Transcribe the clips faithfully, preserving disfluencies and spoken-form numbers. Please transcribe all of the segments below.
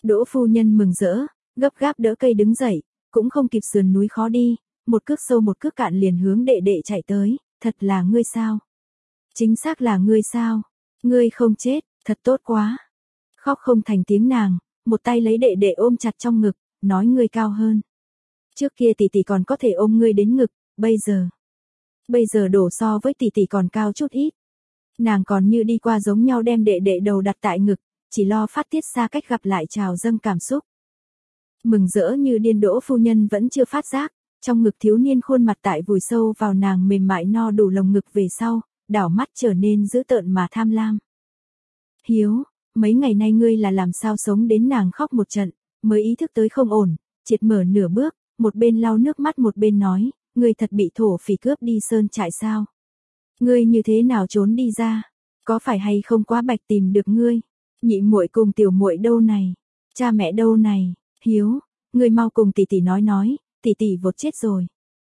Đỗ phu nhân mừng rỡ, gấp gáp đỡ cây đứng dậy, cũng không kịp sườn núi khó đi, một cước sâu một cước cạn liền hướng đệ đệ chạy tới, thật là ngươi sao? Chính xác là ngươi sao? Ngươi không chết, thật tốt quá. Khóc không thành tiếng nàng, một tay lấy đệ đệ ôm chặt trong ngực, nói ngươi cao hơn. Trước kia tỷ tỷ còn có thể ôm ngươi đến ngực, bây giờ. Bây giờ đổ so với tỷ tỷ còn cao chút ít. Nàng còn như đi qua giống nhau đem đệ đệ đầu đặt tại ngực, chỉ lo phát tiết xa cách gặp lại trào dâng cảm xúc. Mừng rỡ như điên Đỗ phu nhân vẫn chưa phát giác, trong ngực thiếu niên khuôn mặt tại vùi sâu vào nàng mềm mại no đủ lồng ngực về sau, đảo mắt trở nên dữ tợn mà tham lam. Hiếu, mấy ngày nay ngươi là làm sao sống đến nàng khóc một trận, mới ý thức tới không ổn, triệt mở nửa bước, một bên lau nước mắt một bên nói, ngươi thật bị thổ phỉ cướp đi sơn trại sao? Ngươi như thế nào trốn đi ra? Có phải hay không quá bạch tìm được ngươi? Nhị muội cùng tiểu muội đâu này? Cha mẹ đâu này? Hiếu, ngươi mau cùng tỷ tỷ nói nói, tỷ tỷ vột chết rồi.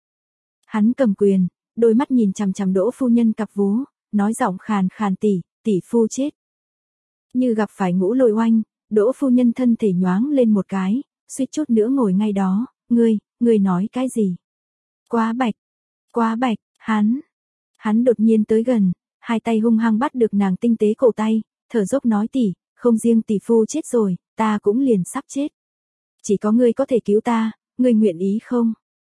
Hắn cầm quyền, đôi mắt nhìn chằm chằm Đỗ phu nhân cặp vú, nói giọng khàn khàn tỷ, tỷ phu chết. Như gặp phải ngũ lôi oanh, Đỗ phu nhân thân thể nhoáng lên một cái, suýt chút nữa ngồi ngay đó, ngươi, ngươi nói cái gì? Quá bạch, quá bạch, hắn, hắn đột nhiên tới gần, hai tay hung hăng bắt được nàng tinh tế cổ tay, thở dốc nói tỷ, không riêng tỷ phu chết rồi, ta cũng liền sắp chết. Chỉ có ngươi có thể cứu ta, ngươi nguyện ý không?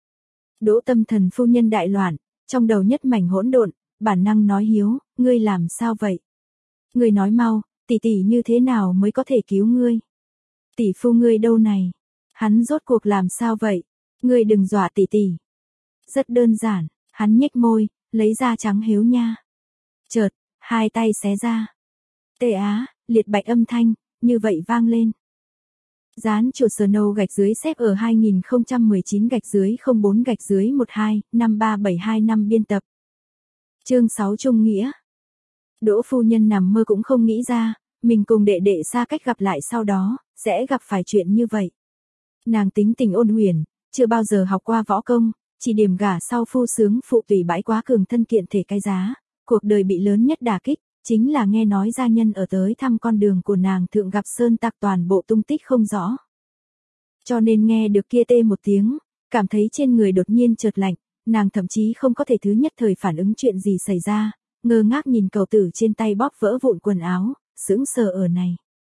Đỗ tâm thần phu nhân đại loạn, trong đầu nhất mảnh hỗn độn, bản năng nói Hiếu, ngươi làm sao vậy? Ngươi nói mau, tỷ tỷ như thế nào mới có thể cứu ngươi? Tỷ phu ngươi đâu này? Hắn rốt cuộc làm sao vậy? Ngươi đừng dọa tỷ tỷ. Rất đơn giản, hắn nhếch môi, lấy da trắng Hiếu nha. Chợt, hai tay xé ra. Tê á, liệt bạch âm thanh, như vậy vang lên. Dán chuột sờ nâu gạch dưới xếp ở hai nghìn không trăm mười chín gạch dưới không bốn gạch dưới một hai năm ba bảy hai năm biên tập. Chương sáu Trung nghĩa. Đỗ phu nhân nằm mơ cũng không nghĩ ra, mình cùng đệ đệ xa cách gặp lại sau đó, sẽ gặp phải chuyện như vậy. Nàng tính tình ôn huyền, chưa bao giờ học qua võ công, chỉ điểm gả sau phu sướng phụ tùy bãi quá cường thân kiện thể cái giá, cuộc đời bị lớn nhất đả kích, chính là nghe nói gia nhân ở tới thăm con đường của nàng thượng gặp sơn tặc toàn bộ tung tích không rõ. Cho nên nghe được kia tê một tiếng, cảm thấy trên người đột nhiên chợt lạnh, nàng thậm chí không có thể thứ nhất thời phản ứng chuyện gì xảy ra, ngơ ngác nhìn cầu tử trên tay bóp vỡ vụn quần áo, sững sờ ở này.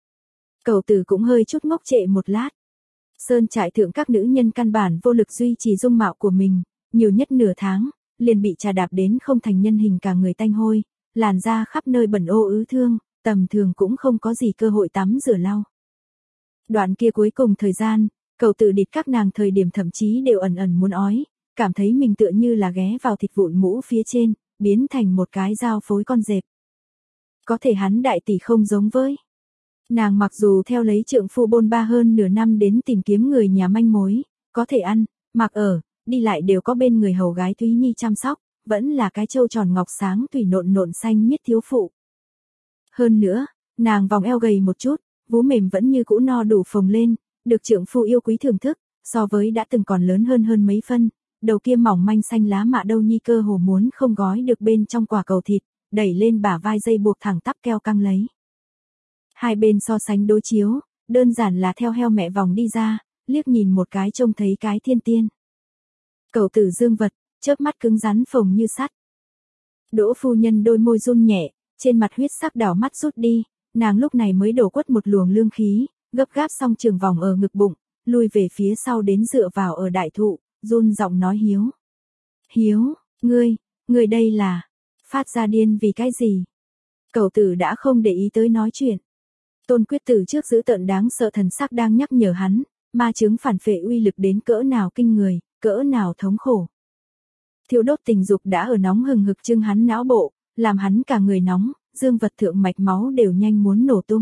Cầu tử cũng hơi chút ngốc trệ một lát. Sơn trại thượng các nữ nhân căn bản vô lực duy trì dung mạo của mình, nhiều nhất nửa tháng, liền bị trà đạp đến không thành nhân hình cả người tanh hôi, làn da khắp nơi bẩn ô ứ thương, tầm thường cũng không có gì cơ hội tắm rửa lau. Đoạn kia cuối cùng thời gian, cầu tử địt các nàng thời điểm thậm chí đều ẩn ẩn muốn ói, cảm thấy mình tựa như là ghé vào thịt vụn mũ phía trên, biến thành một cái dao phối con dẹp. Có thể hắn đại tỷ không giống với. Nàng mặc dù theo lấy trượng phu bôn ba hơn nửa năm đến tìm kiếm người nhà manh mối, có thể ăn, mặc ở, đi lại đều có bên người hầu gái Thúy Nhi chăm sóc, vẫn là cái trâu tròn ngọc sáng tùy nộn nộn xanh miết thiếu phụ. Hơn nữa, nàng vòng eo gầy một chút, vú mềm vẫn như cũ no đủ phồng lên, được trượng phu yêu quý thưởng thức, so với đã từng còn lớn hơn hơn mấy phân, đầu kia mỏng manh xanh lá mạ đâu nhi cơ hồ muốn không gói được bên trong quả cầu thịt, đẩy lên bả vai dây buộc thẳng tắp keo căng lấy. Hai bên so sánh đối chiếu, đơn giản là theo heo mẹ vòng đi ra, liếc nhìn một cái trông thấy cái thiên tiên. Cầu tử dương vật, chớp mắt cứng rắn phồng như sắt. Đỗ phu nhân đôi môi run nhẹ, trên mặt huyết sắc đảo mắt rút đi, nàng lúc này mới đổ quất một luồng lương khí, gấp gáp xong trường vòng ở ngực bụng, lui về phía sau đến dựa vào ở đại thụ, run giọng nói Hiếu. Hiếu, ngươi, ngươi đây là, phát ra điên vì cái gì? Cầu tử đã không để ý tới nói chuyện. Tôn Quyết Tử trước giữ tợn đáng sợ thần sắc đang nhắc nhở hắn, ma chứng phản phệ uy lực đến cỡ nào kinh người, cỡ nào thống khổ. Thiêu đốt tình dục đã ở nóng hừng hực trưng hắn não bộ, làm hắn cả người nóng, dương vật thượng mạch máu đều nhanh muốn nổ tung.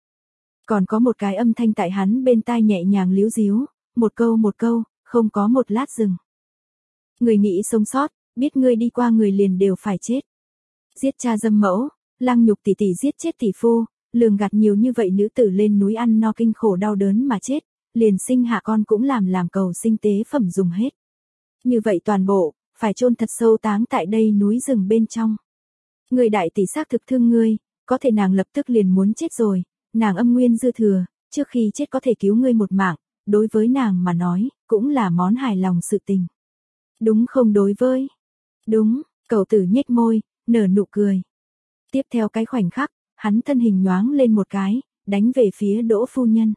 Còn có một cái âm thanh tại hắn bên tai nhẹ nhàng líu díu, một câu một câu, không có một lát dừng. Người nghĩ sống sót, biết ngươi đi qua người liền đều phải chết. Giết cha dâm mẫu, lăng nhục tỷ tỷ giết chết tỷ phu, lường gạt nhiều như vậy nữ tử lên núi ăn no kinh khổ đau đớn mà chết, liền sinh hạ con cũng làm làm cầu sinh tế phẩm dùng hết. Như vậy toàn bộ, phải chôn thật sâu táng tại đây núi rừng bên trong. Người đại tỷ xác thực thương ngươi, có thể nàng lập tức liền muốn chết rồi, nàng âm nguyên dư thừa, trước khi chết có thể cứu ngươi một mạng, đối với nàng mà nói, cũng là món hài lòng sự tình. Đúng không đối với? Đúng, cậu tử nhếch môi, nở nụ cười. Tiếp theo cái khoảnh khắc, hắn thân hình nhoáng lên một cái, đánh về phía Đỗ phu nhân.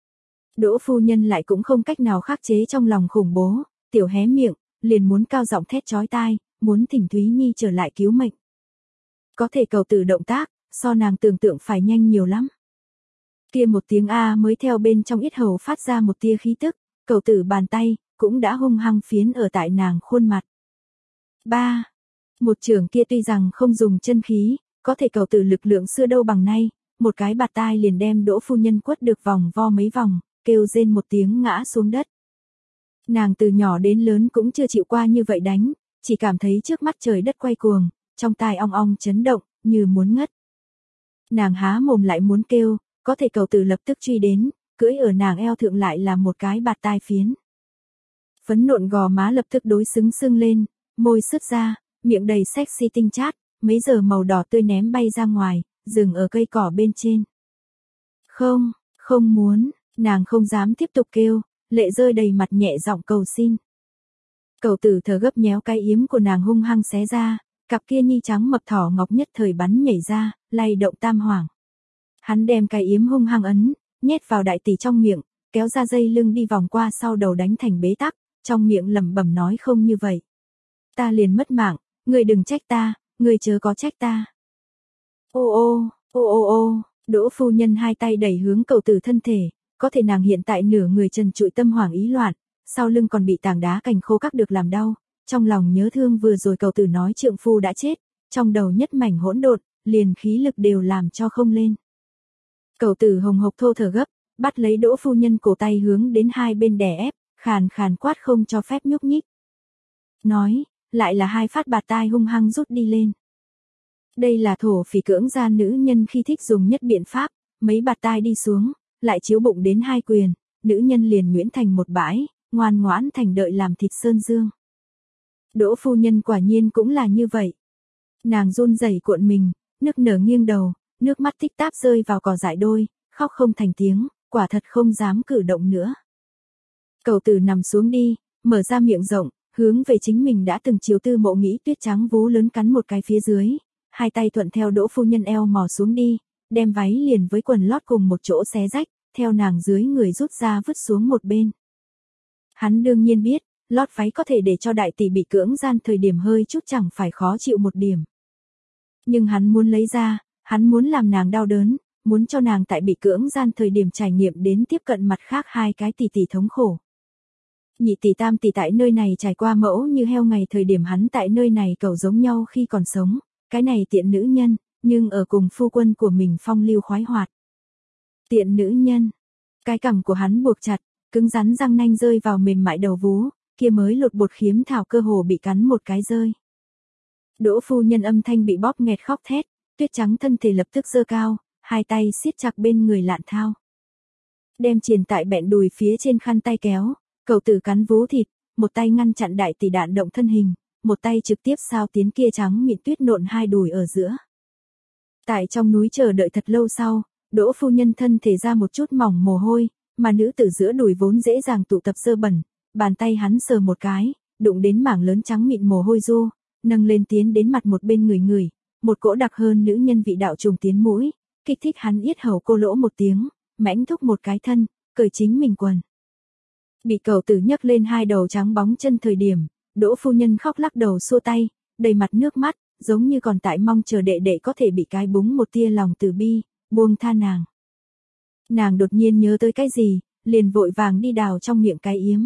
Đỗ phu nhân lại cũng không cách nào khắc chế trong lòng khủng bố, tiểu hé miệng, liền muốn cao giọng thét chói tai, muốn thỉnh Thúy Nhi trở lại cứu mệnh. Có thể cậu tử động tác, so nàng tưởng tượng phải nhanh nhiều lắm. Kia một tiếng A mới theo bên trong yết hầu phát ra một tia khí tức, cậu tử bàn tay, cũng đã hung hăng phiến ở tại nàng khuôn mặt. Ba. Một trường kia tuy rằng không dùng chân khí, có thể cậu tử lực lượng xưa đâu bằng nay, một cái bạt tai liền đem Đỗ phu nhân quất được vòng vo mấy vòng, kêu rên một tiếng ngã xuống đất. Nàng từ nhỏ đến lớn cũng chưa chịu qua như vậy đánh, chỉ cảm thấy trước mắt trời đất quay cuồng, trong tai ong ong chấn động, như muốn ngất. Nàng há mồm lại muốn kêu, có thể cậu tử lập tức truy đến, cưỡi ở nàng eo thượng lại là một cái bạt tai phiến. Phấn nộn gò má lập tức đối xứng sưng lên, môi sứt ra, miệng đầy sexy tinh chát, mấy giờ màu đỏ tươi ném bay ra ngoài, dừng ở cây cỏ bên trên. Không, không muốn, nàng không dám tiếp tục kêu, lệ rơi đầy mặt nhẹ giọng cầu xin. Cậu tử thở gấp nhéo cái yếm của nàng hung hăng xé ra, cặp kia nhi trắng mập thỏ ngọc nhất thời bắn nhảy ra, lay động tam hoàng. Hắn đem cái yếm hung hăng ấn, nhét vào đại tỷ trong miệng, kéo ra dây lưng đi vòng qua sau đầu đánh thành bế tắc, trong miệng lẩm bẩm nói không như vậy. Ta liền mất mạng, ngươi đừng trách ta, ngươi chớ có trách ta. Ô ô, ô ô ô, Đỗ phu nhân hai tay đẩy hướng cậu tử thân thể, có thể nàng hiện tại nửa người trần trụi tâm hoảng ý loạn, sau lưng còn bị tảng đá cành khô các được làm đau, trong lòng nhớ thương vừa rồi cậu tử nói trượng phu đã chết, trong đầu nhất mảnh hỗn độn, liền khí lực đều làm cho không lên. Cậu tử hồng hộc thô thở gấp, bắt lấy Đỗ phu nhân cổ tay hướng đến hai bên đè ép, khàn khàn quát không cho phép nhúc nhích. Nói, lại là hai phát bạt tai hung hăng rút đi lên. Đây là thổ phỉ cưỡng gian nữ nhân khi thích dùng nhất biện pháp, mấy bạt tai đi xuống, lại chiếu bụng đến hai quyền, nữ nhân liền nhuyễn thành một bãi, ngoan ngoãn thành đợi làm thịt sơn dương. Đỗ phu nhân quả nhiên cũng là như vậy. Nàng run rẩy cuộn mình, nức nở nghiêng đầu, nước mắt tích táp rơi vào cỏ dại đôi, khóc không thành tiếng, quả thật không dám cử động nữa. Cậu tử nằm xuống đi, mở ra miệng rộng, hướng về chính mình đã từng chiếu tư mộ nghĩ tuyết trắng vú lớn cắn một cái phía dưới, hai tay thuận theo Đỗ phu nhân eo mò xuống đi, đem váy liền với quần lót cùng một chỗ xé rách, theo nàng dưới người rút ra vứt xuống một bên. Hắn đương nhiên biết, lót váy có thể để cho đại tỷ bị cưỡng gian thời điểm hơi chút chẳng phải khó chịu một điểm. Nhưng hắn muốn lấy ra, hắn muốn làm nàng đau đớn, muốn cho nàng tại bị cưỡng gian thời điểm trải nghiệm đến tiếp cận mặt khác hai cái tỷ tỷ thống khổ. Nhị tỷ tam tỷ tại nơi này trải qua mẫu như heo ngày thời điểm hắn tại nơi này cầu giống nhau khi còn sống, cái này tiện nữ nhân, nhưng ở cùng phu quân của mình phong lưu khoái hoạt. Tiện nữ nhân, cái cằm của hắn buộc chặt, cứng rắn răng nanh rơi vào mềm mại đầu vú, kia mới lột bột khiếm thảo cơ hồ bị cắn một cái rơi. Đỗ phu nhân âm thanh bị bóp nghẹt khóc thét, tuyết trắng thân thể lập tức giơ cao, hai tay siết chặt bên người lạn thao. Đem triền tại bẹn đùi phía trên khăn tay kéo, cậu tử cắn vú thịt, một tay ngăn chặn đại tỷ đạn động thân hình, một tay trực tiếp sao tiến kia trắng mịn tuyết nộn hai đùi ở giữa. Tại trong núi chờ đợi thật lâu sau, Đỗ phu nhân thân thể ra một chút mỏng mồ hôi, mà nữ tử giữa đùi vốn dễ dàng tụ tập dơ bẩn, bàn tay hắn sờ một cái, đụng đến mảng lớn trắng mịn mồ hôi du, nâng lên tiến đến mặt một bên người người, một cỗ đặc hơn nữ nhân vị đạo trùng tiến mũi, kích thích hắn yết hầu cô lỗ một tiếng, mãnh thúc một cái thân, cởi chính mình quần. Bị cậu tử nhấc lên hai đầu trắng bóng chân thời điểm, Đỗ phu nhân khóc lắc đầu xua tay, đầy mặt nước mắt, giống như còn tại mong chờ đệ đệ có thể bị cái búng một tia lòng từ bi, buông tha nàng. Nàng đột nhiên nhớ tới cái gì, liền vội vàng đi đào trong miệng cái yếm.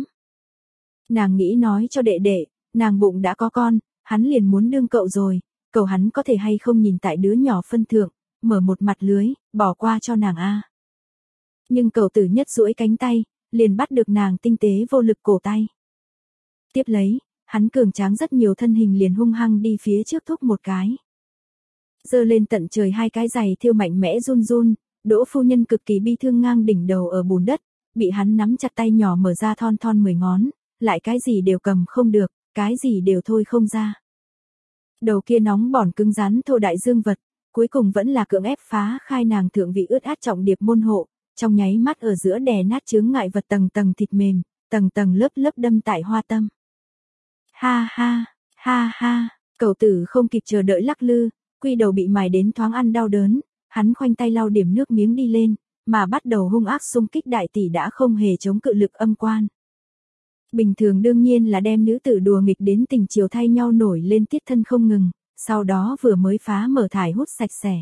Nàng nghĩ nói cho đệ đệ, nàng bụng đã có con, hắn liền muốn đương cậu rồi, cậu hắn có thể hay không nhìn tại đứa nhỏ phân thượng, mở một mặt lưới, bỏ qua cho nàng a. Nhưng cậu tử nhất duỗi cánh tay, liền bắt được nàng tinh tế vô lực cổ tay. Tiếp lấy, hắn cường tráng rất nhiều thân hình liền hung hăng đi phía trước thúc một cái. Giơ lên tận trời hai cái giày thiêu mạnh mẽ run run, Đỗ phu nhân cực kỳ bi thương ngang đỉnh đầu ở bùn đất, bị hắn nắm chặt tay nhỏ mở ra thon thon mười ngón, lại cái gì đều cầm không được, cái gì đều thôi không ra. Đầu kia nóng bỏng cứng rắn thô đại dương vật, cuối cùng vẫn là cưỡng ép phá khai nàng thượng vị ướt át trọng điệp môn hộ, trong nháy mắt ở giữa đè nát chướng ngại vật tầng tầng thịt mềm, tầng tầng lớp lớp đâm tại hoa tâm. Ha ha, ha ha, cẩu tử không kịp chờ đợi lắc lư, quy đầu bị mài đến thoáng ăn đau đớn, hắn khoanh tay lau điểm nước miếng đi lên, mà bắt đầu hung ác xung kích đại tỷ đã không hề chống cự lực âm quan. Bình thường đương nhiên là đem nữ tử đùa nghịch đến tình chiều thay nhau nổi lên tiết thân không ngừng, sau đó vừa mới phá mở thải hút sạch sẽ.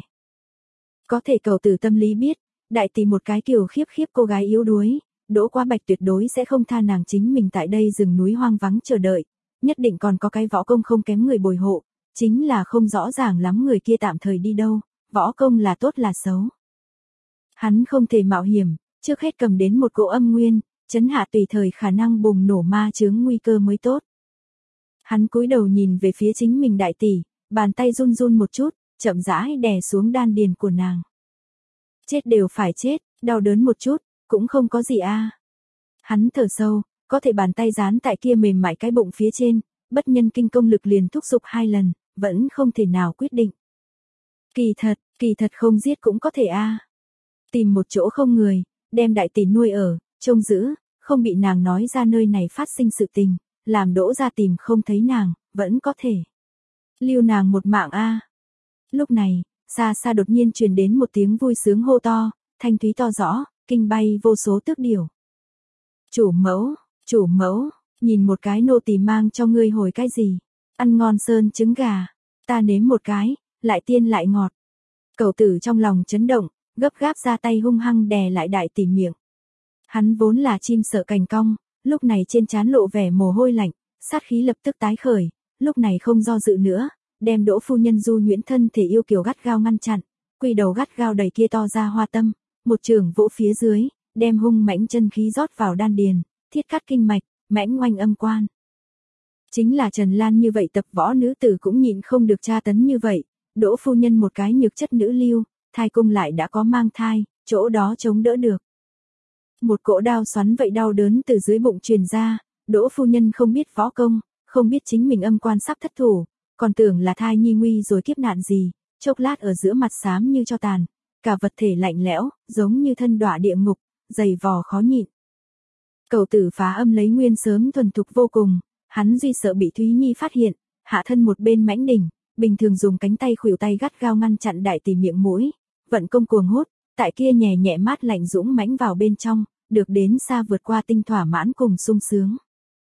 Có thể cẩu tử tâm lý biết, đại tỷ một cái kiều khiếp khiếp cô gái yếu đuối, Đỗ Quá Bạch tuyệt đối sẽ không tha nàng chính mình tại đây rừng núi hoang vắng chờ đợi, nhất định còn có cái võ công không kém người bồi hộ, chính là không rõ ràng lắm người kia tạm thời đi đâu, võ công là tốt là xấu. Hắn không thể mạo hiểm, trước hết cầm đến một cỗ âm nguyên, chấn hạ tùy thời khả năng bùng nổ ma chướng nguy cơ mới tốt. Hắn cúi đầu nhìn về phía chính mình đại tỷ, bàn tay run run một chút, chậm rãi đè xuống đan điền của nàng. Chết đều phải chết, đau đớn một chút, cũng không có gì a. À. Hắn thở sâu, có thể bàn tay dán tại kia mềm mại cái bụng phía trên, bất nhân kinh công lực liền thúc giục hai lần, vẫn không thể nào quyết định. Kỳ thật, kỳ thật không giết cũng có thể a. À. Tìm một chỗ không người, đem đại tỷ nuôi ở, trông giữ, không bị nàng nói ra nơi này phát sinh sự tình, làm Đỗ ra tìm không thấy nàng, vẫn có thể. Lưu nàng một mạng a. À. Lúc này, xa xa đột nhiên truyền đến một tiếng vui sướng hô to, thanh thúy to rõ, kinh bay vô số tước điểu. Chủ mẫu, chủ mẫu, nhìn một cái nô tỳ mang cho ngươi hồi cái gì? Ăn ngon sơn trứng gà, ta nếm một cái, lại tiên lại ngọt. Cẩu tử trong lòng chấn động, gấp gáp ra tay hung hăng đè lại đại tỷ miệng. Hắn vốn là chim sợ cành cong, lúc này trên trán lộ vẻ mồ hôi lạnh, sát khí lập tức tái khởi, lúc này không do dự nữa, đem Đỗ phu nhân du nhuyễn thân thể yêu kiều gắt gao ngăn chặn, quỳ đầu gắt gao đầy kia to ra hoa tâm, một trường vỗ phía dưới, đem hung mãnh chân khí rót vào đan điền, thiết cắt kinh mạch, mãnh oanh âm quan. Chính là Trần Lan như vậy tập võ nữ tử cũng nhịn không được tra tấn như vậy, Đỗ phu nhân một cái nhược chất nữ lưu, thai cung lại đã có mang thai, chỗ đó chống đỡ được. Một cỗ đao xoắn vậy đau đớn từ dưới bụng truyền ra, Đỗ phu nhân không biết võ công, không biết chính mình âm quan sắp thất thủ, còn tưởng là thai nhi nguy rồi kiếp nạn gì, chốc lát ở giữa mặt xám như cho tàn, cả vật thể lạnh lẽo, giống như thân đọa địa ngục, dày vò khó nhịn. Cẩu tử phá âm lấy nguyên sớm thuần thục vô cùng, hắn duy sợ bị Thúy Nhi phát hiện, hạ thân một bên mãnh đỉnh, bình thường dùng cánh tay khuỷu tay gắt gao ngăn chặn đại tỷ miệng mũi, vận công cuồng hút, tại kia nhẹ nhẹ mát lạnh dũng mãnh vào bên trong, được đến xa vượt qua tinh thỏa mãn cùng sung sướng.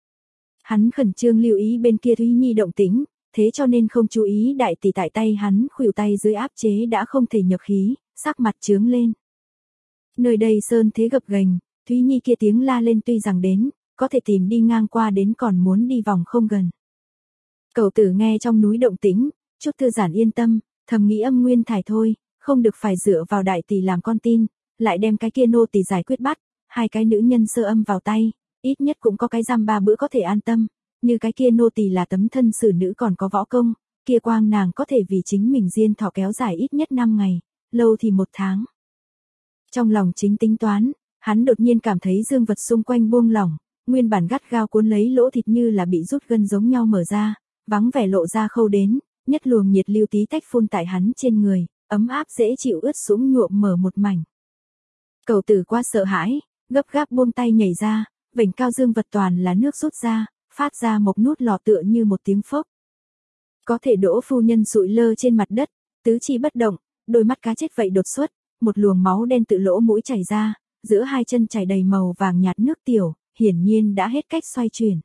Hắn khẩn trương lưu ý bên kia Thúy Nhi động tĩnh, thế cho nên không chú ý đại tỷ tại tay hắn khuỷu tay dưới áp chế đã không thể nhập khí, sắc mặt trướng lên. Nơi đây sơn thế gập ghềnh, Thúy Nhi kia tiếng la lên tuy rằng đến, có thể tìm đi ngang qua đến còn muốn đi vòng không gần. Cẩu tử nghe trong núi động tĩnh, chút thư giản yên tâm, thầm nghĩ âm nguyên thải thôi, không được phải dựa vào đại tỷ làm con tin, lại đem cái kia nô tỷ giải quyết bắt, hai cái nữ nhân sơ âm vào tay, ít nhất cũng có cái giam ba bữa có thể an tâm, như cái kia nô tỳ là tấm thân xử nữ còn có võ công, kia quang nàng có thể vì chính mình diên thọ kéo dài ít nhất năm ngày, lâu thì một tháng. Trong lòng chính tính toán, hắn đột nhiên cảm thấy dương vật xung quanh buông lỏng, nguyên bản gắt gao cuốn lấy lỗ thịt như là bị rút gân giống nhau mở ra, vắng vẻ lộ ra khâu đến, nhất luồng nhiệt lưu tí tách phun tại hắn trên người, ấm áp dễ chịu ướt sũng nhuộm mở một mảnh. Cẩu tử quá sợ hãi, gấp gáp buông tay nhảy ra, vểnh cao dương vật toàn là nước rút ra, phát ra một nút lò tựa như một tiếng phốc. Có thể Đỗ phu nhân sụi lơ trên mặt đất, tứ chi bất động, đôi mắt cá chết vậy đột xuất, một luồng máu đen tự lỗ mũi chảy ra, giữa hai chân chảy đầy màu vàng nhạt nước tiểu, hiển nhiên đã hết cách xoay chuyển.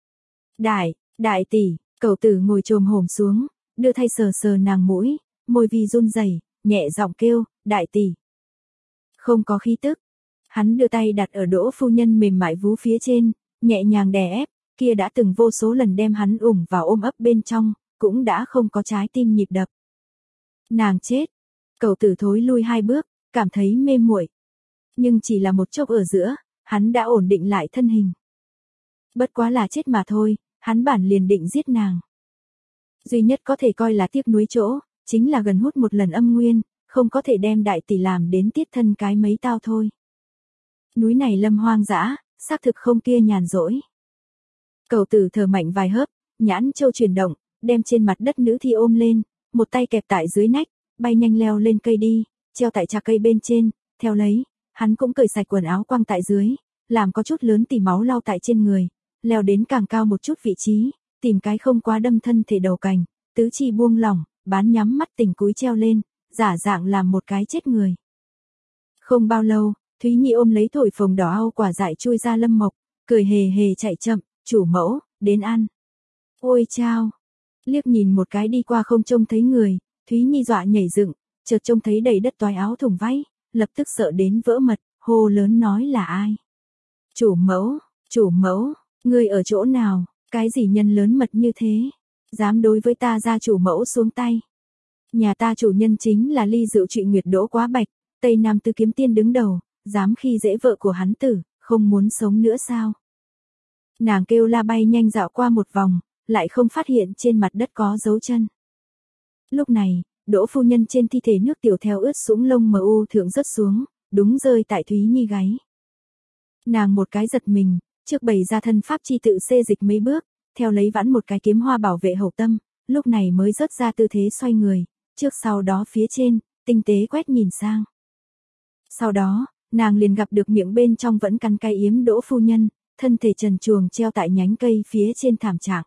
Đại, đại tỷ, cẩu tử ngồi chồm hổm xuống, đưa tay sờ sờ nàng mũi, môi vi run rẩy, nhẹ giọng kêu, đại tỷ. Không có khí tức. Hắn đưa tay đặt ở Đỗ phu nhân mềm mại vú phía trên, nhẹ nhàng đè ép, kia đã từng vô số lần đem hắn ủng vào ôm ấp bên trong, cũng đã không có trái tim nhịp đập. Nàng chết. Cẩu tử thối lui hai bước, cảm thấy mê muội. Nhưng chỉ là một chốc ở giữa, hắn đã ổn định lại thân hình. Bất quá là chết mà thôi, hắn bản liền định giết nàng. Duy nhất có thể coi là tiếc nuối chỗ, chính là gần hút một lần âm nguyên, không có thể đem đại tỷ làm đến tiết thân cái mấy tao thôi. Núi này lâm hoang dã, xác thực không kia nhàn rỗi. Cẩu tử thở mạnh vài hớp, nhãn châu chuyển động, đem trên mặt đất nữ thi ôm lên, một tay kẹp tại dưới nách, bay nhanh leo lên cây đi, treo tại chạc cây bên trên, theo lấy, Hắn cũng cởi sạch quần áo quăng tại dưới, làm có chút lớn tỉ máu lau tại trên người, leo đến càng cao một chút vị trí, tìm cái không quá đâm thân thể đầu cành, tứ chi buông lỏng, bán nhắm mắt tỉnh cúi treo lên, giả dạng làm một cái chết người. Không bao lâu, Thúy Nhi ôm lấy thổi phồng đỏ au quả dại chui ra Lâm Mộc, cười hề hề chạy chậm, chủ mẫu, đến ăn. Ôi chao! Liếc nhìn một cái đi qua không trông thấy người, Thúy Nhi dọa nhảy dựng, chợt trông thấy đầy đất toái áo thùng váy, lập tức sợ đến vỡ mật, hô lớn nói là ai. Chủ mẫu, chủ mẫu, ngươi ở chỗ nào, cái gì nhân lớn mật như thế, dám đối với ta gia chủ mẫu xuống tay. Nhà ta chủ nhân chính là Ly Dựu Trụy Nguyệt Đỗ Quá Bạch, Tây Nam Tứ Kiếm Tiên đứng đầu, dám khi dễ vợ của hắn tử, không muốn sống nữa sao? Nàng kêu la bay nhanh dạo qua một vòng, lại không phát hiện trên mặt đất có dấu chân. Lúc này, Đỗ phu nhân trên thi thể nước tiểu theo ướt sũng lông mờ u thượng rớt xuống, đúng rơi tại Thúy Nhi gáy. Nàng một cái giật mình, trước bày ra thân pháp chi tự xê dịch mấy bước, theo lấy vãn một cái kiếm hoa bảo vệ hậu tâm, lúc này mới rớt ra tư thế xoay người, trước sau đó phía trên, tinh tế quét nhìn sang. Sau đó, nàng liền gặp được miệng bên trong vẫn cắn cay yếm Đỗ phu nhân, thân thể trần truồng treo tại nhánh cây phía trên thảm trạng.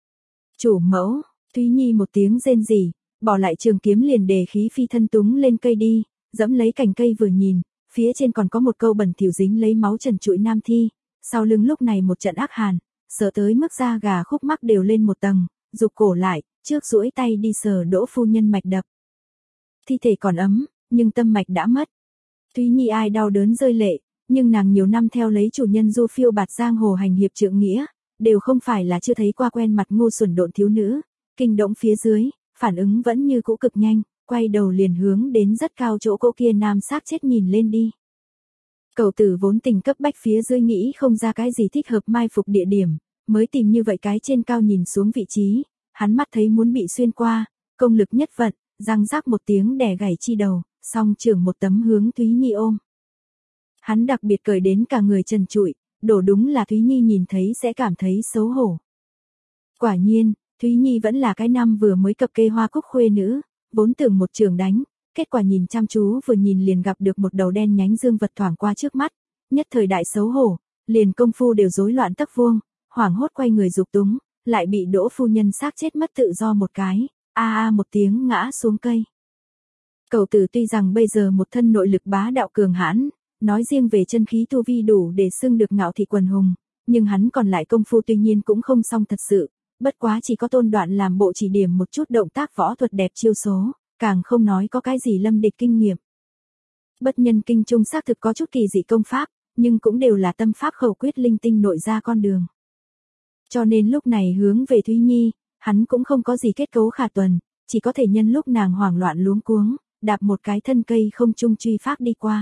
Chủ mẫu, Thúy Nhi một tiếng rên rỉ, bỏ lại trường kiếm liền đề khí phi thân túng lên cây đi, dẫm lấy cành cây vừa nhìn, phía trên còn có một câu bẩn thỉu dính lấy máu trần trụi nam thi, sau lưng lúc này một trận ác hàn, sợ tới mức da gà khúc mắc đều lên một tầng, rụt cổ lại, trước duỗi tay đi sờ Đỗ phu nhân mạch đập. Thi thể còn ấm, nhưng tâm mạch đã mất. Thúy Nhi ai đau đớn rơi lệ, nhưng nàng nhiều năm theo lấy chủ nhân du phiêu bạt giang hồ hành hiệp trượng nghĩa, đều không phải là chưa thấy qua quen mặt ngu xuẩn độn thiếu nữ, kinh động phía dưới, phản ứng vẫn như cũ cực nhanh, quay đầu liền hướng đến rất cao chỗ cỗ kia nam xác chết nhìn lên đi. Cậu tử vốn tình cấp bách phía dưới nghĩ không ra cái gì thích hợp mai phục địa điểm, mới tìm như vậy cái trên cao nhìn xuống vị trí, hắn mắt thấy muốn bị xuyên qua, công lực nhất vận, răng rắc một tiếng đè gãy chi đầu, song trưởng một tấm hướng Thúy Nhi ôm. Hắn đặc biệt cười đến cả người trần trụi, đổ đúng là Thúy Nhi nhìn thấy sẽ cảm thấy xấu hổ. Quả nhiên, Thúy Nhi vẫn là cái năm vừa mới cập kê hoa cúc khuê nữ, vốn tưởng một trường đánh, kết quả nhìn chăm chú vừa nhìn liền gặp được một đầu đen nhánh dương vật thoảng qua trước mắt, nhất thời đại xấu hổ, liền công phu đều rối loạn tấc vuông, hoảng hốt quay người dục túng, lại bị Đỗ phu nhân xác chết mất tự do một cái, a a một tiếng ngã xuống cây. Cậu tử tuy rằng bây giờ một thân nội lực bá đạo cường hãn, nói riêng về chân khí tu vi đủ để xưng được ngạo thị quần hùng, nhưng hắn còn lại công phu tuy nhiên cũng không xong thật sự, bất quá chỉ có Tôn Đoạn làm bộ chỉ điểm một chút động tác võ thuật đẹp chiêu số, càng không nói có cái gì lâm địch kinh nghiệm. Bất nhân kinh trung xác thực có chút kỳ dị công pháp, nhưng cũng đều là tâm pháp khẩu quyết linh tinh nội ra con đường. Cho nên lúc này hướng về Thúy Nhi, hắn cũng không có gì kết cấu khả tuần, chỉ có thể nhân lúc nàng hoảng loạn luống cuống, đạp một cái thân cây không trung truy phát đi qua.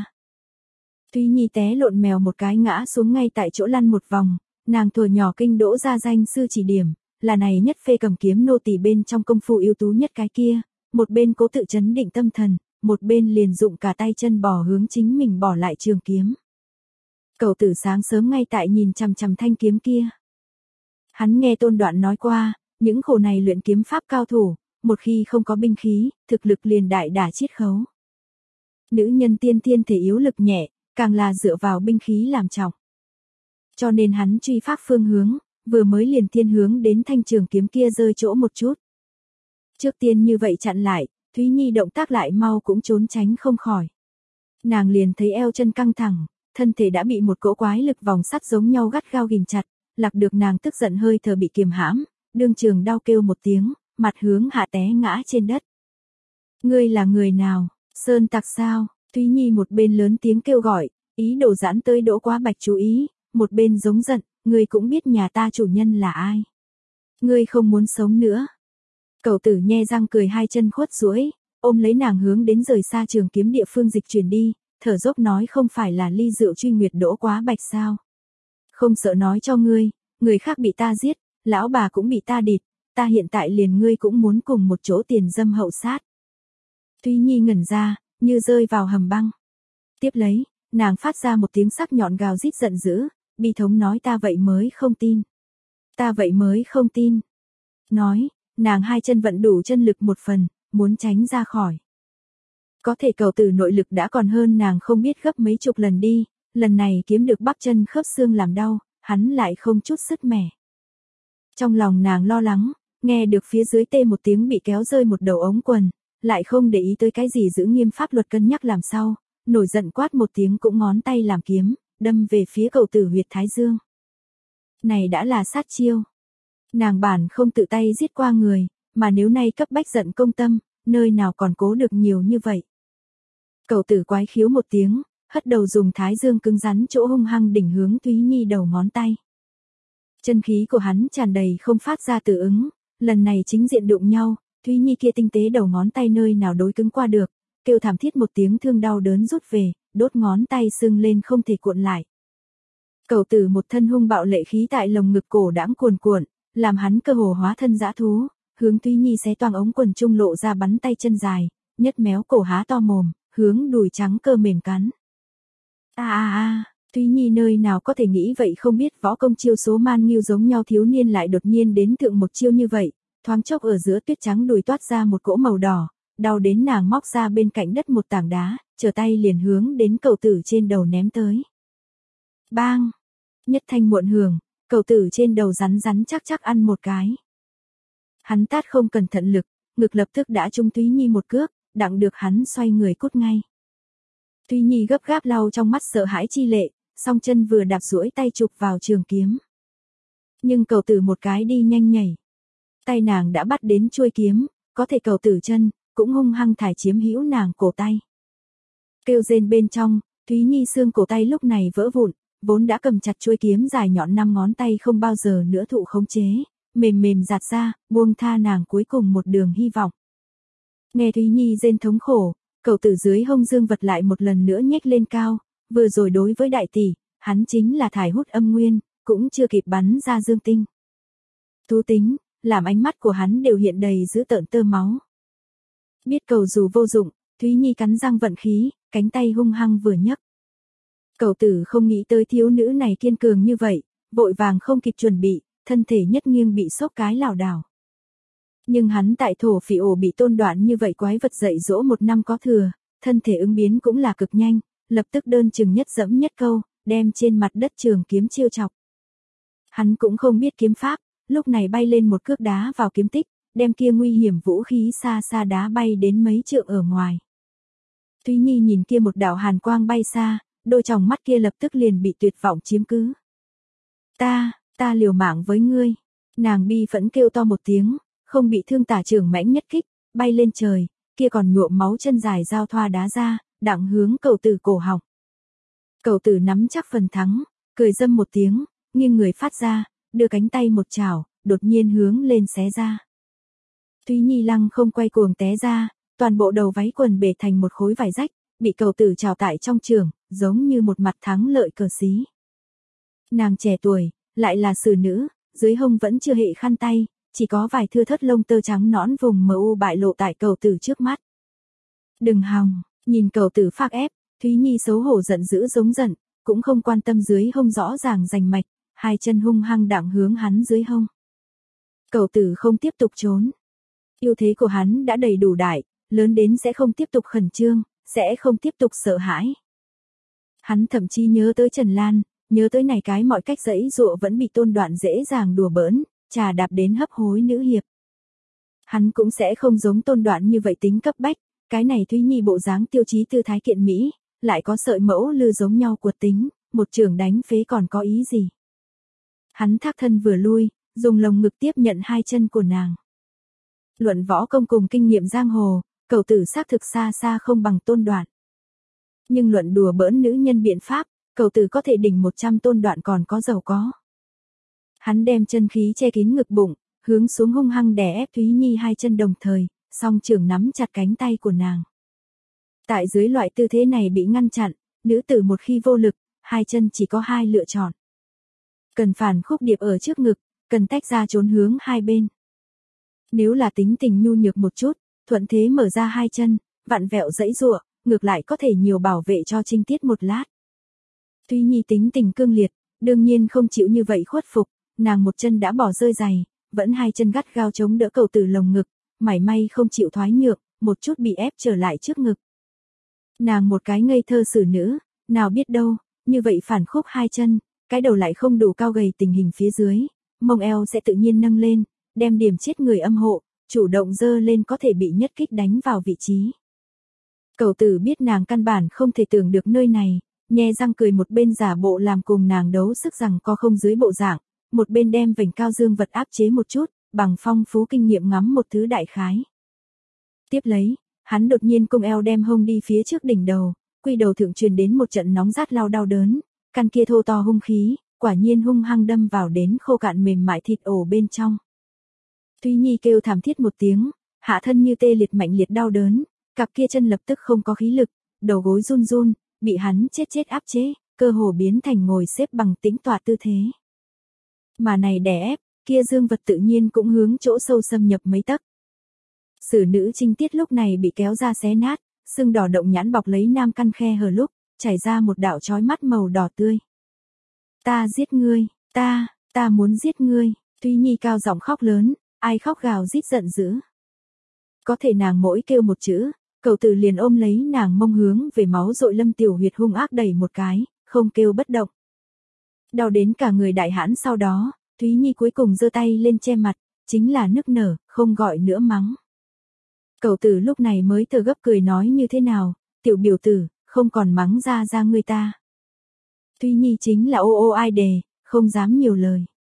Thúy Nhi té lộn mèo một cái ngã xuống ngay tại chỗ lăn một vòng, nàng thuở nhỏ kinh Đỗ ra danh sư chỉ điểm, là này nhất phê cầm kiếm nô tỳ bên trong công phu ưu tú nhất cái kia, một bên cố tự chấn định tâm thần, một bên liền dụng cả tay chân bò hướng chính mình bỏ lại trường kiếm. Cậu tử sáng sớm ngay tại nhìn chằm chằm thanh kiếm kia. Hắn nghe Tôn Đoạn nói qua, những khổ này luyện kiếm pháp cao thủ, một khi không có binh khí, thực lực liền đại đả chiết khấu. Nữ nhân tiên thiên thể yếu lực nhẹ, càng là dựa vào binh khí làm trọng. Cho nên hắn truy pháp phương hướng, vừa mới liền thiên hướng đến thanh trường kiếm kia rơi chỗ một chút. Trước tiên như vậy chặn lại, Thúy Nhi động tác lại mau cũng trốn tránh không khỏi. Nàng liền thấy eo chân căng thẳng, thân thể đã bị một cỗ quái lực vòng sắt giống nhau gắt gao ghìm chặt, lạc được nàng tức giận hơi thở bị kiềm hãm, đương trường đau kêu một tiếng, mặt hướng hạ té ngã trên đất. Ngươi là người nào, sơn tặc sao? Thúy Nhi một bên lớn tiếng kêu gọi, ý đồ giãn tới Đỗ Quá Bạch chú ý, một bên giống giận, ngươi cũng biết nhà ta chủ nhân là ai. Ngươi không muốn sống nữa. Cậu tử nhe răng cười hai chân khuất duỗi, ôm lấy nàng hướng đến rời xa trường kiếm địa phương dịch chuyển đi, thở dốc nói không phải là Ly Dựu Truy Nguyệt Đỗ Quá Bạch sao? Không sợ nói cho ngươi, người khác bị ta giết, lão bà cũng bị ta địt, ta hiện tại liền ngươi cũng muốn cùng một chỗ tiền dâm hậu sát. Thúy Nhi ngẩn ra, như rơi vào hầm băng. Tiếp lấy, nàng phát ra một tiếng sắc nhọn gào rít giận dữ, bi thống nói ta vậy mới không tin. Ta vậy mới không tin. Nói, nàng hai chân vận đủ chân lực một phần, muốn tránh ra khỏi. Có thể cầu tử nội lực đã còn hơn nàng không biết gấp mấy chục lần đi, lần này kiếm được bắp chân khớp xương làm đau, hắn lại không chút sứt mẻ. Trong lòng nàng lo lắng, nghe được phía dưới tê một tiếng bị kéo rơi một đầu ống quần, lại không để ý tới cái gì giữ nghiêm pháp luật cân nhắc làm sao, nổi giận quát một tiếng cũng ngón tay làm kiếm, đâm về phía cầu tử huyệt thái dương. Này đã là sát chiêu. Nàng bản không tự tay giết qua người, mà nếu nay cấp bách giận công tâm, nơi nào còn cố được nhiều như vậy. Cầu tử quái khiếu một tiếng, hất đầu dùng thái dương cứng rắn chỗ hung hăng đỉnh hướng Thúy Nhi đầu ngón tay. Chân khí của hắn tràn đầy không phát ra tự ứng, lần này chính diện đụng nhau, Thúy Nhi kia tinh tế đầu ngón tay nơi nào đối cứng qua được, kêu thảm thiết một tiếng thương đau đớn rút về, đốt ngón tay sưng lên không thể cuộn lại. Cầu tử một thân hung bạo lệ khí tại lồng ngực cổ đãng cuồn cuộn, làm hắn cơ hồ hóa thân dã thú, hướng Thúy Nhi xé toang ống quần trung lộ ra bắn tay chân dài, nhất méo cổ há to mồm, hướng đùi trắng cơ mềm cắn. A a a, Thúy Nhi nơi nào có thể nghĩ vậy, không biết võ công chiêu số man nghiêu giống nhau thiếu niên lại đột nhiên đến thượng một chiêu như vậy, thoáng chốc ở giữa tuyết trắng đùi toát ra một cỗ màu đỏ, đau đến nàng móc ra bên cạnh đất một tảng đá, trở tay liền hướng đến cầu tử trên đầu ném tới. Bang! Nhất thanh muộn hưởng, cầu tử trên đầu rắn rắn chắc chắc ăn một cái. Hắn tát không cẩn thận lực, ngực lập tức đã trúng Thúy Nhi một cước, đặng được hắn xoay người cút ngay. Thúy Nhi gấp gáp lau trong mắt sợ hãi chi lệ, song chân vừa đạp duỗi tay chụp vào trường kiếm. Nhưng cầu tử một cái đi nhanh nhảy. Tay nàng đã bắt đến chuôi kiếm, có thể cầu tử chân, cũng hung hăng thải chiếm hữu nàng cổ tay. Kêu rên bên trong, Thúy Nhi xương cổ tay lúc này vỡ vụn, vốn đã cầm chặt chuôi kiếm dài nhọn năm ngón tay không bao giờ nữa thụ khống chế, mềm mềm giạt ra, buông tha nàng cuối cùng một đường hy vọng. Nghe Thúy Nhi rên thống khổ, cầu tử dưới hông dương vật lại một lần nữa nhếch lên cao, vừa rồi đối với đại tỷ, hắn chính là thải hút âm nguyên, cũng chưa kịp bắn ra dương tinh. Thú tính, làm ánh mắt của hắn đều hiện đầy dữ tợn tơ máu. Biết cầu dù vô dụng, Thúy Nhi cắn răng vận khí, cánh tay hung hăng vừa nhấc. Cầu tử không nghĩ tới thiếu nữ này kiên cường như vậy, vội vàng không kịp chuẩn bị, thân thể nhất nghiêng bị sốc cái lảo đảo. Nhưng hắn tại thổ phỉ ổ bị tôn đoạn như vậy quái vật dạy dỗ một năm có thừa, thân thể ứng biến cũng là cực nhanh, lập tức đơn chừng nhất dẫm nhất câu, đem trên mặt đất trường kiếm chiêu chọc. Hắn cũng không biết kiếm pháp, lúc này bay lên một cước đá vào kiếm tích, đem kia nguy hiểm vũ khí xa xa đá bay đến mấy trượng ở ngoài. Thúy Nhi nhìn kia một đạo hàn quang bay xa, đôi tròng mắt kia lập tức liền bị tuyệt vọng chiếm cứ. Ta, ta liều mạng với ngươi. Nàng bi phẫn kêu to một tiếng, không bị thương tả trưởng mãnh nhất kích, bay lên trời, kia còn nhuộm máu chân dài giao thoa đá ra, đặng hướng cầu tử cổ họng. Cầu tử nắm chắc phần thắng, cười dâm một tiếng, nghiêng người phát ra, đưa cánh tay một chảo, đột nhiên hướng lên xé ra. Thúy Nhi lăng không quay cuồng té ra, toàn bộ đầu váy quần bể thành một khối vải rách, bị cầu tử trào tại trong trường, giống như một mặt thắng lợi cờ xí. Nàng trẻ tuổi, lại là xử nữ, dưới hông vẫn chưa hệ khăn tay, chỉ có vài thưa thớt lông tơ trắng nõn vùng mờ u bại lộ tại cầu tử trước mắt. Đừng hòng, nhìn cầu tử phác ép, Thúy Nhi xấu hổ giận dữ giống giận, cũng không quan tâm dưới hông rõ ràng rành mạch, hai chân hung hăng đặng hướng hắn dưới hông. Cầu tử không tiếp tục trốn. Ưu thế của hắn đã đầy đủ đại, lớn đến sẽ không tiếp tục khẩn trương, sẽ không tiếp tục sợ hãi. Hắn thậm chí nhớ tới Trần Lan, nhớ tới này cái mọi cách dẫy dụa vẫn bị tôn đoạn dễ dàng đùa bỡn, trà đạp đến hấp hối nữ hiệp. Hắn cũng sẽ không giống tôn đoạn như vậy tính cấp bách, cái này Thúy Nhi bộ dáng tiêu chí tư thái kiện Mỹ, lại có sợi mẫu lư giống nhau cuột tính, một trường đánh phế còn có ý gì. Hắn thác thân vừa lui, dùng lồng ngực tiếp nhận hai chân của nàng. Luận võ công cùng kinh nghiệm giang hồ, cầu tử xác thực xa xa không bằng tôn đoạn. Nhưng luận đùa bỡn nữ nhân biện pháp, cầu tử có thể đỉnh một trăm tôn đoạn còn có giàu có. Hắn đem chân khí che kín ngực bụng, hướng xuống hung hăng đè ép Thúy Nhi hai chân đồng thời, song trường nắm chặt cánh tay của nàng. Tại dưới loại tư thế này bị ngăn chặn, nữ tử một khi vô lực, hai chân chỉ có hai lựa chọn. Cần phản khúc điệp ở trước ngực, cần tách ra trốn hướng hai bên. Nếu là tính tình nhu nhược một chút, thuận thế mở ra hai chân, vặn vẹo dãy giụa, ngược lại có thể nhiều bảo vệ cho trinh tiết một lát. Thúy Nhi tính tình cương liệt, đương nhiên không chịu như vậy khuất phục, nàng một chân đã bỏ rơi giày, vẫn hai chân gắt gao chống đỡ cầu tử lồng ngực, mảy may không chịu thoái nhượng, một chút bị ép trở lại trước ngực. Nàng một cái ngây thơ xử nữ, nào biết đâu, như vậy phản khúc hai chân, cái đầu lại không đủ cao gầy tình hình phía dưới, mông eo sẽ tự nhiên nâng lên, đem điểm chết người âm hộ, chủ động dơ lên có thể bị nhất kích đánh vào vị trí. Cẩu Tử biết nàng căn bản không thể tưởng được nơi này, nhe răng cười một bên giả bộ làm cùng nàng đấu sức rằng co không dưới bộ dạng, một bên đem vành cao dương vật áp chế một chút, bằng phong phú kinh nghiệm ngắm một thứ đại khái. Tiếp lấy, hắn đột nhiên cung eo đem hông đi phía trước đỉnh đầu, quy đầu thượng truyền đến một trận nóng rát lao đau đớn, căn kia thô to hung khí, quả nhiên hung hăng đâm vào đến khô cạn mềm mại thịt ổ bên trong. Thúy Nhi kêu thảm thiết một tiếng, hạ thân như tê liệt mạnh liệt đau đớn, cặp kia chân lập tức không có khí lực, đầu gối run run, bị hắn chết chết áp chế, cơ hồ biến thành ngồi xếp bằng tĩnh tọa tư thế. Mà này đè ép, kia dương vật tự nhiên cũng hướng chỗ sâu xâm nhập mấy tấc. Sử nữ trinh tiết lúc này bị kéo ra xé nát, sưng đỏ động nhãn bọc lấy nam căn khe hở lúc, chảy ra một đạo chói mắt màu đỏ tươi. Ta giết ngươi, ta, ta muốn giết ngươi, Thúy Nhi cao giọng khóc lớn, ai khóc gào rít giận dữ. Có thể nàng mỗi kêu một chữ, Cẩu Tử liền ôm lấy nàng mông hướng về máu dội lâm tiểu huyệt hung ác đẩy một cái, không kêu bất động. Đau đến cả người đại hãn sau đó, Thúy Nhi cuối cùng giơ tay lên che mặt, chính là nức nở, không gọi nữa mắng. Cẩu Tử lúc này mới thở gấp cười nói như thế nào, tiểu biểu tử, không còn mắng ra ra người ta. Thúy Nhi chính là ô ô ai đề, không dám nhiều lời.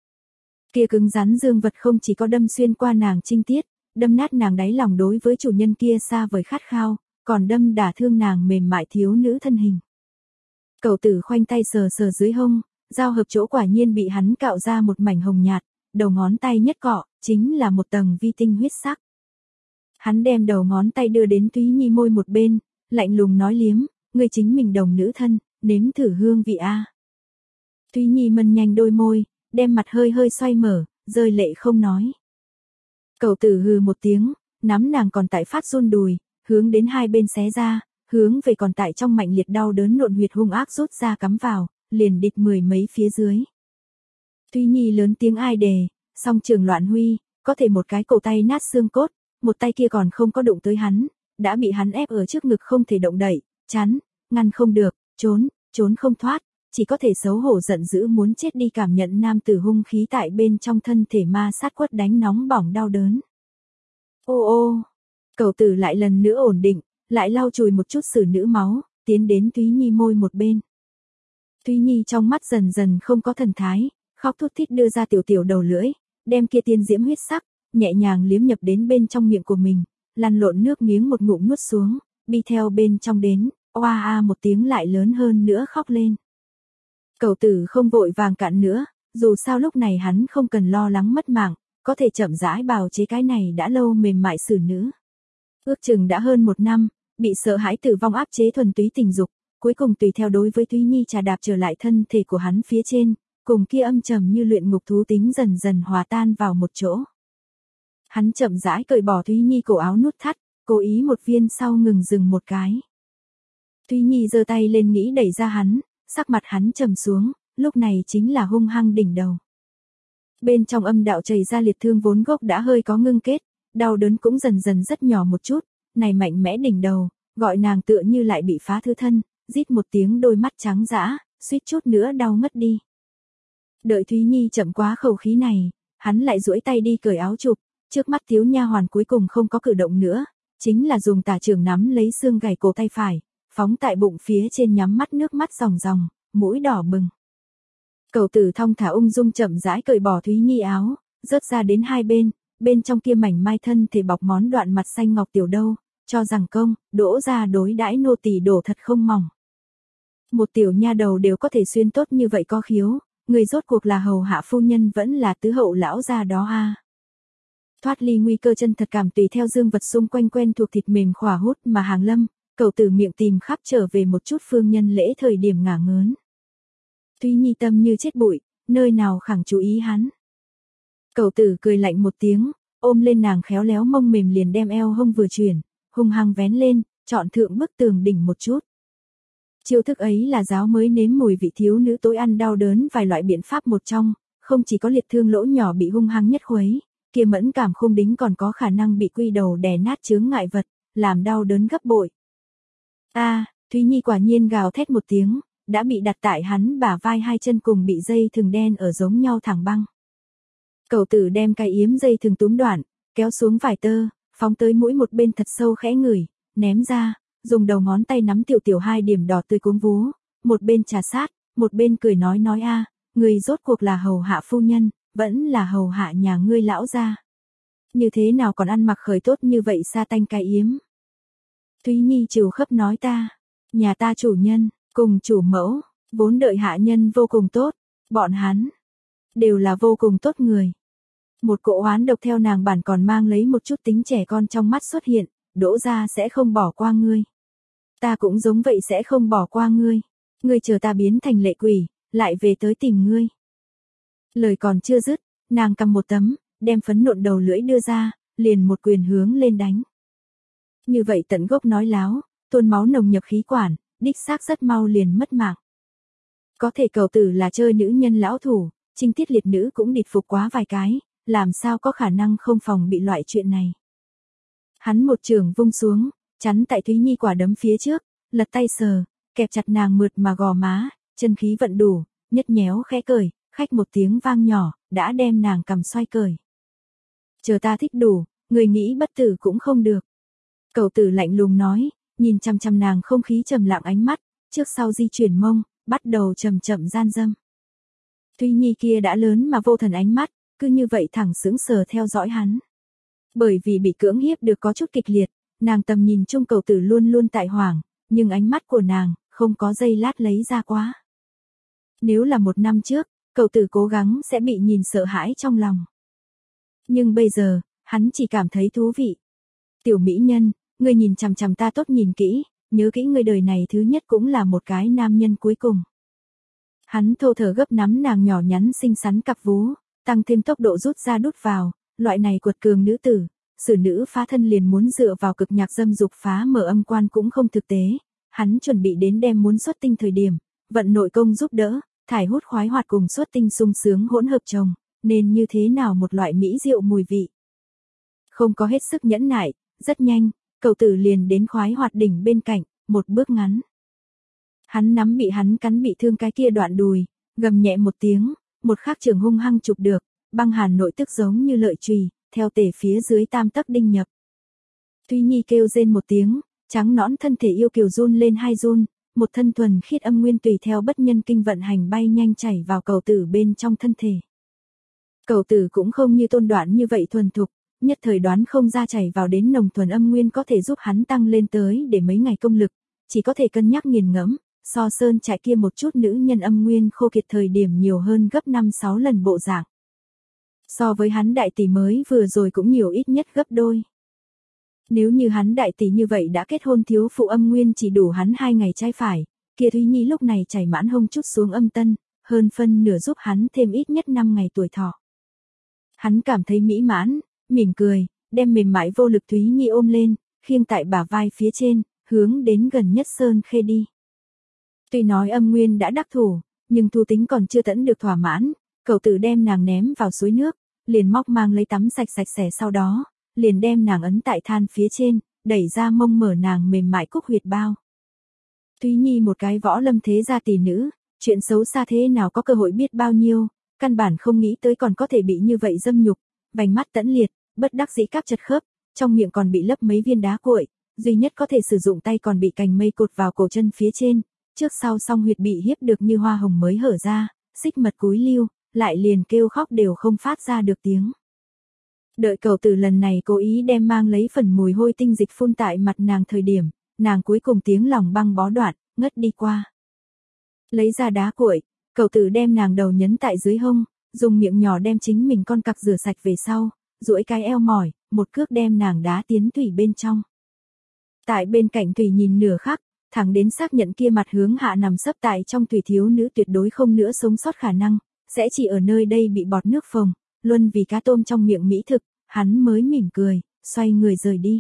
Kia cứng rắn dương vật không chỉ có đâm xuyên qua nàng trinh tiết, đâm nát nàng đáy lòng đối với chủ nhân kia xa vời khát khao, còn đâm đả thương nàng mềm mại thiếu nữ thân hình. Cẩu Tử khoanh tay sờ sờ dưới hông, giao hợp chỗ quả nhiên bị hắn cạo ra một mảnh hồng nhạt, đầu ngón tay nhất cọ, chính là một tầng vi tinh huyết sắc. Hắn đem đầu ngón tay đưa đến Thúy Nhi môi một bên, lạnh lùng nói liếm, ngươi chính mình đồng nữ thân, nếm thử hương vị a. Thúy Nhi mân nhanh đôi môi, đem mặt hơi hơi xoay mở, rơi lệ không nói. Cẩu Tử hừ một tiếng, nắm nàng còn tại phát run đùi, hướng đến hai bên xé ra, hướng về còn tại trong mạnh liệt đau đớn nộn huyệt hung ác rút ra cắm vào, liền địch mười mấy phía dưới. Thúy Nhi lớn tiếng ai đề, song trường loạn huy, có thể một cái cổ tay nát xương cốt, một tay kia còn không có đụng tới hắn, đã bị hắn ép ở trước ngực không thể động đậy, chắn, ngăn không được, trốn, trốn không thoát, chỉ có thể xấu hổ giận dữ muốn chết đi cảm nhận nam tử hung khí tại bên trong thân thể ma sát quất đánh nóng bỏng đau đớn. Ô ô, Cẩu Tử lại lần nữa ổn định, lại lau chùi một chút xử nữ máu, tiến đến Thúy Nhi môi một bên. Thúy Nhi trong mắt dần dần không có thần thái, khóc thút thít đưa ra tiểu tiểu đầu lưỡi, đem kia tiên diễm huyết sắc, nhẹ nhàng liếm nhập đến bên trong miệng của mình, lăn lộn nước miếng một ngụm nuốt xuống, bi theo bên trong đến, oa a một tiếng lại lớn hơn nữa khóc lên. Cẩu Tử không vội vàng cạn nữa, dù sao lúc này hắn không cần lo lắng mất mạng, có thể chậm rãi bào chế cái này đã lâu mềm mại xử nữ. Ước chừng đã hơn một năm, bị sợ hãi tử vong áp chế thuần túy tình dục, cuối cùng tùy theo đối với Thúy Nhi trà đạp trở lại thân thể của hắn phía trên, cùng kia âm trầm như luyện ngục thú tính dần dần hòa tan vào một chỗ. Hắn chậm rãi cởi bỏ Thúy Nhi cổ áo nút thắt, cố ý một viên sau ngừng dừng một cái. Thúy Nhi giơ tay lên nghĩ đẩy ra hắn, sắc mặt hắn trầm xuống, lúc này chính là hung hăng đỉnh đầu. Bên trong âm đạo chảy ra liệt thương vốn gốc đã hơi có ngưng kết, đau đớn cũng dần dần rất nhỏ một chút, này mạnh mẽ đỉnh đầu, gọi nàng tựa như lại bị phá thứ thân, rít một tiếng đôi mắt trắng dã, suýt chút nữa đau ngất đi. Đợi Thúy Nhi chậm quá khẩu khí này, hắn lại duỗi tay đi cởi áo chụp, trước mắt thiếu nha hoàn cuối cùng không có cử động nữa, chính là dùng tả trưởng nắm lấy xương gảy cổ tay phải, phóng tại bụng phía trên nhắm mắt nước mắt ròng ròng, mũi đỏ bừng. Cẩu Tử thong thả ung dung chậm rãi cởi bỏ Thúy Nhi áo, rớt ra đến hai bên, bên trong kia mảnh mai thân thể bọc món đoạn mặt xanh ngọc tiểu đâu, cho rằng công, đỗ ra đối đãi nô tỳ đổ thật không mỏng. Một tiểu nha đầu đều có thể xuyên tốt như vậy có khiếu, người rốt cuộc là hầu hạ phu nhân vẫn là tứ hậu lão gia đó a. À. Thoát ly nguy cơ chân thật cảm tùy theo dương vật xung quanh quen thuộc thịt mềm khỏa hút mà hàng lâm, Cẩu Tử miệng tìm khắp trở về một chút phương nhân lễ thời điểm ngả ngớn. Thúy Nhi tâm như chết bụi, nơi nào khẳng chú ý hắn. Cẩu Tử cười lạnh một tiếng, ôm lên nàng khéo léo mông mềm liền đem eo hông vừa chuyển, hung hăng vén lên, chọn thượng bức tường đỉnh một chút. Chiêu thức ấy là giáo mới nếm mùi vị thiếu nữ tối ăn đau đớn vài loại biện pháp một trong, không chỉ có liệt thương lỗ nhỏ bị hung hăng nhất khuấy, kia mẫn cảm khung đính còn có khả năng bị quy đầu đè nát chướng ngại vật, làm đau đớn gấp bội. A, Thúy Nhi quả nhiên gào thét một tiếng, đã bị đặt tại hắn bả vai, hai chân cùng bị dây thừng đen ở giống nhau thẳng băng. Cậu tử đem cái yếm dây thừng túm đoạn, kéo xuống vài tơ, phóng tới mũi một bên thật sâu khẽ ngửi, ném ra, dùng đầu ngón tay nắm tiểu tiểu hai điểm đỏ tươi cuống vú, một bên trà sát, một bên cười nói nói a, người rốt cuộc là hầu hạ phu nhân, vẫn là hầu hạ nhà ngươi lão gia. Như thế nào còn ăn mặc khởi tốt như vậy sa tanh cái yếm. Thúy Nhi trìu khấp nói ta, nhà ta chủ nhân, cùng chủ mẫu, vốn đợi hạ nhân vô cùng tốt, bọn hắn, đều là vô cùng tốt người. Một cỗ oán độc theo nàng bản còn mang lấy một chút tính trẻ con trong mắt xuất hiện, Đỗ gia sẽ không bỏ qua ngươi. Ta cũng giống vậy sẽ không bỏ qua ngươi. Ngươi chờ ta biến thành lệ quỷ, lại về tới tìm ngươi. Lời còn chưa dứt, nàng cầm một tấm, đem phấn nộn đầu lưỡi đưa ra, liền một quyền hướng lên đánh. Như vậy tận gốc nói láo, tuôn máu nồng nhập khí quản, đích xác rất mau liền mất mạng. Có thể cậu tử là chơi nữ nhân lão thủ, trinh tiết liệt nữ cũng địch phục quá vài cái, làm sao có khả năng không phòng bị loại chuyện này. Hắn một trường vung xuống, chắn tại Thúy Nhi quả đấm phía trước, lật tay sờ, kẹp chặt nàng mượt mà gò má, chân khí vận đủ, nhất nhéo khẽ cởi, khách một tiếng vang nhỏ, đã đem nàng cầm xoay cởi. Chờ ta thích đủ, người nghĩ bất tử cũng không được. Cậu tử lạnh lùng nói, nhìn chăm chăm nàng không khí trầm lặng ánh mắt, trước sau di chuyển mông, bắt đầu chậm chậm gian dâm. Thúy Nhi kia đã lớn mà vô thần ánh mắt, cứ như vậy thẳng sững sờ theo dõi hắn. Bởi vì bị cưỡng hiếp được có chút kịch liệt, nàng tầm nhìn chung cậu tử luôn luôn tại hoảng, nhưng ánh mắt của nàng, không có giây lát lấy ra quá. Nếu là một năm trước, cậu tử cố gắng sẽ bị nhìn sợ hãi trong lòng. Nhưng bây giờ, hắn chỉ cảm thấy thú vị. Tiểu mỹ nhân, ngươi nhìn chằm chằm ta tốt nhìn kỹ, nhớ kỹ ngươi đời này thứ nhất cũng là một cái nam nhân cuối cùng. Hắn thô thở gấp nắm nàng nhỏ nhắn xinh xắn cặp vú, tăng thêm tốc độ rút ra đút vào, loại này quật cường nữ tử, xử nữ phá thân liền muốn dựa vào cực nhạc dâm dục phá mở âm quan cũng không thực tế. Hắn chuẩn bị đến đem muốn xuất tinh thời điểm, vận nội công giúp đỡ, thải hút khoái hoạt cùng xuất tinh sung sướng hỗn hợp chồng, nên như thế nào một loại mỹ diệu mùi vị. Không có hết sức nhẫn nại, rất nhanh, cậu tử liền đến khoái hoạt đỉnh bên cạnh, một bước ngắn. Hắn nắm bị hắn cắn bị thương cái kia đoạn đùi, gầm nhẹ một tiếng, một khắc trường hung hăng chụp được, băng hàn nội tức giống như lợi chùy, theo tể phía dưới tam tấc đinh nhập. Thúy Nhi kêu rên một tiếng, trắng nõn thân thể yêu kiều run lên hai run, một thân thuần khiết âm nguyên tùy theo bất nhân kinh vận hành bay nhanh chảy vào cầu tử bên trong thân thể. Cầu tử cũng không như Tôn Đoạn như vậy thuần thục, nhất thời đoán không ra chảy vào đến nồng thuần âm nguyên có thể giúp hắn tăng lên tới để mấy ngày công lực, chỉ có thể cân nhắc nghiền ngẫm, so sơn trại kia một chút nữ nhân âm nguyên khô kiệt thời điểm nhiều hơn gấp năm sáu lần bộ dạng. So với hắn đại tỷ mới vừa rồi cũng nhiều ít nhất gấp đôi. Nếu như hắn đại tỷ như vậy đã kết hôn thiếu phụ âm nguyên chỉ đủ hắn hai ngày trai phải, kia Thúy Nhi lúc này chảy mãn hông chút xuống âm tân, hơn phân nửa giúp hắn thêm ít nhất năm ngày tuổi thọ. Hắn cảm thấy mỹ mãn, mỉm cười, đem mềm mại vô lực Thúy Nhi ôm lên, khiêng tại bả vai phía trên, hướng đến gần nhất sơn khê đi. Tuy nói âm nguyên đã đắc thủ, nhưng thu tính còn chưa tẫn được thỏa mãn, cậu tử đem nàng ném vào suối nước, liền móc mang lấy tắm sạch sạch sẽ sau đó, liền đem nàng ấn tại than phía trên, đẩy ra mông mở nàng mềm mại cúc huyệt bao. Thúy Nhi một cái võ lâm thế gia tỷ nữ, chuyện xấu xa thế nào có cơ hội biết bao nhiêu, căn bản không nghĩ tới còn có thể bị như vậy dâm nhục, vành mắt tẫn liệt, bất đắc dĩ các chật khớp, trong miệng còn bị lấp mấy viên đá cuội, duy nhất có thể sử dụng tay còn bị cành mây cột vào cổ chân phía trên, trước sau song huyệt bị hiếp được như hoa hồng mới hở ra, xích mật cúi liêu, lại liền kêu khóc đều không phát ra được tiếng. Đợi cậu tử lần này cố ý đem mang lấy phần mùi hôi tinh dịch phun tại mặt nàng thời điểm, nàng cuối cùng tiếng lòng băng bó đoạn, ngất đi qua. Lấy ra đá cuội, cậu tử đem nàng đầu nhấn tại dưới hông, dùng miệng nhỏ đem chính mình con cặc rửa sạch về sau, duỗi cái eo mỏi, một cước đem nàng đá tiến thủy bên trong. Tại bên cạnh thủy nhìn nửa khắc, thẳng đến xác nhận kia mặt hướng hạ nằm sấp tại trong thủy thiếu nữ tuyệt đối không nữa sống sót khả năng, sẽ chỉ ở nơi đây bị bọt nước phồng, luân vì cá tôm trong miệng mỹ thực, hắn mới mỉm cười, xoay người rời đi.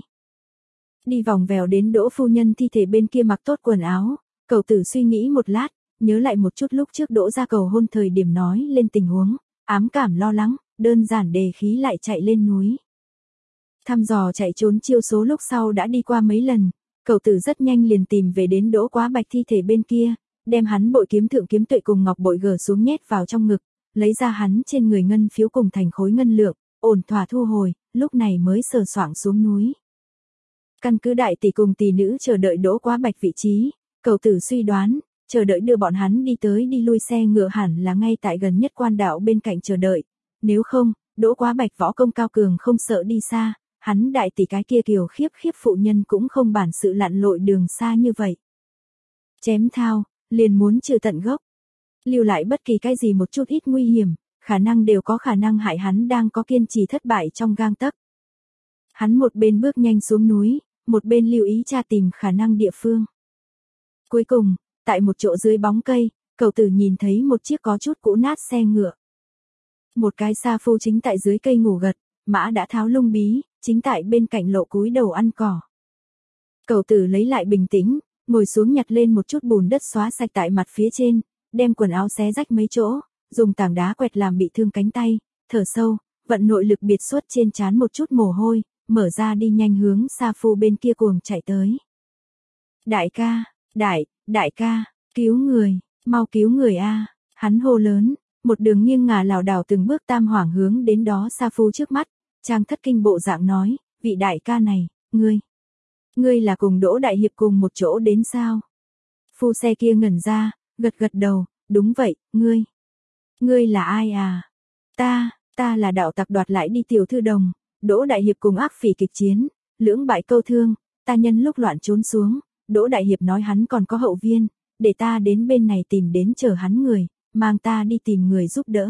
Đi vòng vèo đến Đỗ phu nhân thi thể bên kia mặc tốt quần áo, cậu tử suy nghĩ một lát, nhớ lại một chút lúc trước Đỗ ra cầu hôn thời điểm nói lên tình huống, ám cảm lo lắng, đơn giản đề khí lại chạy lên núi. Thăm dò chạy trốn chiêu số lúc sau đã đi qua mấy lần, cậu tử rất nhanh liền tìm về đến Đỗ Quá Bạch thi thể bên kia, đem hắn bội kiếm thượng kiếm tuệ cùng ngọc bội gỡ xuống nhét vào trong ngực, lấy ra hắn trên người ngân phiếu cùng thành khối ngân lượng, ổn thỏa thu hồi, lúc này mới sờ soạng xuống núi. Căn cứ đại tỷ cùng tỷ nữ chờ đợi Đỗ Quá Bạch vị trí, cậu tử suy đoán, chờ đợi đưa bọn hắn đi tới đi lui xe ngựa hẳn là ngay tại gần nhất quan đạo bên cạnh chờ đợi, nếu không, Đỗ Quá Bạch võ công cao cường không sợ đi xa, hắn đại tỷ cái kia kiều khiếp khiếp phụ nhân cũng không bản sự lặn lội đường xa như vậy. Chém thao, liền muốn trừ tận gốc, lưu lại bất kỳ cái gì một chút ít nguy hiểm, khả năng đều có khả năng hại hắn đang có kiên trì thất bại trong gang tấc. Hắn một bên bước nhanh xuống núi, một bên lưu ý tra tìm khả năng địa phương. Cuối cùng, tại một chỗ dưới bóng cây, cậu tử nhìn thấy một chiếc có chút cũ nát xe ngựa. Một cái sa phu chính tại dưới cây ngủ gật, mã đã tháo lung bí, chính tại bên cạnh lộ cúi đầu ăn cỏ. Cậu tử lấy lại bình tĩnh, ngồi xuống nhặt lên một chút bùn đất xóa sạch tại mặt phía trên, đem quần áo xé rách mấy chỗ, dùng tảng đá quẹt làm bị thương cánh tay, thở sâu, vận nội lực biệt xuất trên trán một chút mồ hôi, mở ra đi nhanh hướng sa phu bên kia cuồng chạy tới. Đại ca, đại, đại ca, cứu người, mau cứu người a! Hắn hô lớn, một đường nghiêng ngả lảo đảo từng bước tam hoảng hướng đến đó sa phu trước mắt, trang thất kinh bộ dạng nói, vị đại ca này, ngươi, ngươi là cùng Đỗ đại hiệp cùng một chỗ đến sao? Phu xe kia ngẩn ra, gật gật đầu, đúng vậy, ngươi, ngươi là ai à? Ta, ta là đạo tặc đoạt lại đi tiểu thư đồng, Đỗ đại hiệp cùng ác phỉ kịch chiến, lưỡng bại câu thương, ta nhân lúc loạn trốn xuống, Đỗ đại hiệp nói hắn còn có hậu viên, để ta đến bên này tìm đến chờ hắn người, mang ta đi tìm người giúp đỡ.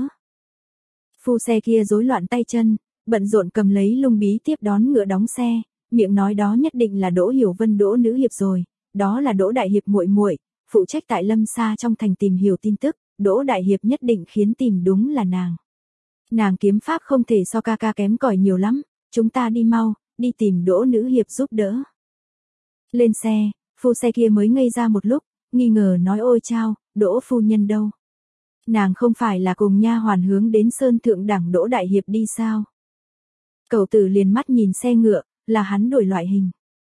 Phu xe kia rối loạn tay chân, bận rộn cầm lấy lung bí tiếp đón ngựa đóng xe, miệng nói đó nhất định là Đỗ Hiểu Vân Đỗ nữ hiệp rồi, đó là Đỗ đại hiệp muội muội, phụ trách tại Lâm Sa trong thành tìm hiểu tin tức, Đỗ đại hiệp nhất định khiến tìm đúng là nàng. Nàng kiếm pháp không thể so ca ca kém cỏi nhiều lắm, chúng ta đi mau, đi tìm Đỗ nữ hiệp giúp đỡ. Lên xe, phu xe kia mới ngây ra một lúc, nghi ngờ nói ôi chao, Đỗ phu nhân đâu? Nàng không phải là cùng nha hoàn hướng đến sơn thượng đẳng Đỗ đại hiệp đi sao? Cậu tử liền mắt nhìn xe ngựa, là hắn đổi loại hình.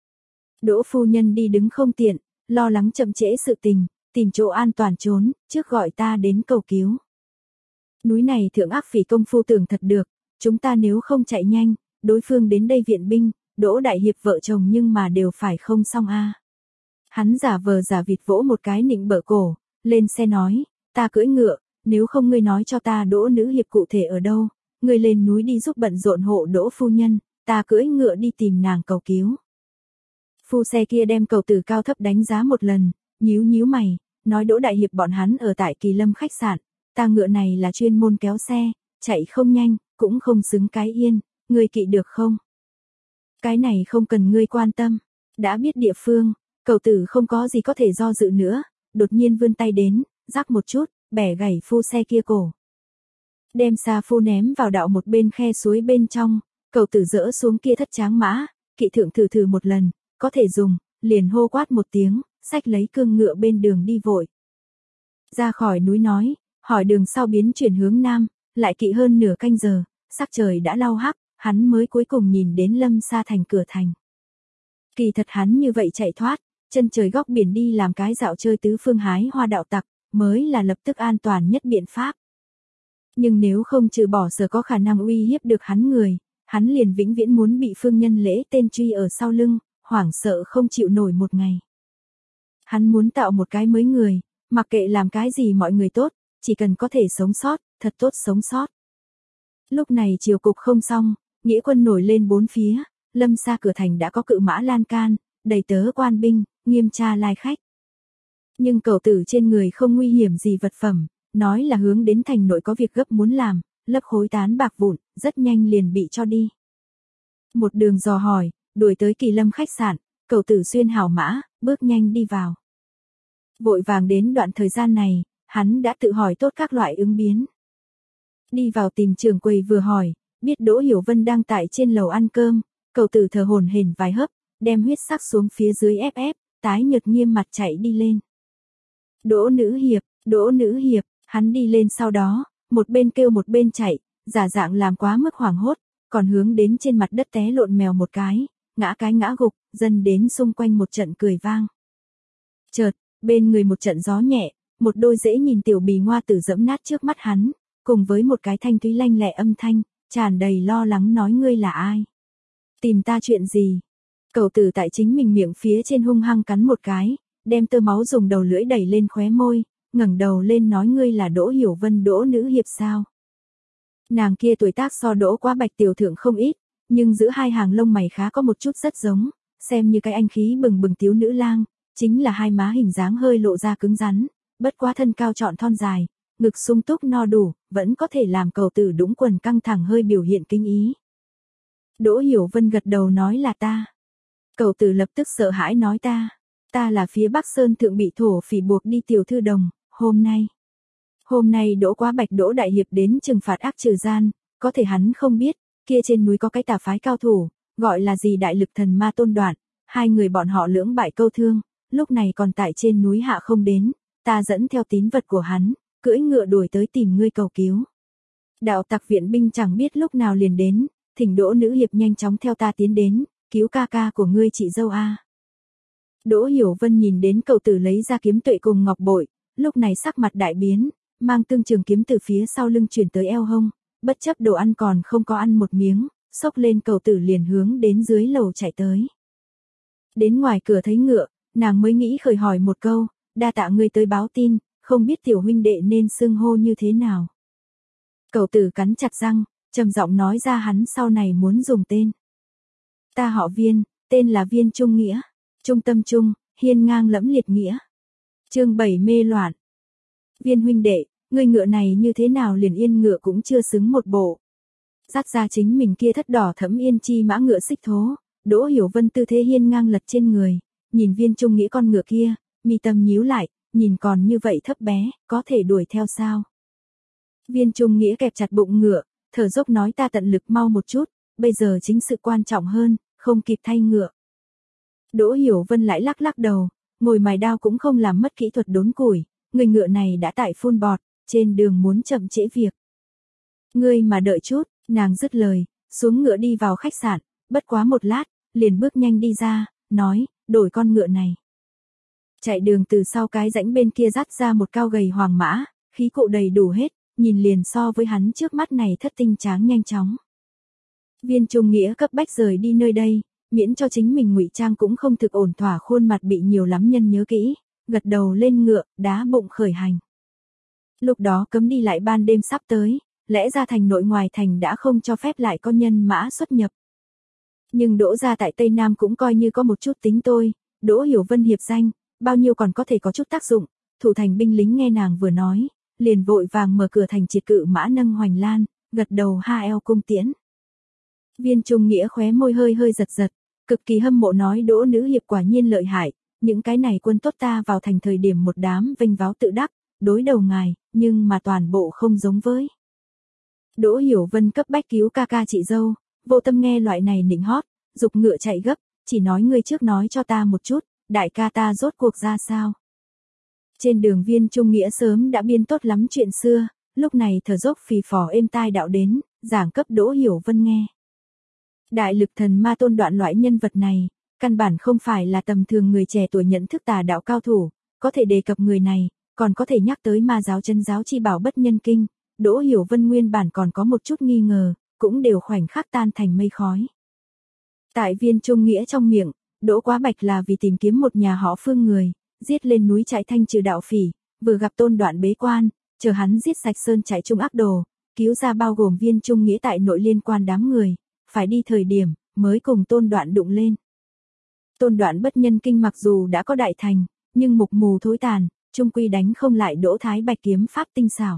Đỗ phu nhân đi đứng không tiện, lo lắng chậm trễ sự tình, tìm chỗ an toàn trốn, trước gọi ta đến cầu cứu. Núi này thượng ác phỉ công phu tưởng thật được, chúng ta nếu không chạy nhanh, đối phương đến đây viện binh, Đỗ đại hiệp vợ chồng nhưng mà đều phải không xong a. Hắn giả vờ giả vịt vỗ một cái nịnh bợ cổ, lên xe nói, ta cưỡi ngựa, nếu không ngươi nói cho ta Đỗ nữ hiệp cụ thể ở đâu, ngươi lên núi đi giúp bận rộn hộ Đỗ phu nhân, ta cưỡi ngựa đi tìm nàng cầu cứu. Phu xe kia đem cậu tử cao thấp đánh giá một lần, nhíu nhíu mày, nói Đỗ đại hiệp bọn hắn ở tại Kỳ Lâm khách sạn, ta ngựa này là chuyên môn kéo xe, chạy không nhanh, cũng không xứng cái yên, ngươi kỵ được không? Cái này không cần ngươi quan tâm, đã biết địa phương, cậu tử không có gì có thể do dự nữa, đột nhiên vươn tay đến, rắc một chút, bẻ gãy phu xe kia cổ. Đem sa phu ném vào đạo một bên khe suối bên trong, cậu tử dỡ xuống kia thất tráng mã, kỵ thượng thử thử một lần, có thể dùng, liền hô quát một tiếng, xách lấy cương ngựa bên đường đi vội. Ra khỏi núi nói, hỏi đường sau biến chuyển hướng nam, lại kỵ hơn nửa canh giờ, sắc trời đã lau hắc, hắn mới cuối cùng nhìn đến Lâm Sa thành cửa thành. Kỳ thật hắn như vậy chạy thoát, chân trời góc biển đi làm cái dạo chơi tứ phương hái hoa đạo tặc, mới là lập tức an toàn nhất biện pháp. Nhưng nếu không trừ bỏ sở có khả năng uy hiếp được hắn người, hắn liền vĩnh viễn muốn bị phương nhân lễ tên truy ở sau lưng, hoảng sợ không chịu nổi một ngày. Hắn muốn tạo một cái mới người, mặc kệ làm cái gì mọi người tốt, chỉ cần có thể sống sót, thật tốt sống sót. Lúc này triều cục không xong, nghĩa quân nổi lên bốn phía, Lâm Sa cửa thành đã có cự mã lan can, đầy tớ quan binh, nghiêm tra lai khách. Nhưng cậu tử trên người không nguy hiểm gì vật phẩm, nói là hướng đến thành nội có việc gấp muốn làm, lấp khối tán bạc vụn, rất nhanh liền bị cho đi. Một đường dò hỏi, đuổi tới Kỳ Lâm khách sạn, cậu tử xuyên hào mã, bước nhanh đi vào. Vội vàng đến đoạn thời gian này, hắn đã tự hỏi tốt các loại ứng biến. Đi vào tìm trưởng quầy vừa hỏi, biết Đỗ Hiểu Vân đang tại trên lầu ăn cơm, cậu tử thở hổn hển vài hấp, đem huyết sắc xuống phía dưới ép ép, tái nhợt nghiêm mặt chạy đi lên. Đỗ nữ hiệp, Đỗ nữ hiệp, hắn đi lên sau đó, một bên kêu một bên chạy, giả dạng làm quá mức hoảng hốt, còn hướng đến trên mặt đất té lộn mèo một cái, ngã cái ngã gục, dân đến xung quanh một trận cười vang. Chợt, bên người một trận gió nhẹ, một đôi dễ nhìn tiểu bì ngoa tử dẫm nát trước mắt hắn, cùng với một cái thanh thúy lanh lẹ âm thanh, tràn đầy lo lắng nói ngươi là ai? Tìm ta chuyện gì? Cậu tử tại chính mình miệng phía trên hung hăng cắn một cái, đem tơ máu dùng đầu lưỡi đẩy lên khóe môi, ngẩng đầu lên nói ngươi là Đỗ Hiểu Vân Đỗ nữ hiệp sao? Nàng kia tuổi tác so Đỗ Quá Bạch tiểu thượng không ít, nhưng giữa hai hàng lông mày khá có một chút rất giống, xem như cái anh khí bừng bừng tiếu nữ lang, chính là hai má hình dáng hơi lộ ra cứng rắn, bất quá thân cao trọn thon dài, ngực sung túc no đủ, vẫn có thể làm cậu tử đũng quần căng thẳng hơi biểu hiện kinh ý. Đỗ Hiểu Vân gật đầu nói là ta. Cậu tử lập tức sợ hãi nói ta, ta là phía Bắc Sơn thượng bị thổ phỉ buộc đi tiểu thư đồng, hôm nay. Hôm nay Đỗ Quá Bạch Đỗ Đại Hiệp đến trừng phạt ác trừ gian, có thể hắn không biết, kia trên núi có cái tà phái cao thủ, gọi là gì Đại Lực Thần Ma Tôn Đoạn, hai người bọn họ lưỡng bại câu thương, lúc này còn tại trên núi hạ không đến, ta dẫn theo tín vật của hắn, cưỡi ngựa đuổi tới tìm ngươi cầu cứu. Đạo tặc viện binh chẳng biết lúc nào liền đến, thỉnh Đỗ nữ hiệp nhanh chóng theo ta tiến đến, cứu ca ca của ngươi chị dâu a. Đỗ Hiểu Vân nhìn đến cậu tử lấy ra kiếm tuệ cùng ngọc bội, lúc này sắc mặt đại biến, mang tương trường kiếm từ phía sau lưng chuyển tới eo hông, bất chấp đồ ăn còn không có ăn một miếng, xốc lên cậu tử liền hướng đến dưới lầu chạy tới. Đến ngoài cửa thấy ngựa, nàng mới nghĩ khởi hỏi một câu, đa tạ ngươi tới báo tin, không biết tiểu huynh đệ nên xưng hô như thế nào. Cậu tử cắn chặt răng, trầm giọng nói ra hắn sau này muốn dùng tên. Ta họ Viên, tên là Viên Trung Nghĩa, trung tâm trung, hiên ngang lẫm liệt nghĩa. Chương bảy mê loạn. Viên huynh đệ, ngươi ngựa này như thế nào liền yên ngựa cũng chưa xứng một bộ. Dắt ra chính mình kia thất đỏ thẫm yên chi mã ngựa xích thố, Đỗ Hiểu Vân tư thế hiên ngang lật trên người, nhìn Viên Trung Nghĩa con ngựa kia, mi tâm nhíu lại, nhìn còn như vậy thấp bé, có thể đuổi theo sao? Viên Trung Nghĩa kẹp chặt bụng ngựa, thở dốc nói ta tận lực mau một chút, bây giờ chính sự quan trọng hơn, không kịp thay ngựa. Đỗ Hiểu Vân lại lắc lắc đầu, ngồi mài đao cũng không làm mất kỹ thuật đốn củi, người ngựa này đã tại phun bọt, trên đường muốn chậm trễ việc. Ngươi mà đợi chút, nàng dứt lời, xuống ngựa đi vào khách sạn, bất quá một lát, liền bước nhanh đi ra, nói, đổi con ngựa này. Chạy đường từ sau cái rãnh bên kia dắt ra một cao gầy hoàng mã, khí cụ đầy đủ hết, nhìn liền so với hắn trước mắt này thất tinh tráng nhanh chóng. Viên Trung Nghĩa cấp bách rời đi nơi đây, miễn cho chính mình ngụy trang cũng không thực ổn thỏa khuôn mặt bị nhiều lắm nhân nhớ kỹ, gật đầu lên ngựa, đá bụng khởi hành. Lúc đó cấm đi lại ban đêm sắp tới, lẽ ra thành nội ngoài thành đã không cho phép lại có nhân mã xuất nhập. Nhưng Đỗ gia tại Tây Nam cũng coi như có một chút tính tôi, Đỗ Hiểu Vân hiệp danh, bao nhiêu còn có thể có chút tác dụng, thủ thành binh lính nghe nàng vừa nói, liền vội vàng mở cửa thành triệt cự mã nâng hoành lan, gật đầu ha eo cung tiễn. Viên Trung Nghĩa khóe môi hơi hơi giật giật, cực kỳ hâm mộ nói Đỗ nữ hiệp quả nhiên lợi hại, những cái này quân tốt ta vào thành thời điểm một đám vênh váo tự đắc, đối đầu ngài, nhưng mà toàn bộ không giống với. Đỗ Hiểu Vân cấp bách cứu ca ca chị dâu, vô tâm nghe loại này nịnh hót, dục ngựa chạy gấp, chỉ nói ngươi trước nói cho ta một chút, đại ca ta rốt cuộc ra sao. Trên đường Viên Trung Nghĩa sớm đã biên tốt lắm chuyện xưa, lúc này thở dốc phì phò êm tai đạo đến, giảng cấp Đỗ Hiểu Vân nghe. Đại Lực Thần Ma Tôn Đoạn loại nhân vật này, căn bản không phải là tầm thường người trẻ tuổi nhận thức tà đạo cao thủ, có thể đề cập người này, còn có thể nhắc tới ma giáo chân giáo chi bảo bất nhân kinh, Đỗ Hiểu Vân nguyên bản còn có một chút nghi ngờ, cũng đều khoảnh khắc tan thành mây khói. Tại Viên Trung Nghĩa trong miệng, Đỗ Quá Bạch là vì tìm kiếm một nhà họ Phương người, giết lên núi trại thanh trừ đạo phỉ, vừa gặp Tôn Đoạn bế quan, chờ hắn giết sạch sơn trại trung ác đồ, cứu ra bao gồm Viên Trung Nghĩa tại nội liên quan đám người, phải đi thời điểm, mới cùng Tôn Đoạn đụng lên. Tôn Đoạn bất nhân kinh mặc dù đã có đại thành, nhưng mục mù thối tàn, trung quy đánh không lại Đỗ Thái Bạch kiếm pháp tinh xảo.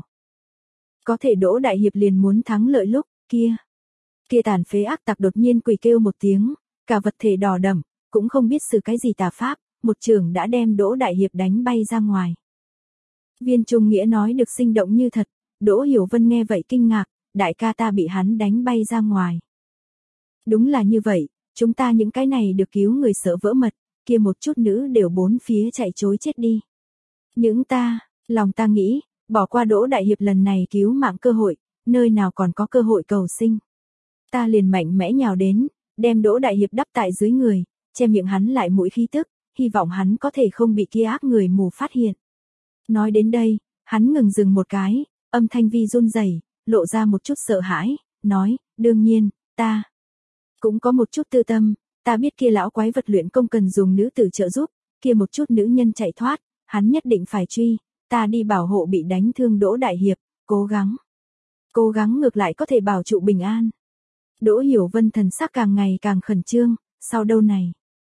Có thể Đỗ Đại Hiệp liền muốn thắng lợi lúc, kia. Kia tàn phế ác tặc đột nhiên quỳ kêu một tiếng, cả vật thể đỏ đậm, cũng không biết sự cái gì tà pháp, một trường đã đem Đỗ Đại Hiệp đánh bay ra ngoài. Viên Trung Nghĩa nói được sinh động như thật, Đỗ Hiểu Vân nghe vậy kinh ngạc, đại ca ta bị hắn đánh bay ra ngoài. Đúng là như vậy, chúng ta những cái này được cứu người sợ vỡ mật, kia một chút nữ đều bốn phía chạy trối chết đi. Những ta, lòng ta nghĩ, bỏ qua Đỗ Đại Hiệp lần này cứu mạng cơ hội, nơi nào còn có cơ hội cầu sinh. Ta liền mạnh mẽ nhào đến, đem Đỗ Đại Hiệp đắp tại dưới người, che miệng hắn lại mũi khí tức, hy vọng hắn có thể không bị kia ác người mù phát hiện. Nói đến đây, hắn ngừng dừng một cái, âm thanh vi run rẩy, lộ ra một chút sợ hãi, nói, đương nhiên, ta cũng có một chút tư tâm, ta biết kia lão quái vật luyện công cần dùng nữ tử trợ giúp, kia một chút nữ nhân chạy thoát, hắn nhất định phải truy, ta đi bảo hộ bị đánh thương Đỗ Đại Hiệp, cố gắng. Cố gắng ngược lại có thể bảo trụ bình an. Đỗ Hiểu Vân thần sắc càng ngày càng khẩn trương, sau đâu này?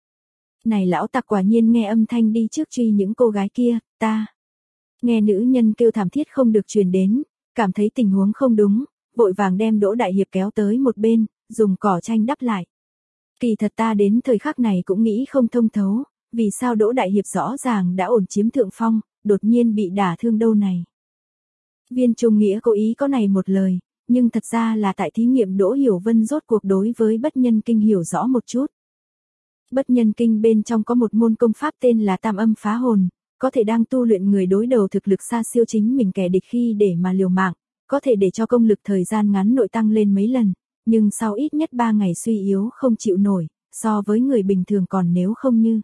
Này lão tặc quả nhiên nghe âm thanh đi trước truy những cô gái kia, ta. Nghe nữ nhân kêu thảm thiết không được truyền đến, cảm thấy tình huống không đúng, vội vàng đem Đỗ Đại Hiệp kéo tới một bên, dùng cỏ tranh đắp lại. Kỳ thật ta đến thời khắc này cũng nghĩ không thông thấu, vì sao Đỗ Đại Hiệp rõ ràng đã ổn chiếm thượng phong, đột nhiên bị đả thương đâu này. Viên Trung Nghĩa cố ý có này một lời, nhưng thật ra là tại thí nghiệm Đỗ Hiểu Vân rốt cuộc đối với bất nhân kinh hiểu rõ một chút. Bất nhân kinh bên trong có một môn công pháp tên là Tam Âm Phá Hồn, có thể đang tu luyện người đối đầu thực lực xa siêu chính mình kẻ địch khi để mà liều mạng, có thể để cho công lực thời gian ngắn nội tăng lên mấy lần, nhưng sau ít nhất ba ngày suy yếu không chịu nổi, so với người bình thường còn nếu không như.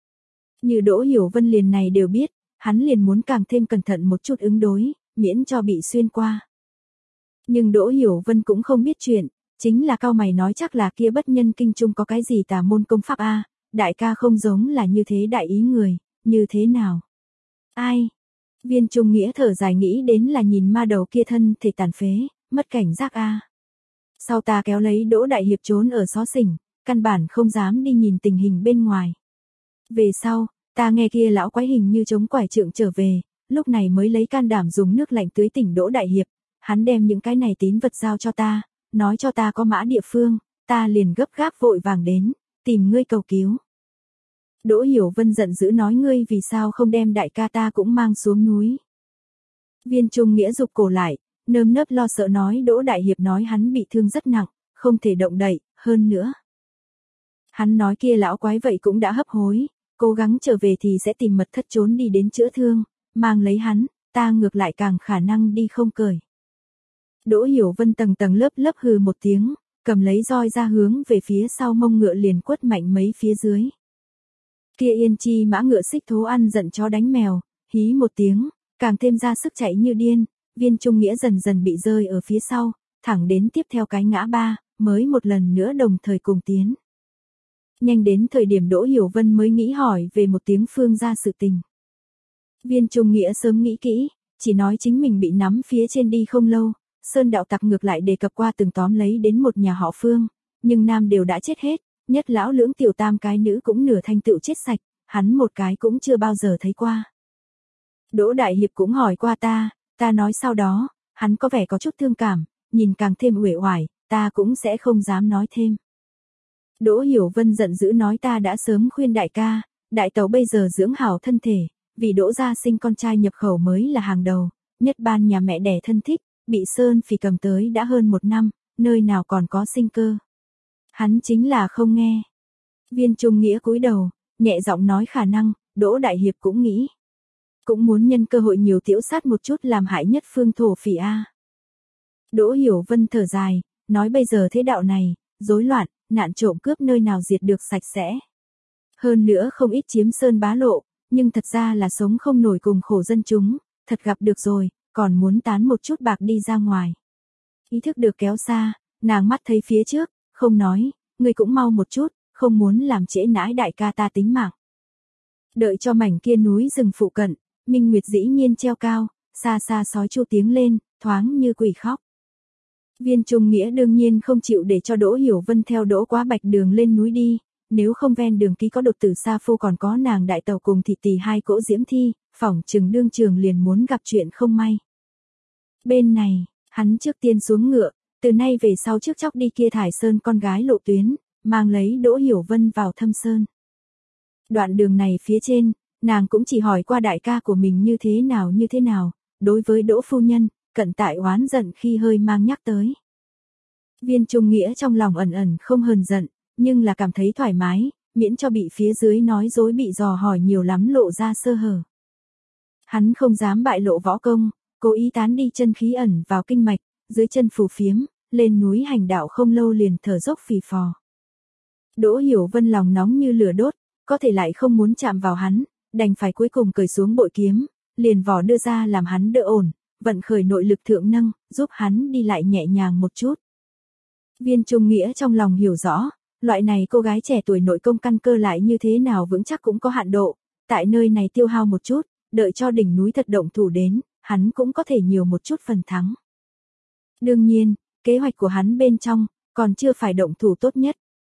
Như Đỗ Hiểu Vân liền này đều biết, hắn liền muốn càng thêm cẩn thận một chút ứng đối, miễn cho bị xuyên qua. Nhưng Đỗ Hiểu Vân cũng không biết chuyện, chính là cao mày nói chắc là kia bất nhân kinh trung có cái gì tà môn công pháp a, đại ca không giống là như thế đại ý người, như thế nào? Ai? Viên Trung Nghĩa thở dài nghĩ đến là nhìn ma đầu kia thân thể tàn phế, mất cảnh giác a. Sau ta kéo lấy Đỗ Đại Hiệp trốn ở xó xỉnh, căn bản không dám đi nhìn tình hình bên ngoài. Về sau, ta nghe kia lão quái hình như chống quải trượng trở về, lúc này mới lấy can đảm dùng nước lạnh tưới tỉnh Đỗ Đại Hiệp, hắn đem những cái này tín vật giao cho ta, nói cho ta có mã địa phương, ta liền gấp gáp vội vàng đến, tìm ngươi cầu cứu. Đỗ Hiểu Vân giận dữ nói ngươi vì sao không đem đại ca ta cũng mang xuống núi. Viên Trung Nghĩa rụt cổ lại, nơm nớp lo sợ nói Đỗ Đại Hiệp nói hắn bị thương rất nặng, không thể động đậy, hơn nữa. Hắn nói kia lão quái vậy cũng đã hấp hối, cố gắng trở về thì sẽ tìm mật thất trốn đi đến chữa thương, mang lấy hắn, ta ngược lại càng khả năng đi không cởi. Đỗ Hiểu Vân tầng tầng lớp lớp hừ một tiếng, cầm lấy roi ra hướng về phía sau mông ngựa liền quất mạnh mấy phía dưới. Kia yên chi mã ngựa xích thố ăn giận chó đánh mèo, hí một tiếng, càng thêm ra sức chạy như điên, Viên Trung Nghĩa dần dần bị rơi ở phía sau, thẳng đến tiếp theo cái ngã ba, mới một lần nữa đồng thời cùng tiến. Nhanh đến thời điểm Đỗ Hiểu Vân mới nghĩ hỏi về một tiếng Phương gia sự tình. Viên Trung Nghĩa sớm nghĩ kỹ, chỉ nói chính mình bị nắm phía trên đi không lâu, Sơn đạo tặc ngược lại đề cập qua từng tóm lấy đến một nhà họ Phương, nhưng nam đều đã chết hết, nhất lão lưỡng tiểu tam cái nữ cũng nửa thanh tựu chết sạch, hắn một cái cũng chưa bao giờ thấy qua. Đỗ Đại Hiệp cũng hỏi qua ta, ta nói sau đó, hắn có vẻ có chút thương cảm, nhìn càng thêm uể oải, ta cũng sẽ không dám nói thêm. Đỗ Hiểu Vân giận dữ nói ta đã sớm khuyên đại ca, đại tẩu bây giờ dưỡng hảo thân thể, vì Đỗ gia sinh con trai nhập khẩu mới là hàng đầu, nhất ban nhà mẹ đẻ thân thích, bị Sơn Phỉ cầm tới đã hơn một năm, nơi nào còn có sinh cơ. Hắn chính là không nghe. Viên Trung Nghĩa cúi đầu, nhẹ giọng nói khả năng, Đỗ Đại Hiệp cũng nghĩ. Cũng muốn nhân cơ hội nhiều tiểu sát một chút làm hại nhất phương thổ phỉ A. Đỗ Hiểu Vân thở dài, nói bây giờ thế đạo này, rối loạn, nạn trộm cướp nơi nào diệt được sạch sẽ. Hơn nữa không ít chiếm sơn bá lộ, nhưng thật ra là sống không nổi cùng khổ dân chúng, thật gặp được rồi, còn muốn tán một chút bạc đi ra ngoài. Ý thức được kéo xa, nàng mắt thấy phía trước, không nói, người cũng mau một chút, không muốn làm trễ nãi đại ca ta tính mạng. Đợi cho mảnh kia núi rừng phụ cận, Minh Nguyệt dĩ nhiên treo cao, xa xa sói chu tiếng lên, thoáng như quỷ khóc. Viên Trung Nghĩa đương nhiên không chịu để cho Đỗ Hiểu Vân theo Đỗ Quá Bạch đường lên núi đi, nếu không ven đường ký có đột tử Sa Phu còn có nàng đại tàu cùng thị tỷ hai cỗ diễm thi, phỏng chừng đương trường liền muốn gặp chuyện không may. Bên này, hắn trước tiên xuống ngựa, từ nay về sau trước chóc đi kia thải sơn con gái lộ tuyến, mang lấy Đỗ Hiểu Vân vào thâm sơn. Đoạn đường này phía trên, nàng cũng chỉ hỏi qua đại ca của mình như thế nào như thế nào, đối với Đỗ phu nhân, cận tại oán giận khi hơi mang nhắc tới. Viên Trung Nghĩa trong lòng ẩn ẩn không hờn giận, nhưng là cảm thấy thoải mái, miễn cho bị phía dưới nói dối bị dò hỏi nhiều lắm lộ ra sơ hở. Hắn không dám bại lộ võ công, cố ý tán đi chân khí ẩn vào kinh mạch, dưới chân phù phiếm, lên núi hành đạo không lâu liền thở dốc phì phò. Đỗ Hiểu Vân lòng nóng như lửa đốt, có thể lại không muốn chạm vào hắn, đành phải cuối cùng cởi xuống bội kiếm, liền vỏ đưa ra làm hắn đỡ ổn, vận khởi nội lực thượng nâng, giúp hắn đi lại nhẹ nhàng một chút. Viên Trung Nghĩa trong lòng hiểu rõ, loại này cô gái trẻ tuổi nội công căn cơ lại như thế nào vững chắc cũng có hạn độ, tại nơi này tiêu hao một chút, đợi cho đỉnh núi thật động thủ đến, hắn cũng có thể nhiều một chút phần thắng. Đương nhiên, kế hoạch của hắn bên trong, còn chưa phải động thủ tốt nhất.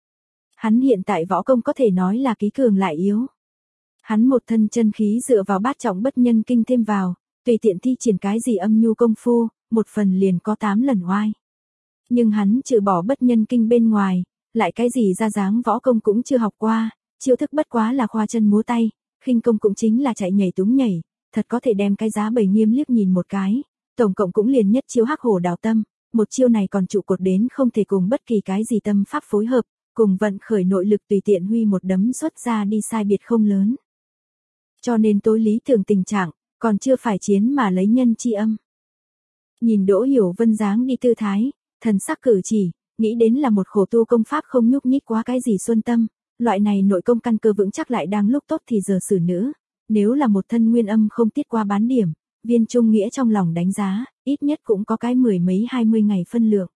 Hắn hiện tại võ công có thể nói là ký cường lại yếu. Hắn một thân chân khí dựa vào bát trọng bất nhân kinh thêm vào, tùy tiện thi triển cái gì âm nhu công phu, một phần liền có tám lần oai. Nhưng hắn trừ bỏ bất nhân kinh bên ngoài, lại cái gì ra dáng võ công cũng chưa học qua, chiêu thức bất quá là khoa chân múa tay, khinh công cũng chính là chạy nhảy túng nhảy, thật có thể đem cái giá bầy nghiêm liếc nhìn một cái, tổng cộng cũng liền nhất chiêu hắc hổ đào tâm, một chiêu này còn trụ cột đến không thể cùng bất kỳ cái gì tâm pháp phối hợp, cùng vận khởi nội lực tùy tiện huy một đấm xuất ra đi sai biệt không lớn. Cho nên tối lý tưởng tình trạng, còn chưa phải chiến mà lấy nhân chi âm. Nhìn Đỗ Hiểu Vân dáng đi tư thái, thần sắc cử chỉ, nghĩ đến là một khổ tu công pháp không nhúc nhích quá cái gì xuân tâm, loại này nội công căn cơ vững chắc lại đang lúc tốt thì giờ xử nữ, nếu là một thân nguyên âm không tiết qua bán điểm, Viên Trung Nghĩa trong lòng đánh giá, ít nhất cũng có cái mười mấy hai mươi ngày phân lượng.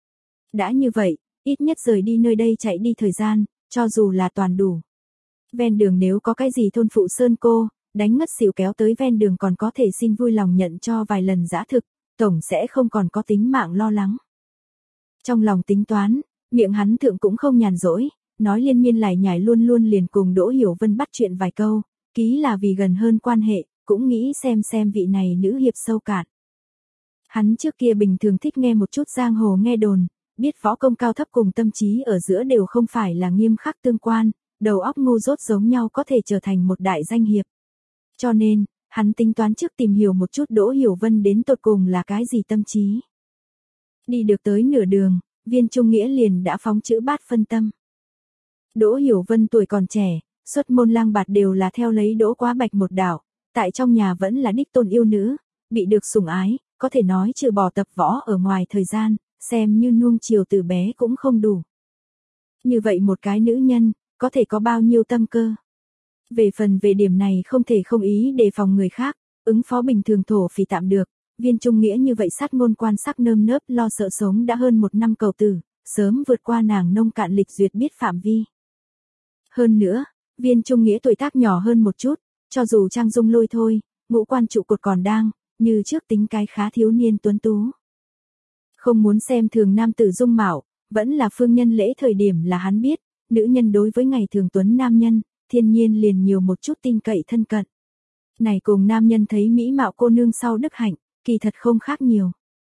Đã như vậy, ít nhất rời đi nơi đây chạy đi thời gian, cho dù là toàn đủ. Ven đường nếu có cái gì thôn phụ sơn cô, đánh ngất xỉu kéo tới ven đường còn có thể xin vui lòng nhận cho vài lần giã thực, tổng sẽ không còn có tính mạng lo lắng. Trong lòng tính toán, miệng hắn thượng cũng không nhàn rỗi, nói liên miên lải nhải luôn luôn liền cùng Đỗ Hiểu Vân bắt chuyện vài câu, ký là vì gần hơn quan hệ, cũng nghĩ xem xem vị này nữ hiệp sâu cạn. Hắn trước kia bình thường thích nghe một chút giang hồ nghe đồn, biết võ công cao thấp cùng tâm trí ở giữa đều không phải là nghiêm khắc tương quan, đầu óc ngu dốt giống nhau có thể trở thành một đại danh hiệp. Cho nên, hắn tính toán trước tìm hiểu một chút Đỗ Hiểu Vân đến tột cùng là cái gì tâm trí. Đi được tới nửa đường, Viên Trung Nghĩa liền đã phóng chữ bát phân tâm. Đỗ Hiểu Vân tuổi còn trẻ, xuất môn lang bạt đều là theo lấy Đỗ Quá Bạch một đạo, tại trong nhà vẫn là đích tôn yêu nữ, bị được sủng ái, có thể nói trừ bỏ tập võ ở ngoài thời gian, xem như nuông chiều từ bé cũng không đủ. Như vậy một cái nữ nhân, có thể có bao nhiêu tâm cơ. Về phần về điểm này không thể không ý đề phòng người khác, ứng phó bình thường thổ phỉ tạm được, Viên Trung Nghĩa như vậy sát ngôn quan sắc nơm nớp lo sợ sống đã hơn một năm cầu tử, sớm vượt qua nàng nông cạn lịch duyệt biết phạm vi. Hơn nữa, Viên Trung Nghĩa tuổi tác nhỏ hơn một chút, cho dù trang dung lôi thôi, ngũ quan trụ cột còn đang, như trước tính cái khá thiếu niên tuấn tú. Không muốn xem thường nam tử dung mạo, vẫn là phương nhân lễ thời điểm là hắn biết, nữ nhân đối với ngày thường tuấn nam nhân, thiên nhiên liền nhiều một chút tin cậy thân cận. Này cùng nam nhân thấy mỹ mạo cô nương sau đức hạnh, kỳ thật không khác nhiều.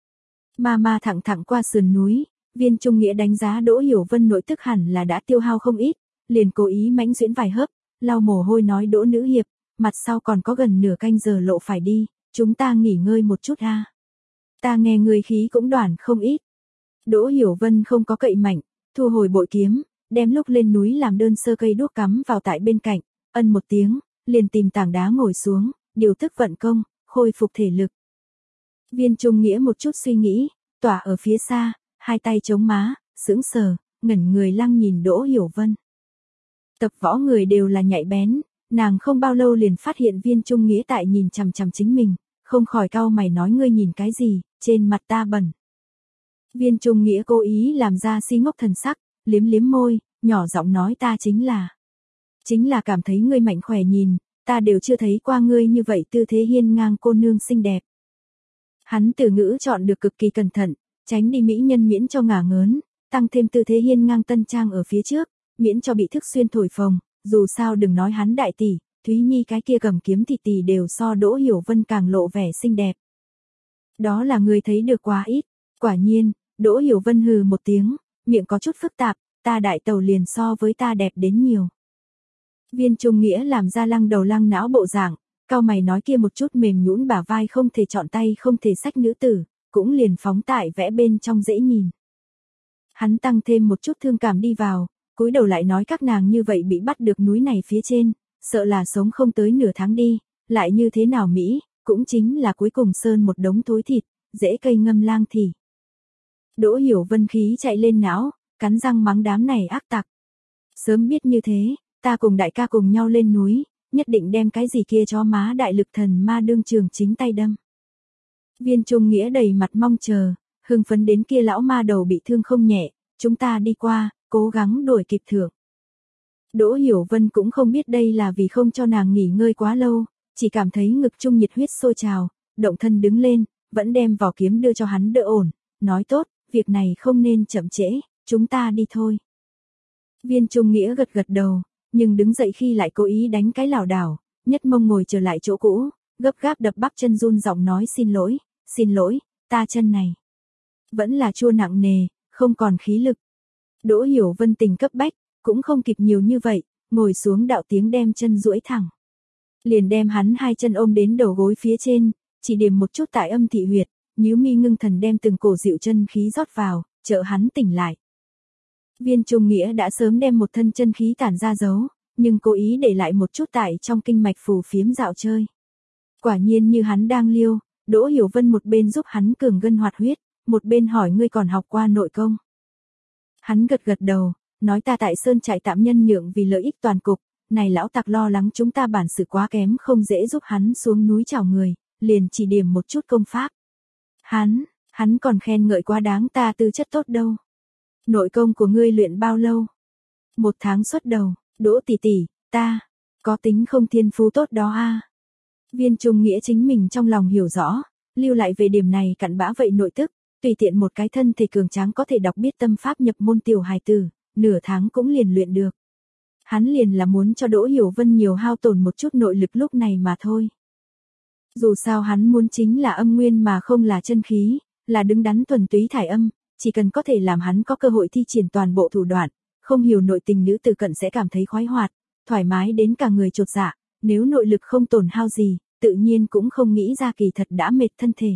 Ma ma thẳng thẳng qua sườn núi, Viên Trung Nghĩa đánh giá Đỗ Hiểu Vân nội tức hẳn là đã tiêu hao không ít, liền cố ý mãnh duyễn vài hớp, lau mồ hôi nói Đỗ nữ hiệp, mặt sau còn có gần nửa canh giờ lộ phải đi, chúng ta nghỉ ngơi một chút a. Ta nghe người khí cũng đoản không ít. Đỗ Hiểu Vân không có cậy mạnh, thu hồi bội kiếm, đem lúc lên núi làm đơn sơ cây đuốc cắm vào tại bên cạnh, ân một tiếng, liền tìm tảng đá ngồi xuống, điều thức vận công, khôi phục thể lực. Viên Trung Nghĩa một chút suy nghĩ, tỏa ở phía xa, hai tay chống má, sững sờ, ngẩn người lăng nhìn Đỗ Hiểu Vân. Tập võ người đều là nhạy bén, nàng không bao lâu liền phát hiện Viên Trung Nghĩa tại nhìn chằm chằm chính mình, không khỏi cau mày nói ngươi nhìn cái gì, trên mặt ta bẩn. Viên Trung Nghĩa cố ý làm ra si ngốc thần sắc, liếm liếm môi, nhỏ giọng nói ta chính là, chính là cảm thấy ngươi mạnh khỏe nhìn, ta đều chưa thấy qua ngươi như vậy tư thế hiên ngang cô nương xinh đẹp. Hắn từ ngữ chọn được cực kỳ cẩn thận, tránh đi mỹ nhân miễn cho ngả ngớn, tăng thêm tư thế hiên ngang tân trang ở phía trước, miễn cho bị thức xuyên thổi phồng, dù sao đừng nói hắn đại tỷ, Thúy Nhi cái kia cầm kiếm thì tỷ đều so Đỗ Hiểu Vân càng lộ vẻ xinh đẹp. Đó là người thấy được quá ít, quả nhiên, Đỗ Hiểu Vân hừ một tiếng, miệng có chút phức tạp, ta đại tẩu liền so với ta đẹp đến nhiều. Viên Trung Nghĩa làm ra lăng đầu lăng não bộ dạng, cao mày nói kia một chút mềm nhũn bả vai không thể chọn tay không thể xách nữ tử, cũng liền phóng tại vẽ bên trong dễ nhìn. Hắn tăng thêm một chút thương cảm đi vào, cúi đầu lại nói các nàng như vậy bị bắt được núi này phía trên, sợ là sống không tới nửa tháng đi, lại như thế nào Mỹ, cũng chính là cuối cùng sơn một đống thối thịt, dễ cây ngâm lang thì. Đỗ Hiểu Vân khí chạy lên não, cắn răng mắng đám này ác tặc. Sớm biết như thế, ta cùng đại ca cùng nhau lên núi, nhất định đem cái gì kia cho má đại lực thần ma đương trường chính tay đâm. Viên Trung Nghĩa đầy mặt mong chờ, hưng phấn đến kia lão ma đầu bị thương không nhẹ, chúng ta đi qua, cố gắng đuổi kịp thưởng. Đỗ Hiểu Vân cũng không biết đây là vì không cho nàng nghỉ ngơi quá lâu, chỉ cảm thấy ngực trung nhiệt huyết sôi trào, động thân đứng lên, vẫn đem vỏ kiếm đưa cho hắn đỡ ổn, nói tốt, việc này không nên chậm trễ, chúng ta đi thôi. Viên Trung Nghĩa gật gật đầu, nhưng đứng dậy khi lại cố ý đánh cái lảo đảo, nhất mông ngồi trở lại chỗ cũ, gấp gáp đập bắp chân run giọng nói xin lỗi, xin lỗi, ta chân này vẫn là chua nặng nề, không còn khí lực. Đỗ Hiểu Vân tình cấp bách, cũng không kịp nhiều như vậy, ngồi xuống đạo tiếng đem chân duỗi thẳng. Liền đem hắn hai chân ôm đến đầu gối phía trên, chỉ điểm một chút tại âm thị huyệt, nhíu mi ngưng thần đem từng cổ dịu chân khí rót vào, trợ hắn tỉnh lại. Viên Trung Nghĩa đã sớm đem một thân chân khí tản ra giấu, nhưng cố ý để lại một chút tại trong kinh mạch phù phiếm dạo chơi. Quả nhiên như hắn đang liêu, Đỗ Hiểu Vân một bên giúp hắn cường gân hoạt huyết, một bên hỏi ngươi còn học qua nội công. Hắn gật gật đầu, nói ta tại Sơn trại tạm nhân nhượng vì lợi ích toàn cục, này lão tặc lo lắng chúng ta bản sự quá kém không dễ giúp hắn xuống núi chào người, liền chỉ điểm một chút công pháp. Hắn, hắn còn khen ngợi quá đáng ta tư chất tốt đâu. Nội công của ngươi luyện bao lâu? Một tháng xuất đầu, Đỗ tỷ tỷ, ta, có tính không thiên phú tốt đó a. Viên Trung Nghĩa chính mình trong lòng hiểu rõ, lưu lại về điểm này cặn bã vậy nội tức, tùy tiện một cái thân thể cường tráng có thể đọc biết tâm pháp nhập môn tiểu hài tử, nửa tháng cũng liền luyện được. Hắn liền là muốn cho Đỗ Hiểu Vân nhiều hao tổn một chút nội lực lúc này mà thôi. Dù sao hắn muốn chính là âm nguyên mà không là chân khí, là đứng đắn thuần túy thải âm, chỉ cần có thể làm hắn có cơ hội thi triển toàn bộ thủ đoạn, không hiểu nội tình nữ tử cận sẽ cảm thấy khoái hoạt, thoải mái đến cả người chột dạ, nếu nội lực không tổn hao gì, tự nhiên cũng không nghĩ ra kỳ thật đã mệt thân thể.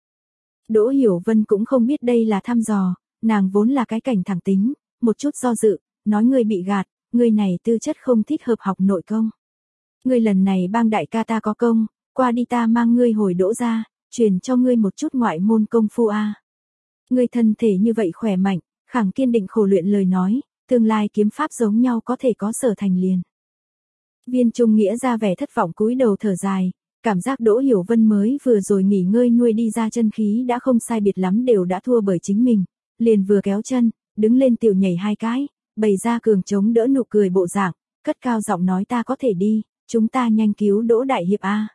Đỗ Hiểu Vân cũng không biết đây là thăm dò, nàng vốn là cái cảnh thẳng tính, một chút do dự, nói ngươi bị gạt, ngươi này tư chất không thích hợp học nội công. Ngươi lần này bang đại ca ta có công, qua đi ta mang ngươi hồi Đỗ ra, truyền cho ngươi một chút ngoại môn công phu a. Ngươi thân thể như vậy khỏe mạnh, khẳng kiên định khổ luyện lời nói, tương lai kiếm pháp giống nhau có thể có sở thành liền. Viên Trung Nghĩa ra vẻ thất vọng cúi đầu thở dài, cảm giác Đỗ Hiểu Vân mới vừa rồi nghỉ ngơi nuôi đi ra chân khí đã không sai biệt lắm đều đã thua bởi chính mình, liền vừa kéo chân, đứng lên tiểu nhảy hai cái, bày ra cường chống đỡ nụ cười bộ dạng, cất cao giọng nói ta có thể đi, chúng ta nhanh cứu Đỗ đại hiệp a.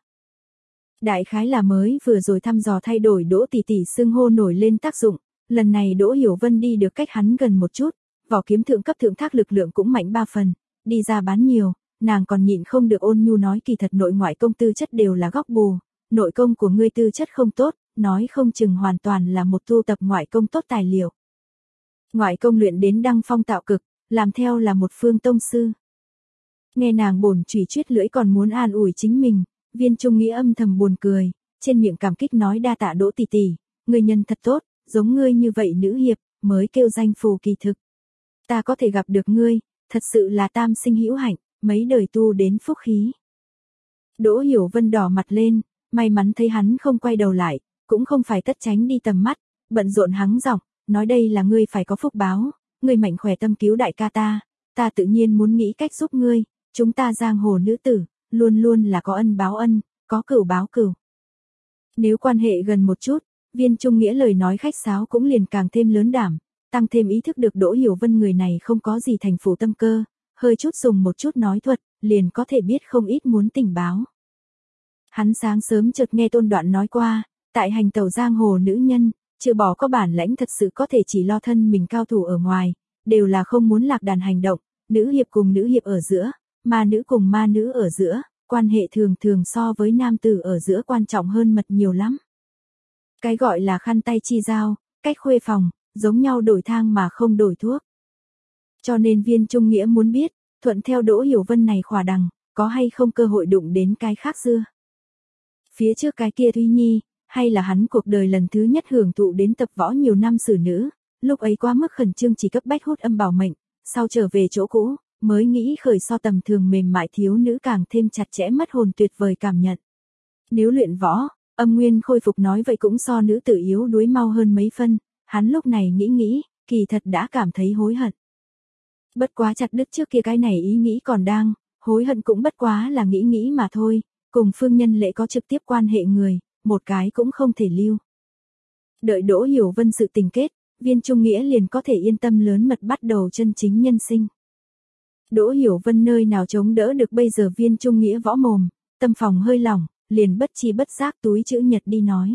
Đại khái là mới vừa rồi thăm dò thay đổi Đỗ tỷ tỷ xưng hô nổi lên tác dụng, lần này Đỗ Hiểu Vân đi được cách hắn gần một chút, vỏ kiếm thượng cấp thượng thác lực lượng cũng mạnh ba phần, đi ra bán nhiều, nàng còn nhịn không được ôn nhu nói kỳ thật nội ngoại công tư chất đều là góc bù, nội công của ngươi tư chất không tốt, nói không chừng hoàn toàn là một tu tập ngoại công tốt tài liệu. Ngoại công luyện đến đăng phong tạo cực, làm theo là một phương tông sư. Nghe nàng bổn chủy chuyết lưỡi còn muốn an ủi chính mình, Viên Trung Nghĩa âm thầm buồn cười, trên miệng cảm kích nói đa tạ Đỗ tỷ tỷ, ngươi nhân thật tốt, giống ngươi như vậy nữ hiệp, mới kêu danh phù kỳ thực. Ta có thể gặp được ngươi, thật sự là tam sinh hữu hạnh, mấy đời tu đến phúc khí. Đỗ Hiểu Vân đỏ mặt lên, may mắn thấy hắn không quay đầu lại, cũng không phải tất tránh đi tầm mắt, bận rộn hắng giọng, nói đây là ngươi phải có phúc báo, ngươi mạnh khỏe tâm cứu đại ca ta, ta tự nhiên muốn nghĩ cách giúp ngươi, chúng ta giang hồ nữ tử, luôn luôn là có ân báo ân, có cửu báo cửu. Nếu quan hệ gần một chút, Viên Trung Nghĩa lời nói khách sáo cũng liền càng thêm lớn đảm, tăng thêm ý thức được Đỗ Hiểu Vân người này không có gì thành phủ tâm cơ, hơi chút dùng một chút nói thuật, liền có thể biết không ít muốn tình báo. Hắn sáng sớm chợt nghe Tôn Đoạn nói qua, tại hành tẩu giang hồ nữ nhân, trừ bỏ có bản lãnh thật sự có thể chỉ lo thân mình cao thủ ở ngoài, đều là không muốn lạc đàn hành động, nữ hiệp cùng nữ hiệp ở giữa, ma nữ cùng ma nữ ở giữa, quan hệ thường thường so với nam tử ở giữa quan trọng hơn mật nhiều lắm. Cái gọi là khăn tay chi giao, cách khuê phòng, giống nhau đổi thang mà không đổi thuốc. Cho nên Viên Trung Nghĩa muốn biết, thuận theo Đỗ Hiểu Vân này khỏa đằng, có hay không cơ hội đụng đến cái khác dưa. Phía trước cái kia Thúy Nhi, hay là hắn cuộc đời lần thứ nhất hưởng thụ đến tập võ nhiều năm xử nữ, lúc ấy quá mức khẩn trương chỉ cấp bách hút âm bảo mệnh, sau trở về chỗ cũ, mới nghĩ khởi so tầm thường mềm mại thiếu nữ càng thêm chặt chẽ mất hồn tuyệt vời cảm nhận. Nếu luyện võ, âm nguyên khôi phục nói vậy cũng so nữ tử yếu đuối mau hơn mấy phân, hắn lúc này nghĩ nghĩ, kỳ thật đã cảm thấy hối hận. Bất quá chặt đứt trước kia cái này ý nghĩ còn đang, hối hận cũng bất quá là nghĩ nghĩ mà thôi, cùng Phương Nhân Lệ có trực tiếp quan hệ người, một cái cũng không thể lưu. Đợi Đỗ Hiểu Vân sự tình kết, Viên Trung Nghĩa liền có thể yên tâm lớn mật bắt đầu chân chính nhân sinh. Đỗ Hiểu Vân nơi nào chống đỡ được bây giờ Viên Trung Nghĩa võ mồm, tâm phòng hơi lỏng, liền bất chi bất giác túi chữ nhật đi nói.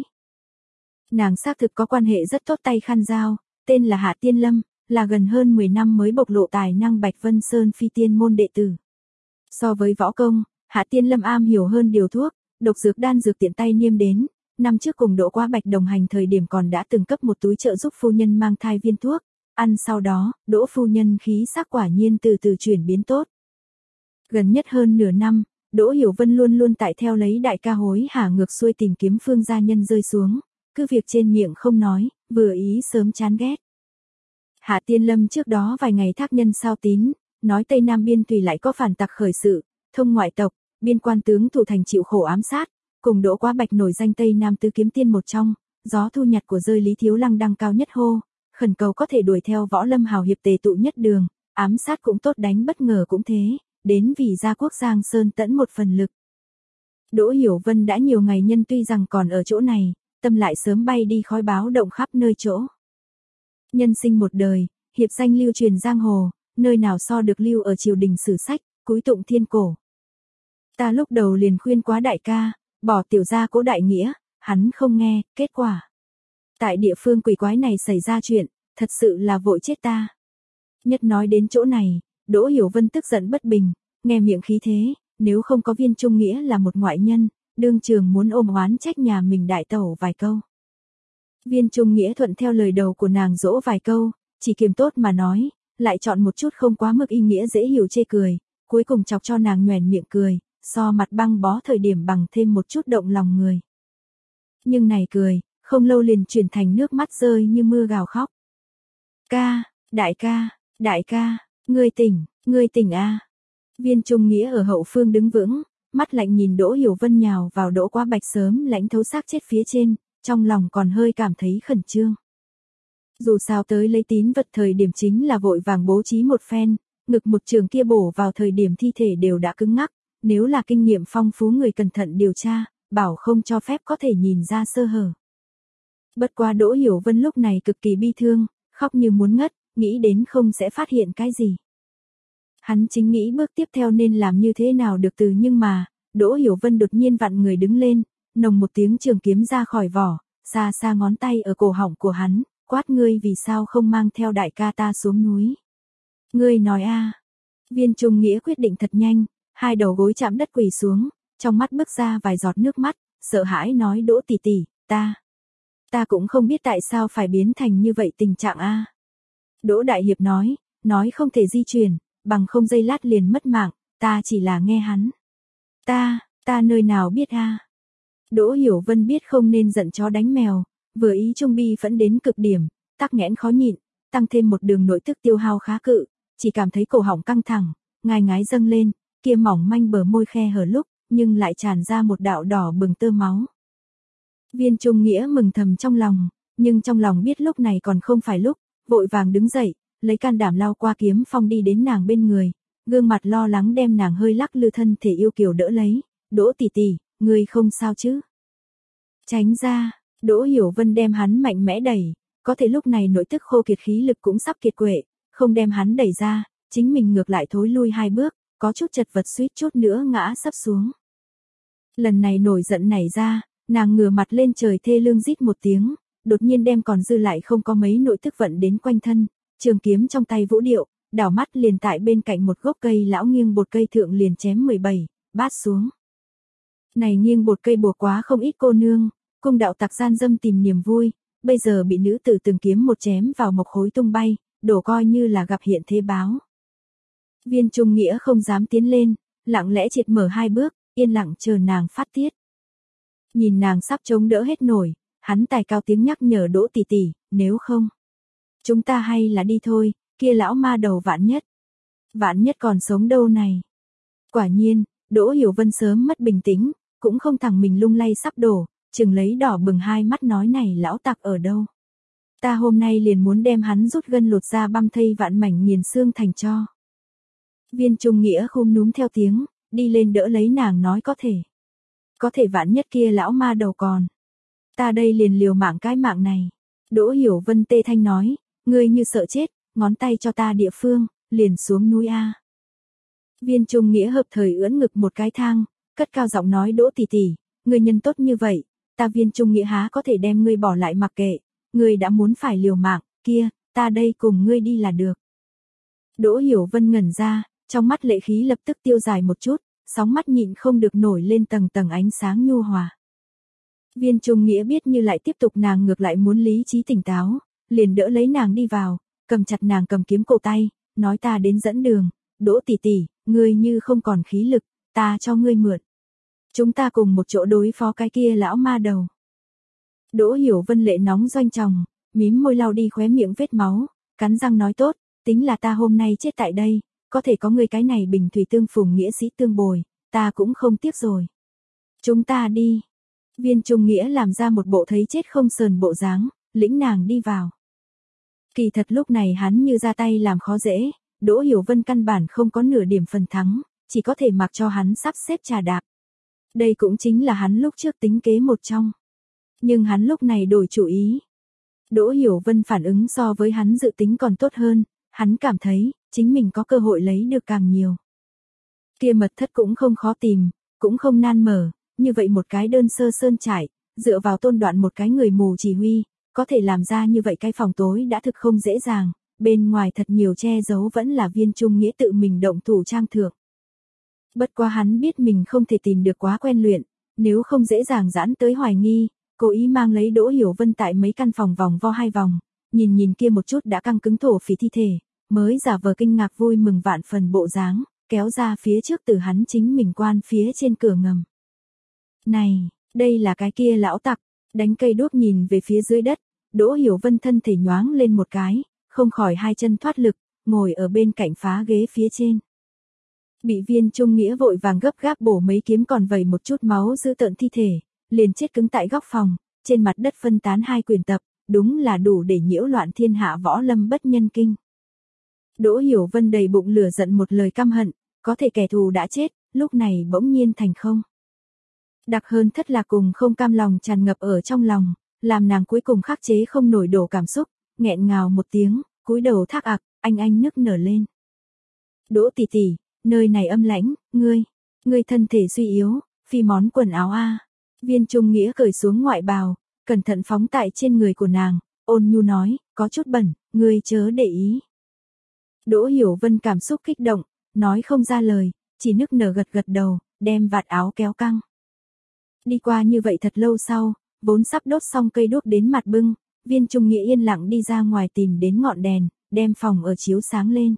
Nàng xác thực có quan hệ rất tốt tay khăn giao, tên là Hạ Tiên Lâm, là gần hơn mười năm mới bộc lộ tài năng Bạch Vân Sơn phi tiên môn đệ tử. So với võ công, Hạ Tiên Lâm am hiểu hơn điều thuốc, độc dược đan dược tiện tay niêm đến, năm trước cùng Đỗ Quá Bạch đồng hành thời điểm còn đã từng cấp một túi trợ giúp phu nhân mang thai viên thuốc, ăn sau đó, Đỗ phu nhân khí sắc quả nhiên từ từ chuyển biến tốt. Gần nhất hơn nửa năm, Đỗ Hiểu Vân luôn luôn tại theo lấy đại ca hối hả ngược xuôi tìm kiếm Phương gia nhân rơi xuống, cứ việc trên miệng không nói, vừa ý sớm chán ghét. Hạ Tiên Lâm trước đó vài ngày thác nhân sao tín, nói Tây Nam biên tùy lại có phản tặc khởi sự, thông ngoại tộc, biên quan tướng thủ thành chịu khổ ám sát, cùng Đỗ Quá Bạch nổi danh Tây Nam tứ kiếm tiên một trong, gió thu nhặt của rơi Lý Thiếu Lăng đăng cao nhất hô, khẩn cầu có thể đuổi theo võ lâm hào hiệp tề tụ nhất đường, ám sát cũng tốt đánh bất ngờ cũng thế, đến vì gia quốc Giang Sơn tẫn một phần lực. Đỗ Hiểu Vân đã nhiều ngày nhân tuy rằng còn ở chỗ này, tâm lại sớm bay đi khói báo động khắp nơi chỗ. Nhân sinh một đời, hiệp danh lưu truyền giang hồ, nơi nào so được lưu ở triều đình sử sách, cúi tụng thiên cổ. Ta lúc đầu liền khuyên quá đại ca, bỏ tiểu gia Cố đại nghĩa, hắn không nghe, kết quả. Tại địa phương quỷ quái này xảy ra chuyện, thật sự là vội chết ta. Nhất nói đến chỗ này, Đỗ Hiểu Vân tức giận bất bình, nghe miệng khí thế, nếu không có Viên Trung Nghĩa là một ngoại nhân, đương trường muốn ôm oán trách nhà mình đại tẩu vài câu. Viên Trung Nghĩa thuận theo lời đầu của nàng dỗ vài câu, chỉ kiềm tốt mà nói, lại chọn một chút không quá mức ý nghĩa dễ hiểu chê cười, cuối cùng chọc cho nàng nhoẻn miệng cười, so mặt băng bó thời điểm bằng thêm một chút động lòng người. Nhưng này cười, không lâu liền chuyển thành nước mắt rơi như mưa gào khóc. Ca, đại ca, đại ca, ngươi tỉnh, ngươi tỉnh a. Viên Trung Nghĩa ở hậu phương đứng vững, mắt lạnh nhìn Đỗ Hiểu Vân nhào vào Đỗ Quá Bạch sớm lãnh thấu xác chết phía trên, trong lòng còn hơi cảm thấy khẩn trương. Dù sao tới lấy tín vật thời điểm chính là vội vàng bố trí một phen, ngực một trường kia bổ vào thời điểm thi thể đều đã cứng ngắc, nếu là kinh nghiệm phong phú người cẩn thận điều tra, bảo không cho phép có thể nhìn ra sơ hở. Bất quá Đỗ Hiểu Vân lúc này cực kỳ bi thương, khóc như muốn ngất, nghĩ đến không sẽ phát hiện cái gì. Hắn chính nghĩ bước tiếp theo nên làm như thế nào được từ nhưng mà, Đỗ Hiểu Vân đột nhiên vặn người đứng lên, nồng một tiếng trường kiếm ra khỏi vỏ, xa xa ngón tay ở cổ họng của hắn, quát ngươi vì sao không mang theo đại ca ta xuống núi. Ngươi nói a. Viên Trung Nghĩa quyết định thật nhanh, hai đầu gối chạm đất quỳ xuống, trong mắt bước ra vài giọt nước mắt, sợ hãi nói Đỗ tỷ tỷ, ta, ta cũng không biết tại sao phải biến thành như vậy tình trạng a. Đỗ Đại Hiệp nói, nói không thể di chuyển, bằng không giây lát liền mất mạng, ta chỉ là nghe hắn. Ta, ta nơi nào biết a. Đỗ Hiểu Vân biết không nên giận chó đánh mèo, vừa ý trung bi phẫn đến cực điểm, tắc nghẽn khó nhịn, tăng thêm một đường nội tức tiêu hao khá cự, chỉ cảm thấy cổ họng căng thẳng, ngai ngái dâng lên, kia mỏng manh bờ môi khe hở lúc, nhưng lại tràn ra một đạo đỏ bừng tơ máu. Viên Trung Nghĩa mừng thầm trong lòng, nhưng trong lòng biết lúc này còn không phải lúc, vội vàng đứng dậy, lấy can đảm lao qua kiếm phong đi đến nàng bên người, gương mặt lo lắng đem nàng hơi lắc lư thân thể yêu kiều đỡ lấy, Đỗ tỷ tỷ, ngươi không sao chứ? Tránh ra, Đỗ Hiểu Vân đem hắn mạnh mẽ đẩy, có thể lúc này nội tức khô kiệt khí lực cũng sắp kiệt quệ, không đem hắn đẩy ra, chính mình ngược lại thối lui hai bước, có chút chật vật suýt chút nữa ngã sắp xuống. Lần này nổi giận nảy ra, nàng ngửa mặt lên trời thê lương rít một tiếng, đột nhiên đem còn dư lại không có mấy nội tức vận đến quanh thân, trường kiếm trong tay vũ điệu, đảo mắt liền tại bên cạnh một gốc cây lão nghiêng bột cây thượng liền chém mười bảy, bát xuống. Này nghiêng bột cây bùa quá không ít cô nương, cung đạo tặc gian dâm tìm niềm vui, bây giờ bị nữ tử từng kiếm một chém vào mộc khối tung bay, đổ coi như là gặp hiện thế báo. Viên Trung Nghĩa không dám tiến lên, lặng lẽ triệt mở hai bước, yên lặng chờ nàng phát tiết. Nhìn nàng sắp chống đỡ hết nổi, hắn tài cao tiếng nhắc nhở Đỗ tỷ tỷ, nếu không, chúng ta hay là đi thôi, kia lão ma đầu Vạn Nhất. Vạn Nhất còn sống đâu này. Quả nhiên, Đỗ Hiểu Vân sớm mất bình tĩnh, cũng không thằng mình lung lay sắp đổ, chừng lấy đỏ bừng hai mắt nói này lão tặc ở đâu. Ta hôm nay liền muốn đem hắn rút gân lột da băm thây vạn mảnh nghiền xương thành cho. Viên Trung Nghĩa khum núm theo tiếng, đi lên đỡ lấy nàng nói có thể. Có thể vạn nhất kia lão ma đầu còn. Ta đây liền liều mạng cái mạng này. Đỗ Hiểu Vân tê thanh nói, ngươi như sợ chết, ngón tay cho ta địa phương, liền xuống núi A. Viên Trung Nghĩa hợp thời ưỡn ngực một cái thang, cất cao giọng nói Đỗ tỷ tỷ, ngươi nhân tốt như vậy, ta Viên Trung Nghĩa há có thể đem ngươi bỏ lại mặc kệ, ngươi đã muốn phải liều mạng, kia, ta đây cùng ngươi đi là được. Đỗ Hiểu Vân ngẩn ra, trong mắt lệ khí lập tức tiêu dài một chút, sóng mắt nhịn không được nổi lên tầng tầng ánh sáng nhu hòa. Viên Trung Nghĩa biết như lại tiếp tục nàng ngược lại muốn lý trí tỉnh táo, liền đỡ lấy nàng đi vào, cầm chặt nàng cầm kiếm cổ tay, nói ta đến dẫn đường, Đỗ tỷ tỷ, ngươi như không còn khí lực, ta cho ngươi mượn. Chúng ta cùng một chỗ đối phó cái kia lão ma đầu. Đỗ Hiểu Vân lệ nóng doanh tròng, mím môi lau đi khóe miệng vết máu, cắn răng nói tốt, tính là ta hôm nay chết tại đây, có thể có người cái này bình thủy tương phùng nghĩa sĩ tương bồi, ta cũng không tiếc rồi. Chúng ta đi. Viên Trung Nghĩa làm ra một bộ thấy chết không sờn bộ dáng, lĩnh nàng đi vào. Kỳ thật lúc này hắn như ra tay làm khó dễ, Đỗ Hiểu Vân căn bản không có nửa điểm phần thắng, chỉ có thể mặc cho hắn sắp xếp trà đạp. Đây cũng chính là hắn lúc trước tính kế một trong. Nhưng hắn lúc này đổi chủ ý. Đỗ Hiểu Vân phản ứng so với hắn dự tính còn tốt hơn, hắn cảm thấy, chính mình có cơ hội lấy được càng nhiều. Kia mật thất cũng không khó tìm, cũng không nan mở, như vậy một cái đơn sơ sơn trải, dựa vào Tôn Đoạn một cái người mù chỉ huy, có thể làm ra như vậy cái phòng tối đã thực không dễ dàng, bên ngoài thật nhiều che giấu vẫn là Viên Trung Nghĩa tự mình động thủ trang thượng. Bất quá hắn biết mình không thể tìm được quá quen luyện, nếu không dễ dàng giãn tới hoài nghi, cố ý mang lấy Đỗ Hiểu Vân tại mấy căn phòng vòng vo hai vòng, nhìn nhìn kia một chút đã căng cứng thổ phỉ thi thể, mới giả vờ kinh ngạc vui mừng vạn phần bộ dáng, kéo ra phía trước từ hắn chính mình quan phía trên cửa ngầm. Này, đây là cái kia lão tặc, đánh cây đuốc nhìn về phía dưới đất, Đỗ Hiểu Vân thân thể nhoáng lên một cái, không khỏi hai chân thoát lực, ngồi ở bên cạnh phá ghế phía trên. Bị Viên Trung Nghĩa vội vàng gấp gáp bổ mấy kiếm còn vẩy một chút máu giữ tợn thi thể, liền chết cứng tại góc phòng, trên mặt đất phân tán hai quyển tập, đúng là đủ để nhiễu loạn thiên hạ võ lâm bất nhân kinh. Đỗ Hiểu Vân đầy bụng lửa giận một lời căm hận, có thể kẻ thù đã chết, lúc này bỗng nhiên thành không. Đặc hơn thất là cùng không cam lòng tràn ngập ở trong lòng, làm nàng cuối cùng khắc chế không nổi đổ cảm xúc, nghẹn ngào một tiếng, cúi đầu thác ặc, anh anh nức nở lên. Đỗ tỷ tỷ, nơi này âm lãnh, ngươi, ngươi thân thể suy yếu, phi món quần áo a. Viên Trung Nghĩa cởi xuống ngoại bào, cẩn thận phóng tại trên người của nàng, ôn nhu nói, có chút bẩn, ngươi chớ để ý. Đỗ Hiểu Vân cảm xúc kích động, nói không ra lời, chỉ nức nở gật gật đầu, đem vạt áo kéo căng. Đi qua như vậy thật lâu sau, vốn sắp đốt xong cây đuốc đến mặt bưng, Viên Trung Nghĩa yên lặng đi ra ngoài tìm đến ngọn đèn, đem phòng ở chiếu sáng lên.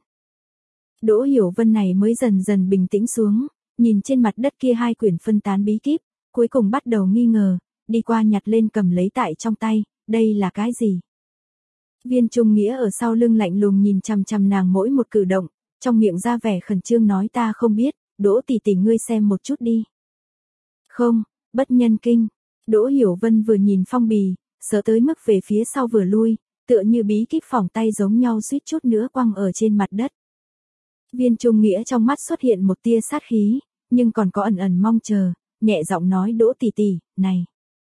Đỗ Hiểu Vân này mới dần dần bình tĩnh xuống, nhìn trên mặt đất kia hai quyển phân tán bí kíp, cuối cùng bắt đầu nghi ngờ, đi qua nhặt lên cầm lấy tại trong tay, đây là cái gì? Viên Trung Nghĩa ở sau lưng lạnh lùng nhìn chằm chằm nàng mỗi một cử động, trong miệng ra vẻ khẩn trương nói ta không biết, Đỗ tỷ tỷ ngươi xem một chút đi. Không, bất nhân kinh. Đỗ Hiểu Vân vừa nhìn phong bì, sợ tới mức về phía sau vừa lui, tựa như bí kíp phỏng tay giống nhau suýt chút nữa quăng ở trên mặt đất. Viên Trung Nghĩa trong mắt xuất hiện một tia sát khí, nhưng còn có ẩn ẩn mong chờ, nhẹ giọng nói Đỗ tỷ tỷ, này.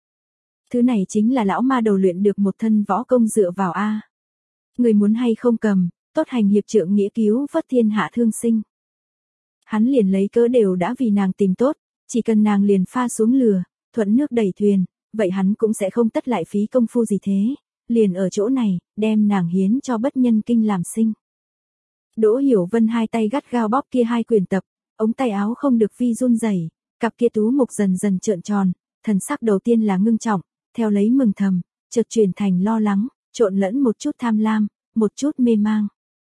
Thứ này chính là lão ma đầu luyện được một thân võ công dựa vào a. Người muốn hay không cầm, tốt hành hiệp trượng nghĩa cứu vớt thiên hạ thương sinh. Hắn liền lấy cớ đều đã vì nàng tìm tốt, chỉ cần nàng liền pha xuống lừa, thuận nước đẩy thuyền, vậy hắn cũng sẽ không tất lại phí công phu gì thế, liền ở chỗ này, đem nàng hiến cho bất nhân kinh làm sinh. Đỗ Hiểu Vân hai tay gắt gao bóp kia hai quyển tập, ống tay áo không được vi run rẩy, cặp kia tú mục dần dần trợn tròn, thần sắc đầu tiên là ngưng trọng, theo lấy mừng thầm, chợt chuyển thành lo lắng, trộn lẫn một chút tham lam, một chút mê mang.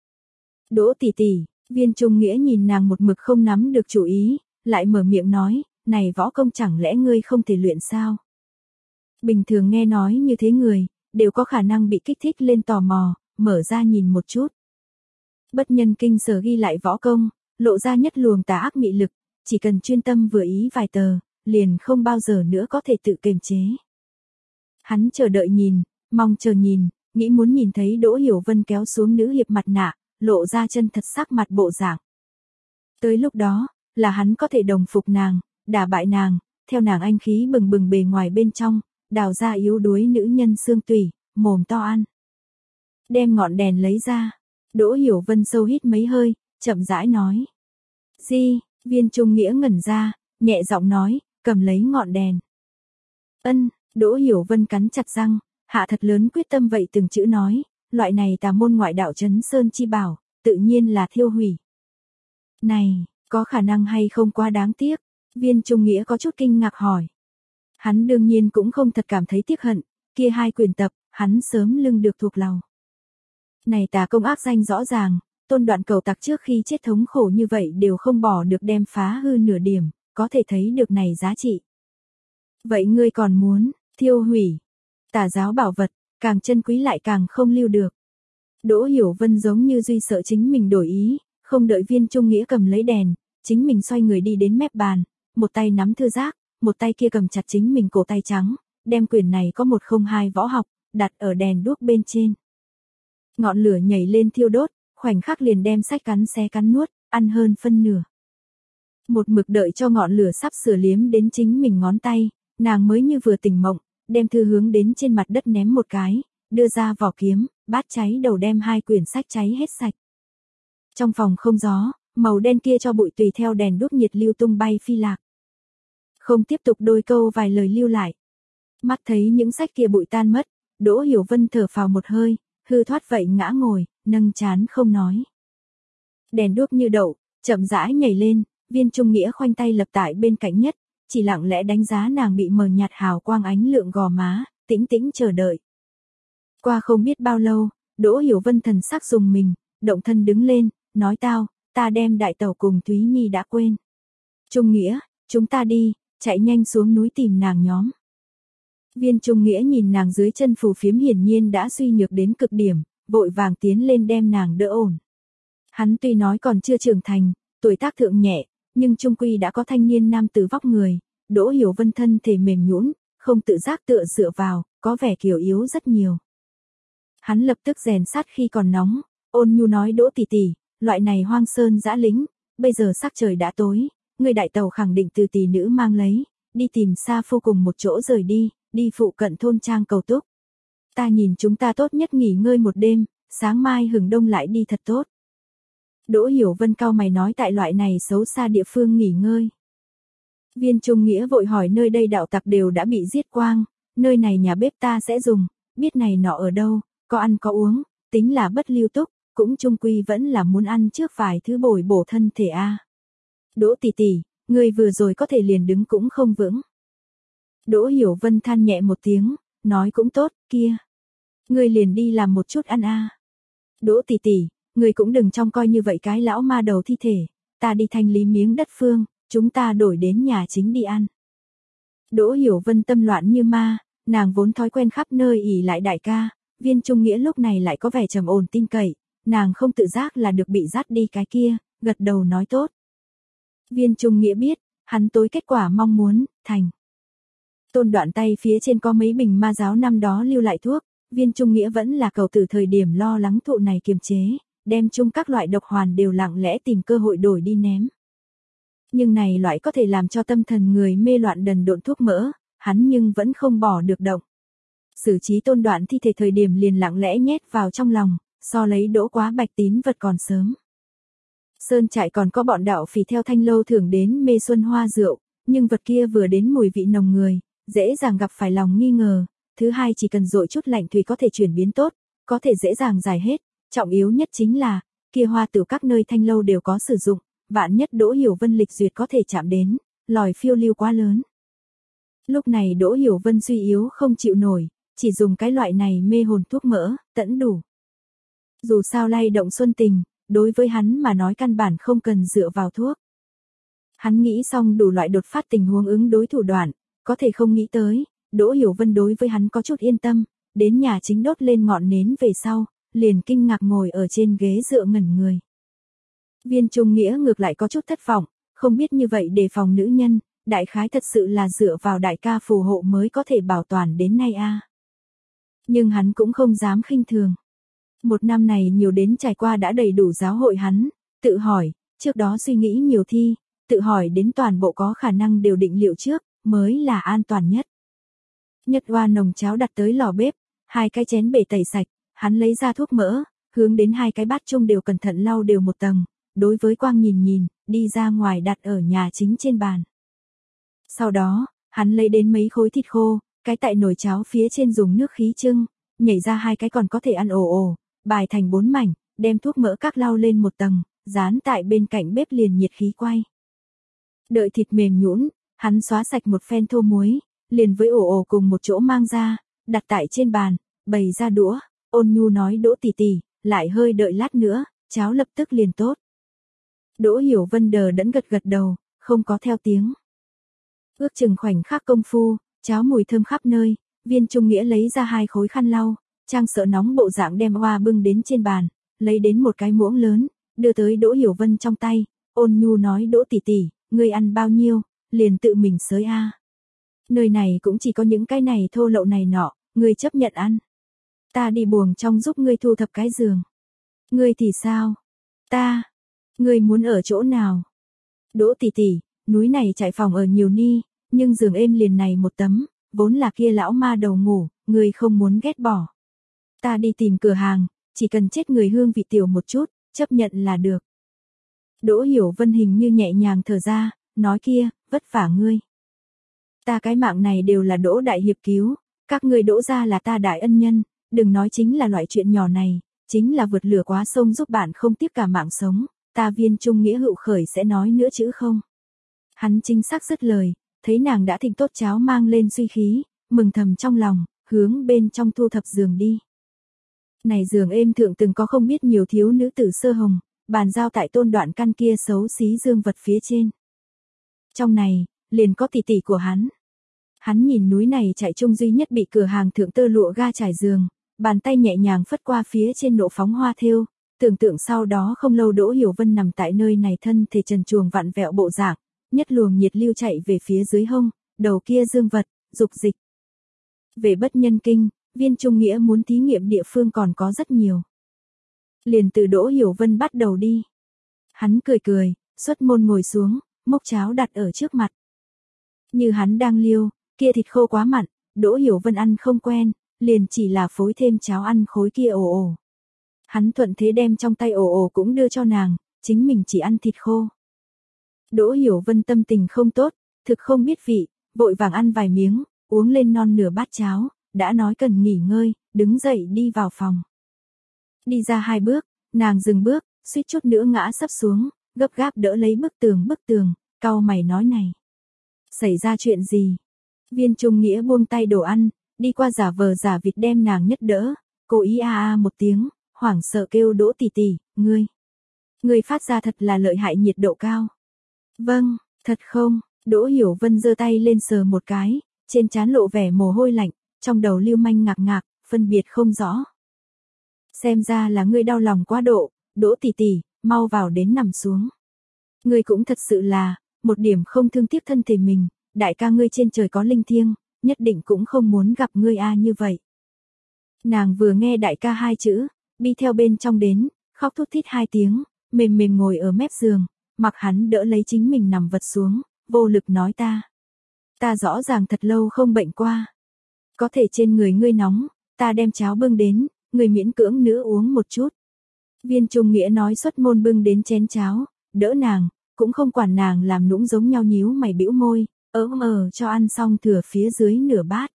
Đỗ tỷ tỷ, Viên Trung Nghĩa nhìn nàng một mực không nắm được chủ ý, lại mở miệng nói, này võ công chẳng lẽ ngươi không thể luyện sao? Bình thường nghe nói như thế người, đều có khả năng bị kích thích lên tò mò, mở ra nhìn một chút. Bất nhân kinh sở ghi lại võ công, lộ ra nhất luồng tà ác mị lực, chỉ cần chuyên tâm vừa ý vài tờ, liền không bao giờ nữa có thể tự kiềm chế. Hắn chờ đợi nhìn, mong chờ nhìn, nghĩ muốn nhìn thấy Đỗ Hiểu Vân kéo xuống nữ hiệp mặt nạ, lộ ra chân thật sắc mặt bộ dạng. Tới lúc đó, là hắn có thể đồng phục nàng, đả bại nàng, theo nàng anh khí bừng bừng bề ngoài bên trong, đào ra yếu đuối nữ nhân xương tủy, mồm to ăn. Đem ngọn đèn lấy ra, Đỗ Hiểu Vân sâu hít mấy hơi, chậm rãi nói. Di, Viên Trung Nghĩa ngẩn ra, nhẹ giọng nói, cầm lấy ngọn đèn. Ân, Đỗ Hiểu Vân cắn chặt răng, hạ thật lớn quyết tâm vậy từng chữ nói, loại này tà môn ngoại đạo trấn sơn chi bảo, tự nhiên là thiêu hủy. Này, có khả năng hay không quá đáng tiếc? Viên Trung Nghĩa có chút kinh ngạc hỏi. Hắn đương nhiên cũng không thật cảm thấy tiếc hận, kia hai quyền tập, hắn sớm lưng được thuộc lòng. Này tà công ác danh rõ ràng, Tôn Đoạn cầu tặc trước khi chết thống khổ như vậy đều không bỏ được đem phá hư nửa điểm, có thể thấy được này giá trị. Vậy ngươi còn muốn, thiêu hủy, tà giáo bảo vật, càng chân quý lại càng không lưu được. Đỗ Hiểu Vân giống như duy sợ chính mình đổi ý, không đợi Viên Trung Nghĩa cầm lấy đèn, chính mình xoay người đi đến mép bàn, một tay nắm thư giác, một tay kia cầm chặt chính mình cổ tay trắng, đem quyển này có một không hai võ học, đặt ở đèn đuốc bên trên. Ngọn lửa nhảy lên thiêu đốt, khoảnh khắc liền đem sách cắn xé cắn nuốt, ăn hơn phân nửa. Một mực đợi cho ngọn lửa sắp sửa liếm đến chính mình ngón tay, nàng mới như vừa tỉnh mộng, đem thư hướng đến trên mặt đất ném một cái, đưa ra vỏ kiếm, bát cháy đầu đem hai quyển sách cháy hết sạch. Trong phòng không gió, màu đen kia cho bụi tùy theo đèn đuốc nhiệt lưu tung bay phi lạc. Không tiếp tục đôi câu vài lời lưu lại. Mắt thấy những sách kia bụi tan mất, Đỗ Hiểu Vân thở phào một hơi, hư thoát vậy ngã ngồi, nâng chán không nói. Đèn đuốc như đậu, chậm rãi nhảy lên, Viên Trung Nghĩa khoanh tay lập tại bên cạnh nhất, chỉ lặng lẽ đánh giá nàng bị mờ nhạt hào quang ánh lượng gò má, tĩnh tĩnh chờ đợi. Qua không biết bao lâu, Đỗ Hiểu Vân thần sắc dùng mình, động thân đứng lên, nói tao, ta đem đại tẩu cùng Thúy Nhi đã quên. Trung Nghĩa, chúng ta đi, chạy nhanh xuống núi tìm nàng nhóm. Viên Trung Nghĩa nhìn nàng dưới chân phù phiếm hiển nhiên đã suy nhược đến cực điểm, vội vàng tiến lên đem nàng đỡ ổn. Hắn tuy nói còn chưa trưởng thành, tuổi tác thượng nhẹ, nhưng trung quy đã có thanh niên nam tử vóc người, Đỗ Hiểu Vân thân thể mềm nhũn, không tự giác tựa dựa vào, có vẻ kiều yếu rất nhiều. Hắn lập tức rèn sát khi còn nóng, ôn nhu nói Đỗ tỷ tỷ, loại này hoang sơn dã lĩnh, bây giờ sắc trời đã tối, người đại tàu khẳng định từ tỷ nữ mang lấy, đi tìm xa vô cùng một chỗ rời đi, đi phụ cận thôn trang cầu túc. Ta nhìn chúng ta tốt nhất nghỉ ngơi một đêm, sáng mai hừng đông lại đi thật tốt. Đỗ Hiểu Vân cau mày nói tại loại này xấu xa địa phương nghỉ ngơi. Viên Trung Nghĩa vội hỏi nơi đây đạo tặc đều đã bị giết quang, nơi này nhà bếp ta sẽ dùng, biết này nọ ở đâu, có ăn có uống, tính là bất lưu túc, cũng trung quy vẫn là muốn ăn trước vài thứ bồi bổ thân thể a. À. Đỗ tỷ tỷ, người vừa rồi có thể liền đứng cũng không vững. Đỗ Hiểu Vân than nhẹ một tiếng, nói cũng tốt, kia. Người liền đi làm một chút ăn a. À. Đỗ tỷ tỷ, người cũng đừng trông coi như vậy cái lão ma đầu thi thể, ta đi thanh lý miếng đất phương, chúng ta đổi đến nhà chính đi ăn. Đỗ Hiểu Vân tâm loạn như ma, nàng vốn thói quen khắp nơi ỉ lại đại ca, Viên Trung Nghĩa lúc này lại có vẻ trầm ổn tin cậy, nàng không tự giác là được bị dắt đi cái kia, gật đầu nói tốt. Viên Trung Nghĩa biết, hắn tối kết quả mong muốn, thành. Tôn Đoạn tay phía trên có mấy bình ma giáo năm đó lưu lại thuốc, Viên Trung Nghĩa vẫn là cầu từ thời điểm lo lắng thụ này kiềm chế, đem chung các loại độc hoàn đều lặng lẽ tìm cơ hội đổi đi ném. Nhưng này loại có thể làm cho tâm thần người mê loạn đần độn thuốc mỡ, hắn nhưng vẫn không bỏ được động. Xử trí Tôn Đoạn thi thể thời điểm liền lặng lẽ nhét vào trong lòng, so lấy Đỗ Quá Bạch tín vật còn sớm. Sơn trại còn có bọn đạo phỉ theo thanh lâu thưởng đến mê xuân hoa rượu, nhưng vật kia vừa đến mùi vị nồng người, dễ dàng gặp phải lòng nghi ngờ. Thứ hai chỉ cần dội chút lạnh thủy có thể chuyển biến tốt, có thể dễ dàng giải hết. Trọng yếu nhất chính là, kia hoa từ các nơi thanh lâu đều có sử dụng, vạn nhất Đỗ Hiểu Vân lịch duyệt có thể chạm đến, lòi phiêu lưu quá lớn. Lúc này Đỗ Hiểu Vân suy yếu không chịu nổi, chỉ dùng cái loại này mê hồn thuốc mỡ, tẫn đủ. Dù sao lay động xuân tình, đối với hắn mà nói căn bản không cần dựa vào thuốc. Hắn nghĩ xong đủ loại đột phát tình huống ứng đối thủ đoạn, có thể không nghĩ tới, Đỗ Hiểu Vân đối với hắn có chút yên tâm, đến nhà chính đốt lên ngọn nến về sau, liền kinh ngạc ngồi ở trên ghế dựa ngẩn người. Viên Trung Nghĩa ngược lại có chút thất vọng, không biết như vậy đề phòng nữ nhân, đại khái thật sự là dựa vào đại ca phù hộ mới có thể bảo toàn đến nay a. À. Nhưng hắn cũng không dám khinh thường. Một năm này nhiều đến trải qua đã đầy đủ giáo hội hắn, tự hỏi, trước đó suy nghĩ nhiều thi, tự hỏi đến toàn bộ có khả năng đều định liệu trước, mới là an toàn nhất. Nhất Hoa nồng cháo đặt tới lò bếp, hai cái chén bể tẩy sạch, hắn lấy ra thuốc mỡ, hướng đến hai cái bát chung đều cẩn thận lau đều một tầng, đối với Quang nhìn nhìn, đi ra ngoài đặt ở nhà chính trên bàn. Sau đó, hắn lấy đến mấy khối thịt khô, cái tại nồi cháo phía trên dùng nước khí trưng, nhảy ra hai cái còn có thể ăn ồ ồ, bài thành bốn mảnh, đem thuốc mỡ các lau lên một tầng, dán tại bên cạnh bếp liền nhiệt khí quay. Đợi thịt mềm nhũn, hắn xóa sạch một phen thô muối, liền với ồ ồ cùng một chỗ mang ra, đặt tại trên bàn, bày ra đũa, ôn nhu nói Đỗ tỷ tỷ, lại hơi đợi lát nữa, cháo lập tức liền tốt. Đỗ Hiểu Vân đờ đẫn gật gật đầu, không có theo tiếng. Ước chừng khoảnh khắc công phu, cháo mùi thơm khắp nơi, Viên Trung Nghĩa lấy ra hai khối khăn lau, trang sợ nóng bộ dạng đem hoa bưng đến trên bàn, lấy đến một cái muỗng lớn, đưa tới Đỗ Hiểu Vân trong tay, ôn nhu nói Đỗ tỷ tỷ, ngươi ăn bao nhiêu, liền tự mình xới a. Nơi này cũng chỉ có những cái này thô lậu này nọ, ngươi chấp nhận ăn. Ta đi buồng trong giúp ngươi thu thập cái giường. Ngươi thì sao? Ta, ngươi muốn ở chỗ nào? Đỗ tỷ tỷ, núi này trại phòng ở nhiều ni, nhưng giường êm liền này một tấm, vốn là kia lão ma đầu ngủ, ngươi không muốn ghét bỏ. Ta đi tìm cửa hàng, chỉ cần chết người hương vị tiểu một chút, chấp nhận là được. Đỗ Hiểu Vân hình như nhẹ nhàng thở ra, nói kia, vất vả ngươi. Ta cái mạng này đều là Đỗ đại hiệp cứu, các ngươi Đỗ gia là ta đại ân nhân, đừng nói chính là loại chuyện nhỏ này, chính là vượt lửa quá sông giúp bạn không tiếc cả mạng sống, ta Viên Trung Nghĩa hữu khởi sẽ nói nữa chữ không. Hắn chính xác dứt lời, thấy nàng đã thịnh tốt cháo mang lên suy khí, mừng thầm trong lòng, hướng bên trong thu thập giường đi. Này giường êm thượng từng có không biết nhiều thiếu nữ tử sơ hồng, bàn giao tại tôn đoạn căn kia xấu xí dương vật phía trên. Trong này, liền có tỷ tỷ của hắn. Hắn nhìn núi này chạy chung duy nhất bị cửa hàng thượng tơ lụa ga trải giường, bàn tay nhẹ nhàng phất qua phía trên nộ phóng hoa thêu, tưởng tượng sau đó không lâu Đỗ Hiểu Vân nằm tại nơi này thân thể trần truồng vặn vẹo bộ dạng, nhất luồng nhiệt lưu chạy về phía dưới hông, đầu kia dương vật, dục dịch. Về bất nhân kinh, Viên Trung Nghĩa muốn thí nghiệm địa phương còn có rất nhiều. Liền từ Đỗ Hiểu Vân bắt đầu đi. Hắn cười cười, xuất môn ngồi xuống, mốc cháo đặt ở trước mặt. Như hắn đang liêu, kia thịt khô quá mặn, Đỗ Hiểu Vân ăn không quen, liền chỉ là phối thêm cháo ăn khối kia ồ ồ. Hắn thuận thế đem trong tay ồ ồ cũng đưa cho nàng, chính mình chỉ ăn thịt khô. Đỗ Hiểu Vân tâm tình không tốt, thực không biết vị, vội vàng ăn vài miếng, uống lên non nửa bát cháo, đã nói cần nghỉ ngơi, đứng dậy đi vào phòng. Đi ra hai bước, nàng dừng bước, suýt chút nữa ngã sấp xuống, gấp gáp đỡ lấy bức tường bức tường, cau mày nói này. Xảy ra chuyện gì? Viên Trung Nghĩa buông tay đồ ăn, đi qua giả vờ giả vịt đem nàng nhất đỡ, cố ý a a một tiếng, hoảng sợ kêu Đỗ tỷ tỷ, ngươi. Ngươi phát ra thật là lợi hại nhiệt độ cao. Vâng, thật không? Đỗ Hiểu Vân giơ tay lên sờ một cái, trên trán lộ vẻ mồ hôi lạnh, trong đầu lưu manh ngạc ngạc, phân biệt không rõ. Xem ra là ngươi đau lòng quá độ, Đỗ tỷ tỷ, mau vào đến nằm xuống. Ngươi cũng thật sự là, một điểm không thương tiếc thân thể mình, đại ca ngươi trên trời có linh thiêng, nhất định cũng không muốn gặp ngươi a như vậy. Nàng vừa nghe đại ca hai chữ, bi theo bên trong đến, khóc thút thít hai tiếng, mềm mềm ngồi ở mép giường, mặc hắn đỡ lấy chính mình nằm vật xuống, vô lực nói ta. Ta rõ ràng thật lâu không bệnh qua. Có thể trên người ngươi nóng, ta đem cháo bưng đến, ngươi miễn cưỡng nữa uống một chút. Viên Trung Nghĩa nói xuất môn bưng đến chén cháo, đỡ nàng, cũng không quản nàng làm nũng giống nhau nhíu mày bĩu môi, ớm ờ cho ăn xong thừa phía dưới nửa bát.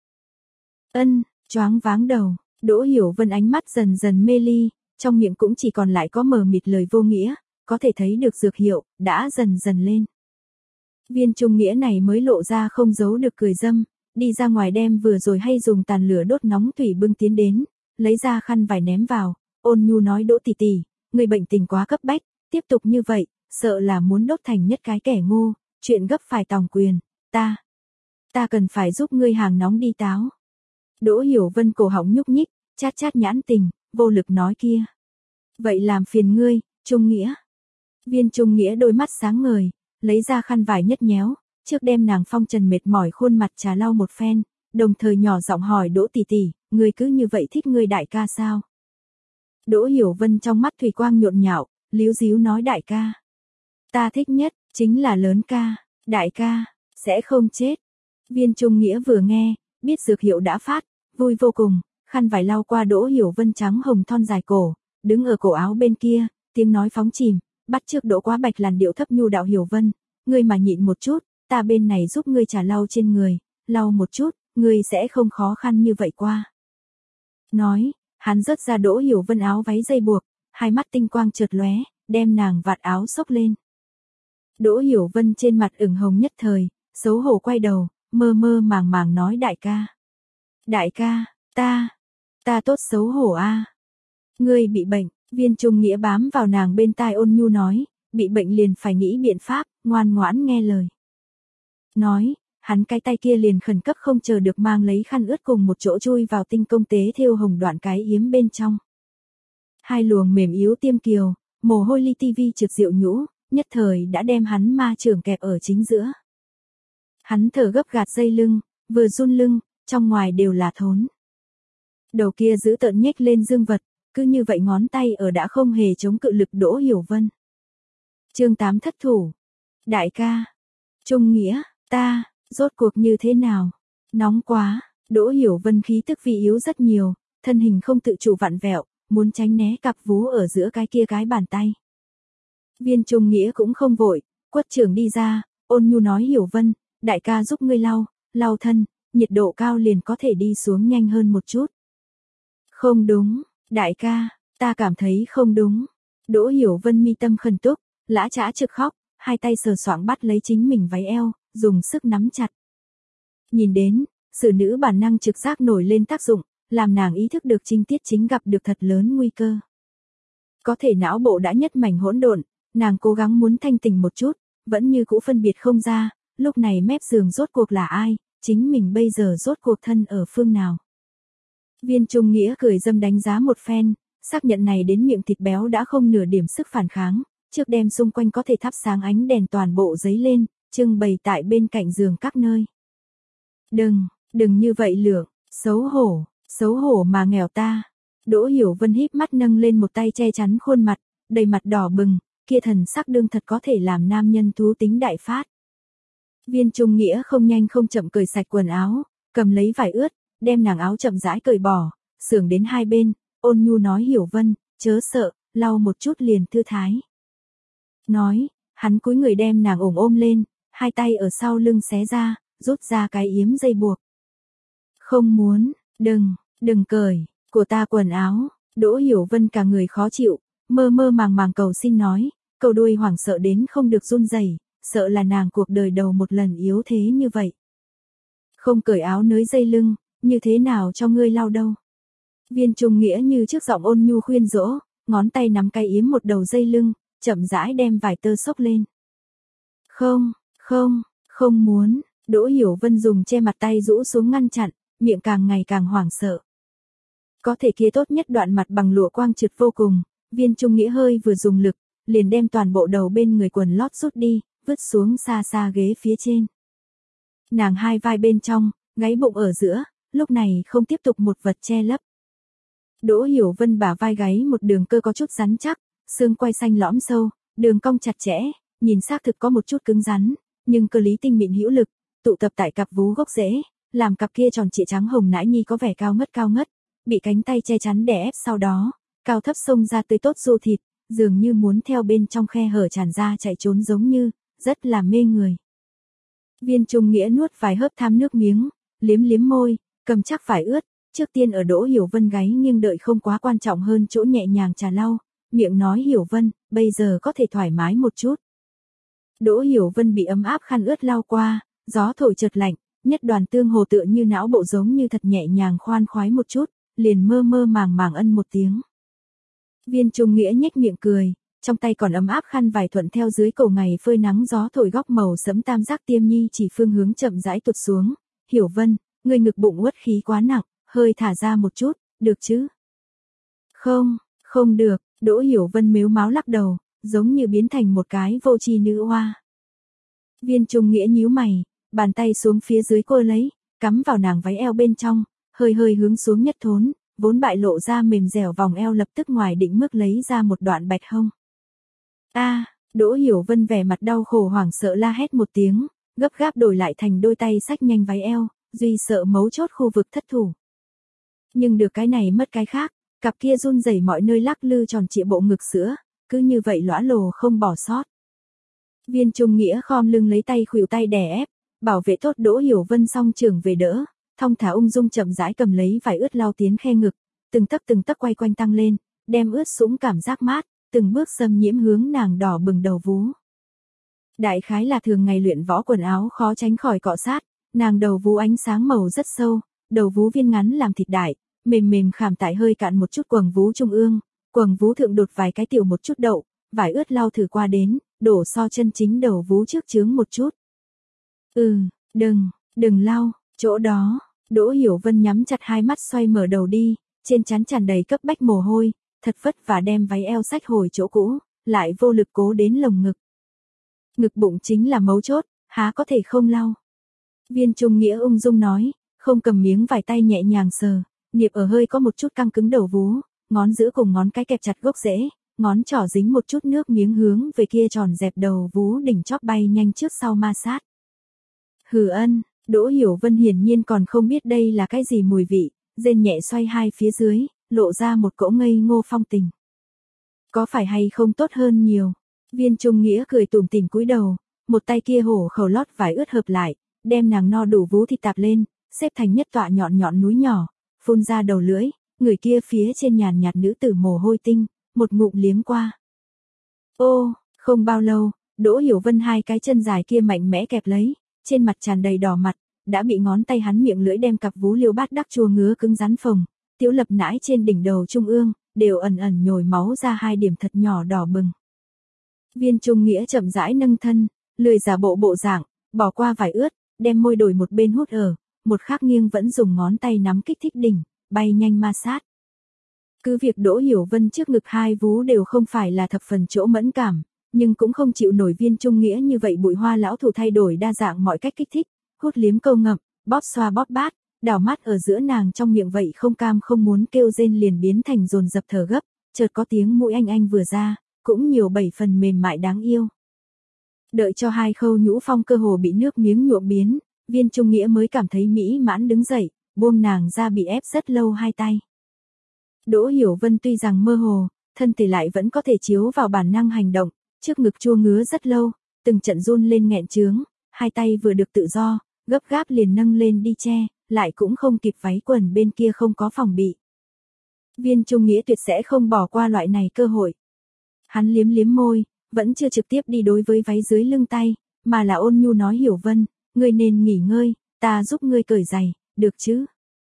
Ân, choáng váng đầu, Đỗ Hiểu Vân ánh mắt dần dần mê ly, trong miệng cũng chỉ còn lại có mờ mịt lời vô nghĩa, có thể thấy được dược hiệu, đã dần dần lên. Viên Trung Nghĩa này mới lộ ra không giấu được cười dâm, đi ra ngoài đem vừa rồi hay dùng tàn lửa đốt nóng thủy bưng tiến đến, lấy ra khăn vải ném vào, ôn nhu nói Đỗ tỷ tỷ, người bệnh tình quá cấp bách, tiếp tục như vậy, sợ là muốn đốt thành nhất cái kẻ ngu, chuyện gấp phải tòng quyền, ta, ta cần phải giúp ngươi hàng nóng đi táo. Đỗ Hiểu Vân cổ họng nhúc nhích, chát chát nhãn tình, vô lực nói kia. Vậy làm phiền ngươi, Trung Nghĩa. Viên Trung Nghĩa đôi mắt sáng ngời, lấy ra khăn vải nhất nhéo, trước đem nàng phong trần mệt mỏi khuôn mặt trà lau một phen, đồng thời nhỏ giọng hỏi Đỗ tỷ tỷ, ngươi cứ như vậy thích ngươi đại ca sao? Đỗ Hiểu Vân trong mắt thủy quang nhộn nhạo, líu díu nói đại ca. Ta thích nhất, chính là lớn ca, đại ca, sẽ không chết. Viên Trung Nghĩa vừa nghe, biết dược hiệu đã phát, vui vô cùng, khăn vải lau qua Đỗ Hiểu Vân trắng hồng thon dài cổ, đứng ở cổ áo bên kia, tiếng nói phóng chìm, bắt trước Đỗ Quá Bạch làn điệu thấp nhu đạo Hiểu Vân, ngươi mà nhịn một chút, ta bên này giúp ngươi trà lau trên người, lau một chút, ngươi sẽ không khó khăn như vậy qua. Nói, hắn rớt ra Đỗ Hiểu Vân áo váy dây buộc, hai mắt tinh quang chợt lóe, đem nàng vạt áo xốc lên. Đỗ Hiểu Vân trên mặt ửng hồng nhất thời, xấu hổ quay đầu, mơ mơ màng màng nói đại ca. Đại ca, ta, ta tốt xấu hổ a. À. Ngươi bị bệnh, Viên Trung Nghĩa bám vào nàng bên tai ôn nhu nói, bị bệnh liền phải nghĩ biện pháp, ngoan ngoãn nghe lời. Nói, hắn cái tay kia liền khẩn cấp không chờ được mang lấy khăn ướt cùng một chỗ chui vào tinh công tế thêu hồng đoạn cái yếm bên trong. Hai luồng mềm yếu tiêm kiều, mồ hôi li ti vi trượt rượu nhũ, nhất thời đã đem hắn ma trưởng kẹp ở chính giữa. Hắn thở gấp gạt dây lưng, vừa run lưng, trong ngoài đều là thốn. Đầu kia giữ tợn nhếch lên dương vật, cứ như vậy ngón tay ở đã không hề chống cự lực Đỗ Hiểu Vân. Chương tám thất thủ. Đại ca. Trung Nghĩa, ta, rốt cuộc như thế nào? Nóng quá, Đỗ Hiểu Vân khí tức vi yếu rất nhiều, thân hình không tự chủ vặn vẹo, muốn tránh né cặp vú ở giữa cái kia cái bàn tay. Viên Trung Nghĩa cũng không vội, quất trưởng đi ra, ôn nhu nói Hiểu Vân, đại ca giúp ngươi lau, lau thân, nhiệt độ cao liền có thể đi xuống nhanh hơn một chút. Không đúng, đại ca, ta cảm thấy không đúng. Đỗ Hiểu Vân mi tâm khẩn túc, lã chã trực khóc, hai tay sờ soạng bắt lấy chính mình váy eo, dùng sức nắm chặt. Nhìn đến, sự nữ bản năng trực giác nổi lên tác dụng, làm nàng ý thức được Trinh Tiết chính gặp được thật lớn nguy cơ. Có thể não bộ đã nhất mảnh hỗn độn, nàng cố gắng muốn thanh tỉnh một chút, vẫn như cũ phân biệt không ra, lúc này mép giường rốt cuộc là ai, chính mình bây giờ rốt cuộc thân ở phương nào. Viên Trung Nghĩa cười dâm đánh giá một phen, xác nhận này đến miệng thịt béo đã không nửa điểm sức phản kháng, trước đem xung quanh có thể thắp sáng ánh đèn toàn bộ giấy lên, trưng bày tại bên cạnh giường các nơi. Đừng, đừng như vậy lượng, xấu hổ, xấu hổ mà nghèo ta. Đỗ Hiểu Vân híp mắt nâng lên một tay che chắn khuôn mặt, đầy mặt đỏ bừng, kia thần sắc đương thật có thể làm nam nhân thú tính đại phát. Viên Trung Nghĩa không nhanh không chậm cởi sạch quần áo, cầm lấy vải ướt, đem nàng áo chậm rãi cởi bỏ, xưởng đến hai bên, ôn nhu nói Hiểu Vân, chớ sợ, lau một chút liền thư thái. Nói, hắn cúi người đem nàng ủng ôm lên, hai tay ở sau lưng xé ra, rút ra cái yếm dây buộc. Không muốn, đừng, đừng cởi, của ta quần áo. Đỗ Hiểu Vân cả người khó chịu, mơ mơ màng màng cầu xin nói, cầu đuôi hoảng sợ đến không được run rẩy, sợ là nàng cuộc đời đầu một lần yếu thế như vậy. Không cởi áo nới dây lưng, như thế nào cho ngươi lau đâu. Viên Trung Nghĩa như trước giọng ôn nhu khuyên dỗ, ngón tay nắm cái yếm một đầu dây lưng, chậm rãi đem vải tơ xốc lên. Không, không, không muốn, Đỗ Hiểu Vân dùng che mặt tay rũ xuống ngăn chặn, miệng càng ngày càng hoảng sợ. Có thể kia tốt nhất đoạn mặt bằng lụa quang trượt vô cùng, Viên Trung Nghĩa hơi vừa dùng lực, liền đem toàn bộ đầu bên người quần lót rút đi, vứt xuống xa xa ghế phía trên. Nàng hai vai bên trong, gáy bụng ở giữa, lúc này không tiếp tục một vật che lấp. Đỗ Hiểu Vân bả vai gáy một đường cơ có chút rắn chắc, xương quai xanh lõm sâu, đường cong chặt chẽ, nhìn xác thực có một chút cứng rắn, nhưng cơ lý tinh mịn hữu lực, tụ tập tại cặp vú gốc rễ, làm cặp kia tròn trịa trắng hồng nãi nhi có vẻ cao ngất cao ngất, bị cánh tay che chắn đè ép sau đó, cao thấp xông ra tươi tốt ru thịt, dường như muốn theo bên trong khe hở tràn ra chạy trốn giống như, rất là mê người. Viên Trung Nghĩa nuốt vài hớp tham nước miếng, liếm liếm môi, cầm chắc vải ướt, trước tiên ở Đỗ Hiểu Vân gáy nghiêng đợi không quá quan trọng hơn chỗ nhẹ nhàng trà lau, miệng nói Hiểu Vân, bây giờ có thể thoải mái một chút. Đỗ Hiểu Vân bị ấm áp khăn ướt lau qua, gió thổi chợt lạnh, nhất đoàn tương hồ tựa như não bộ giống như thật nhẹ nhàng khoan khoái một chút, liền mơ mơ màng màng ân một tiếng. Viên Trung Nghĩa nhếch miệng cười, trong tay còn ấm áp khăn vải thuận theo dưới cổ ngày phơi nắng gió thổi góc màu sẫm tam giác tiêm nhi chỉ phương hướng chậm rãi tụt xuống. Hiểu Vân, người ngực bụng uất khí quá nặng, hơi thả ra một chút, được chứ? Không, không được, Đỗ Hiểu Vân mếu máo lắc đầu, giống như biến thành một cái vô tri nữ oa. Viên Trung Nghĩa nhíu mày, bàn tay xuống phía dưới cô lấy, cắm vào nàng váy eo bên trong, hơi hơi hướng xuống nhất thốn, vốn bại lộ ra mềm dẻo vòng eo lập tức ngoài định mức lấy ra một đoạn bạch hông. A, Đỗ Hiểu Vân vẻ mặt đau khổ hoảng sợ la hét một tiếng, gấp gáp đổi lại thành đôi tay xách nhanh váy eo, duy sợ mấu chốt khu vực thất thủ. Nhưng được cái này mất cái khác, cặp kia run rẩy mọi nơi lắc lư tròn trịa bộ ngực sữa, cứ như vậy lõa lồ không bỏ sót. Viên Trung Nghĩa khom lưng lấy tay khuỷu tay đè ép, bảo vệ tốt Đỗ Hiểu Vân song trường về đỡ, thong thả ung dung chậm rãi cầm lấy vải ướt lau tiến khe ngực, từng tấc từng tấc quay quanh tăng lên, đem ướt sũng cảm giác mát, từng bước xâm nhiễm hướng nàng đỏ bừng đầu vú. Đại khái là thường ngày luyện võ quần áo khó tránh khỏi cọ sát, nàng đầu vú ánh sáng màu rất sâu, đầu vú viên ngắn làm thịt đại, mềm mềm khảm tại hơi cạn một chút quầng vú trung ương, quầng vú thượng đột vài cái tiểu một chút đậu, vải ướt lau thử qua đến, đổ so chân chính đầu vú trước chướng một chút. Ừ, đừng, đừng lau, chỗ đó, Đỗ Hiểu Vân nhắm chặt hai mắt xoay mở đầu đi, trên trán tràn đầy cấp bách mồ hôi, thật vất vả đem váy eo xách hồi chỗ cũ, lại vô lực cố đến lồng ngực. Ngực bụng chính là mấu chốt, há có thể không lau. Viên Trung Nghĩa ung dung nói, không cầm miếng vải tay nhẹ nhàng sờ, niệp ở hơi có một chút căng cứng đầu vú, ngón giữa cùng ngón cái kẹp chặt gốc rễ, ngón trỏ dính một chút nước miếng hướng về kia tròn dẹp đầu vú đỉnh chóp bay nhanh trước sau ma sát. Hừ ân, Đỗ Hiểu Vân hiển nhiên còn không biết đây là cái gì mùi vị, rên nhẹ xoay hai phía dưới, lộ ra một cỗ ngây ngô phong tình. Có phải hay không tốt hơn nhiều? Viên Trung Nghĩa cười tủm tỉm cúi đầu, một tay kia hổ khẩu lót vải ướt hợp lại, đem nàng no đủ vú thịt tạp lên, xếp thành nhất tọa nhọn nhọn núi nhỏ, phun ra đầu lưỡi, người kia phía trên nhàn nhạt nữ tử mồ hôi tinh, một ngụm liếm qua. Ô, không bao lâu, Đỗ Hiểu Vân hai cái chân dài kia mạnh mẽ kẹp lấy, trên mặt tràn đầy đỏ mặt, đã bị ngón tay hắn miệng lưỡi đem cặp vú liêu bát đắc chua ngứa cứng rắn phồng, tiểu lập nãi trên đỉnh đầu trung ương, đều ẩn ẩn nhồi máu ra hai điểm thật nhỏ đỏ bừng. Viên Trung Nghĩa chậm rãi nâng thân, lười giả bộ bộ dạng, bỏ qua vải ướt, đem môi đổi một bên hút ở, một khác nghiêng vẫn dùng ngón tay nắm kích thích đỉnh, bay nhanh ma sát. Cứ việc Đỗ Hiểu Vân trước ngực hai vú đều không phải là thập phần chỗ mẫn cảm, nhưng cũng không chịu nổi Viên Trung Nghĩa như vậy bụi hoa lão thủ thay đổi đa dạng mọi cách kích thích, hút liếm câu ngậm, bóp xoa bóp bát, đảo mắt ở giữa nàng trong miệng vậy không cam không muốn kêu rên liền biến thành dồn dập thở gấp, chợt có tiếng mũi anh anh vừa ra, cũng nhiều bảy phần mềm mại đáng yêu. Đợi cho hai khâu nhũ phong cơ hồ bị nước miếng nhuộm biến, Viên Trung Nghĩa mới cảm thấy mỹ mãn đứng dậy, buông nàng ra bị ép rất lâu hai tay. Đỗ Hiểu Vân tuy rằng mơ hồ, thân thể lại vẫn có thể chiếu vào bản năng hành động, trước ngực chua ngứa rất lâu, từng trận run lên nghẹn chướng, hai tay vừa được tự do, gấp gáp liền nâng lên đi che, lại cũng không kịp váy quần bên kia không có phòng bị. Viên Trung Nghĩa tuyệt sẽ không bỏ qua loại này cơ hội. Hắn liếm liếm môi, vẫn chưa trực tiếp đi đối với váy dưới lưng tay, mà là ôn nhu nói Hiểu Vân, ngươi nên nghỉ ngơi, ta giúp ngươi cởi giày, được chứ?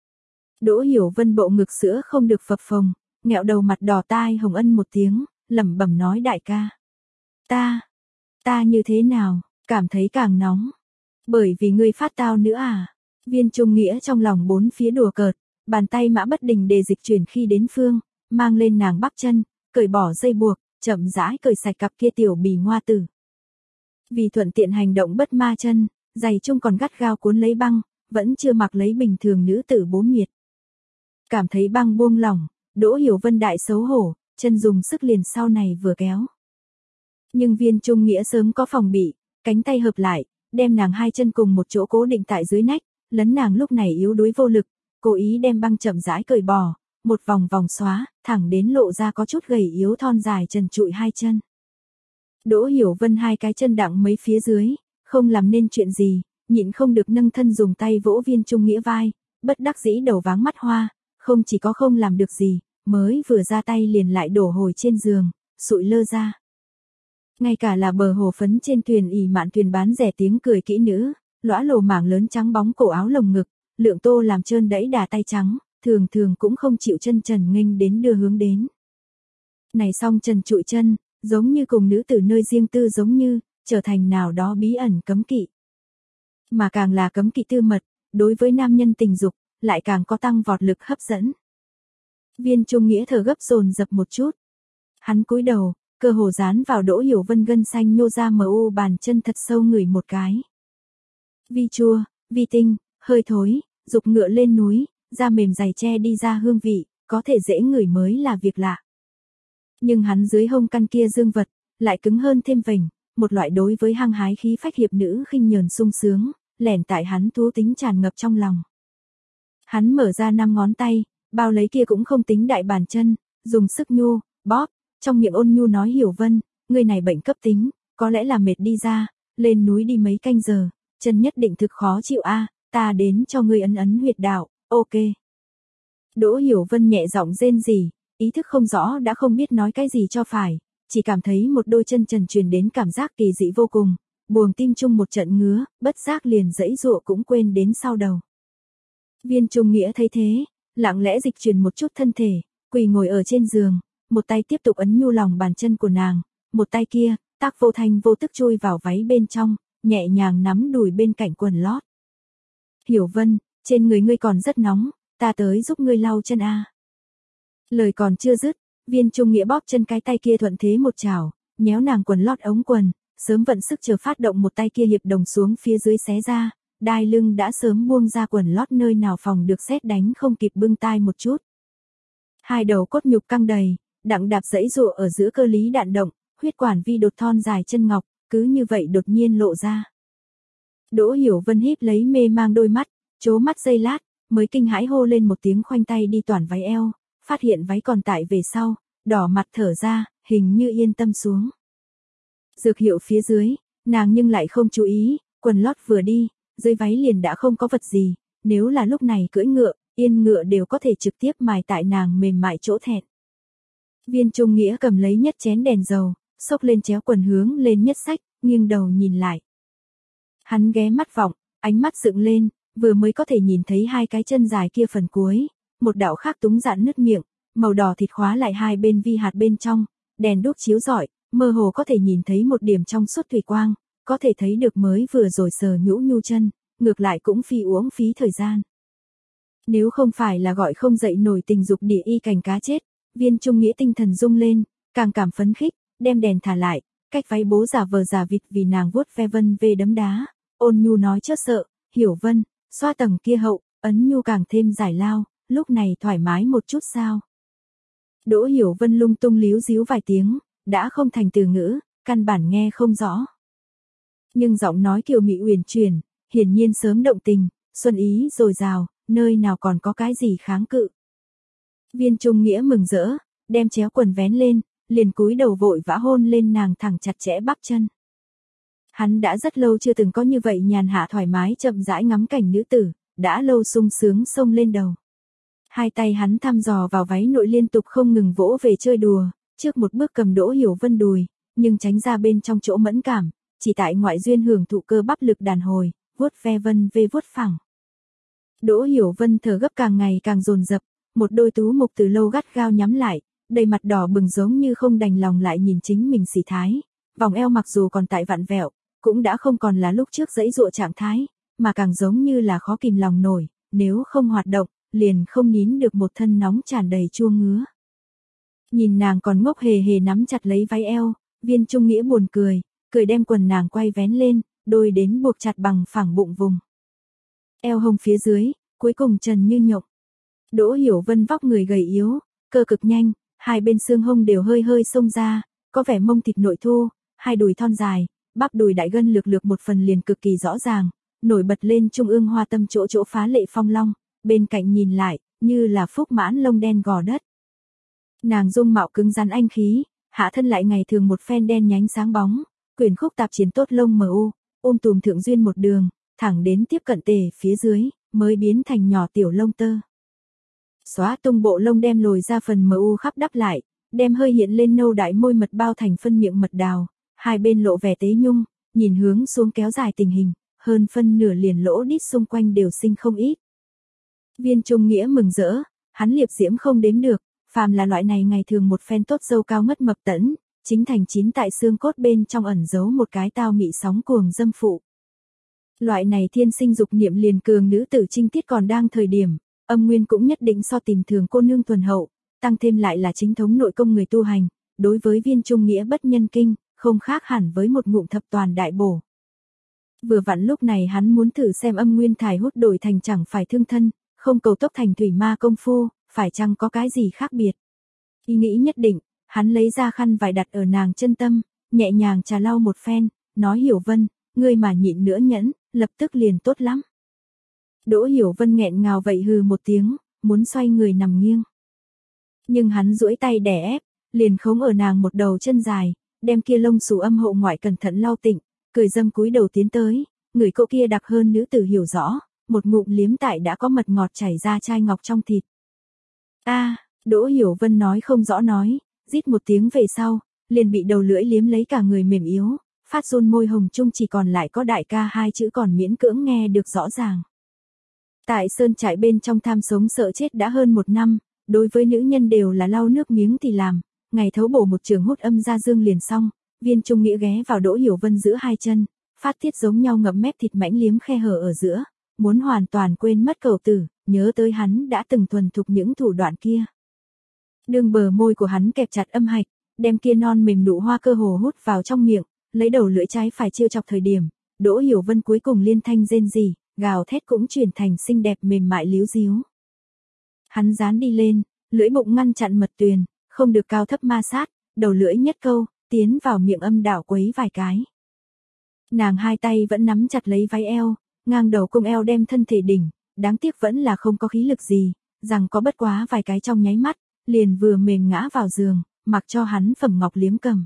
Đỗ Hiểu Vân bộ ngực sữa không được phập phồng, nghẹo đầu mặt đỏ tai hồng ân một tiếng, lẩm bẩm nói đại ca. Ta, ta như thế nào, cảm thấy càng nóng. Bởi vì ngươi phát tao nữa à? Viên Trung Nghĩa trong lòng bốn phía đùa cợt, bàn tay mã bất đình đề dịch chuyển khi đến phương, mang lên nàng bắp chân, cởi bỏ dây buộc, chậm rãi cởi sạch cặp kia tiểu bì ngoa tử. Vì thuận tiện hành động bất ma chân, giày chung còn gắt gao cuốn lấy băng, vẫn chưa mặc lấy bình thường nữ tử bố miệt. Cảm thấy băng buông lỏng, Đỗ Hiểu Vân đại xấu hổ, chân dùng sức liền sau này vừa kéo. Nhưng Viên Trung Nghĩa sớm có phòng bị, cánh tay hợp lại, đem nàng hai chân cùng một chỗ cố định tại dưới nách, lấn nàng lúc này yếu đuối vô lực, cố ý đem băng chậm rãi cởi bỏ, một vòng vòng xóa, thẳng đến lộ ra có chút gầy yếu thon dài trần trụi hai chân. Đỗ Hiểu Vân hai cái chân đặng mấy phía dưới, không làm nên chuyện gì, nhịn không được nâng thân dùng tay vỗ Viên Trung Nghĩa vai, bất đắc dĩ đầu váng mắt hoa, không chỉ có không làm được gì, mới vừa ra tay liền lại đổ hồi trên giường, sụi lơ ra. Ngay cả là bờ hồ phấn trên thuyền ỉ mạn thuyền bán rẻ tiếng cười kỹ nữ, lõa lồ mảng lớn trắng bóng cổ áo lồng ngực, lượng tô làm trơn đẫy đà tay trắng, thường thường cũng không chịu chân trần nghênh đến đưa hướng đến. Này song trần trụi chân, giống như cùng nữ tử nơi riêng tư giống như, trở thành nào đó bí ẩn cấm kỵ. Mà càng là cấm kỵ tư mật, đối với nam nhân tình dục, lại càng có tăng vọt lực hấp dẫn. Viên Trung Nghĩa thở gấp dồn dập một chút. Hắn cúi đầu, cơ hồ dán vào Đỗ Hiểu Vân gân xanh nhô ra mờ u bàn chân thật sâu ngửi một cái. Vi chua, vi tinh, hơi thối, dục ngựa lên núi, da mềm dày che đi ra hương vị, có thể dễ ngửi mới là việc lạ. Nhưng hắn dưới hông căn kia dương vật, lại cứng hơn thêm vểnh, một loại đối với hăng hái khí phách hiệp nữ khinh nhờn sung sướng, lẻn tại hắn thú tính tràn ngập trong lòng. Hắn mở ra năm ngón tay, bao lấy kia cũng không tính đại bàn chân, dùng sức nhu, bóp, trong miệng ôn nhu nói Hiểu Vân, người này bệnh cấp tính, có lẽ là mệt đi ra, lên núi đi mấy canh giờ, chân nhất định thực khó chịu a, ta đến cho ngươi ấn ấn huyệt đạo, ok. Đỗ Hiểu Vân nhẹ giọng rên rỉ, ý thức không rõ đã không biết nói cái gì cho phải, chỉ cảm thấy một đôi chân trần truyền đến cảm giác kỳ dị vô cùng, buồng tim chung một trận ngứa, bất giác liền dãy dụa cũng quên đến sau đầu. Viên Trung Nghĩa thấy thế, lặng lẽ dịch chuyển một chút thân thể, quỳ ngồi ở trên giường, một tay tiếp tục ấn nhu lòng bàn chân của nàng, một tay kia, tác vô thanh vô tức chui vào váy bên trong, nhẹ nhàng nắm đùi bên cạnh quần lót. Hiểu Vân, trên người ngươi còn rất nóng, ta tới giúp ngươi lau chân a. Lời còn chưa dứt, Viên Trung Nghĩa bóp chân cái tay kia thuận thế một chảo, nhéo nàng quần lót ống quần, sớm vận sức chờ phát động một tay kia hiệp đồng xuống phía dưới xé ra, đai lưng đã sớm buông ra quần lót nơi nào phòng được sét đánh không kịp bưng tai một chút. Hai đầu cốt nhục căng đầy, đặng đạp dãy dụa ở giữa cơ lý đạn động, huyết quản vi đột thon dài chân ngọc, cứ như vậy đột nhiên lộ ra. Đỗ Hiểu Vân híp lấy mê mang đôi mắt, chố mắt giây lát, mới kinh hãi hô lên một tiếng khoanh tay đi toàn váy eo, phát hiện váy còn tại về sau, đỏ mặt thở ra, hình như yên tâm xuống. Dược hiệu phía dưới, nàng nhưng lại không chú ý, quần lót vừa đi, dưới váy liền đã không có vật gì, nếu là lúc này cưỡi ngựa, yên ngựa đều có thể trực tiếp mài tại nàng mềm mại chỗ thẹn. Viên Trung Nghĩa cầm lấy nhất chén đèn dầu, xốc lên chéo quần hướng lên nhất sách, nghiêng đầu nhìn lại. Hắn ghé mắt vọng, ánh mắt dựng lên, vừa mới có thể nhìn thấy hai cái chân dài kia phần cuối, một đạo khác túng dạn nứt miệng, màu đỏ thịt khóa lại hai bên vi hạt bên trong, đèn đuốc chiếu rọi, mơ hồ có thể nhìn thấy một điểm trong suốt thủy quang, có thể thấy được mới vừa rồi sờ nhũ nhu chân, ngược lại cũng phi uổng phí thời gian. Nếu không phải là gọi không dậy nổi tình dục địa y cành cá chết, Viên Trung Nghĩa tinh thần rung lên, càng cảm phấn khích, đem đèn thả lại, cách váy bố giả vờ giả vịt vì nàng vuốt ve vân về đấm đá, ôn nhu nói chớ sợ, Hiểu Vân, xoa tầng kia hậu, ấn nhu càng thêm giải lao, lúc này thoải mái một chút sao. Đỗ Hiểu Vân lung tung líu díu vài tiếng, đã không thành từ ngữ, căn bản nghe không rõ. Nhưng giọng nói kiều mị uyển chuyển, hiển nhiên sớm động tình, xuân ý dồi dào, nơi nào còn có cái gì kháng cự. Viên Trung Nghĩa mừng rỡ, đem chéo quần vén lên, liền cúi đầu vội vã hôn lên nàng thẳng chặt chẽ bắp chân. Hắn đã rất lâu chưa từng có như vậy nhàn hạ thoải mái chậm rãi ngắm cảnh nữ tử, đã lâu sung sướng xông lên đầu. Hai tay hắn thăm dò vào váy nội liên tục không ngừng vỗ về chơi đùa, trước một bước cầm Đỗ Hiểu Vân đùi, nhưng tránh ra bên trong chỗ mẫn cảm, chỉ tại ngoại duyên hưởng thụ cơ bắp lực đàn hồi, vuốt ve vân về vuốt phẳng. Đỗ Hiểu Vân thở gấp càng ngày càng dồn dập, một đôi tú mục từ lâu gắt gao nhắm lại, đầy mặt đỏ bừng giống như không đành lòng lại nhìn chính mình xỉ thái, vòng eo mặc dù còn tại vặn vẹo, cũng đã không còn là lúc trước dãy dụa trạng thái, mà càng giống như là khó kìm lòng nổi, nếu không hoạt động, liền không nín được một thân nóng tràn đầy chua ngứa. Nhìn nàng còn ngốc hề hề nắm chặt lấy váy eo, Viên Trung Nghĩa buồn cười, cười đem quần nàng quay vén lên, đôi đến buộc chặt bằng phẳng bụng vùng. Eo hông phía dưới, cuối cùng trần như nhộng. Đỗ Hiểu Vân vóc người gầy yếu, cơ cực nhanh, hai bên xương hông đều hơi hơi xông ra, có vẻ mông thịt nội thu, hai đùi thon dài, bắp đùi đại gân lược lược một phần liền cực kỳ rõ ràng, nổi bật lên trung ương hoa tâm chỗ chỗ phá lệ phong long, bên cạnh nhìn lại, như là phúc mãn lông đen gò đất. Nàng dung mạo cứng rắn anh khí, hạ thân lại ngày thường một phen đen nhánh sáng bóng, quyển khúc tạp chiến tốt lông mờ u, ôm tùm thượng duyên một đường, thẳng đến tiếp cận tề phía dưới, mới biến thành nhỏ tiểu lông tơ. Xóa tung bộ lông đem lồi ra phần mờ u khắp đắp lại, đem hơi hiện lên nâu đại môi mật bao thành phân miệng mật đào, hai bên lộ vẻ tế nhung, nhìn hướng xuống kéo dài tình hình, hơn phân nửa liền lỗ đít xung quanh đều sinh không ít. Viên Trung Nghĩa mừng rỡ, hắn liệp diễm không đếm được, phàm là loại này ngày thường một phen tốt dâu cao ngất mập tẫn, chính thành chín tại xương cốt bên trong ẩn giấu một cái tao mị sóng cuồng dâm phụ. Loại này thiên sinh dục niệm liền cường nữ tử trinh tiết còn đang thời điểm, âm nguyên cũng nhất định so tìm thường cô nương thuần hậu, tăng thêm lại là chính thống nội công người tu hành, đối với Viên Trung Nghĩa bất nhân kinh, không khác hẳn với một ngụm thập toàn đại bổ. Vừa vặn lúc này hắn muốn thử xem âm nguyên thải hút đổi thành chẳng phải thương thân, không cầu tốc thành thủy ma công phu, phải chăng có cái gì khác biệt? Ý nghĩ nhất định, hắn lấy ra khăn vải đặt ở nàng chân tâm, nhẹ nhàng trà lau một phen, nói Hiểu Vân, ngươi mà nhịn nữa nhẫn, lập tức liền tốt lắm. Đỗ Hiểu Vân nghẹn ngào vậy hừ một tiếng, muốn xoay người nằm nghiêng. Nhưng hắn duỗi tay đè ép, liền khống ở nàng một đầu chân dài, đem kia lông xù âm hộ ngoại cẩn thận lau tịnh, cười dâm cúi đầu tiến tới, người cậu kia đặc hơn nữ tử hiểu rõ, một ngụm liếm tại đã có mật ngọt chảy ra chai ngọc trong thịt. A, Đỗ Hiểu Vân nói không rõ nói, rít một tiếng về sau, liền bị đầu lưỡi liếm lấy cả người mềm yếu, phát run môi hồng chung chỉ còn lại có đại ca hai chữ còn miễn cưỡng nghe được rõ ràng. Tại sơn trại bên trong tham sống sợ chết đã hơn một năm, đối với nữ nhân đều là lau nước miếng thì làm, ngày thấu bổ một trường hút âm ra dương liền xong, Viên Trung Nghĩa ghé vào Đỗ Hiểu Vân giữa hai chân, phát tiết giống nhau ngậm mép thịt mảnh liếm khe hở ở giữa, muốn hoàn toàn quên mất cầu tử, nhớ tới hắn đã từng thuần thục những thủ đoạn kia. Đường bờ môi của hắn kẹp chặt âm hạch, đem kia non mềm nụ hoa cơ hồ hút vào trong miệng, lấy đầu lưỡi trái phải trêu chọc thời điểm, Đỗ Hiểu Vân cuối cùng liên thanh rên rỉ, gào thét cũng chuyển thành xinh đẹp mềm mại líu díu. Hắn dán đi lên, lưỡi bụng ngăn chặn mật tuyền, không được cao thấp ma sát, đầu lưỡi nhất câu, tiến vào miệng âm đạo quấy vài cái. Nàng hai tay vẫn nắm chặt lấy váy eo, ngang đầu cung eo đem thân thể đỉnh, đáng tiếc vẫn là không có khí lực gì, rằng có bất quá vài cái trong nháy mắt, liền vừa mềm ngã vào giường, mặc cho hắn phẩm ngọc liếm cầm.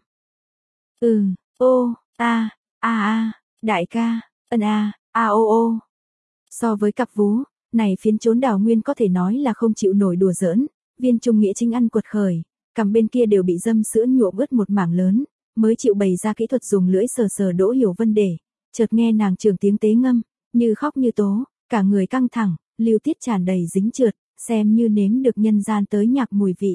Ừ, ô, a, a a, đại ca, ân a, a ô ô. So với cặp vú, này phiến trốn đào nguyên có thể nói là không chịu nổi đùa giỡn, Viên Trung Nghĩa chính ăn quật khởi, cằm bên kia đều bị dâm sữa nhuộm ướt một mảng lớn, mới chịu bày ra kỹ thuật dùng lưỡi sờ sờ Đỗ Hiểu Vân để, chợt nghe nàng trường tiếng tế ngâm, như khóc như tố, cả người căng thẳng, lưu tiết tràn đầy dính trượt, xem như nếm được nhân gian tới nhạc mùi vị.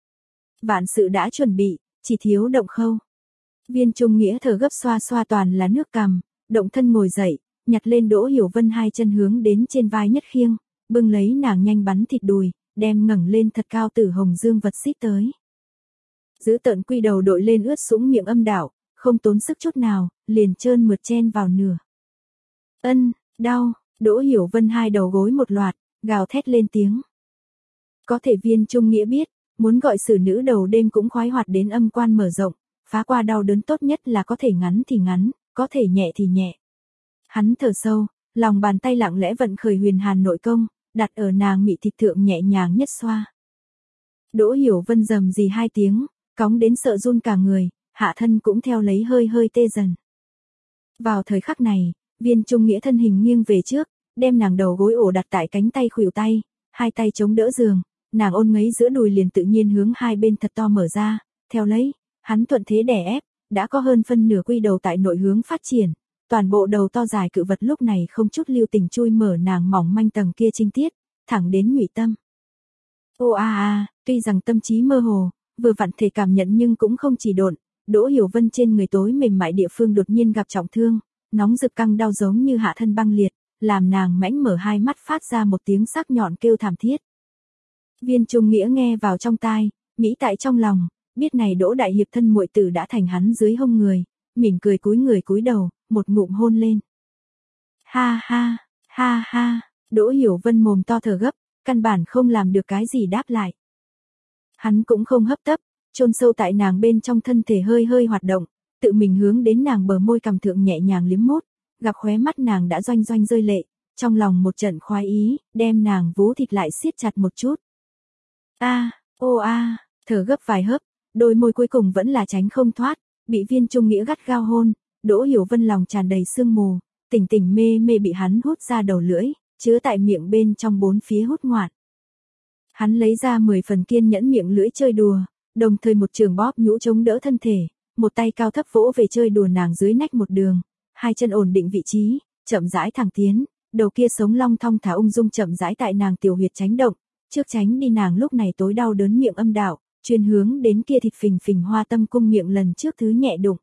Vạn sự đã chuẩn bị, chỉ thiếu động khâu. Viên Trung Nghĩa thở gấp xoa xoa toàn là nước cằm, động thân ngồi dậy, nhặt lên Đỗ Hiểu Vân hai chân hướng đến trên vai nhất khiêng, bưng lấy nàng nhanh bắn thịt đùi, đem ngẩng lên thật cao tử hồng dương vật xít tới. Giữ tận quy đầu đội lên ướt sũng miệng âm đạo, không tốn sức chút nào, liền trơn mượt chen vào nửa. Ân, đau, Đỗ Hiểu Vân hai đầu gối một loạt, gào thét lên tiếng. Có thể Viên Trung Nghĩa biết, muốn gọi xử nữ đầu đêm cũng khoái hoạt đến âm quan mở rộng, phá qua đau đớn tốt nhất là có thể ngắn thì ngắn, có thể nhẹ thì nhẹ. Hắn thở sâu, lòng bàn tay lặng lẽ vận khởi huyền hàn nội công, đặt ở nàng mị thịt thượng nhẹ nhàng nhất xoa. Đỗ Hiểu Vân rầm rì hai tiếng, cóng đến sợ run cả người, hạ thân cũng theo lấy hơi hơi tê dần. Vào thời khắc này, Viên Trung Nghĩa thân hình nghiêng về trước, đem nàng đầu gối ổ đặt tại cánh tay khuỷu tay, hai tay chống đỡ giường, nàng ôn ngấy giữa đùi liền tự nhiên hướng hai bên thật to mở ra, theo lấy, hắn thuận thế đè ép, đã có hơn phân nửa quy đầu tại nội hướng phát triển, toàn bộ đầu to dài cự vật lúc này không chút lưu tình chui mở nàng mỏng manh tầng kia trinh tiết, thẳng đến nhụy tâm. Ô a a, tuy rằng tâm trí mơ hồ, vừa vặn thể cảm nhận nhưng cũng không chỉ độn, Đỗ Hiểu Vân trên người tối mềm mại địa phương đột nhiên gặp trọng thương, nóng rực căng đau giống như hạ thân băng liệt, làm nàng mãnh mở hai mắt phát ra một tiếng sắc nhọn kêu thảm thiết. Viên Trung Nghĩa nghe vào trong tai, mỹ tại trong lòng, biết này Đỗ đại hiệp thân muội tử đã thành hắn dưới hông người, mỉm cười cúi người cúi đầu, một ngụm hôn lên. Ha ha, ha ha, Đỗ Hiểu Vân mồm to thở gấp, căn bản không làm được cái gì đáp lại. Hắn cũng không hấp tấp, chôn sâu tại nàng bên trong thân thể hơi hơi hoạt động, tự mình hướng đến nàng bờ môi cằm thượng nhẹ nhàng liếm mốt, gặp khóe mắt nàng đã doanh doanh rơi lệ, trong lòng một trận khoái ý, đem nàng vú thịt lại siết chặt một chút. A, ô a, thở gấp vài hớp, đôi môi cuối cùng vẫn là tránh không thoát, bị Viên Trung Nghĩa gắt gao hôn, Đỗ Hiểu Vân lòng tràn đầy sương mù, tỉnh tỉnh mê mê bị hắn hút ra đầu lưỡi, chứa tại miệng bên trong bốn phía hút ngoạn. Hắn lấy ra mười phần kiên nhẫn miệng lưỡi chơi đùa, đồng thời một trường bóp nhũ chống đỡ thân thể, một tay cao thấp vỗ về chơi đùa nàng dưới nách một đường, hai chân ổn định vị trí, chậm rãi thẳng tiến, đầu kia sống long thong thả ung dung chậm rãi tại nàng tiểu huyệt tránh động, trước tránh đi nàng lúc này tối đau đớn miệng âm đạo, chuyên hướng đến kia thịt phình phình hoa tâm cung miệng lần trước thứ nhẹ đụng.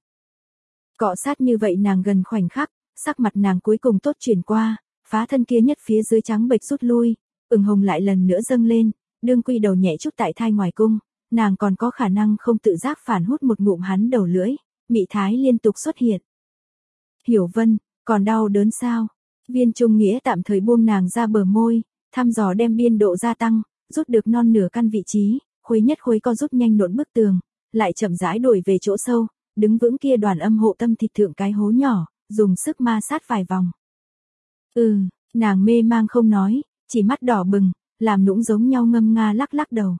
Cọ sát như vậy nàng gần khoảnh khắc, sắc mặt nàng cuối cùng tốt chuyển qua, phá thân kia nhất phía dưới trắng bệch rút lui, ửng hồng lại lần nữa dâng lên, đương quy đầu nhẹ chút tại thai ngoài cung, nàng còn có khả năng không tự giác phản hút một ngụm hắn đầu lưỡi, mị thái liên tục xuất hiện. Hiểu Vân, còn đau đớn sao? Viên Trung Nghĩa tạm thời buông nàng ra bờ môi, thăm dò đem biên độ gia tăng, rút được non nửa căn vị trí, Khuấy Nhất Khuấy co rút nhanh nộn bức tường, lại chậm rãi đuổi về chỗ sâu, đứng vững kia đoàn âm hộ tâm thịt thượng cái hố nhỏ, dùng sức ma sát vài vòng. Ừ, nàng mê mang không nói, chỉ mắt đỏ bừng, làm nũng giống nhau ngâm nga lắc lắc đầu.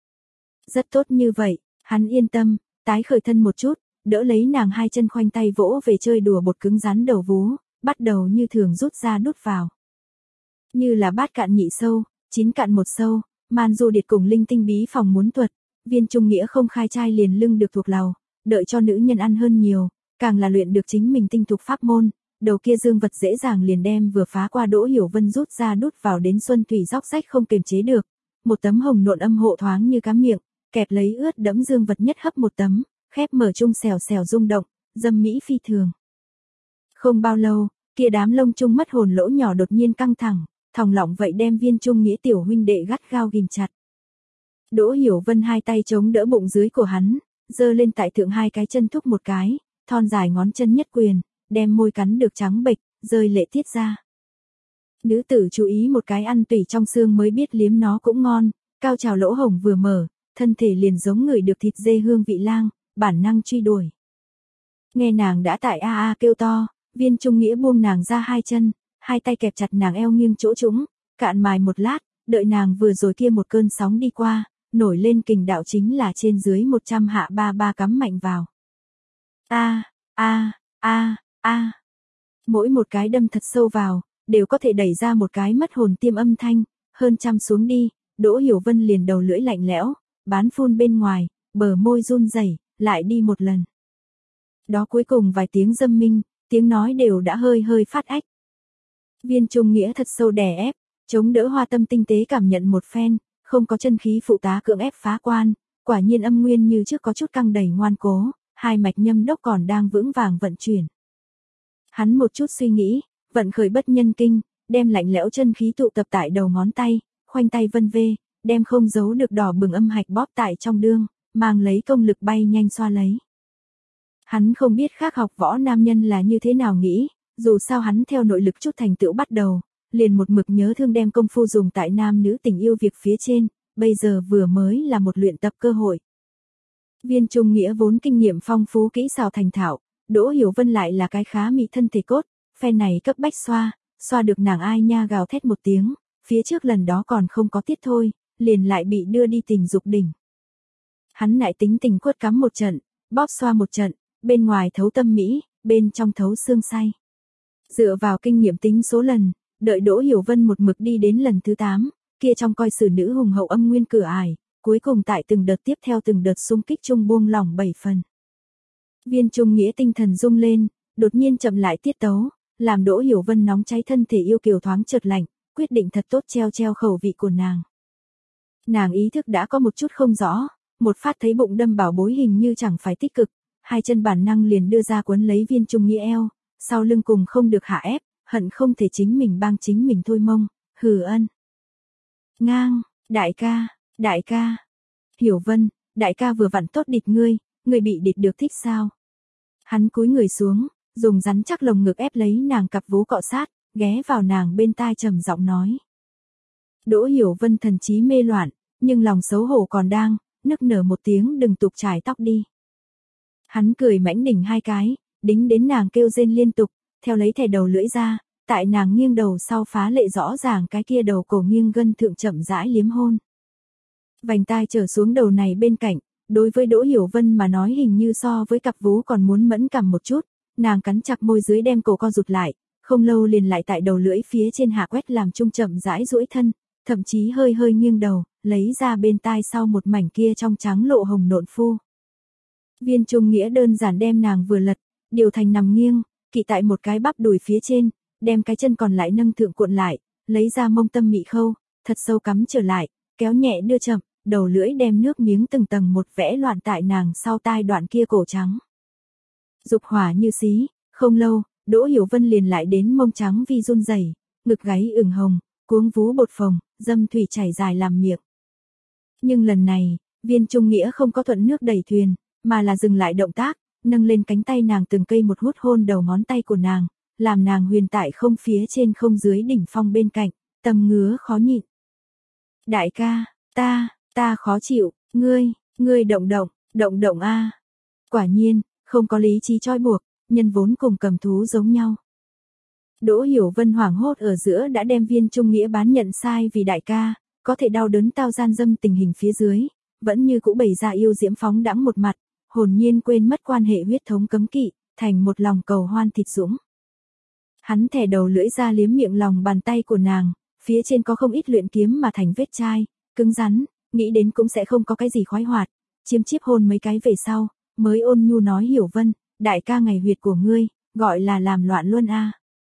Rất tốt như vậy, hắn yên tâm, tái khởi thân một chút, đỡ lấy nàng hai chân khoanh tay vỗ về chơi đùa bột cứng rắn đầu vú, bắt đầu như thường rút ra đút vào. Như là bát cạn nhị sâu, chín cạn một sâu, man du điệt cùng linh tinh bí phòng muốn tuột, Viên Trung Nghĩa không khai trai liền lưng được thuộc lầu, đợi cho nữ nhân ăn hơn nhiều, càng là luyện được chính mình tinh thục pháp môn, đầu kia dương vật dễ dàng liền đem vừa phá qua Đỗ Hiểu Vân rút ra đút vào đến xuân thủy róc rách không kềm chế được, một tấm hồng nộn âm hộ thoáng như cá miệng, kẹp lấy ướt đẫm dương vật nhất hấp một tấm, khép mở chung xèo xèo rung động, dâm mỹ phi thường. Không bao lâu, kia đám lông chung mất hồn lỗ nhỏ đột nhiên căng thẳng, thòng lọng vậy đem Viên Trung Nghĩa tiểu huynh đệ gắt gao ghim chặt. Đỗ Hiểu Vân hai tay chống đỡ bụng dưới của hắn, giơ lên tại thượng hai cái chân thúc một cái, thon dài ngón chân nhất quyền, đem môi cắn được trắng bệch, rơi lệ tiết ra. Nữ tử chú ý một cái ăn tủy trong xương mới biết liếm nó cũng ngon, cao trào lỗ hổng vừa mở, thân thể liền giống người được thịt dê hương vị lang, bản năng truy đuổi. Nghe nàng đã tại a a kêu to, Viên Trung Nghĩa buông nàng ra hai chân, hai tay kẹp chặt nàng eo nghiêng chỗ trũng, cạn mài một lát, đợi nàng vừa rồi kia một cơn sóng đi qua, nổi lên kình đạo chính là trên dưới một trăm hạ ba ba cắm mạnh vào. A, a, a, a. Mỗi một cái đâm thật sâu vào, đều có thể đẩy ra một cái mất hồn tiêm âm thanh, hơn trăm xuống đi, Đỗ Hiểu Vân liền đầu lưỡi lạnh lẽo, bán phun bên ngoài, bờ môi run rẩy, lại đi một lần. Đó cuối cùng vài tiếng dâm minh, tiếng nói đều đã hơi hơi phát ách. Viên Trung Nghĩa thật sâu đè ép, chống đỡ hoa tâm tinh tế cảm nhận một phen, không có chân khí phụ tá cưỡng ép phá quan, quả nhiên âm nguyên như trước có chút căng đầy ngoan cố, hai mạch nhâm đốc còn đang vững vàng vận chuyển. Hắn một chút suy nghĩ, vận khởi bất nhân kinh, đem lạnh lẽo chân khí tụ tập tại đầu ngón tay, khoanh tay vân vê, đem không giấu được đỏ bừng âm hạch bóp tại trong đương, mang lấy công lực bay nhanh xoa lấy. Hắn không biết khác học võ nam nhân là như thế nào nghĩ, dù sao hắn theo nội lực chút thành tựu bắt đầu, liền một mực nhớ thương đem công phu dùng tại nam nữ tình yêu việc phía trên, bây giờ vừa mới là một luyện tập cơ hội. Viên Trung Nghĩa vốn kinh nghiệm phong phú kỹ xảo thành thạo, Đỗ Hiểu Vân lại là cái khá mị thân thể cốt, phen này cấp bách xoa, xoa được nàng ai nha gào thét một tiếng, phía trước lần đó còn không có tiết thôi, liền lại bị đưa đi tình dục đỉnh. Hắn lại tính tình quất cắm một trận, bóp xoa một trận, bên ngoài thấu tâm mỹ, bên trong thấu xương say. Dựa vào kinh nghiệm tính số lần, đợi Đỗ Hiểu Vân một mực đi đến lần thứ tám, kia trong coi sử nữ hùng hậu âm nguyên cửa ải, cuối cùng tại từng đợt tiếp theo từng đợt xung kích chung buông lỏng bảy phần. Viên Trung Nghĩa tinh thần rung lên, đột nhiên chậm lại tiết tấu, làm Đỗ Hiểu Vân nóng cháy thân thể yêu kiều thoáng chợt lạnh, quyết định thật tốt treo treo khẩu vị của nàng. Nàng ý thức đã có một chút không rõ, một phát thấy bụng đâm bảo bối hình như chẳng phải tích cực, hai chân bản năng liền đưa ra quấn lấy Viên Trung Nghĩa eo, sau lưng cùng không được hạ ép, hận không thể chính mình bang chính mình thôi mông, hừ ân. Ngang, đại ca, đại ca. Hiểu Vân, đại ca vừa vặn tốt địch ngươi, ngươi bị địch được thích sao? Hắn cúi người xuống, dùng rắn chắc lồng ngực ép lấy nàng cặp vú cọ sát, ghé vào nàng bên tai trầm giọng nói. Đỗ Hiểu Vân thần trí mê loạn, nhưng lòng xấu hổ còn đang, nức nở một tiếng đừng tục trải tóc đi. Hắn cười mãnh đỉnh hai cái, đính đến nàng kêu rên liên tục, theo lấy thẻ đầu lưỡi ra, tại nàng nghiêng đầu sau phá lệ rõ ràng cái kia đầu cổ nghiêng gân thượng chậm rãi liếm hôn. Vành tai trở xuống đầu này bên cạnh, đối với Đỗ Hiểu Vân mà nói hình như so với cặp vú còn muốn mẫn cảm một chút, nàng cắn chặt môi dưới đem cổ co rụt lại, không lâu liền lại tại đầu lưỡi phía trên hạ quét làm trung chậm rãi duỗi thân, thậm chí hơi hơi nghiêng đầu, lấy ra bên tai sau một mảnh kia trong trắng lộ hồng nộn phu. Viên Trung Nghĩa đơn giản đem nàng vừa lật, điều thành nằm nghiêng, kỵ tại một cái bắp đùi phía trên, đem cái chân còn lại nâng thượng cuộn lại, lấy ra mông tâm mị khâu, thật sâu cắm trở lại, kéo nhẹ đưa chậm, đầu lưỡi đem nước miếng từng tầng một vẽ loạn tại nàng sau tai đoạn kia cổ trắng. Dục hỏa như xí, không lâu, Đỗ Hiểu Vân liền lại đến mông trắng vi run rẩy, ngực gáy ửng hồng, cuống vú bột phồng, dâm thủy chảy dài làm miệng. Nhưng lần này, Viên Trung Nghĩa không có thuận nước đẩy thuyền, mà là dừng lại động tác, nâng lên cánh tay nàng từng cây một hút hôn đầu ngón tay của nàng, làm nàng huyền tại không phía trên không dưới đỉnh phong bên cạnh, tâm ngứa khó nhịn. Đại ca, ta, ta khó chịu, ngươi, ngươi động động, động động a. Quả nhiên, không có lý trí trói buộc, nhân vốn cùng cầm thú giống nhau. Đỗ Hiểu Vân hoảng hốt ở giữa đã đem Viên Trung Nghĩa bán nhận sai vì đại ca, có thể đau đớn tao gian dâm tình hình phía dưới, vẫn như cũ bày ra yêu diễm phóng đãng một mặt, hồn nhiên quên mất quan hệ huyết thống cấm kỵ, thành một lòng cầu hoan thịt dũng. Hắn thè đầu lưỡi ra liếm miệng lòng bàn tay của nàng, phía trên có không ít luyện kiếm mà thành vết chai, cứng rắn, nghĩ đến cũng sẽ không có cái gì khoái hoạt, chiếm chiếp hôn mấy cái về sau, mới ôn nhu nói Hiểu Vân, đại ca ngày huyệt của ngươi, gọi là làm loạn luôn a.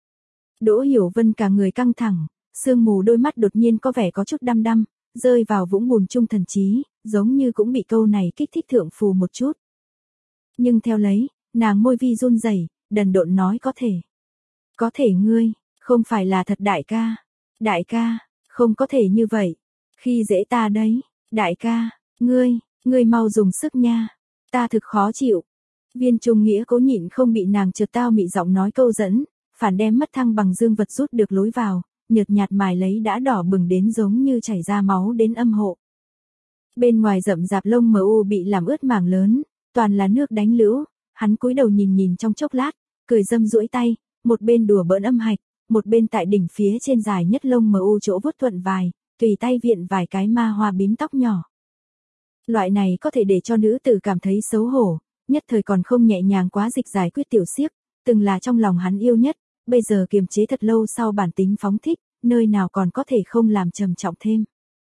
Đỗ Hiểu Vân cả người căng thẳng, sương mù đôi mắt đột nhiên có vẻ có chút đăm đăm, rơi vào vũng bùn chung thần trí, giống như cũng bị câu này kích thích thượng phù một chút. Nhưng theo lấy, nàng môi vi run rẩy, đần độn nói có thể. Có thể ngươi, không phải là thật đại ca. Đại ca, không có thể như vậy. Khi dễ ta đấy, đại ca, ngươi, ngươi mau dùng sức nha. Ta thực khó chịu. Viên Trung Nghĩa cố nhịn không bị nàng trượt tao mị giọng nói câu dẫn, phản đem mất thăng bằng dương vật rút được lối vào, nhợt nhạt mài lấy đã đỏ bừng đến giống như chảy ra máu đến âm hộ. Bên ngoài rậm rạp lông mờ u bị làm ướt mảng lớn, toàn là nước đánh lũ, hắn cúi đầu nhìn nhìn trong chốc lát, cười dâm duỗi tay, một bên đùa bỡn âm hạch, một bên tại đỉnh phía trên dài nhất lông mờ u chỗ vuốt thuận vài, tùy tay viện vài cái ma hoa bím tóc nhỏ. Loại này có thể để cho nữ tử cảm thấy xấu hổ, nhất thời còn không nhẹ nhàng quá dịch giải quyết tiểu xiếc, từng là trong lòng hắn yêu nhất, bây giờ kiềm chế thật lâu sau bản tính phóng thích, nơi nào còn có thể không làm trầm trọng thêm.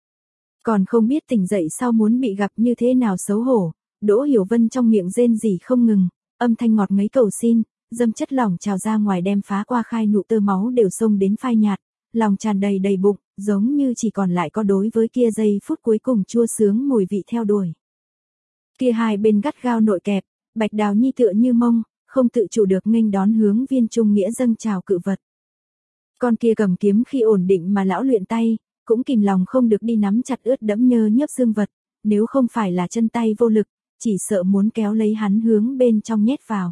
Còn không biết tỉnh dậy sau muốn bị gặp như thế nào xấu hổ, Đỗ Hiểu Vân trong miệng rên rỉ không ngừng, âm thanh ngọt ngấy cầu xin, dâm chất lỏng trào ra ngoài đem phá qua khai nụ tơ máu đều xông đến phai nhạt, lòng tràn đầy đầy bụng, giống như chỉ còn lại có đối với kia giây phút cuối cùng chua sướng mùi vị theo đuổi. Kia hai bên gắt gao nội kẹp, Bạch Đào Nhi tựa như mông, không tự chủ được nghênh đón hướng Viên Trung Nghĩa dâng trào cự vật. Con kia cầm kiếm khi ổn định mà lão luyện tay, cũng kìm lòng không được đi nắm chặt ướt đẫm nhơ nhớp xương vật, nếu không phải là chân tay vô lực, chỉ sợ muốn kéo lấy hắn hướng bên trong nhét vào.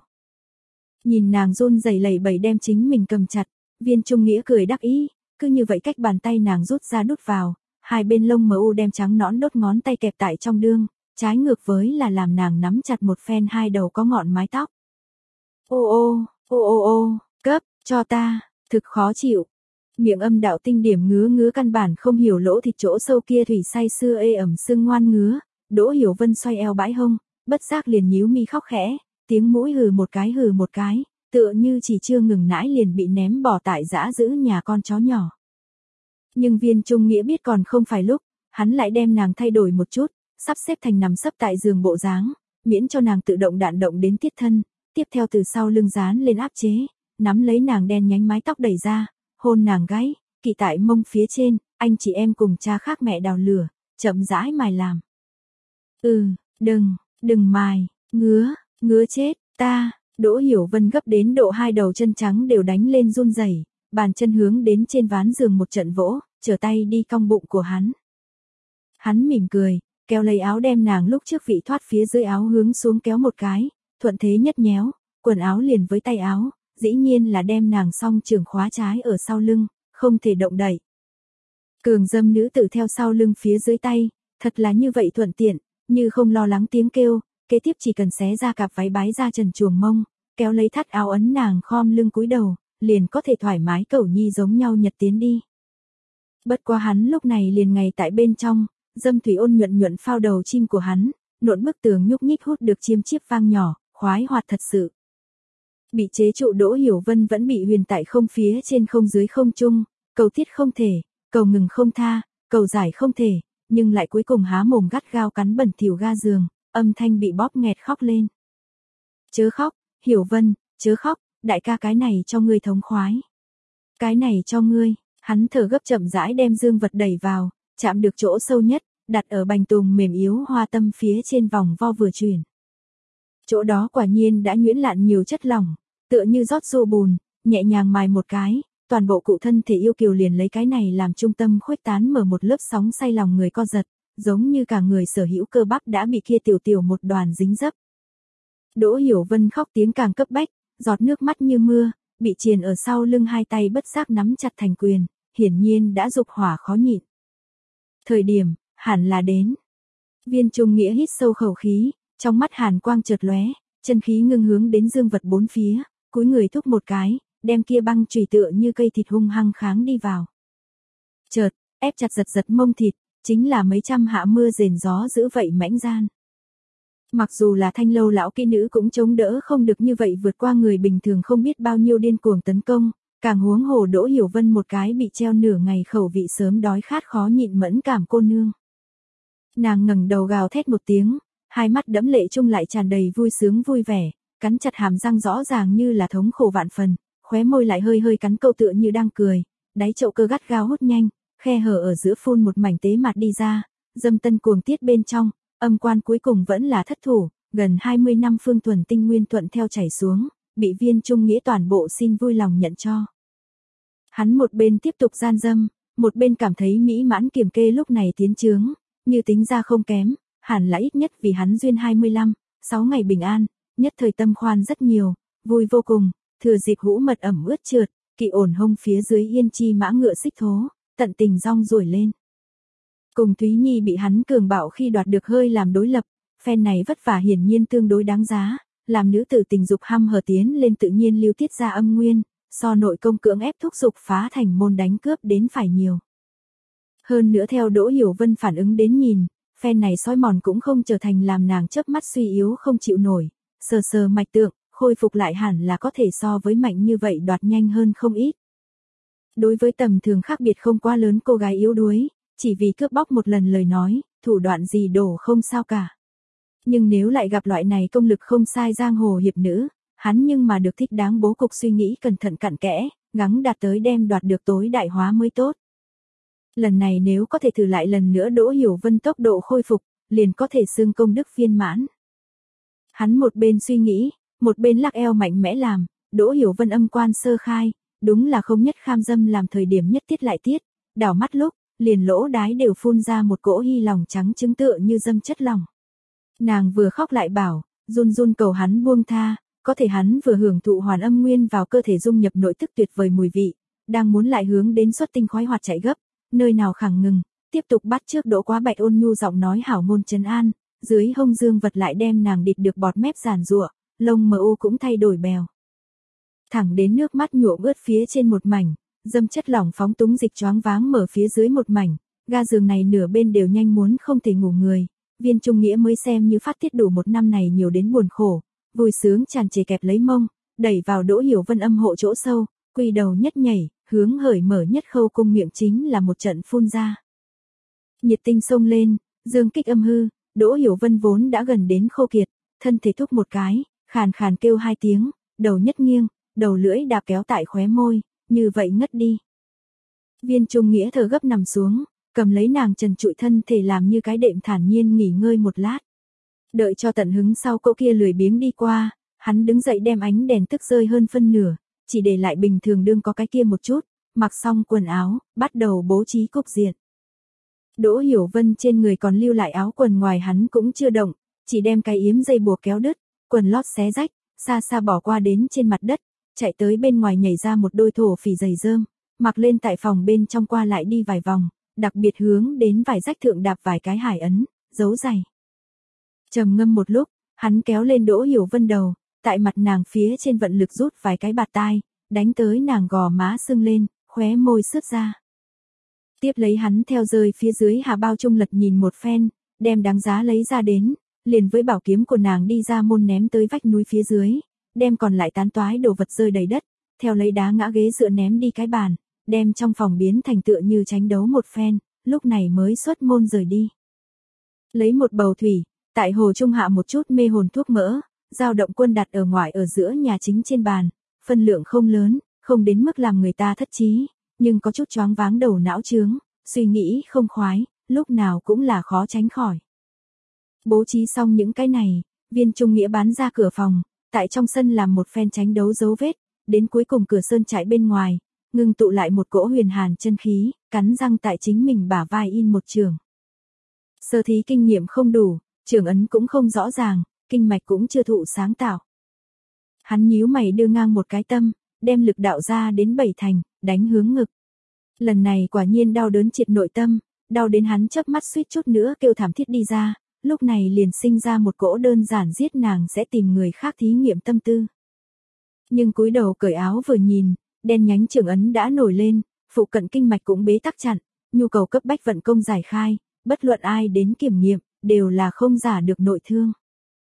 Nhìn nàng run rẩy lẩy bẩy đem chính mình cầm chặt, Viên Trung Nghĩa cười đắc ý, cứ như vậy cách bàn tay nàng rút ra đút vào, hai bên lông mờ u đem trắng nõn đốt ngón tay kẹp tại trong đương, trái ngược với là làm nàng nắm chặt một phen hai đầu có ngọn mái tóc. Ô ô, ô ô ô, cấp, cho ta, thực khó chịu. Miệng âm đạo tinh điểm ngứa ngứa căn bản không hiểu lỗ thịt chỗ sâu kia thủy say xưa ê ẩm sưng ngoan ngứa, Đỗ Hiểu Vân xoay eo bãi hông, bất giác liền nhíu mi khóc khẽ, tiếng mũi hừ một cái hừ một cái, tựa như chỉ chưa ngừng nãi liền bị ném bỏ tại dã giữ nhà con chó nhỏ. Nhưng Viên Trung Nghĩa biết còn không phải lúc, hắn lại đem nàng thay đổi một chút, sắp xếp thành nằm sấp tại giường bộ dáng, miễn cho nàng tự động đạn động đến tiết thân, tiếp theo từ sau lưng dán lên áp chế, nắm lấy nàng đen nhánh mái tóc đẩy ra, hôn nàng gáy, kỵ tại mông phía trên, anh chị em cùng cha khác mẹ đào lửa, chậm rãi mài làm. Ừ, đừng, đừng mài, ngứa, ngứa chết, ta, Đỗ Hiểu Vân gấp đến độ hai đầu chân trắng đều đánh lên run rẩy, bàn chân hướng đến trên ván giường một trận vỗ, trở tay đi cong bụng của hắn. Hắn mỉm cười, kéo lấy áo đem nàng lúc trước vị thoát phía dưới áo hướng xuống kéo một cái, thuận thế nhất nhéo, quần áo liền với tay áo, dĩ nhiên là đem nàng song trường khóa trái ở sau lưng, không thể động đậy. Cường dâm nữ tử theo sau lưng phía dưới tay, thật là như vậy thuận tiện, như không lo lắng tiếng kêu, kế tiếp chỉ cần xé ra cặp váy bái ra trần chuồng mông, kéo lấy thắt áo ấn nàng khom lưng cúi đầu, liền có thể thoải mái cẩu nhi giống nhau nhật tiến đi. Bất quá hắn lúc này liền ngày tại bên trong, dâm thủy ôn nhuận nhuận phao đầu chim của hắn, nộn bức tường nhúc nhích hút được chiêm chiếp vang nhỏ, khoái hoạt thật sự. Bị chế trụ Đỗ Hiểu Vân vẫn bị huyền tại không phía trên không dưới không chung, cầu tiết không thể, cầu ngừng không tha, cầu giải không thể, nhưng lại cuối cùng há mồm gắt gao cắn bẩn thỉu ga giường, âm thanh bị bóp nghẹt khóc lên. Chớ khóc, Hiểu Vân, chớ khóc, đại ca cái này cho ngươi thống khoái. Cái này cho ngươi, hắn thở gấp chậm rãi đem dương vật đẩy vào, chạm được chỗ sâu nhất, đặt ở bành tùng mềm yếu hoa tâm phía trên vòng vo vừa chuyển. Chỗ đó quả nhiên đã nhuyễn lạn nhiều chất lỏng, tựa như rót rượu bùn, nhẹ nhàng mài một cái, toàn bộ cụ thân thể yêu kiều liền lấy cái này làm trung tâm khuếch tán mở một lớp sóng say lòng người co giật, giống như cả người sở hữu cơ bắp đã bị kia tiểu tiểu một đoàn dính dấp. Đỗ Hiểu Vân khóc tiếng càng cấp bách, giọt nước mắt như mưa, bị triền ở sau lưng hai tay bất giác nắm chặt thành quyền, hiển nhiên đã dục hỏa khó nhịn. Thời điểm, hẳn là đến. Viên Trung Nghĩa hít sâu khẩu khí, trong mắt hàn quang chợt lóe, chân khí ngưng hướng đến dương vật bốn phía, cúi người thúc một cái, đem kia băng chùy tựa như cây thịt hung hăng kháng đi vào. Chợt, ép chặt giật giật mông thịt, chính là mấy trăm hạ mưa rền gió giữ vậy mãnh gian. Mặc dù là Thanh Lâu lão kỹ nữ cũng chống đỡ không được như vậy vượt qua người bình thường không biết bao nhiêu điên cuồng tấn công, càng huống hồ Đỗ Hiểu Vân một cái bị treo nửa ngày khẩu vị sớm đói khát khó nhịn mẫn cảm cô nương. Nàng ngẩng đầu gào thét một tiếng, hai mắt đẫm lệ chung lại tràn đầy vui sướng vui vẻ, cắn chặt hàm răng rõ ràng như là thống khổ vạn phần, khóe môi lại hơi hơi cắn câu tựa như đang cười, đáy chậu cơ gắt gao hút nhanh, khe hở ở giữa phun một mảnh tế mạt đi ra, dâm tân cuồng tiết bên trong, âm quan cuối cùng vẫn là thất thủ, gần hai mươi năm phương thuần tinh nguyên thuận theo chảy xuống, bị Viên Trung Nghĩa toàn bộ xin vui lòng nhận cho. Hắn một bên tiếp tục gian dâm, một bên cảm thấy mỹ mãn kiểm kê lúc này tiến trướng, như tính ra không kém, hẳn là ít nhất vì hắn duyên hai mươi lăm, sáu ngày bình an, nhất thời tâm khoan rất nhiều, vui vô cùng, thừa dịp hũ mật ẩm ướt trượt, kỵ ổn hông phía dưới yên chi mã ngựa xích thố, tận tình rong ruổi lên. Cùng Thúy Nhi bị hắn cường bạo khi đoạt được hơi làm đối lập, phen này vất vả hiển nhiên tương đối đáng giá, làm nữ tử tình dục hăm hở tiến lên tự nhiên lưu tiết ra âm nguyên, so nội công cưỡng ép thúc dục phá thành môn đánh cướp đến phải nhiều. Hơn nữa theo Đỗ Hiểu Vân phản ứng đến nhìn, phen này soi mòn cũng không trở thành làm nàng chớp mắt suy yếu không chịu nổi, sờ sờ mạch tượng, khôi phục lại hẳn là có thể so với mạnh như vậy đoạt nhanh hơn không ít. Đối với tầm thường khác biệt không quá lớn cô gái yếu đuối, chỉ vì cướp bóc một lần lời nói, thủ đoạn gì đổ không sao cả. Nhưng nếu lại gặp loại này công lực không sai giang hồ hiệp nữ, hắn nhưng mà được thích đáng bố cục suy nghĩ cẩn thận cặn kẽ, gắng đạt tới đem đoạt được tối đại hóa mới tốt. Lần này nếu có thể thử lại lần nữa Đỗ Hiểu Vân tốc độ khôi phục, liền có thể xưng công đức viên mãn. Hắn một bên suy nghĩ, một bên lắc eo mạnh mẽ làm, Đỗ Hiểu Vân âm quan sơ khai, đúng là không nhất kham dâm làm thời điểm nhất tiết lại tiết, đảo mắt lúc, liền lỗ đái đều phun ra một cỗ hy lòng trắng trứng tựa như dâm chất lòng. Nàng vừa khóc lại bảo, run run cầu hắn buông tha, có thể hắn vừa hưởng thụ hoàn âm nguyên vào cơ thể dung nhập nội tức tuyệt vời mùi vị, đang muốn lại hướng đến xuất tinh khoái hoạt chạy gấp, nơi nào khẳng ngừng, tiếp tục bắt trước Đỗ Quá Bạch ôn nhu giọng nói hảo ngôn trấn an, dưới hông dương vật lại đem nàng địt được bọt mép giàn giụa, lông mờ u cũng thay đổi bèo. Thẳng đến nước mắt nhuộm ướt phía trên một mảnh, dâm chất lỏng phóng túng dịch choáng váng mở phía dưới một mảnh, ga giường này nửa bên đều nhanh muốn không thể ngủ người, Viên Trung Nghĩa mới xem như phát tiết đủ một năm này nhiều đến buồn khổ, vui sướng tràn trề kẹp lấy mông, đẩy vào Đỗ Hiểu Vân âm hộ chỗ sâu, quy đầu nhất nhảy, hướng hởi mở nhất khâu cung miệng chính là một trận phun ra. Nhiệt tinh sông lên, dương kích âm hư, Đỗ Hiểu Vân vốn đã gần đến khô kiệt, thân thể thúc một cái, khàn khàn kêu hai tiếng, đầu nhất nghiêng, đầu lưỡi đạp kéo tại khóe môi, như vậy ngất đi. Viên Trung Nghĩa thở gấp nằm xuống, cầm lấy nàng trần trụi thân thể làm như cái đệm thản nhiên nghỉ ngơi một lát. Đợi cho tận hứng sau cỗ kia lười biếng đi qua, hắn đứng dậy đem ánh đèn tức rơi hơn phân nửa, chỉ để lại bình thường đương có cái kia một chút, mặc xong quần áo, bắt đầu bố trí cục diện. Đỗ Hiểu Vân trên người còn lưu lại áo quần ngoài hắn cũng chưa động, chỉ đem cái yếm dây buộc kéo đứt, quần lót xé rách, xa xa bỏ qua đến trên mặt đất, chạy tới bên ngoài nhảy ra một đôi thổ phỉ giày rơm, mặc lên tại phòng bên trong qua lại đi vài vòng, đặc biệt hướng đến vài rách thượng đạp vài cái hải ấn, dấu giày. Trầm ngâm một lúc, hắn kéo lên Đỗ Hiểu Vân đầu, tại mặt nàng phía trên vận lực rút vài cái bạt tai, đánh tới nàng gò má sưng lên, khóe môi sướt ra. Tiếp lấy hắn theo rơi phía dưới hà bao trung lật nhìn một phen, đem đáng giá lấy ra đến, liền với bảo kiếm của nàng đi ra môn ném tới vách núi phía dưới, đem còn lại tán toái đồ vật rơi đầy đất, theo lấy đá ngã ghế dựa ném đi cái bàn, đem trong phòng biến thành tựa như tránh đấu một phen, lúc này mới xuất môn rời đi. Lấy một bầu thủy, tại hồ trung hạ một chút mê hồn thuốc mỡ, dao động quân đặt ở ngoài ở giữa nhà chính trên bàn, phân lượng không lớn, không đến mức làm người ta thất trí, nhưng có chút choáng váng đầu não trướng, suy nghĩ không khoái, lúc nào cũng là khó tránh khỏi. Bố trí xong những cái này, Viên Trung Nghĩa bán ra cửa phòng, tại trong sân làm một phen tránh đấu dấu vết, đến cuối cùng cửa sơn trại bên ngoài, ngưng tụ lại một cỗ huyền hàn chân khí, cắn răng tại chính mình bả vai in một trường. Sơ thí kinh nghiệm không đủ, trường ấn cũng không rõ ràng, kinh mạch cũng chưa thụ sáng tạo. Hắn nhíu mày đưa ngang một cái tâm, đem lực đạo ra đến bảy thành, đánh hướng ngực. Lần này quả nhiên đau đớn triệt nội tâm, đau đến hắn chớp mắt suýt chút nữa kêu thảm thiết đi ra, lúc này liền sinh ra một cỗ đơn giản giết nàng sẽ tìm người khác thí nghiệm tâm tư. Nhưng cúi đầu cởi áo vừa nhìn, đen nhánh trưởng ấn đã nổi lên, phụ cận kinh mạch cũng bế tắc chặn, nhu cầu cấp bách vận công giải khai, bất luận ai đến kiểm nghiệm, đều là không giả được nội thương.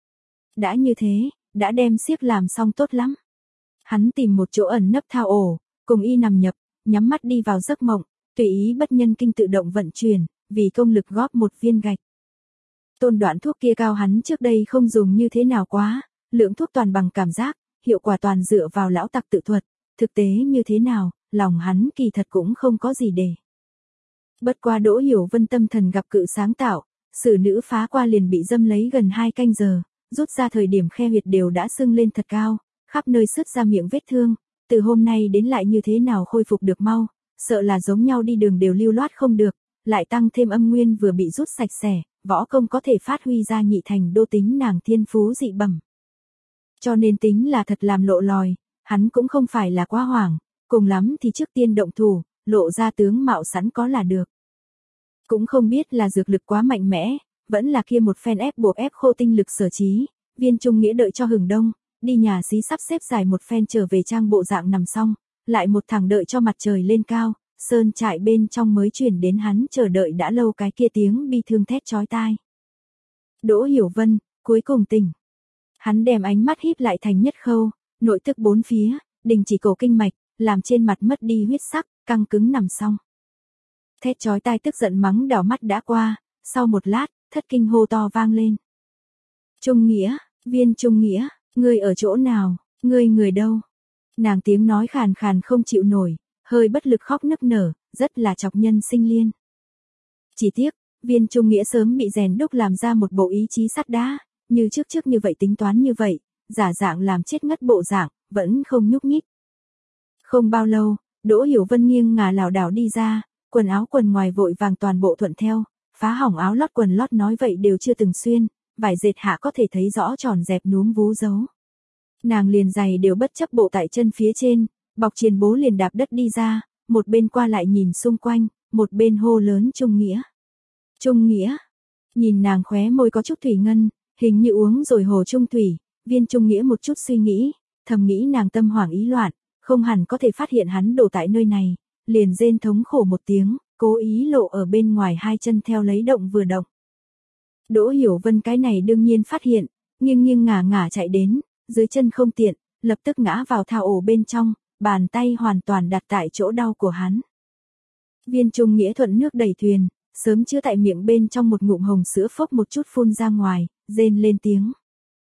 Đã như thế, đã đem siếc làm xong tốt lắm. Hắn tìm một chỗ ẩn nấp thao ổ, cùng y nằm nhập, nhắm mắt đi vào giấc mộng, tùy ý bất nhân kinh tự động vận chuyển, vì công lực góp một viên gạch. Tôn đoạn thuốc kia cao hắn trước đây không dùng như thế nào quá, lượng thuốc toàn bằng cảm giác, hiệu quả toàn dựa vào lão tặc tự thuật, thực tế như thế nào, lòng hắn kỳ thật cũng không có gì để. Bất qua Đỗ Hiểu Vân tâm thần gặp cự sáng tạo, sử nữ phá qua liền bị dâm lấy gần hai canh giờ, rút ra thời điểm khe huyệt đều đã sưng lên thật cao, khắp nơi sứt ra miệng vết thương, từ hôm nay đến lại như thế nào khôi phục được mau, sợ là giống nhau đi đường đều lưu loát không được, lại tăng thêm âm nguyên vừa bị rút sạch sẽ, võ công có thể phát huy ra nhị thành đô tính nàng thiên phú dị bẩm. Cho nên tính là thật làm lộ lòi, hắn cũng không phải là quá hoảng, cùng lắm thì trước tiên động thủ, lộ ra tướng mạo sẵn có là được. Cũng không biết là dược lực quá mạnh mẽ, vẫn là kia một phen ép buộc ép khô tinh lực sở trí, Viên Trung Nghĩa đợi cho hừng đông, đi nhà xí sắp xếp dài một phen trở về trang bộ dạng nằm xong, lại một thằng đợi cho mặt trời lên cao, sơn trại bên trong mới chuyển đến hắn chờ đợi đã lâu cái kia tiếng bi thương thét chói tai. Đỗ Hiểu Vân, cuối cùng tỉnh. Hắn đem ánh mắt híp lại thành nhất khâu, nội tức bốn phía, đình chỉ cổ kinh mạch, làm trên mặt mất đi huyết sắc, căng cứng nằm xong. Thét chói tai tức giận mắng đảo mắt đã qua, sau một lát, thất kinh hô to vang lên. Trung Nghĩa, Viên Trung Nghĩa, ngươi ở chỗ nào, ngươi người đâu? Nàng tiếng nói khàn khàn không chịu nổi, hơi bất lực khóc nức nở, rất là chọc nhân sinh liên. Chỉ tiếc, Viên Trung Nghĩa sớm bị rèn đúc làm ra một bộ ý chí sắt đá, như trước trước như vậy tính toán như vậy, giả dạng làm chết ngất bộ dạng, vẫn không nhúc nhích. Không bao lâu, Đỗ Hiểu Vân nghiêng ngả lảo đảo đi ra, quần áo quần ngoài vội vàng toàn bộ thuận theo, phá hỏng áo lót quần lót nói vậy đều chưa từng xuyên, vải dệt hạ có thể thấy rõ tròn dẹp núm vú dấu. Nàng liền giày đều bất chấp bộ tại chân phía trên, bọc triền bố liền đạp đất đi ra, một bên qua lại nhìn xung quanh, một bên hô lớn Trung Nghĩa. Trung Nghĩa, nhìn nàng khóe môi có chút thủy ngân, hình như uống rồi hồ trung thủy, Viên Trung Nghĩa một chút suy nghĩ, thầm nghĩ nàng tâm hoảng ý loạn, không hẳn có thể phát hiện hắn đổ tại nơi này, liền rên thống khổ một tiếng, cố ý lộ ở bên ngoài hai chân theo lấy động vừa động. Đỗ Hiểu Vân cái này đương nhiên phát hiện, nghiêng nghiêng ngả ngả chạy đến, dưới chân không tiện, lập tức ngã vào thao ổ bên trong, bàn tay hoàn toàn đặt tại chỗ đau của hắn. Viên Trung Nghĩa thuận nước đẩy thuyền, sớm chưa tại miệng bên trong một ngụm hồng sữa phốc một chút phun ra ngoài, rên lên tiếng.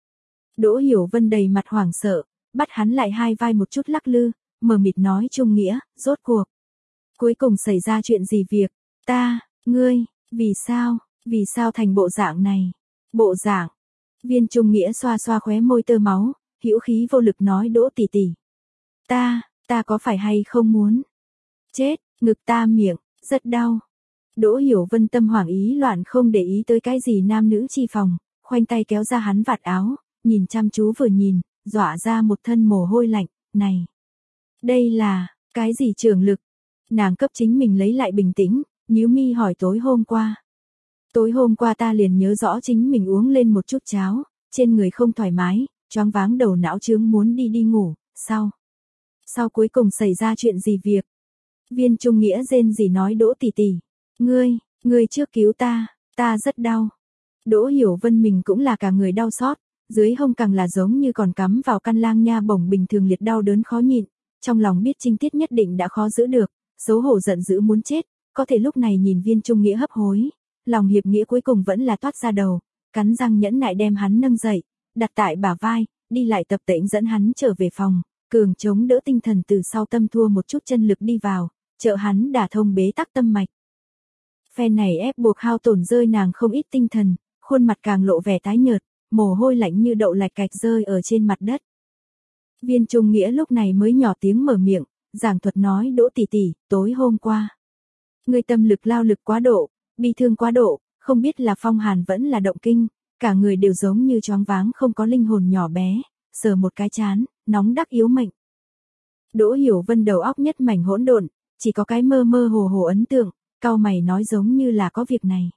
Đỗ Hiểu Vân đầy mặt hoảng sợ, bắt hắn lại hai vai một chút lắc lư, mờ mịt nói Trung Nghĩa, rốt cuộc. Cuối cùng xảy ra chuyện gì việc, ta, ngươi, vì sao, vì sao thành bộ dạng này, bộ dạng. Viên Trung Nghĩa xoa xoa khóe môi tơ máu, hữu khí vô lực nói Đỗ tỷ tỷ. Ta, ta có phải hay không muốn chết, ngực ta miệng, rất đau. Đỗ Hiểu Vân tâm hoảng ý loạn không để ý tới cái gì nam nữ chi phòng, khoanh tay kéo ra hắn vạt áo, nhìn chăm chú vừa nhìn, dọa ra một thân mồ hôi lạnh, này. Đây là, cái gì trường lực? Nàng cấp chính mình lấy lại bình tĩnh, nhíu mi hỏi tối hôm qua. Tối hôm qua ta liền nhớ rõ chính mình uống lên một chút cháo, trên người không thoải mái, choáng váng đầu não chướng muốn đi đi ngủ, sao? Sao cuối cùng xảy ra chuyện gì việc? Viên Trung Nghĩa rên rỉ nói Đỗ tỷ tỷ, ngươi, ngươi trước cứu ta, ta rất đau. Đỗ Hiểu Vân mình cũng là cả người đau xót, dưới hông càng là giống như còn cắm vào căn lang nha bổng bình thường liệt đau đớn khó nhịn, trong lòng biết trinh tiết nhất định đã khó giữ được, xấu hổ giận dữ muốn chết, có thể lúc này nhìn Viên Trung Nghĩa hấp hối, lòng hiệp nghĩa cuối cùng vẫn là toát ra đầu, cắn răng nhẫn nại đem hắn nâng dậy, đặt tại bả vai, đi lại tập tễnh dẫn hắn trở về phòng, cường chống đỡ tinh thần từ sau tâm thua một chút chân lực đi vào, trợ hắn đả thông bế tắc tâm mạch. Phe này ép buộc hao tổn rơi nàng không ít tinh thần, khuôn mặt càng lộ vẻ tái nhợt, mồ hôi lạnh như đậu lạch cạch rơi ở trên mặt đất. Viên Trung Nghĩa lúc này mới nhỏ tiếng mở miệng, giảng thuật nói Đỗ tỷ tỷ, tối hôm qua. Người tâm lực lao lực quá độ, bi thương quá độ, không biết là phong hàn vẫn là động kinh, cả người đều giống như choáng váng không có linh hồn nhỏ bé, sờ một cái chán, nóng đắc yếu mệnh. Đỗ Hiểu Vân đầu óc nhất mảnh hỗn độn, chỉ có cái mơ mơ hồ hồ ấn tượng, cau mày nói giống như là có việc này.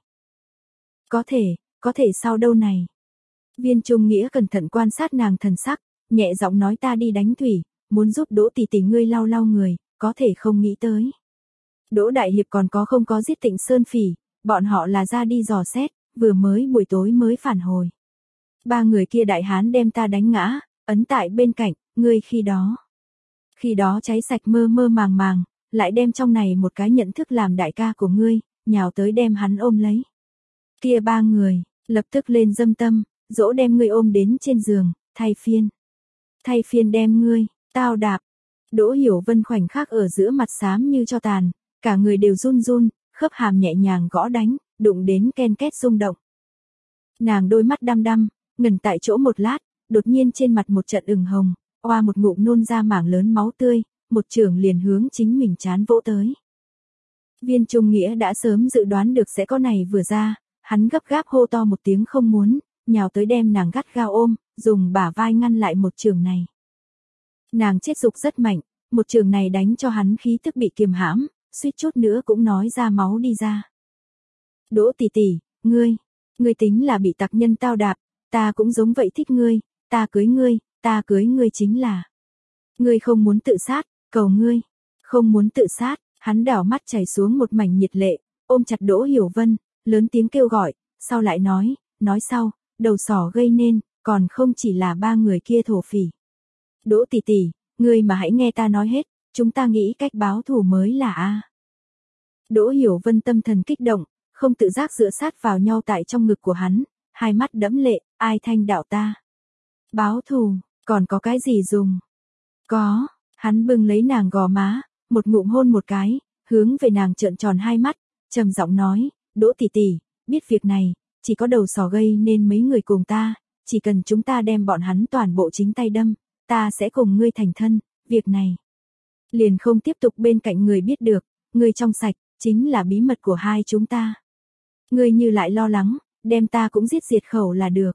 Có thể, có thể sao đâu này. Viên Trung Nghĩa cẩn thận quan sát nàng thần sắc, nhẹ giọng nói ta đi đánh thủy, muốn giúp Đỗ tỷ tỷ ngươi lau lau người, có thể không nghĩ tới. Đỗ Đại Hiệp còn có không có giết Tịnh Sơn Phỉ, bọn họ là ra đi dò xét, vừa mới buổi tối mới phản hồi. Ba người kia đại hán đem ta đánh ngã, ấn tại bên cạnh, ngươi khi đó. Khi đó cháy sạch mơ mơ màng màng, lại đem trong này một cái nhận thức làm đại ca của ngươi, nhào tới đem hắn ôm lấy. Kia ba người, lập tức lên dâm tâm, dỗ đem ngươi ôm đến trên giường, thay phiên. Thay phiên đem ngươi, tao đạp. Đỗ Hiểu Vân khoảnh khắc ở giữa mặt xám như cho tàn, cả người đều run run, khớp hàm nhẹ nhàng gõ đánh, đụng đến ken két rung động. Nàng đôi mắt đăm đăm, ngừng tại chỗ một lát, đột nhiên trên mặt một trận ửng hồng, oa một ngụm nôn ra mảng lớn máu tươi, một chưởng liền hướng chính mình chán vỗ tới. Viên Trung Nghĩa đã sớm dự đoán được sẽ có này vừa ra, hắn gấp gáp hô to một tiếng không muốn, nhào tới đem nàng gắt gao ôm, dùng bả vai ngăn lại một chưởng này. Nàng chết dục rất mạnh, một chưởng này đánh cho hắn khí tức bị kiềm hãm, suýt chút nữa cũng nói ra máu đi ra. Đỗ tỷ tỷ, ngươi, ngươi tính là bị tặc nhân tao đạp, ta cũng giống vậy thích ngươi, ta cưới ngươi, ta cưới ngươi chính là. Ngươi không muốn tự sát, cầu ngươi, không muốn tự sát, hắn đảo mắt chảy xuống một mảnh nhiệt lệ, ôm chặt Đỗ Hiểu Vân, lớn tiếng kêu gọi, sau lại nói, nói sau, đầu sỏ gây nên, còn không chỉ là ba người kia thổ phỉ. Đỗ tỷ tỷ, ngươi mà hãy nghe ta nói hết, chúng ta nghĩ cách báo thù mới là a. Đỗ Hiểu Vân tâm thần kích động, không tự giác dựa sát vào nhau tại trong ngực của hắn, hai mắt đẫm lệ, ai thanh đạo ta. Báo thù, còn có cái gì dùng? Có, hắn bưng lấy nàng gò má, một ngụm hôn một cái, hướng về nàng trợn tròn hai mắt, trầm giọng nói, Đỗ tỷ tỷ, biết việc này, chỉ có đầu sỏ gây nên mấy người cùng ta, chỉ cần chúng ta đem bọn hắn toàn bộ chính tay đâm, ta sẽ cùng ngươi thành thân, việc này. Liền không tiếp tục bên cạnh người biết được, ngươi trong sạch, chính là bí mật của hai chúng ta. Ngươi như lại lo lắng, đem ta cũng giết diệt khẩu là được.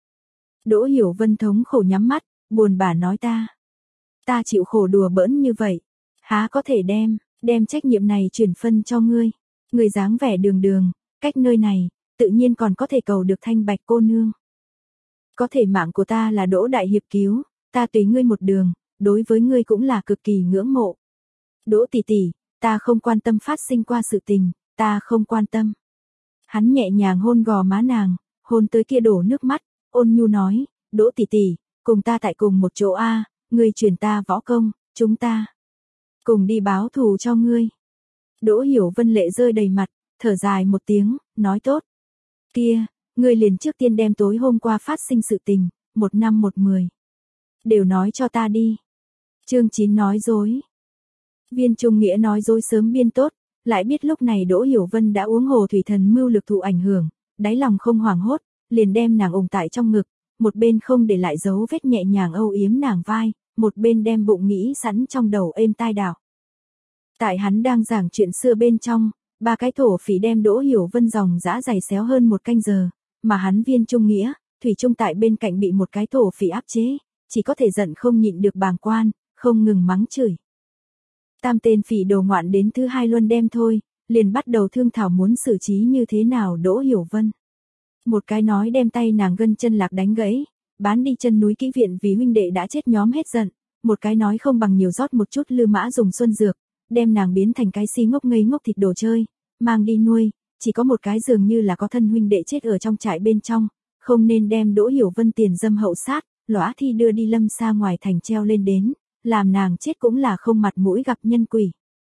Đỗ Hiểu Vân thống khổ nhắm mắt, buồn bã nói ta. Ta chịu khổ đùa bỡn như vậy, há có thể đem, đem trách nhiệm này chuyển phân cho ngươi. Ngươi dáng vẻ đường đường, cách nơi này, tự nhiên còn có thể cầu được thanh bạch cô nương. Có thể mạng của ta là Đỗ Đại Hiệp cứu, ta tùy ngươi một đường, đối với ngươi cũng là cực kỳ ngưỡng mộ. Đỗ tỷ tỷ, ta không quan tâm phát sinh qua sự tình, ta không quan tâm. Hắn nhẹ nhàng hôn gò má nàng, hôn tới kia đổ nước mắt, ôn nhu nói, Đỗ tỷ tỷ, cùng ta tại cùng một chỗ a, ngươi truyền ta võ công, chúng ta cùng đi báo thù cho ngươi. Đỗ Hiểu Vân lệ rơi đầy mặt, thở dài một tiếng, nói tốt. Kia, ngươi liền trước tiên đem tối hôm qua phát sinh sự tình, một năm một mười. Đều nói cho ta đi. Chương chín nói dối. Viên Trung Nghĩa nói dối sớm biên tốt, lại biết lúc này Đỗ Hiểu Vân đã uống hồ thủy thần mưu lực thụ ảnh hưởng, đáy lòng không hoảng hốt, liền đem nàng ôm tại trong ngực, một bên không để lại dấu vết nhẹ nhàng âu yếm nàng vai, một bên đem bụng nghĩ sẵn trong đầu êm tai đảo. Tại hắn đang giảng chuyện xưa bên trong, ba cái thổ phỉ đem Đỗ Hiểu Vân dòng dã giày xéo hơn một canh giờ, mà hắn Viên Trung Nghĩa, thủy chung tại bên cạnh bị một cái thổ phỉ áp chế, chỉ có thể giận không nhịn được bàng quan, không ngừng mắng chửi. Tam tên phỉ đồ ngoạn đến thứ hai luân đem thôi, liền bắt đầu thương thảo muốn xử trí như thế nào Đỗ Hiểu Vân. Một cái nói đem tay nàng gân chân lạc đánh gãy, bán đi chân núi kỹ viện vì huynh đệ đã chết nhóm hết giận, một cái nói không bằng nhiều rót một chút lư mã dùng xuân dược, đem nàng biến thành cái si ngốc ngây ngốc thịt đồ chơi, mang đi nuôi, chỉ có một cái dường như là có thân huynh đệ chết ở trong trại bên trong, không nên đem Đỗ Hiểu Vân tiền dâm hậu sát, lõa thi đưa đi lâm xa ngoài thành treo lên đến, làm nàng chết cũng là không mặt mũi gặp nhân quỷ.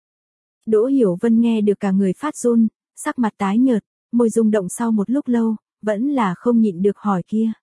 Đỗ Hiểu Vân nghe được cả người phát run, sắc mặt tái nhợt, môi rung động sau một lúc lâu, vẫn là không nhịn được hỏi kia.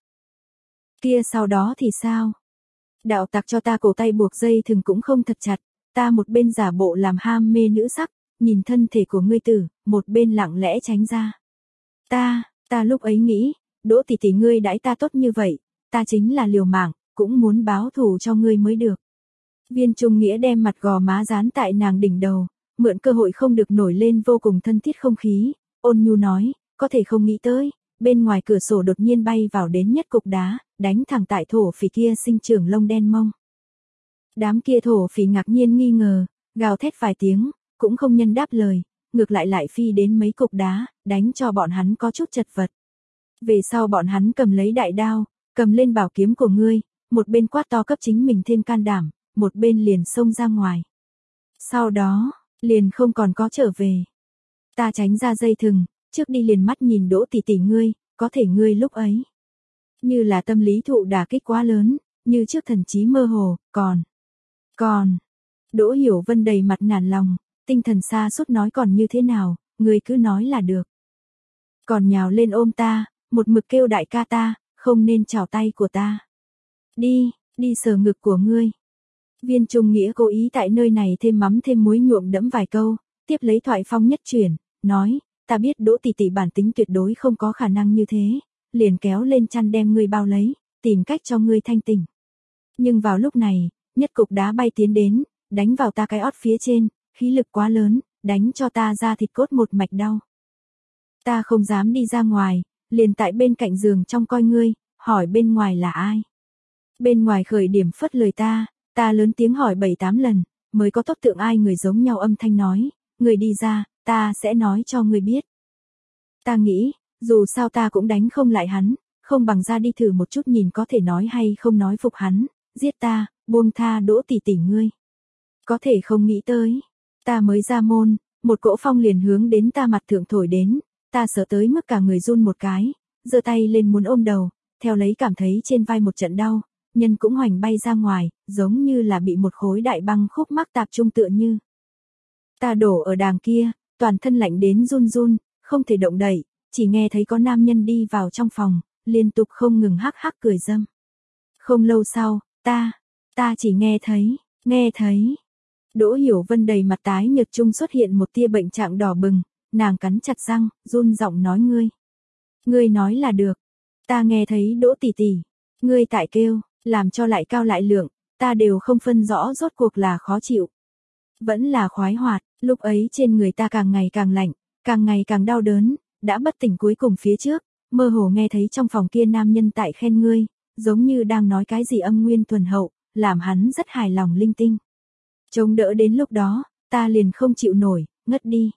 Kia sau đó thì sao? Đạo tặc cho ta cổ tay buộc dây thừng cũng không thật chặt, ta một bên giả bộ làm ham mê nữ sắc, nhìn thân thể của ngươi tử, một bên lặng lẽ tránh ra. Ta, ta lúc ấy nghĩ, Đỗ tỷ tỷ ngươi đãi ta tốt như vậy, ta chính là liều mạng, cũng muốn báo thù cho ngươi mới được. Viên Trung Nghĩa đem mặt gò má dán tại nàng đỉnh đầu, mượn cơ hội không được nổi lên vô cùng thân thiết không khí, ôn nhu nói, có thể không nghĩ tới, bên ngoài cửa sổ đột nhiên bay vào đến nhất cục đá, đánh thẳng tại thổ phỉ kia sinh trưởng lông đen mông. Đám kia thổ phỉ ngạc nhiên nghi ngờ, gào thét vài tiếng, cũng không nhân đáp lời, ngược lại lại phi đến mấy cục đá, đánh cho bọn hắn có chút chật vật. Về sau bọn hắn cầm lấy đại đao, cầm lên bảo kiếm của ngươi, một bên quát to cấp chính mình thêm can đảm, một bên liền xông ra ngoài. Sau đó, liền không còn có trở về. Ta tránh ra dây thừng, trước đi liền mắt nhìn Đỗ tỷ tỷ ngươi, có thể ngươi lúc ấy. Như là tâm lý thụ đả kích quá lớn, như trước thần trí mơ hồ, còn, còn, Đỗ Hiểu Vân đầy mặt nản lòng, tinh thần xa suốt nói còn như thế nào, ngươi cứ nói là được. Còn nhào lên ôm ta, một mực kêu đại ca ta, không nên chào tay của ta. Đi, đi sờ ngực của ngươi. Viên Trung Nghĩa cố ý tại nơi này thêm mắm thêm muối nhuộm đẫm vài câu, tiếp lấy thoại phong nhất chuyển, nói, ta biết Đỗ tỷ tỷ bản tính tuyệt đối không có khả năng như thế, liền kéo lên chăn đem ngươi bao lấy, tìm cách cho ngươi thanh tỉnh. Nhưng vào lúc này, nhất cục đá bay tiến đến, đánh vào ta cái ót phía trên, khí lực quá lớn, đánh cho ta ra thịt cốt một mạch đau. Ta không dám đi ra ngoài, liền tại bên cạnh giường trong coi ngươi, hỏi bên ngoài là ai. Bên ngoài khởi điểm phất lời ta, ta lớn tiếng hỏi bảy tám lần, mới có tốt tượng ai người giống nhau âm thanh nói, người đi ra, ta sẽ nói cho người biết. Ta nghĩ, dù sao ta cũng đánh không lại hắn, không bằng ra đi thử một chút nhìn có thể nói hay không nói phục hắn, giết ta, buông tha Đỗ tỷ tỷ ngươi. Có thể không nghĩ tới, ta mới ra môn, một cỗ phong liền hướng đến ta mặt thượng thổi đến, ta sợ tới mức cả người run một cái, giơ tay lên muốn ôm đầu, theo lấy cảm thấy trên vai một trận đau, nhân cũng hoành bay ra ngoài, giống như là bị một khối đại băng khúc mắc tạp trung tựa như. Ta đổ ở đàng kia, toàn thân lạnh đến run run, không thể động đậy, chỉ nghe thấy có nam nhân đi vào trong phòng, liên tục không ngừng hắc hắc cười dâm. Không lâu sau, ta, ta chỉ nghe thấy, nghe thấy. Đỗ Hiểu Vân đầy mặt tái nhợt trung xuất hiện một tia bệnh trạng đỏ bừng, nàng cắn chặt răng, run giọng nói ngươi. Ngươi nói là được. Ta nghe thấy Đỗ tỷ tỷ, ngươi tại kêu, làm cho lại cao lại lượng, ta đều không phân rõ rốt cuộc là khó chịu. Vẫn là khoái hoạt, lúc ấy trên người ta càng ngày càng lạnh, càng ngày càng đau đớn, đã bất tỉnh cuối cùng phía trước, mơ hồ nghe thấy trong phòng kia nam nhân tại khen ngươi, giống như đang nói cái gì âm nguyên thuần hậu, làm hắn rất hài lòng linh tinh. Chống đỡ đến lúc đó, ta liền không chịu nổi, ngất đi.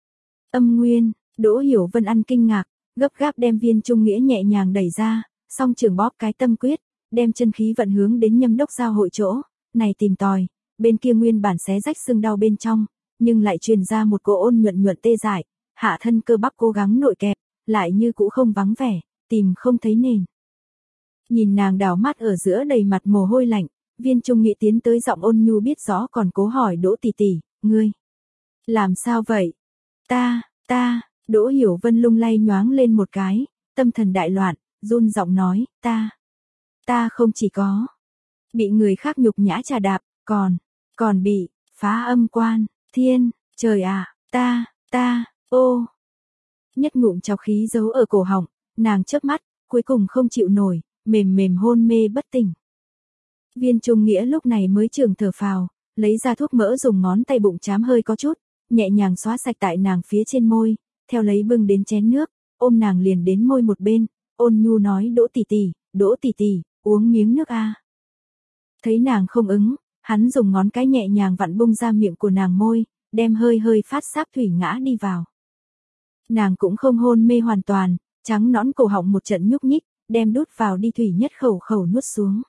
Âm nguyên, Đỗ Hiểu Vân ăn kinh ngạc, gấp gáp đem Viên Trung Nghĩa nhẹ nhàng đẩy ra, song trường bóp cái tâm quyết, đem chân khí vận hướng đến Nhâm Đốc giao hội chỗ, này tìm tòi, bên kia nguyên bản xé rách xương đau bên trong, nhưng lại truyền ra một cỗ ôn nhuận nhuận tê dại, hạ thân cơ bắp cố gắng nội kẹp, lại như cũ không vắng vẻ, tìm không thấy nền. Nhìn nàng đảo mắt ở giữa đầy mặt mồ hôi lạnh, Viên Trung Nghĩa tiến tới giọng ôn nhu biết rõ còn cố hỏi Đỗ tỷ tỷ, ngươi làm sao vậy? Ta, ta, Đỗ Hiểu Vân lung lay nhoáng lên một cái, tâm thần đại loạn, run giọng nói, ta, ta không chỉ có bị người khác nhục nhã trà đạp, còn, còn bị phá âm quan, thiên, trời ạ, à, ta, ta, ô. Nhất ngụm trọc khí giấu ở cổ họng, nàng chớp mắt, cuối cùng không chịu nổi, mềm mềm hôn mê bất tỉnh. Viên Trung Nghĩa lúc này mới trường thở phào, lấy ra thuốc mỡ dùng ngón tay bụng chám hơi có chút, nhẹ nhàng xóa sạch tại nàng phía trên môi, theo lấy bưng đến chén nước, ôm nàng liền đến môi một bên, ôn nhu nói Đỗ tỷ tỷ, Đỗ tỷ tỷ, uống miếng nước a. Thấy nàng không ứng, hắn dùng ngón cái nhẹ nhàng vặn bung ra miệng của nàng môi, đem hơi hơi phát sáp thủy ngã đi vào. Nàng cũng không hôn mê hoàn toàn, trắng nõn cổ họng một trận nhúc nhích, đem đút vào đi thủy nhất khẩu khẩu nuốt xuống.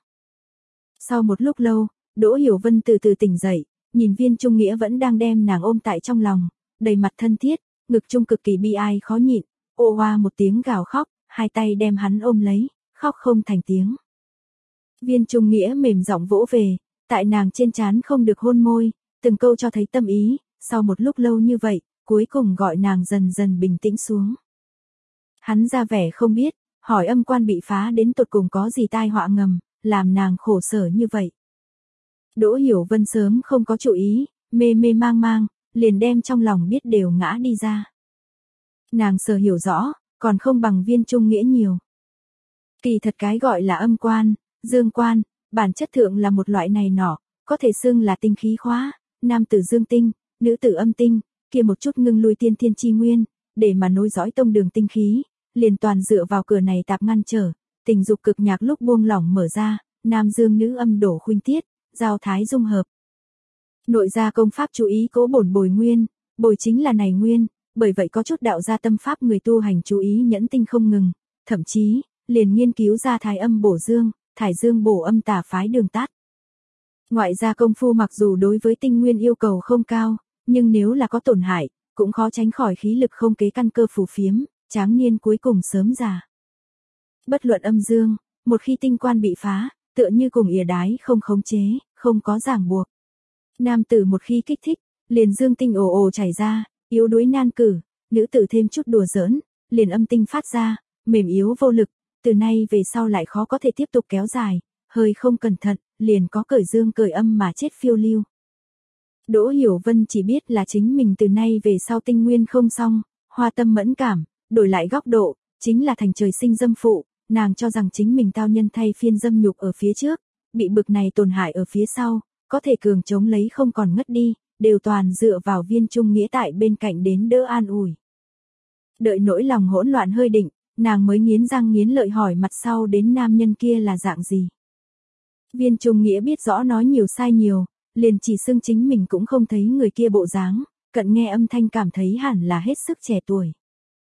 Sau một lúc lâu, Đỗ Hiểu Vân từ từ tỉnh dậy, nhìn Viên Trung Nghĩa vẫn đang đem nàng ôm tại trong lòng, đầy mặt thân thiết, ngực trung cực kỳ bi ai khó nhịn, ô oa một tiếng gào khóc, hai tay đem hắn ôm lấy, khóc không thành tiếng. Viên Trung Nghĩa mềm giọng vỗ về, tại nàng trên trán không được hôn môi, từng câu cho thấy tâm ý, sau một lúc lâu như vậy, cuối cùng gọi nàng dần dần bình tĩnh xuống. Hắn ra vẻ không biết, hỏi âm quan bị phá đến tột cùng có gì tai họa ngầm, làm nàng khổ sở như vậy. Đỗ Hiểu Vân sớm không có chú ý, mê mê mang mang, liền đem trong lòng biết đều ngã đi ra. Nàng sở hiểu rõ, còn không bằng Viên Trung Nghĩa nhiều. Kỳ thật cái gọi là âm quan, dương quan, bản chất thượng là một loại này nọ, có thể xưng là tinh khí khóa, nam tử dương tinh, nữ tử âm tinh, kia một chút ngưng lui tiên thiên chi nguyên, để mà nối dõi tông đường tinh khí, liền toàn dựa vào cửa này tạp ngăn trở, tình dục cực nhạc lúc buông lỏng mở ra, nam dương nữ âm đổ khuynh tiết, giao thái dung hợp. Nội gia công pháp chú ý cố bổn bồi nguyên, bồi chính là này nguyên, bởi vậy có chút đạo gia tâm pháp người tu hành chú ý nhẫn tinh không ngừng, thậm chí, liền nghiên cứu ra thái âm bổ dương, thải dương bổ âm tả phái đường tắt. Ngoại gia công phu mặc dù đối với tinh nguyên yêu cầu không cao, nhưng nếu là có tổn hại, cũng khó tránh khỏi khí lực không kế căn cơ phù phiếm, tráng niên cuối cùng sớm già. Bất luận âm dương, một khi tinh quan bị phá, tựa như cùng ỉa đái không khống chế, không có ràng buộc. Nam tử một khi kích thích, liền dương tinh ồ ồ chảy ra, yếu đuối nan cử, nữ tử thêm chút đùa giỡn, liền âm tinh phát ra, mềm yếu vô lực, từ nay về sau lại khó có thể tiếp tục kéo dài, hơi không cẩn thận, liền có cởi dương cởi âm mà chết phiêu lưu. Đỗ Hiểu Vân chỉ biết là chính mình từ nay về sau tinh nguyên không xong, hoa tâm mẫn cảm, đổi lại góc độ, chính là thành trời sinh dâm phụ, nàng cho rằng chính mình tao nhân thay phiên dâm nhục ở phía trước, bị bực này tổn hại ở phía sau, có thể cường chống lấy không còn ngất đi, đều toàn dựa vào Viên Trung Nghĩa tại bên cạnh đến đỡ an ủi. Đợi nỗi lòng hỗn loạn hơi định, nàng mới nghiến răng nghiến lợi hỏi mặt sau đến nam nhân kia là dạng gì. Viên Trung Nghĩa biết rõ nói nhiều sai nhiều, liền chỉ xưng chính mình cũng không thấy người kia bộ dáng, cận nghe âm thanh cảm thấy hẳn là hết sức trẻ tuổi.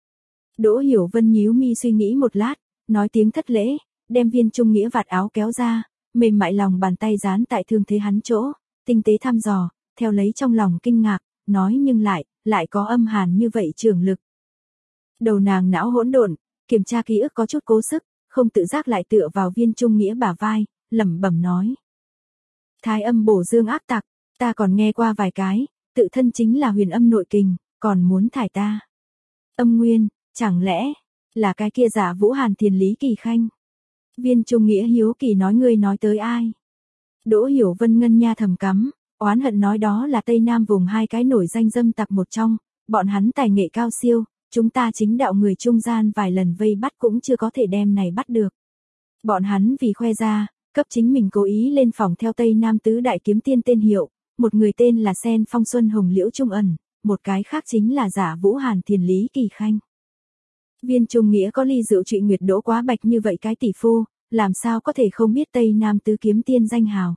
Đỗ Hiểu Vân nhíu mi suy nghĩ một lát, nói tiếng thất lễ, đem Viên Trung Nghĩa vạt áo kéo ra, mềm mại lòng bàn tay dán tại thương thế hắn chỗ, tinh tế thăm dò, theo lấy trong lòng kinh ngạc, nói nhưng lại, lại có âm hàn như vậy trường lực. Đầu nàng não hỗn độn, kiểm tra ký ức có chút cố sức, không tự giác lại tựa vào Viên Trung Nghĩa bả vai, lẩm bẩm nói. Thái âm bổ dương ác tặc, ta còn nghe qua vài cái, tự thân chính là huyền âm nội kình, còn muốn thải ta. Âm nguyên, chẳng lẽ, là cái kia giả Vũ Hàn Thiền Lý Kỳ Khanh. Viên Trung Nghĩa hiếu kỳ nói ngươi nói tới ai. Đỗ Hiểu Vân ngân nha thầm cắm, oán hận nói đó là Tây Nam vùng hai cái nổi danh dâm tặc một trong, bọn hắn tài nghệ cao siêu, chúng ta chính đạo người trung gian vài lần vây bắt cũng chưa có thể đem này bắt được. Bọn hắn vì khoe ra, cấp chính mình cố ý lên phòng theo Tây Nam tứ đại kiếm tiên tên hiệu, một người tên là Sen Phong Xuân Hồng Liễu Trung Ẩn, một cái khác chính là giả Vũ Hàn Thiền Lý Kỳ Khanh. Viên Trung Nghĩa có ly rượu trụy nguyệt Đỗ Quá Bạch như vậy cái tỷ phu, làm sao có thể không biết Tây Nam tứ kiếm tiên danh hào.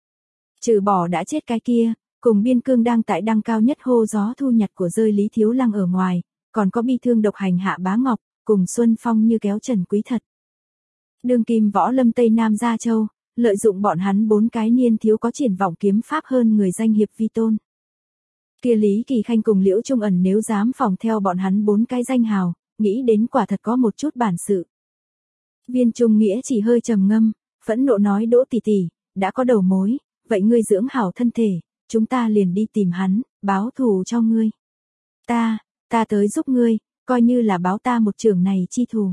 Trừ bỏ đã chết cái kia, cùng biên cương đang tại đăng cao nhất hô gió thu nhặt của rơi Lý Thiếu Lăng ở ngoài, còn có bi thương độc hành Hạ Bá Ngọc, cùng Xuân Phong như kéo Trần Quý Thật. Đương kim võ lâm Tây Nam Gia Châu, lợi dụng bọn hắn bốn cái niên thiếu có triển vọng kiếm pháp hơn người danh hiệp vi tôn. Kia Lý Kỳ Khanh cùng Liễu Trung Ẩn nếu dám phòng theo bọn hắn bốn cái danh hào, nghĩ đến quả thật có một chút bản sự. Viên Trung Nghĩa chỉ hơi trầm ngâm, phẫn nộ nói Đỗ tỷ tỷ, đã có đầu mối, vậy ngươi dưỡng hảo thân thể, chúng ta liền đi tìm hắn, báo thù cho ngươi. Ta, ta tới giúp ngươi, coi như là báo ta một trường này chi thù.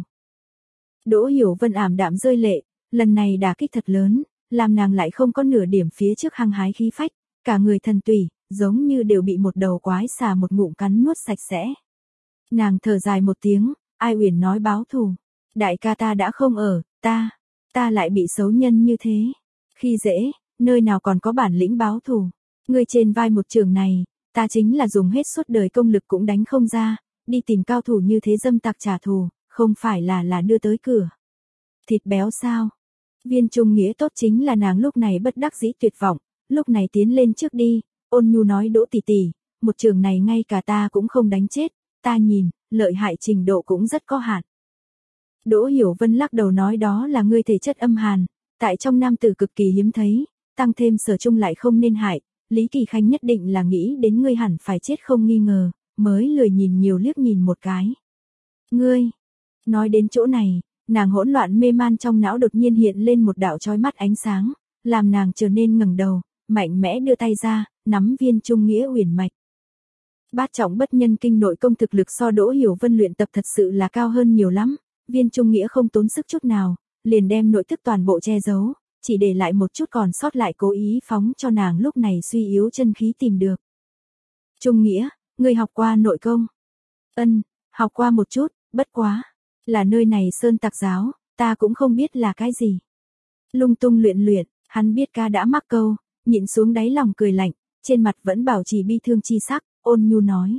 Đỗ Hiểu Vân ảm đạm rơi lệ, lần này đả kích thật lớn, làm nàng lại không có nửa điểm phía trước hăng hái khí phách, cả người thần tùy, giống như đều bị một đầu quái xà một ngụm cắn nuốt sạch sẽ. Nàng thở dài một tiếng, Ai Uyển nói báo thù. Đại ca ta đã không ở, ta, ta lại bị xấu nhân như thế. Khi dễ, nơi nào còn có bản lĩnh báo thù. Ngươi trên vai một trường này, ta chính là dùng hết suốt đời công lực cũng đánh không ra, đi tìm cao thủ như thế dâm tặc trả thù, không phải là là đưa tới cửa. Thịt béo sao? Viên Trung Nghĩa tốt chính là nàng lúc này bất đắc dĩ tuyệt vọng, lúc này tiến lên trước đi, ôn nhu nói Đỗ tỷ tỷ, một trường này ngay cả ta cũng không đánh chết, ta nhìn, lợi hại trình độ cũng rất có hạn. Đỗ Hiểu Vân lắc đầu nói đó là ngươi thể chất âm hàn, tại trong nam tử cực kỳ hiếm thấy, tăng thêm sở trung lại không nên hại, Lý Kỳ Khanh nhất định là nghĩ đến ngươi hẳn phải chết không nghi ngờ, mới lười nhìn nhiều liếc nhìn một cái. Ngươi, nói đến chỗ này, nàng hỗn loạn mê man trong não đột nhiên hiện lên một đạo chói mắt ánh sáng, làm nàng trở nên ngẩng đầu, mạnh mẽ đưa tay ra, nắm Viên Trung Nghĩa uyển mạch. Bát trọng bất nhân kinh nội công thực lực so Đỗ Hiểu Vân luyện tập thật sự là cao hơn nhiều lắm, Viên Trung Nghĩa không tốn sức chút nào, liền đem nội thức toàn bộ che giấu, chỉ để lại một chút còn sót lại cố ý phóng cho nàng lúc này suy yếu chân khí tìm được. Trung Nghĩa, ngươi học qua nội công? Ân, học qua một chút, bất quá, là nơi này sơn tặc giáo, ta cũng không biết là cái gì. Lung tung luyện luyện, hắn biết ca đã mắc câu, nhịn xuống đáy lòng cười lạnh, trên mặt vẫn bảo trì bi thương chi sắc, ôn nhu nói.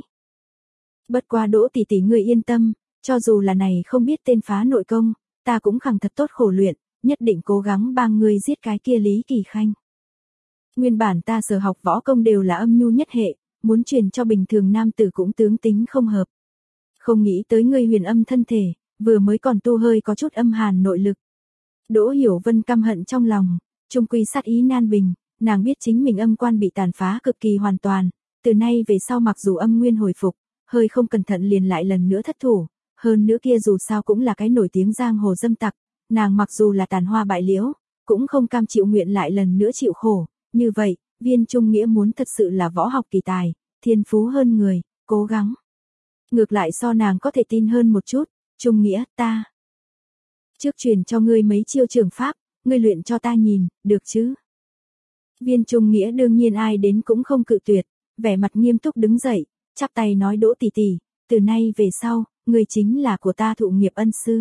Bất qua Đỗ tỷ tỷ ngươi yên tâm, cho dù là này không biết tên phá nội công, ta cũng khẳng thật tốt khổ luyện, nhất định cố gắng bang ngươi giết cái kia Lý Kỳ Khanh. Nguyên bản ta sở học võ công đều là âm nhu nhất hệ, muốn truyền cho bình thường nam tử cũng tướng tính không hợp. Không nghĩ tới ngươi huyền âm thân thể, vừa mới còn tu hơi có chút âm hàn nội lực. Đỗ Hiểu Vân căm hận trong lòng, trung quy sát ý nan bình, nàng biết chính mình âm quan bị tàn phá cực kỳ hoàn toàn, từ nay về sau mặc dù âm nguyên hồi phục, hơi không cẩn thận liền lại lần nữa thất thủ, hơn nữa kia dù sao cũng là cái nổi tiếng giang hồ dâm tặc, nàng mặc dù là tàn hoa bại liễu, cũng không cam chịu nguyện lại lần nữa chịu khổ, như vậy, Viên Trung Nghĩa muốn thật sự là võ học kỳ tài, thiên phú hơn người, cố gắng. Ngược lại so nàng có thể tin hơn một chút, Trung Nghĩa, ta trước truyền cho ngươi mấy chiêu trường pháp, ngươi luyện cho ta nhìn, được chứ? Viên Trung Nghĩa đương nhiên ai đến cũng không cự tuyệt, vẻ mặt nghiêm túc đứng dậy, chắp tay nói Đỗ tỷ tỷ, từ nay về sau, ngươi chính là của ta thụ nghiệp ân sư.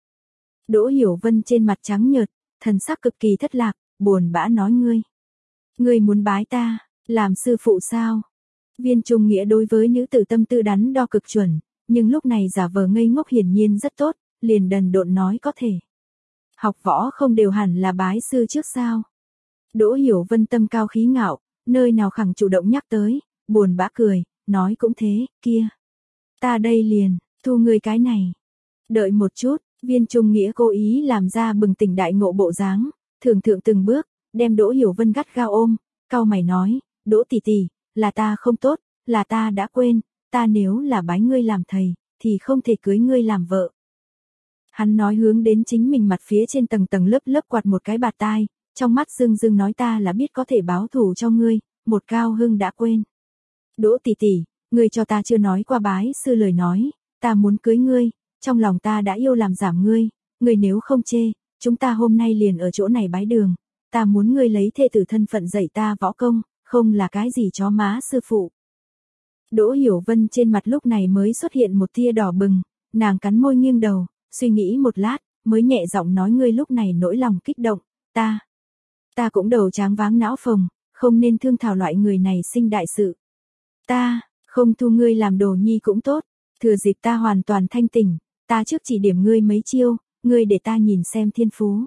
Đỗ Hiểu Vân trên mặt trắng nhợt, thần sắc cực kỳ thất lạc, buồn bã nói ngươi. Ngươi muốn bái ta, làm sư phụ sao? Viên Trung Nghĩa đối với nữ tử tâm tư đắn đo cực chuẩn, nhưng lúc này giả vờ ngây ngốc hiển nhiên rất tốt, liền đần độn nói có thể. Học võ không đều hẳn là bái sư trước sao? Đỗ Hiểu Vân tâm cao khí ngạo, nơi nào khẳng chủ động nhắc tới, buồn bã cười, nói cũng thế, kia. Ta đây liền, thu ngươi cái này. Đợi một chút, Viên Trung Nghĩa cố ý làm ra bừng tỉnh đại ngộ bộ dáng, thường thượng từng bước, đem Đỗ Hiểu Vân gắt gao ôm, cau mày nói, Đỗ tỷ tỷ, là ta không tốt, là ta đã quên, ta nếu là bái ngươi làm thầy, thì không thể cưới ngươi làm vợ. Hắn nói hướng đến chính mình mặt phía trên tầng tầng lớp lớp quạt một cái bạt tai, trong mắt dương dương nói ta là biết có thể báo thù cho ngươi, một cao hưng đã quên. Đỗ tỷ tỷ, ngươi cho ta chưa nói qua bái sư lời nói, ta muốn cưới ngươi, trong lòng ta đã yêu làm giảm ngươi, ngươi nếu không chê, chúng ta hôm nay liền ở chỗ này bái đường, ta muốn ngươi lấy thê tử thân phận dạy ta võ công, không là cái gì chó má sư phụ. Đỗ Hiểu Vân trên mặt lúc này mới xuất hiện một tia đỏ bừng, nàng cắn môi nghiêng đầu, suy nghĩ một lát, mới nhẹ giọng nói ngươi lúc này nỗi lòng kích động, ta, ta cũng đầu tráng váng não phồng, không nên thương thảo loại người này sinh đại sự. Ta, không thu ngươi làm đồ nhi cũng tốt, thừa dịp ta hoàn toàn thanh tỉnh, ta trước chỉ điểm ngươi mấy chiêu, ngươi để ta nhìn xem thiên phú.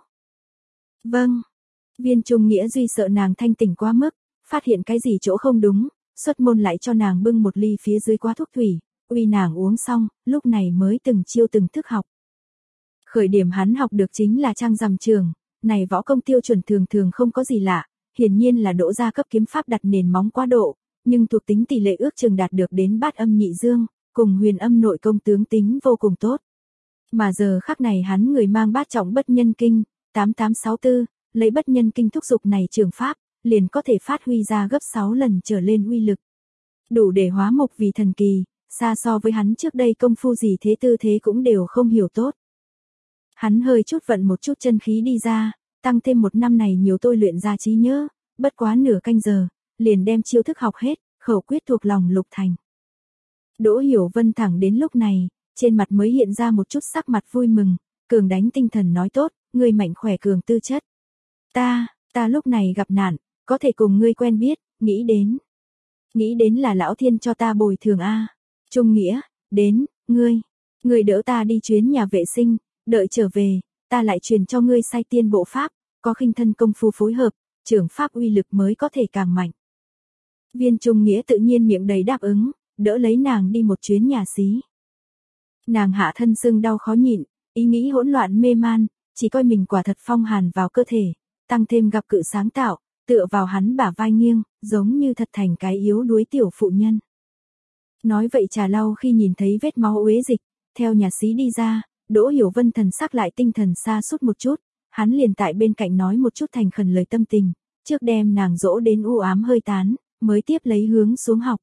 Vâng. Viên Trung Nghĩa duy sợ nàng thanh tỉnh quá mức, phát hiện cái gì chỗ không đúng, xuất môn lại cho nàng bưng một ly phía dưới quá thuốc thủy, uy nàng uống xong, lúc này mới từng chiêu từng thức học. Khởi điểm hắn học được chính là trang rằm trường, này võ công tiêu chuẩn thường thường không có gì lạ, hiển nhiên là Đỗ gia cấp kiếm pháp đặt nền móng quá độ, nhưng thuộc tính tỷ lệ ước chừng đạt được đến bát âm nhị dương, cùng huyền âm nội công tướng tính vô cùng tốt. Mà giờ khắc này hắn người mang bát trọng bất nhân kinh, tám tám sáu tư, lấy bất nhân kinh thúc dục này trường pháp, liền có thể phát huy ra gấp sáu lần trở lên uy lực. Đủ để hóa mục vì thần kỳ, xa so với hắn trước đây công phu gì thế tư thế cũng đều không hiểu tốt. Hắn hơi chút vận một chút chân khí đi ra, tăng thêm một năm này nhiều tôi luyện ra trí nhớ, bất quá nửa canh giờ, liền đem chiêu thức học hết, khẩu quyết thuộc lòng lục thành. Đỗ Hiểu Vân thẳng đến lúc này, trên mặt mới hiện ra một chút sắc mặt vui mừng, cường đánh tinh thần nói tốt, ngươi mạnh khỏe cường tư chất. Ta, ta lúc này gặp nạn, có thể cùng ngươi quen biết, nghĩ đến. Nghĩ đến là lão thiên cho ta bồi thường a. Trung Nghĩa, đến, ngươi, ngươi đỡ ta đi chuyến nhà vệ sinh, đợi trở về, ta lại truyền cho ngươi sai tiên bộ pháp, có khinh thân công phu phối hợp, trưởng pháp uy lực mới có thể càng mạnh. Viên Trung Nghĩa tự nhiên miệng đầy đáp ứng, đỡ lấy nàng đi một chuyến nhà xí. Nàng hạ thân sưng đau khó nhịn, ý nghĩ hỗn loạn mê man, chỉ coi mình quả thật phong hàn vào cơ thể, tăng thêm gặp cự sáng tạo, tựa vào hắn bả vai nghiêng, giống như thật thành cái yếu đuối tiểu phụ nhân. Nói vậy Trà Lau khi nhìn thấy vết máu uế dịch, theo nhà xí đi ra, Đỗ Hiểu Vân thần sắc lại tinh thần xa sút một chút, hắn liền tại bên cạnh nói một chút thành khẩn lời tâm tình, trước đem nàng dỗ đến u ám hơi tán, mới tiếp lấy hướng xuống học.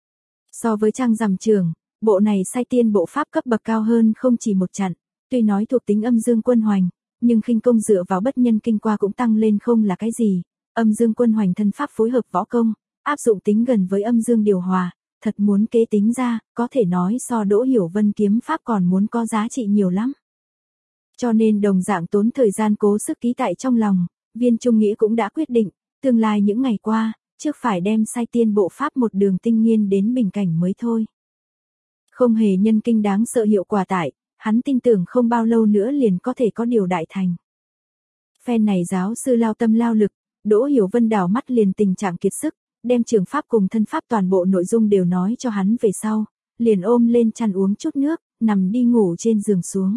So với trang rằm trường, bộ này sai tiên bộ pháp cấp bậc cao hơn không chỉ một chặn, tuy nói thuộc tính âm dương quân hoành, nhưng khinh công dựa vào bất nhân kinh qua cũng tăng lên không là cái gì, âm dương quân hoành thân pháp phối hợp võ công, áp dụng tính gần với âm dương điều hòa, thật muốn kế tính ra, có thể nói so Đỗ Hiểu Vân kiếm pháp còn muốn có giá trị nhiều lắm. Cho nên đồng dạng tốn thời gian cố sức ký tại trong lòng, Viên Trung Nghĩa cũng đã quyết định, tương lai những ngày qua, trước phải đem sai tiên bộ pháp một đường tinh nghiên đến bình cảnh mới thôi. Không hề nhân kinh đáng sợ hiệu quả tại, hắn tin tưởng không bao lâu nữa liền có thể có điều đại thành. Phen này giáo sư lao tâm lao lực, Đỗ Hiểu Vân đảo mắt liền tình trạng kiệt sức, đem trường pháp cùng thân pháp toàn bộ nội dung đều nói cho hắn về sau, liền ôm lên chăn uống chút nước, nằm đi ngủ trên giường xuống.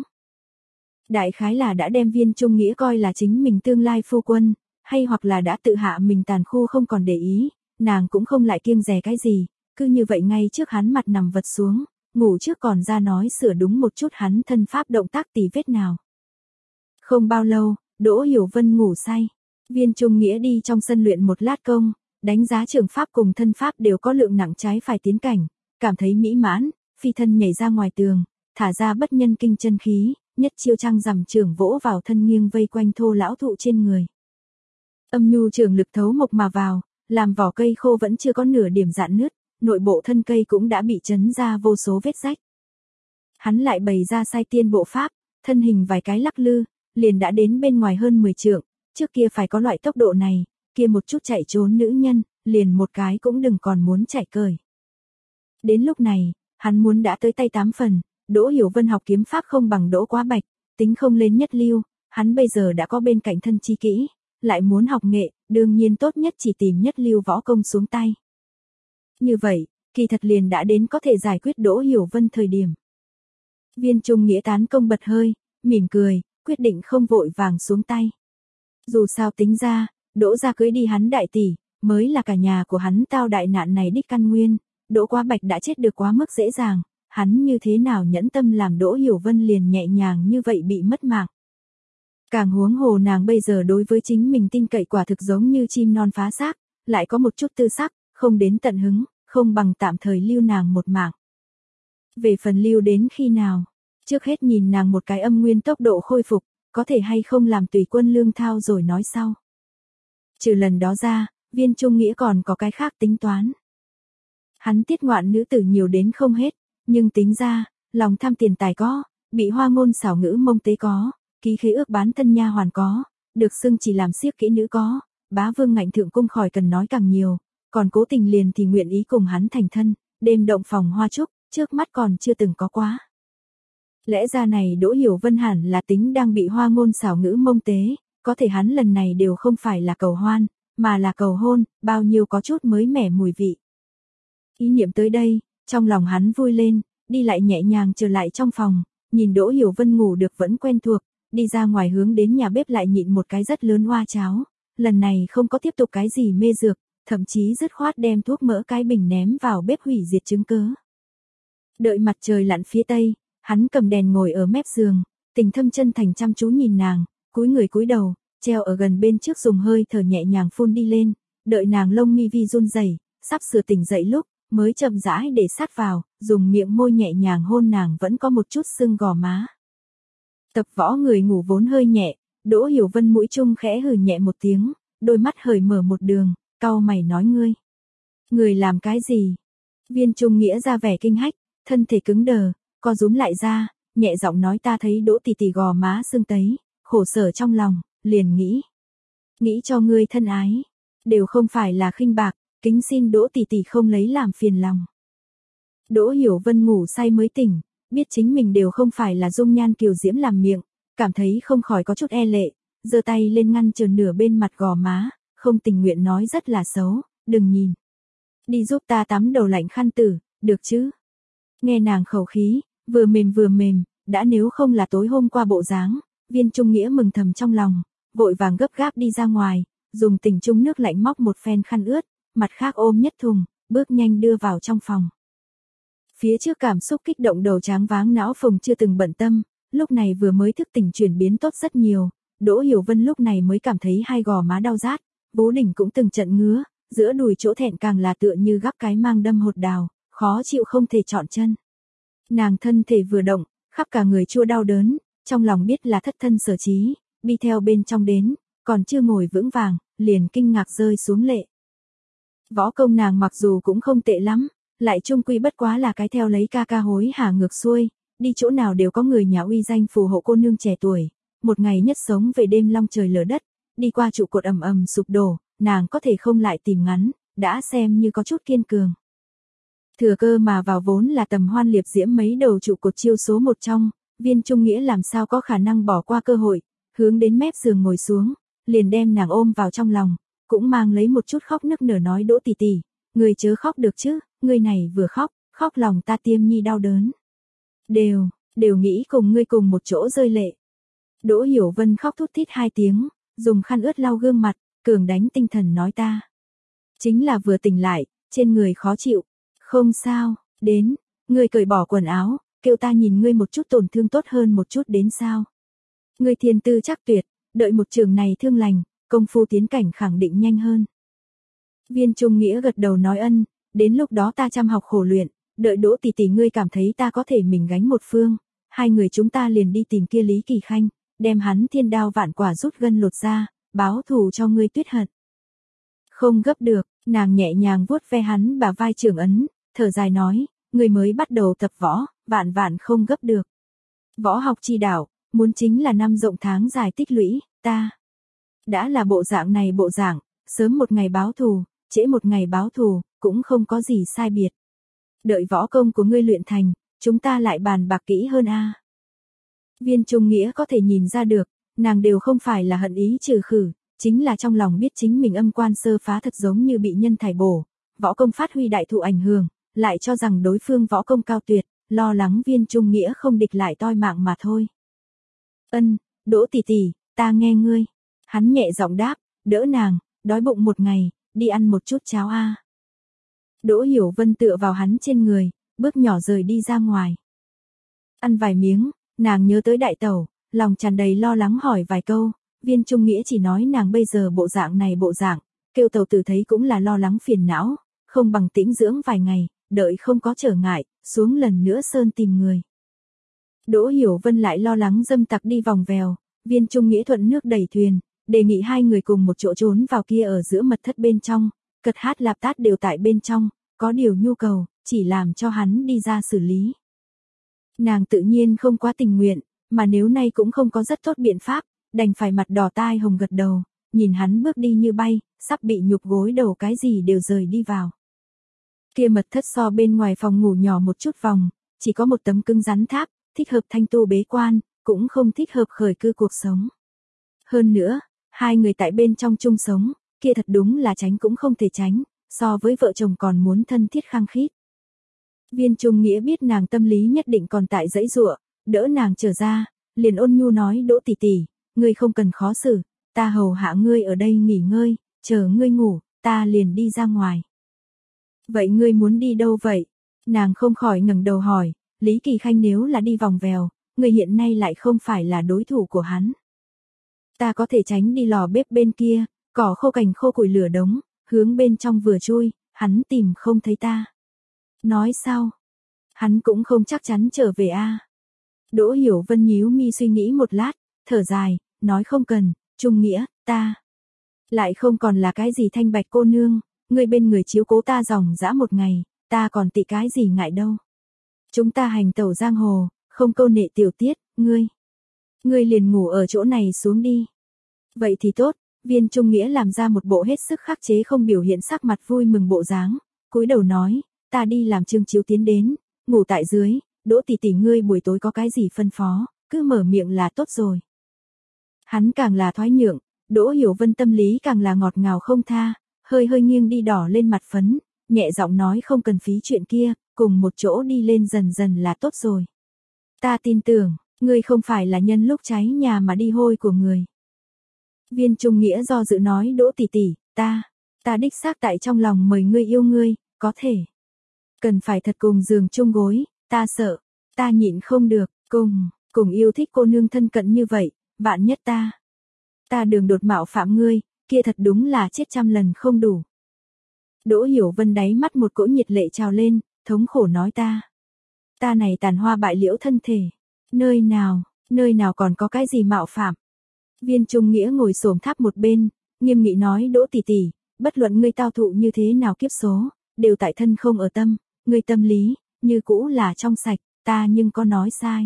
Đại khái là đã đem Viên Trung Nghĩa coi là chính mình tương lai phu quân, hay hoặc là đã tự hạ mình tàn khu không còn để ý, nàng cũng không lại kiêng dè cái gì, cứ như vậy ngay trước hắn mặt nằm vật xuống, ngủ trước còn ra nói sửa đúng một chút hắn thân pháp động tác tỉ vết nào. Không bao lâu, Đỗ Hiểu Vân ngủ say, Viên Trung Nghĩa đi trong sân luyện một lát công, đánh giá trường pháp cùng thân pháp đều có lượng nặng trái phải tiến cảnh, cảm thấy mỹ mãn, phi thân nhảy ra ngoài tường, thả ra bất nhân kinh chân khí, nhất chiêu trăng rằm trường vỗ vào thân nghiêng vây quanh thô lão thụ trên người. Âm nhu trường lực thấu mộc mà vào, làm vỏ cây khô vẫn chưa có nửa điểm rạn nứt, nội bộ thân cây cũng đã bị chấn ra vô số vết rách. Hắn lại bày ra sai tiên bộ pháp, thân hình vài cái lắc lư, liền đã đến bên ngoài hơn mười trượng, trước kia phải có loại tốc độ này, kia một chút chạy trốn nữ nhân, liền một cái cũng đừng còn muốn chạy cởi. Đến lúc này, hắn muốn đã tới tay tám phần, Đỗ Hiểu Vân học kiếm pháp không bằng Đỗ Quá Bạch, tính không lên nhất lưu, hắn bây giờ đã có bên cạnh thân chi kỹ, lại muốn học nghệ, đương nhiên tốt nhất chỉ tìm nhất lưu võ công xuống tay. Như vậy, kỳ thật liền đã đến có thể giải quyết Đỗ Hiểu Vân thời điểm. Viên Trung Nghĩa tán công bật hơi, mỉm cười, quyết định không vội vàng xuống tay. Dù sao tính ra, Đỗ gia cưới đi hắn đại tỷ, mới là cả nhà của hắn tao đại nạn này đích căn nguyên, Đỗ Quá Bạch đã chết được quá mức dễ dàng, hắn như thế nào nhẫn tâm làm Đỗ Hiểu Vân liền nhẹ nhàng như vậy bị mất mạng. Càng huống hồ nàng bây giờ đối với chính mình tin cậy quả thực giống như chim non phá xác, lại có một chút tư sắc, không đến tận hứng, không bằng tạm thời lưu nàng một mạng. Về phần lưu đến khi nào, trước hết nhìn nàng một cái âm nguyên tốc độ khôi phục, có thể hay không làm tùy quân lương thao rồi nói sau. Trừ lần đó ra, Viên Trung Nghĩa còn có cái khác tính toán. Hắn tiết ngoạn nữ tử nhiều đến không hết, nhưng tính ra, lòng tham tiền tài có, bị hoa ngôn xảo ngữ mông tế có, ký khế ước bán thân nha hoàn có, được xưng chỉ làm siếc kỹ nữ có, bá vương ngạnh thượng cung khỏi cần nói càng nhiều, còn cố tình liền thì nguyện ý cùng hắn thành thân, đêm động phòng hoa trúc, trước mắt còn chưa từng có quá. Lẽ ra này Đỗ Hiểu Vân hẳn là tính đang bị hoa ngôn xảo ngữ mông tế, có thể hắn lần này đều không phải là cầu hoan, mà là cầu hôn, bao nhiêu có chút mới mẻ mùi vị. Ý niệm tới đây, trong lòng hắn vui lên, đi lại nhẹ nhàng trở lại trong phòng, nhìn Đỗ Hiểu Vân ngủ được vẫn quen thuộc, đi ra ngoài hướng đến nhà bếp lại nhịn một cái rất lớn hoa cháo, lần này không có tiếp tục cái gì mê dược, thậm chí dứt khoát đem thuốc mỡ cái bình ném vào bếp hủy diệt chứng cớ. Đợi mặt trời lặn phía tây, hắn cầm đèn ngồi ở mép giường, tình thâm chân thành chăm chú nhìn nàng, cúi người cúi đầu, treo ở gần bên trước dùng hơi thở nhẹ nhàng phun đi lên, đợi nàng lông mi vi run rẩy, sắp sửa tỉnh dậy lúc, mới chậm rãi để sát vào, dùng miệng môi nhẹ nhàng hôn nàng vẫn có một chút sưng gò má. Tập võ người ngủ vốn hơi nhẹ, Đỗ Hiểu Vân mũi trung khẽ hừ nhẹ một tiếng, đôi mắt hởi mở một đường, cau mày nói ngươi. Người làm cái gì? Viên Trung Nghĩa ra vẻ kinh hách, thân thể cứng đờ, co rúm lại ra, nhẹ giọng nói ta thấy Đỗ tỷ tỷ gò má sưng tấy, khổ sở trong lòng, liền nghĩ. Nghĩ cho ngươi thân ái, đều không phải là khinh bạc, kính xin Đỗ tỷ tỷ không lấy làm phiền lòng. Đỗ Hiểu Vân ngủ say mới tỉnh, biết chính mình đều không phải là dung nhan kiều diễm làm miệng, cảm thấy không khỏi có chút e lệ, giơ tay lên ngăn chờ nửa bên mặt gò má, không tình nguyện nói rất là xấu, đừng nhìn. Đi giúp ta tắm đầu lạnh khăn tử, được chứ? Nghe nàng khẩu khí, vừa mềm vừa mềm, đã nếu không là tối hôm qua bộ dáng, Viên Trung Nghĩa mừng thầm trong lòng, vội vàng gấp gáp đi ra ngoài, dùng tình chung nước lạnh móc một phen khăn ướt, mặt khác ôm nhất thùng, bước nhanh đưa vào trong phòng. Phía trước cảm xúc kích động đầu tráng váng não phồng chưa từng bận tâm, lúc này vừa mới thức tỉnh chuyển biến tốt rất nhiều, Đỗ Hiểu Vân lúc này mới cảm thấy hai gò má đau rát, bú đỉnh cũng từng trận ngứa, giữa đùi chỗ thẹn càng là tựa như gắp cái mang đâm hột đào, khó chịu không thể chọn chân. Nàng thân thể vừa động, khắp cả người chua đau đớn, trong lòng biết là thất thân sở trí, bi theo bên trong đến, còn chưa ngồi vững vàng, liền kinh ngạc rơi xuống lệ. Võ công nàng mặc dù cũng không tệ lắm, lại chung quy bất quá là cái theo lấy ca ca hối hả ngược xuôi, đi chỗ nào đều có người nhà uy danh phù hộ cô nương trẻ tuổi, một ngày nhất sống về đêm long trời lở đất, đi qua trụ cột ầm ầm sụp đổ, nàng có thể không lại tìm ngắn, đã xem như có chút kiên cường. Thừa cơ mà vào vốn là tầm hoan liệp diễm mấy đầu trụ cột chiêu số một trong, Viên Trung Nghĩa làm sao có khả năng bỏ qua cơ hội, hướng đến mép giường ngồi xuống, liền đem nàng ôm vào trong lòng, cũng mang lấy một chút khóc nức nở nói Đỗ tỷ tỷ, người chớ khóc được chứ, người này vừa khóc, khóc lòng ta tiêm nhi đau đớn. Đều, đều nghĩ cùng ngươi cùng một chỗ rơi lệ. Đỗ Hiểu Vân khóc thút thít hai tiếng, dùng khăn ướt lau gương mặt, cường đánh tinh thần nói ta. Chính là vừa tỉnh lại, trên người khó chịu. Không sao, đến, ngươi cởi bỏ quần áo, kêu ta nhìn ngươi một chút tổn thương tốt hơn một chút đến sao. Ngươi thiên tư chắc tuyệt, đợi một trường này thương lành, công phu tiến cảnh khẳng định nhanh hơn. Viên Trung Nghĩa gật đầu nói ân, đến lúc đó ta chăm học khổ luyện, đợi Đỗ tỷ tỷ ngươi cảm thấy ta có thể mình gánh một phương, hai người chúng ta liền đi tìm kia Lý Kỳ Khanh, đem hắn thiên đao vạn quả rút gân lột ra, báo thù cho ngươi Tuyết Hận. Không gấp được, nàng nhẹ nhàng vuốt ve hắn bả vai Trường Ấn, thở dài nói, ngươi mới bắt đầu tập võ, vạn vạn không gấp được. Võ học chi đạo, muốn chính là năm rộng tháng dài tích lũy, ta đã là bộ dạng này bộ dạng, sớm một ngày báo thù, trễ một ngày báo thù, cũng không có gì sai biệt. Đợi võ công của ngươi luyện thành, chúng ta lại bàn bạc kỹ hơn a. Viên Trung Nghĩa có thể nhìn ra được, nàng đều không phải là hận ý trừ khử, chính là trong lòng biết chính mình âm quan sơ phá thật giống như bị nhân thải bổ, võ công phát huy đại thụ ảnh hưởng, lại cho rằng đối phương võ công cao tuyệt, lo lắng Viên Trung Nghĩa không địch lại toi mạng mà thôi. Ân, Đỗ tỷ tỷ, ta nghe ngươi. Hắn nhẹ giọng đáp, đỡ nàng, đói bụng một ngày, đi ăn một chút cháo a. Đỗ Hiểu Vân tựa vào hắn trên người, bước nhỏ rời đi ra ngoài. Ăn vài miếng, nàng nhớ tới đại tẩu, lòng tràn đầy lo lắng hỏi vài câu, Viên Trung Nghĩa chỉ nói nàng bây giờ bộ dạng này bộ dạng, kêu tẩu tử thấy cũng là lo lắng phiền não, không bằng tĩnh dưỡng vài ngày, đợi không có trở ngại, xuống lần nữa sơn tìm người. Đỗ Hiểu Vân lại lo lắng dâm tặc đi vòng vèo, Viên Trung Nghĩa thuận nước đẩy thuyền, đề nghị hai người cùng một chỗ trốn vào kia ở giữa mật thất bên trong, cật hát lạp tát đều tại bên trong, có điều nhu cầu, chỉ làm cho hắn đi ra xử lý. Nàng tự nhiên không quá tình nguyện, mà nếu nay cũng không có rất tốt biện pháp, đành phải mặt đỏ tai hồng gật đầu, nhìn hắn bước đi như bay, sắp bị nhục gối đầu cái gì đều rời đi vào. Kia mật thất so bên ngoài phòng ngủ nhỏ một chút vòng, chỉ có một tấm cứng rắn tháp, thích hợp thanh tu bế quan, cũng không thích hợp khởi cư cuộc sống. Hơn nữa, hai người tại bên trong chung sống, kia thật đúng là tránh cũng không thể tránh, so với vợ chồng còn muốn thân thiết khăng khít. Viên Trung Nghĩa biết nàng tâm lý nhất định còn tại dãy giụa, đỡ nàng trở ra, liền ôn nhu nói Đỗ tỷ tỷ, ngươi không cần khó xử, ta hầu hạ ngươi ở đây nghỉ ngơi, chờ ngươi ngủ, ta liền đi ra ngoài. Vậy ngươi muốn đi đâu vậy? Nàng không khỏi ngẩng đầu hỏi, Lý Kỳ Khanh nếu là đi vòng vèo, ngươi hiện nay lại không phải là đối thủ của hắn. Ta có thể tránh đi lò bếp bên kia, cỏ khô cành khô củi lửa đống, hướng bên trong vừa chui, hắn tìm không thấy ta. Nói sao? Hắn cũng không chắc chắn trở về a. À. Đỗ Hiểu Vân nhíu mi suy nghĩ một lát, thở dài, nói không cần, Trung Nghĩa, ta lại không còn là cái gì thanh bạch cô nương, ngươi bên người chiếu cố ta dòng dã một ngày, ta còn tị cái gì ngại đâu. Chúng ta hành tẩu giang hồ, không câu nệ tiểu tiết, ngươi. Ngươi liền ngủ ở chỗ này xuống đi. Vậy thì tốt, Viên Trung Nghĩa làm ra một bộ hết sức khắc chế không biểu hiện sắc mặt vui mừng bộ dáng, cúi đầu nói, ta đi làm Trương Chiếu tiến đến, ngủ tại dưới, Đỗ tỷ tỷ ngươi buổi tối có cái gì phân phó, cứ mở miệng là tốt rồi. Hắn càng là thoái nhượng, Đỗ Hiểu Vân tâm lý càng là ngọt ngào không tha, hơi hơi nghiêng đi đỏ lên mặt phấn, nhẹ giọng nói không cần phí chuyện kia, cùng một chỗ đi lên dần dần là tốt rồi. Ta tin tưởng, ngươi không phải là nhân lúc cháy nhà mà đi hôi của người. Viên Trung Nghĩa do dự nói Đỗ tỷ tỷ, ta, ta đích xác tại trong lòng mời ngươi yêu ngươi, có thể. Cần phải thật cùng giường chung gối, ta sợ, ta nhịn không được, cùng, cùng yêu thích cô nương thân cận như vậy, vạn nhất ta. Ta đường đột mạo phạm ngươi, kia thật đúng là chết trăm lần không đủ. Đỗ Hiểu Vân đáy mắt một cỗ nhiệt lệ trào lên, thống khổ nói ta. Ta này tàn hoa bại liễu thân thể, nơi nào, nơi nào còn có cái gì mạo phạm. Viên Trung Nghĩa ngồi xổm tháp một bên, nghiêm nghị nói Đỗ tỷ tỷ, bất luận ngươi tao thụ như thế nào kiếp số, đều tại thân không ở tâm, ngươi tâm lý, như cũ là trong sạch, ta nhưng có nói sai.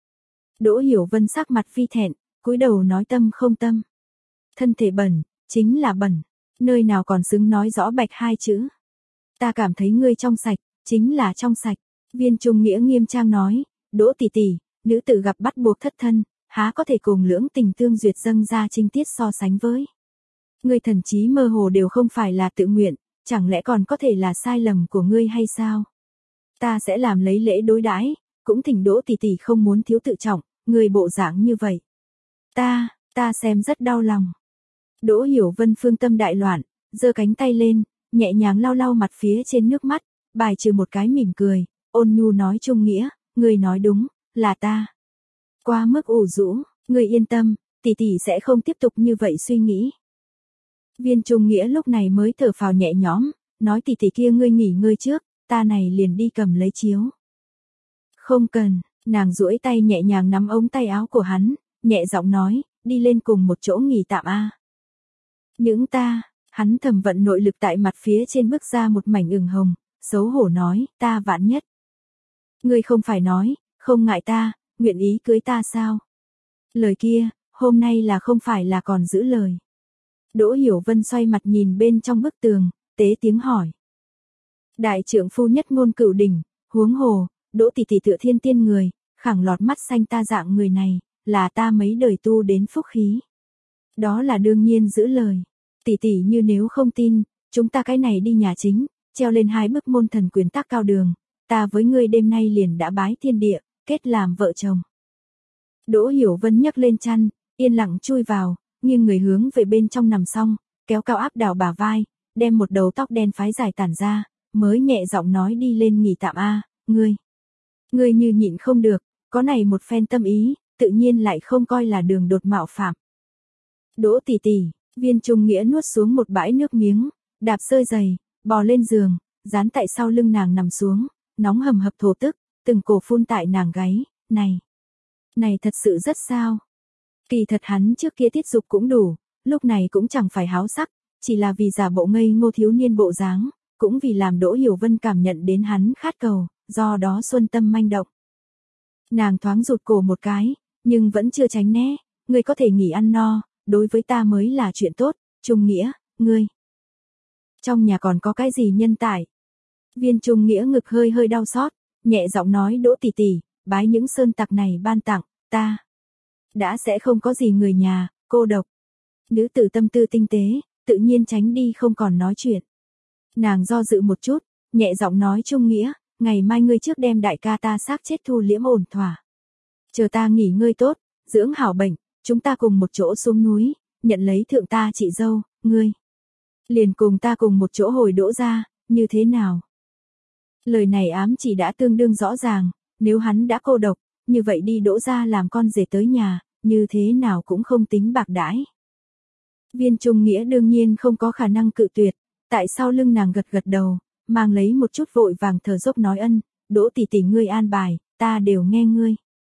Đỗ Hiểu Vân sắc mặt phi thẹn, cúi đầu nói tâm không tâm. Thân thể bẩn, chính là bẩn, nơi nào còn xứng nói rõ bạch hai chữ. Ta cảm thấy ngươi trong sạch, chính là trong sạch. Viên Trung Nghĩa nghiêm trang nói, Đỗ tỷ tỷ, nữ tử gặp bắt buộc thất thân, há có thể cùng lưỡng tình tương duyệt dâng ra trinh tiết so sánh với. Ngươi thần trí mơ hồ đều không phải là tự nguyện, chẳng lẽ còn có thể là sai lầm của ngươi hay sao? Ta sẽ làm lấy lễ đối đãi, cũng thỉnh Đỗ tỷ tỷ không muốn thiếu tự trọng, ngươi bộ dạng như vậy. Ta, ta xem rất đau lòng. Đỗ Hiểu Vân phương tâm đại loạn, giơ cánh tay lên, nhẹ nhàng lau lau mặt phía trên nước mắt, bài trừ một cái mỉm cười, ôn nhu nói Trung Nghĩa, ngươi nói đúng, là ta. Quá mức ủ rũ, ngươi yên tâm, tỷ tỷ sẽ không tiếp tục như vậy suy nghĩ. Viên Trung Nghĩa lúc này mới thở phào nhẹ nhõm, nói tỷ tỷ kia ngươi nghỉ ngơi trước, ta này liền đi cầm lấy chiếu. Không cần, nàng duỗi tay nhẹ nhàng nắm ống tay áo của hắn, nhẹ giọng nói, đi lên cùng một chỗ nghỉ tạm a. Những ta, hắn thầm vận nội lực tại mặt phía trên bước ra một mảnh ửng hồng, xấu hổ nói, ta vạn nhất. Ngươi không phải nói, không ngại ta, nguyện ý cưới ta sao? Lời kia, hôm nay là không phải là còn giữ lời. Đỗ Hiểu Vân xoay mặt nhìn bên trong bức tường, tế tiếng hỏi. Đại trưởng phu nhất ngôn cửu đỉnh, huống hồ, Đỗ tỷ tỷ tựa thiên tiên người, khẳng lọt mắt xanh ta dạng người này, là ta mấy đời tu đến phúc khí. Đó là đương nhiên giữ lời. Tỷ tỷ như nếu không tin, chúng ta cái này đi nhà chính, treo lên hai bức môn thần quyền tác cao đường, ta với ngươi đêm nay liền đã bái thiên địa, kết làm vợ chồng. Đỗ Hiểu Vân nhấc lên chăn, yên lặng chui vào, nghiêng người hướng về bên trong nằm xong, kéo cao áp đảo bả vai, đem một đầu tóc đen phái dài tản ra, mới nhẹ giọng nói đi lên nghỉ tạm a, ngươi. Ngươi như nhịn không được, có này một phen tâm ý, tự nhiên lại không coi là đường đột mạo phạm. Đỗ tỷ tỷ, Viên Trung Nghĩa nuốt xuống một bãi nước miếng, đạp rơi giày, bò lên giường, dán tại sau lưng nàng nằm xuống, nóng hầm hập thổ tức, từng cổ phun tại nàng gáy, này. Này thật sự rất sao. Kỳ thật hắn trước kia tiết dục cũng đủ, lúc này cũng chẳng phải háo sắc, chỉ là vì giả bộ ngây ngô thiếu niên bộ dáng, cũng vì làm Đỗ Hiểu Vân cảm nhận đến hắn khát cầu, do đó xuân tâm manh động. Nàng thoáng rụt cổ một cái, nhưng vẫn chưa tránh né, ngươi có thể nghỉ ăn no, đối với ta mới là chuyện tốt, Trung Nghĩa, ngươi. Trong nhà còn có cái gì nhân tài? Viên Trung Nghĩa ngực hơi hơi đau xót, nhẹ giọng nói Đỗ tỷ tỷ, bái những sơn tặc này ban tặng, ta. Đã sẽ không có gì người nhà, cô độc. Nữ tử tâm tư tinh tế, tự nhiên tránh đi không còn nói chuyện. Nàng do dự một chút, nhẹ giọng nói Trung Nghĩa, ngày mai ngươi trước đem đại ca ta xác chết thu liễm ổn thỏa. Chờ ta nghỉ ngơi tốt, dưỡng hảo bệnh, chúng ta cùng một chỗ xuống núi, nhận lấy thượng ta chị dâu, ngươi. Liền cùng ta cùng một chỗ hồi Đỗ ra, như thế nào? Lời này ám chỉ đã tương đương rõ ràng, nếu hắn đã cô độc, như vậy đi Đỗ ra làm con rể tới nhà, như thế nào cũng không tính bạc đãi. Viên Trung Nghĩa đương nhiên không có khả năng cự tuyệt, tại sau lưng nàng gật gật đầu, mang lấy một chút vội vàng thở dốc nói ân, Đỗ tỷ tỷ ngươi an bài, ta đều nghe ngươi.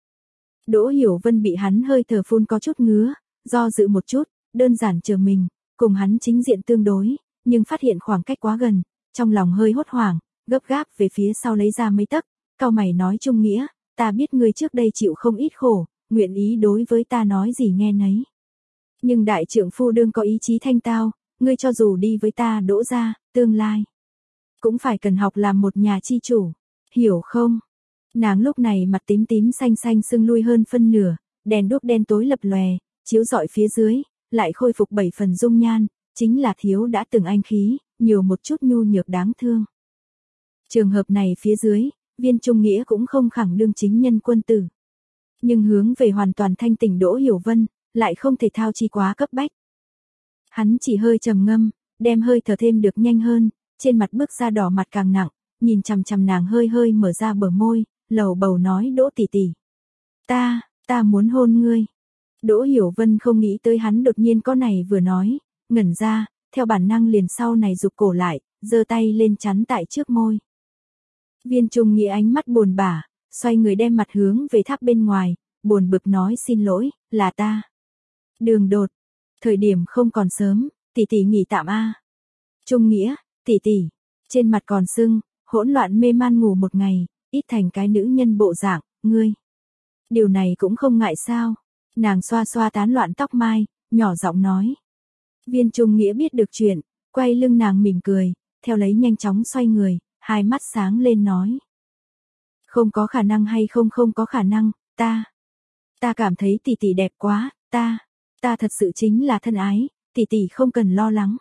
Đỗ Hiểu Vân bị hắn hơi thở phun có chút ngứa, do dự một chút, đơn giản chờ mình, cùng hắn chính diện tương đối, nhưng phát hiện khoảng cách quá gần, trong lòng hơi hốt hoảng, gấp gáp về phía sau lấy ra mấy tấc, cau mày nói Trung Nghĩa, ta biết ngươi trước đây chịu không ít khổ, nguyện ý đối với ta nói gì nghe nấy. Nhưng đại trưởng phu đương có ý chí thanh tao, ngươi cho dù đi với ta Đỗ ra, tương lai cũng phải cần học làm một nhà chi chủ, hiểu không? Nàng lúc này mặt tím tím xanh xanh sưng lui hơn phân nửa, đèn đuốc đen tối lập lòe, chiếu rọi phía dưới, lại khôi phục bảy phần dung nhan, chính là thiếu đã từng anh khí, nhiều một chút nhu nhược đáng thương. Trường hợp này phía dưới, Viên Trung Nghĩa cũng không khẳng đương chính nhân quân tử. Nhưng hướng về hoàn toàn thanh tỉnh Đỗ Hiểu Vân, lại không thể thao chi quá cấp bách. Hắn chỉ hơi trầm ngâm, đem hơi thở thêm được nhanh hơn, trên mặt bước ra đỏ mặt càng nặng, nhìn chằm chằm nàng hơi hơi mở ra bờ môi, lầu bầu nói Đỗ tỷ tỷ. Ta, ta muốn hôn ngươi. Đỗ Hiểu Vân không nghĩ tới hắn đột nhiên có này vừa nói, ngẩn ra, theo bản năng liền sau này rụt cổ lại, giơ tay lên chắn tại trước môi. Viên Trung Nghĩa ánh mắt buồn bã, xoay người đem mặt hướng về tháp bên ngoài, buồn bực nói xin lỗi, là ta. Đường đột, thời điểm không còn sớm, tỷ tỷ nghỉ tạm a. Trung Nghĩa, tỷ tỷ, trên mặt còn sưng, hỗn loạn mê man ngủ một ngày, ít thành cái nữ nhân bộ dạng, ngươi. Điều này cũng không ngại sao? Nàng xoa xoa tán loạn tóc mai, nhỏ giọng nói. Viên Trung Nghĩa biết được chuyện, quay lưng nàng mỉm cười, theo lấy nhanh chóng xoay người, hai mắt sáng lên nói. Không có khả năng hay không không có khả năng, ta. Ta cảm thấy tỷ tỷ đẹp quá, ta. Ta thật sự chính là thân ái, tỷ tỷ không cần lo lắng.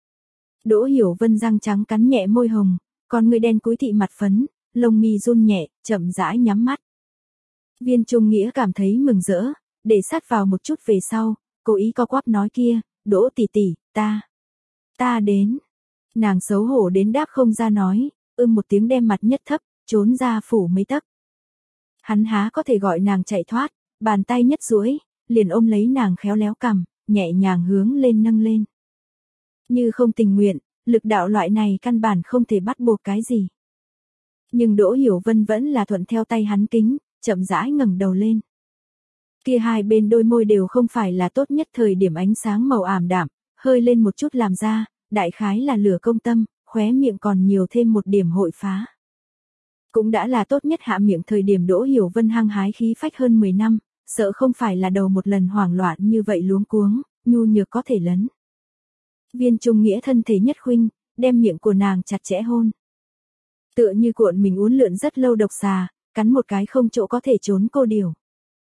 Đỗ Hiểu Vân răng trắng cắn nhẹ môi hồng, con người đen cúi thị mặt phấn, lông mi run nhẹ, chậm rãi nhắm mắt. Viên Trung Nghĩa cảm thấy mừng rỡ, để sát vào một chút về sau, cố ý co quắp nói kia, Đỗ tỷ tỷ, ta, ta đến. Nàng xấu hổ đến đáp không ra nói, ưm một tiếng đem mặt nhất thấp, trốn ra phủ mấy tấc. Hắn há có thể gọi nàng chạy thoát, bàn tay nhất duỗi, liền ôm lấy nàng khéo léo cằm, nhẹ nhàng hướng lên nâng lên. Như không tình nguyện, lực đạo loại này căn bản không thể bắt buộc cái gì. Nhưng Đỗ Hiểu Vân vẫn là thuận theo tay hắn kính, chậm rãi ngẩng đầu lên. Kia hai bên đôi môi đều không phải là tốt nhất thời điểm ánh sáng màu ảm đạm, hơi lên một chút làm ra, đại khái là lửa công tâm, khóe miệng còn nhiều thêm một điểm hội phá. Cũng đã là tốt nhất hạ miệng thời điểm Đỗ Hiểu Vân hăng hái khí phách hơn mười năm, sợ không phải là đầu một lần hoảng loạn như vậy luống cuống, nhu nhược có thể lấn. Viên Trung Nghĩa thân thể nhất khuynh, đem miệng của nàng chặt chẽ hôn. Tựa như cuộn mình uốn lượn rất lâu độc xà, cắn một cái không chỗ có thể trốn cô điều.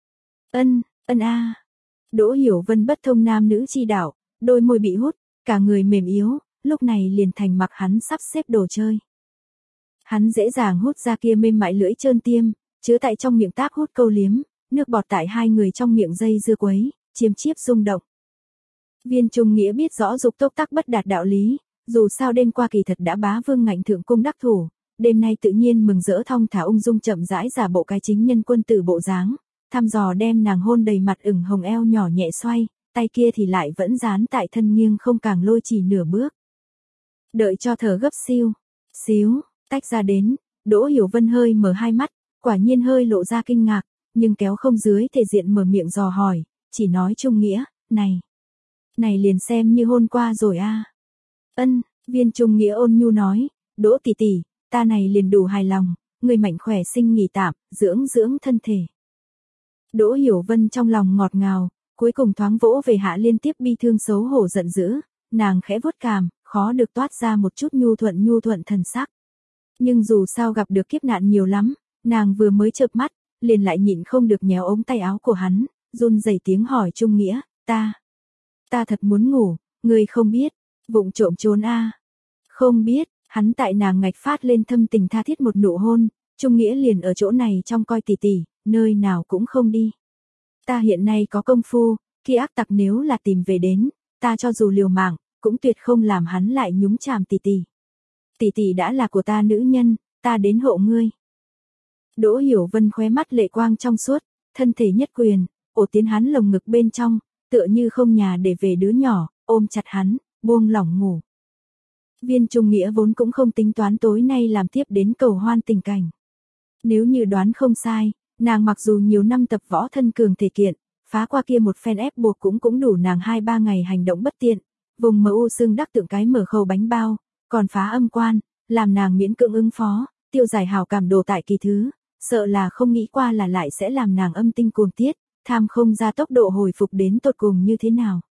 Ân, ân a. Đỗ Hiểu Vân bất thông nam nữ chi đạo, đôi môi bị hút, cả người mềm yếu, lúc này liền thành mặc hắn sắp xếp đồ chơi. Hắn dễ dàng hút ra kia mềm mại lưỡi trơn tiêm, chứa tại trong miệng táp hút câu liếm, nước bọt tại hai người trong miệng dây dưa quấy, chiêm chiếp rung động. Viên Trung Nghĩa biết rõ dục tốc tắc bất đạt đạo lý, dù sao đêm qua kỳ thật đã bá vương ngạnh thượng cung đắc thủ, đêm nay tự nhiên mừng rỡ thong thả ung dung chậm rãi giả bộ cái chính nhân quân tử bộ dáng, thăm dò đem nàng hôn đầy mặt ửng hồng eo nhỏ nhẹ xoay, tay kia thì lại vẫn dán tại thân nghiêng không càng lôi chỉ nửa bước. Đợi cho thở gấp siêu, xíu, tách ra đến, Đỗ Hiểu Vân hơi mở hai mắt, quả nhiên hơi lộ ra kinh ngạc, nhưng kéo không dưới thể diện mở miệng dò hỏi, chỉ nói Trung Nghĩa, này, này liền xem như hôn qua rồi a. À. Ân, Viên Trung Nghĩa ôn nhu nói, Đỗ tỷ tỷ, ta này liền đủ hài lòng, người mạnh khỏe sinh nghỉ tạm, dưỡng dưỡng thân thể. Đỗ Hiểu Vân trong lòng ngọt ngào, cuối cùng thoáng vỗ về hạ liên tiếp bi thương xấu hổ giận dữ, nàng khẽ vuốt cằm, khó được toát ra một chút nhu thuận nhu thuận thần sắc. Nhưng dù sao gặp được kiếp nạn nhiều lắm, nàng vừa mới chợp mắt, liền lại nhịn không được nhéo ống tay áo của hắn, run rẩy tiếng hỏi Trung Nghĩa, ta, ta thật muốn ngủ, ngươi không biết, vụng trộm trốn a. À. Không biết, hắn tại nàng ngạch phát lên thâm tình tha thiết một nụ hôn, Trung Nghĩa liền ở chỗ này trong coi tỷ tỷ, nơi nào cũng không đi. Ta hiện nay có công phu, khi ác tặc nếu là tìm về đến, ta cho dù liều mạng, cũng tuyệt không làm hắn lại nhúng chàm tỷ tỷ. Tỷ tỷ đã là của ta nữ nhân, ta đến hộ ngươi. Đỗ Hiểu Vân khóe mắt lệ quang trong suốt, thân thể nhất quyền, ổ tiến hắn lồng ngực bên trong, tựa như không nhà để về đứa nhỏ, ôm chặt hắn, buông lỏng ngủ. Viên Trung Nghĩa vốn cũng không tính toán tối nay làm tiếp đến cầu hoan tình cảnh. Nếu như đoán không sai, nàng mặc dù nhiều năm tập võ thân cường thể kiện, phá qua kia một phen ép buộc cũng cũng đủ nàng hai ba ngày hành động bất tiện, vùng mờ u xương đắc tượng cái mở khâu bánh bao, còn phá âm quan, làm nàng miễn cưỡng ứng phó, tiêu giải hào cảm đồ tại kỳ thứ, sợ là không nghĩ qua là lại sẽ làm nàng âm tinh cuồng tiết, tham không ra tốc độ hồi phục đến tột cùng như thế nào.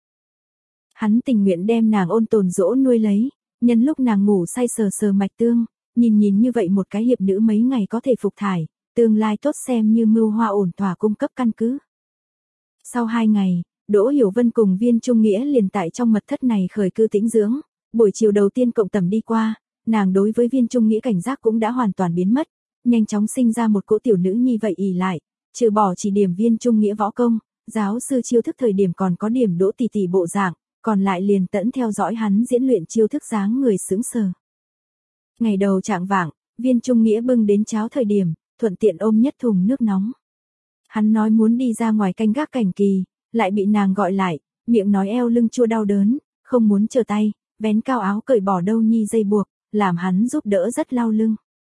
Hắn tình nguyện đem nàng ôn tồn dỗ nuôi lấy, nhân lúc nàng ngủ say sờ sờ mạch tương, nhìn nhìn như vậy một cái hiệp nữ mấy ngày có thể phục thải, tương lai tốt xem như mưu hoa ổn thỏa cung cấp căn cứ. Sau hai ngày, Đỗ Hiểu Vân cùng Viên Trung Nghĩa liền tại trong mật thất này khởi cư tĩnh dưỡng, buổi chiều đầu tiên cộng tầm đi qua, nàng đối với Viên Trung Nghĩa cảnh giác cũng đã hoàn toàn biến mất, nhanh chóng sinh ra một cỗ tiểu nữ nhi vậy ỉ lại, trừ bỏ chỉ điểm Viên Trung Nghĩa võ công, giáo sư chiêu thức thời điểm còn có điểm Đỗ tỷ tỷ bộ dạng, còn lại liền tẫn theo dõi hắn diễn luyện chiêu thức dáng người sững sờ. Ngày đầu trạng vạng, Viên Trung Nghĩa bưng đến cháo thời điểm, thuận tiện ôm nhất thùng nước nóng. Hắn nói muốn đi ra ngoài canh gác cảnh kỳ, lại bị nàng gọi lại, miệng nói eo lưng chua đau đớn, không muốn chờ tay, vén cao áo cởi bỏ đâu nhi dây buộc, làm hắn giúp đỡ rất lao lưng.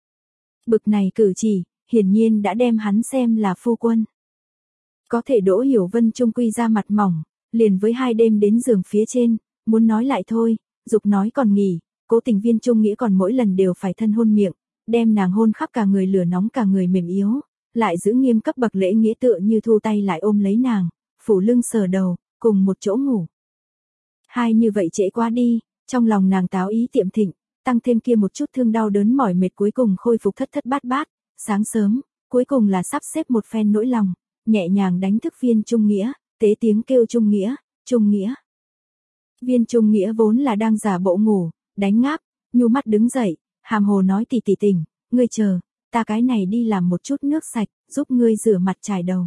Bực này cử chỉ, hiển nhiên đã đem hắn xem là phu quân. Có thể Đỗ Hiểu Vân trung quy ra mặt mỏng, liền với hai đêm đến giường phía trên, muốn nói lại thôi, dục nói còn nghỉ, cố tình Viên Trung Nghĩa còn mỗi lần đều phải thân hôn miệng, đem nàng hôn khắp cả người lửa nóng cả người mềm yếu, lại giữ nghiêm cấp bậc lễ nghĩa tựa như thu tay lại ôm lấy nàng, phủ lưng sờ đầu, cùng một chỗ ngủ. Hai như vậy trễ quá đi, trong lòng nàng táo ý tiệm thịnh, tăng thêm kia một chút thương đau đớn mỏi mệt cuối cùng khôi phục thất thất bát bát, sáng sớm, cuối cùng là sắp xếp một phen nỗi lòng, nhẹ nhàng đánh thức Viên Trung Nghĩa, tế tiếng kêu Trung Nghĩa, Trung Nghĩa. Viên Trung Nghĩa vốn là đang giả bộ ngủ, đánh ngáp, nhu mắt đứng dậy, hàm hồ nói tỷ tỷ tỉnh, ngươi chờ, ta cái này đi làm một chút nước sạch, giúp ngươi rửa mặt chải đầu.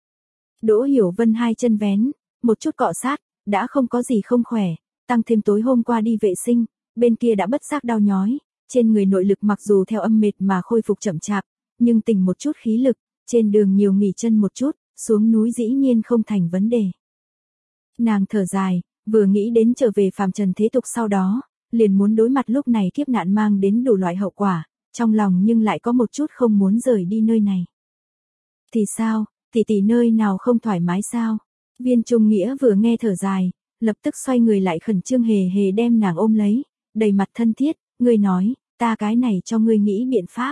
Đỗ Hiểu Vân hai chân vén, một chút cọ sát, đã không có gì không khỏe, tăng thêm tối hôm qua đi vệ sinh, bên kia đã bất giác đau nhói, trên người nội lực mặc dù theo âm mệt mà khôi phục chậm chạp, nhưng tỉnh một chút khí lực, trên đường nhiều nghỉ chân một chút, xuống núi dĩ nhiên không thành vấn đề. Nàng thở dài, vừa nghĩ đến trở về phàm trần thế tục sau đó, liền muốn đối mặt lúc này kiếp nạn mang đến đủ loại hậu quả, trong lòng nhưng lại có một chút không muốn rời đi nơi này. Thì sao, tỷ tỷ nơi nào không thoải mái sao? Viên Trung Nghĩa vừa nghe thở dài, lập tức xoay người lại khẩn trương hề hề đem nàng ôm lấy, đầy mặt thân thiết, ngươi nói, ta cái này cho ngươi nghĩ biện pháp.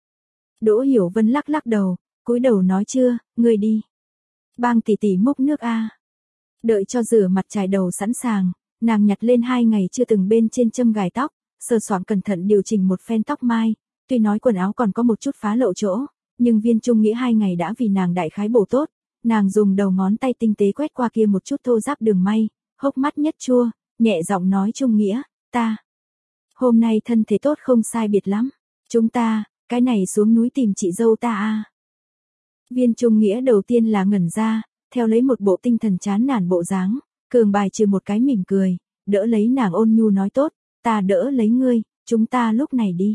Đỗ Hiểu Vân lắc lắc đầu, cúi đầu nói chưa, ngươi đi. Bang tỷ tỷ múc nước a. Đợi cho rửa mặt chải đầu sẵn sàng, nàng nhặt lên hai ngày chưa từng bên trên châm gài tóc, sờ soạng cẩn thận điều chỉnh một phen tóc mai, tuy nói quần áo còn có một chút phá lộ chỗ, nhưng Viên Trung Nghĩa hai ngày đã vì nàng đại khái bổ tốt, nàng dùng đầu ngón tay tinh tế quét qua kia một chút thô ráp đường may, hốc mắt nhất chua, nhẹ giọng nói Trung Nghĩa, ta hôm nay thân thể tốt không sai biệt lắm, chúng ta, cái này xuống núi tìm chị dâu ta a. Viên Trung Nghĩa đầu tiên là ngẩn ra, theo lấy một bộ tinh thần chán nản bộ dáng, cường bài trừ một cái mỉm cười, đỡ lấy nàng ôn nhu nói tốt, ta đỡ lấy ngươi, chúng ta lúc này đi.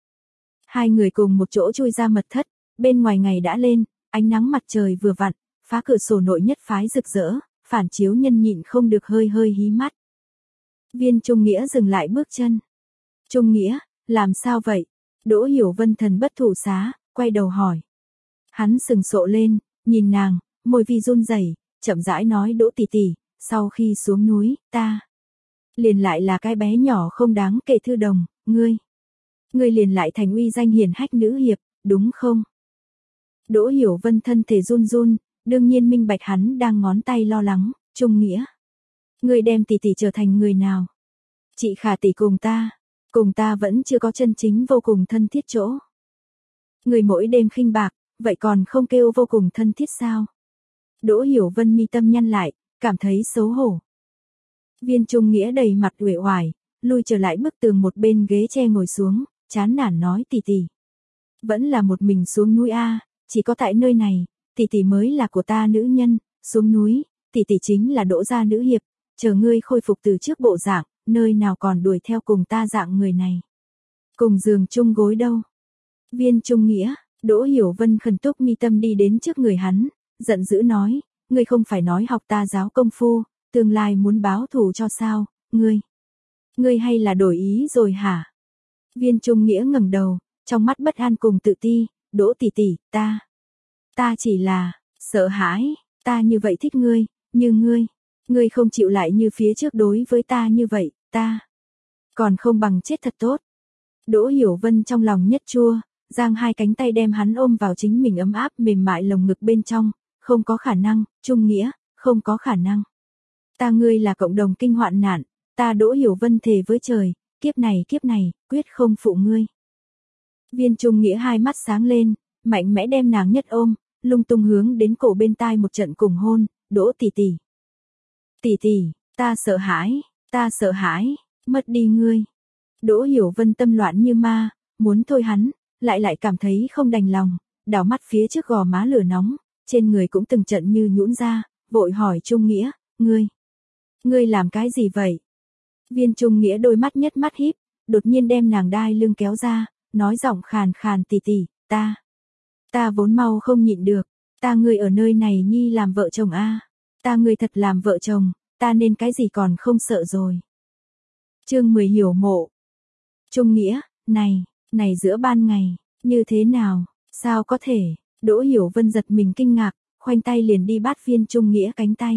Hai người cùng một chỗ chui ra mật thất, bên ngoài ngày đã lên, ánh nắng mặt trời vừa vặn, phá cửa sổ nội nhất phái rực rỡ, phản chiếu nhân nhịn không được hơi hơi hí mắt. Viên Trung Nghĩa dừng lại bước chân. Trung Nghĩa, làm sao vậy? Đỗ Hiểu Vân thần bất thủ xá, quay đầu hỏi. Hắn sừng sộ lên, nhìn nàng, môi vi run rẩy, chậm rãi nói Đỗ tỷ tỷ, sau khi xuống núi, ta liền lại là cái bé nhỏ không đáng kể thư đồng, ngươi. Ngươi liền lại thành uy danh hiển hách nữ hiệp, đúng không? Đỗ Hiểu Vân thân thể run run, đương nhiên minh bạch hắn đang ngón tay lo lắng, Trung Nghĩa. Ngươi đem tỷ tỷ trở thành người nào? Chị Khả tỷ cùng ta, cùng ta vẫn chưa có chân chính vô cùng thân thiết chỗ. Ngươi mỗi đêm khinh bạc, vậy còn không kêu vô cùng thân thiết sao? Đỗ Hiểu Vân mi tâm nhăn lại, cảm thấy xấu hổ. Viên Trung Nghĩa đầy mặt uể oải, lui trở lại bức tường một bên ghế tre ngồi xuống, chán nản nói tỷ tỷ. Vẫn là một mình xuống núi a, chỉ có tại nơi này, tỷ tỷ mới là của ta nữ nhân, xuống núi, tỷ tỷ chính là Đỗ gia nữ hiệp, chờ ngươi khôi phục từ trước bộ dạng, nơi nào còn đuổi theo cùng ta dạng người này. Cùng giường chung gối đâu. Viên Trung Nghĩa, Đỗ Hiểu Vân khẩn túc mi tâm đi đến trước người hắn, giận dữ nói, ngươi không phải nói học ta giáo công phu, tương lai muốn báo thù cho sao, ngươi. Ngươi hay là đổi ý rồi hả? Viên Trung Nghĩa ngẩng đầu, trong mắt bất an cùng tự ti, Đỗ tỷ tỷ, ta. Ta chỉ là, sợ hãi, ta như vậy thích ngươi, như ngươi. Ngươi không chịu lại như phía trước đối với ta như vậy, ta. Còn không bằng chết thật tốt. Đỗ Hiểu Vân trong lòng nhất chua, giang hai cánh tay đem hắn ôm vào chính mình ấm áp mềm mại lồng ngực bên trong, không có khả năng, Trung Nghĩa, không có khả năng. Ta ngươi là cộng đồng kinh hoạn nạn, ta Đỗ Hiểu Vân thề với trời, kiếp này kiếp này, quyết không phụ ngươi. Viên Trung Nghĩa hai mắt sáng lên, mạnh mẽ đem nàng nhất ôm, lung tung hướng đến cổ bên tai một trận cùng hôn, Đỗ tỷ tỷ. Tỷ tỷ, ta sợ hãi, ta sợ hãi, mất đi ngươi. Đỗ Hiểu Vân tâm loạn như ma, muốn thôi hắn, lại lại cảm thấy không đành lòng, đảo mắt phía trước gò má lửa nóng, trên người cũng từng trận như nhũn ra, vội hỏi Trung Nghĩa, ngươi, ngươi làm cái gì vậy? Viên Trung Nghĩa đôi mắt nhất mắt híp, đột nhiên đem nàng đai lưng kéo ra, nói giọng khàn khàn tỷ tỷ, ta, ta vốn mau không nhịn được, ta ngươi ở nơi này nhi làm vợ chồng a, ta ngươi thật làm vợ chồng, ta nên cái gì còn không sợ rồi. Chương mười hiểu mộ. Trung Nghĩa, này, này giữa ban ngày, như thế nào, sao có thể? Đỗ Hiểu Vân giật mình kinh ngạc, khoanh tay liền đi bắt Viên Trung Nghĩa cánh tay.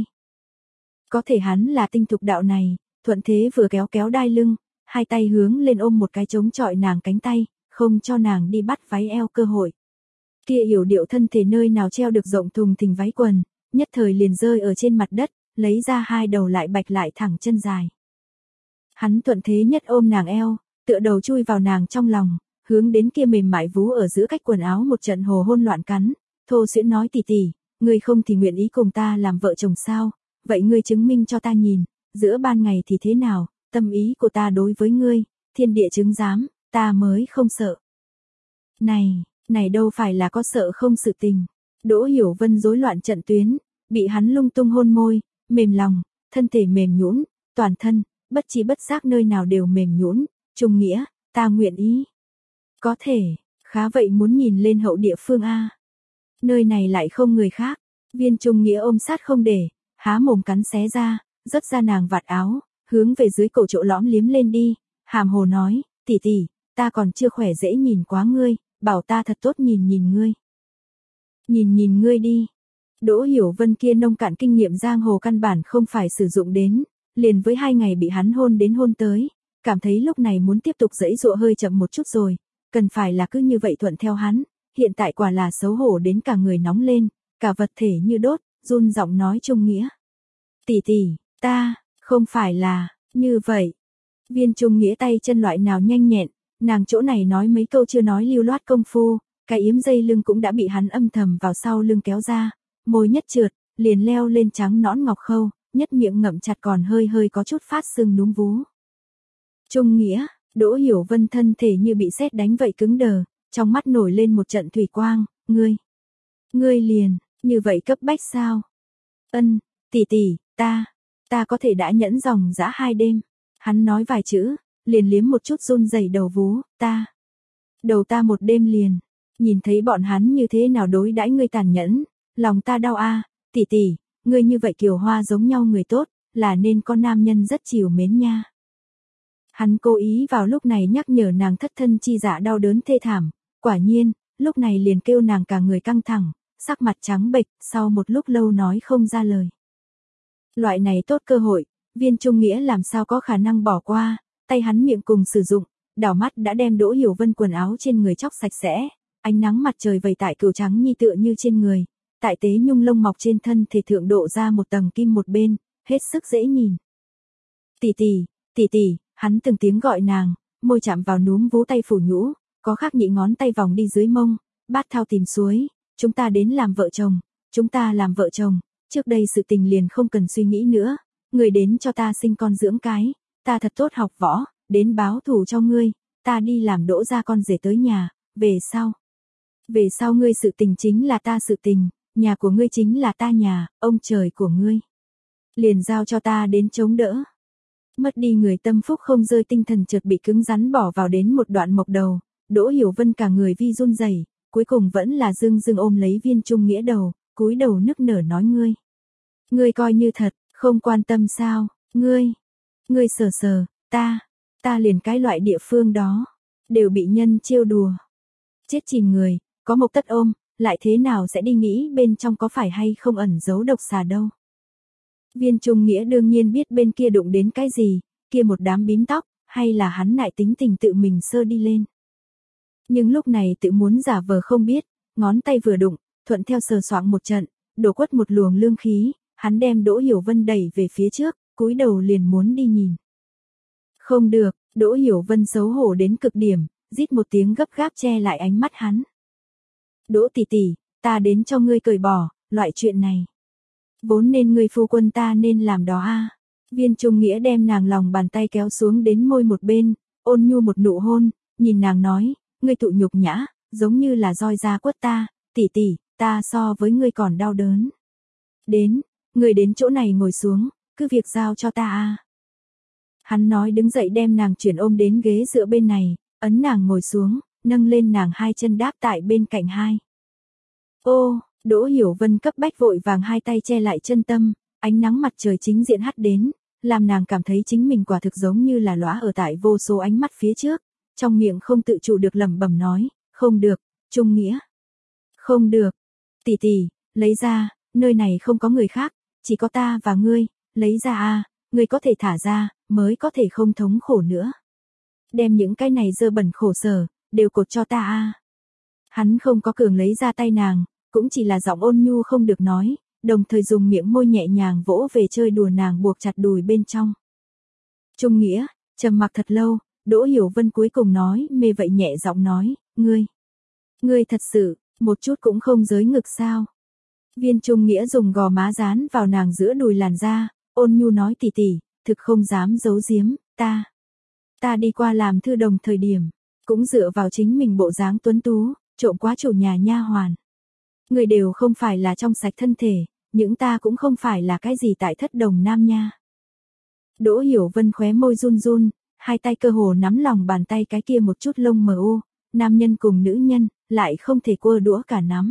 Có thể hắn là tinh thục đạo này, thuận thế vừa kéo kéo đai lưng, hai tay hướng lên ôm một cái chống chọi nàng cánh tay, không cho nàng đi bắt váy eo cơ hội. Kia yểu điệu thân thể nơi nào treo được rộng thùng thình váy quần, nhất thời liền rơi ở trên mặt đất, lấy ra hai đầu lại bạch lại thẳng chân dài. Hắn thuận thế nhất ôm nàng eo, tựa đầu chui vào nàng trong lòng, hướng đến kia mềm mại vú ở giữa cách quần áo một trận hồ hôn loạn cắn, thô xuyễn nói tỷ tỷ, ngươi không thì nguyện ý cùng ta làm vợ chồng sao, vậy ngươi chứng minh cho ta nhìn, giữa ban ngày thì thế nào, tâm ý của ta đối với ngươi, thiên địa chứng giám, ta mới không sợ. Này, này đâu phải là có sợ không sự tình. Đỗ Hiểu Vân rối loạn trận tuyến, bị hắn lung tung hôn môi, mềm lòng, thân thể mềm nhũn, toàn thân, bất trí bất giác nơi nào đều mềm nhũn, Trung Nghĩa, ta nguyện ý. Có thể, khá vậy muốn nhìn lên hậu địa phương a. Nơi này lại không người khác. Viên Trung Nghĩa ôm sát không để, há mồm cắn xé ra, rớt ra nàng vạt áo, hướng về dưới cổ chỗ lõm liếm lên đi, hàm hồ nói, tỷ tỷ, ta còn chưa khỏe dễ nhìn quá ngươi, bảo ta thật tốt nhìn nhìn ngươi. Nhìn nhìn ngươi đi. Đỗ Hiểu Vân kia nông cạn kinh nghiệm giang hồ căn bản không phải sử dụng đến, liền với hai ngày bị hắn hôn đến hôn tới, cảm thấy lúc này muốn tiếp tục giãy giụa hơi chậm một chút rồi, cần phải là cứ như vậy thuận theo hắn, hiện tại quả là xấu hổ đến cả người nóng lên, cả vật thể như đốt, run giọng nói Trung Nghĩa. Tỷ tỷ, ta, không phải là, như vậy. Viên Trung Nghĩa tay chân loại nào nhanh nhẹn, nàng chỗ này nói mấy câu chưa nói lưu loát công phu, cái yếm dây lưng cũng đã bị hắn âm thầm vào sau lưng kéo ra, môi nhất trượt, liền leo lên trắng nõn ngọc khâu, nhất miệng ngậm chặt còn hơi hơi có chút phát sưng núm vú. Trung Nghĩa, Đỗ Hiểu Vân thân thể như bị sét đánh vậy cứng đờ, trong mắt nổi lên một trận thủy quang, ngươi, ngươi liền, như vậy cấp bách sao? Ân, tỷ tỷ, ta, ta có thể đã nhẫn dòng dã hai đêm. Hắn nói vài chữ, liền liếm một chút run rẩy đầu vú, ta, đầu ta một đêm liền, nhìn thấy bọn hắn như thế nào đối đãi ngươi tàn nhẫn, lòng ta đau a, tỷ tỷ, ngươi như vậy kiều hoa giống nhau người tốt, là nên con nam nhân rất chiều mến nha. Hắn cố ý vào lúc này nhắc nhở nàng thất thân chi dạ đau đớn thê thảm, quả nhiên, lúc này liền kêu nàng cả người căng thẳng, sắc mặt trắng bệch, sau một lúc lâu nói không ra lời. Loại này tốt cơ hội, Viên Trung Nghĩa làm sao có khả năng bỏ qua, tay hắn miệng cùng sử dụng, đảo mắt đã đem Đỗ Hiểu Vân quần áo trên người chóc sạch sẽ, ánh nắng mặt trời vẩy tại cừu trắng nhi tựa như trên người, tại tế nhung lông mọc trên thân thể thượng độ ra một tầng kim một bên, hết sức dễ nhìn. Tỷ tỷ, tỷ tỷ, hắn từng tiếng gọi nàng, môi chạm vào núm vú tay phủ nhũ, có khắc nhị ngón tay vòng đi dưới mông, bát thao tìm suối, chúng ta đến làm vợ chồng, chúng ta làm vợ chồng, trước đây sự tình liền không cần suy nghĩ nữa, người đến cho ta sinh con dưỡng cái, ta thật tốt học võ, đến báo thù cho ngươi, ta đi làm Đỗ gia con rể tới nhà, về sau. Về sau ngươi sự tình chính là ta sự tình, nhà của ngươi chính là ta nhà, ông trời của ngươi. Liền giao cho ta đến chống đỡ. Mất đi người tâm phúc không rơi tinh thần chợt bị cứng rắn bỏ vào đến một đoạn mộc đầu, Đỗ Hiểu Vân cả người vi run rẩy, cuối cùng vẫn là dưng dưng ôm lấy Viên Trung Nghĩa đầu, cúi đầu nức nở nói ngươi. Ngươi coi như thật, không quan tâm sao, ngươi, ngươi sờ sờ, ta, ta liền cái loại địa phương đó, đều bị nhân trêu đùa. Chết chìm người, có mộc tất ôm, lại thế nào sẽ đi nghĩ bên trong có phải hay không ẩn giấu độc xà đâu. Viên Trung Nghĩa đương nhiên biết bên kia đụng đến cái gì, kia một đám bím tóc, hay là hắn lại tính tình tự mình sơ đi lên. Nhưng lúc này tự muốn giả vờ không biết, ngón tay vừa đụng, thuận theo sờ soạng một trận, đổ quất một luồng lương khí, hắn đem Đỗ Hiểu Vân đẩy về phía trước, cúi đầu liền muốn đi nhìn. Không được, Đỗ Hiểu Vân xấu hổ đến cực điểm, rít một tiếng gấp gáp che lại ánh mắt hắn. Đỗ tỷ tỷ, ta đến cho ngươi cởi bỏ, loại chuyện này. Vốn nên ngươi phu quân ta nên làm đó a. Viên Trung Nghĩa đem nàng lòng bàn tay kéo xuống đến môi một bên, ôn nhu một nụ hôn, nhìn nàng nói, ngươi tụ nhục nhã, giống như là roi da quất ta, tỷ tỷ, ta so với ngươi còn đau đớn. Đến, ngươi đến chỗ này ngồi xuống, cứ việc giao cho ta a. Hắn nói đứng dậy đem nàng chuyển ôm đến ghế dựa bên này, ấn nàng ngồi xuống, nâng lên nàng hai chân đáp tại bên cạnh hai. Ô, Đỗ Hiểu Vân cấp bách vội vàng hai tay che lại chân tâm, ánh nắng mặt trời chính diện hắt đến, làm nàng cảm thấy chính mình quả thực giống như là lõa ở tại vô số ánh mắt phía trước, trong miệng không tự chủ được lẩm bẩm nói, không được, Trung Nghĩa. Không được, tỷ tỷ, lấy ra, nơi này không có người khác, chỉ có ta và ngươi, lấy ra a, ngươi có thể thả ra, mới có thể không thống khổ nữa. Đem những cái này dơ bẩn khổ sở, đều cột cho ta a. Hắn không có cường lấy ra tay nàng, cũng chỉ là giọng ôn nhu không được nói, đồng thời dùng miệng môi nhẹ nhàng vỗ về chơi đùa nàng buộc chặt đùi bên trong. Trung Nghĩa, trầm mặc thật lâu, Đỗ Hiểu Vân cuối cùng nói, mê vậy nhẹ giọng nói, ngươi, ngươi thật sự, một chút cũng không giới ngực sao. Viên Trung Nghĩa dùng gò má dán vào nàng giữa đùi làn da, ôn nhu nói tỷ tỷ, thực không dám giấu giếm, ta. Ta đi qua làm thư đồng thời điểm, cũng dựa vào chính mình bộ dáng tuấn tú, trộm quá chủ nhà nha hoàn. Người đều không phải là trong sạch thân thể, những ta cũng không phải là cái gì tại thất đồng nam nha. Đỗ Hiểu Vân khóe môi run run, hai tay cơ hồ nắm lòng bàn tay cái kia một chút lông mờ u, nam nhân cùng nữ nhân, lại không thể quơ đũa cả nắm.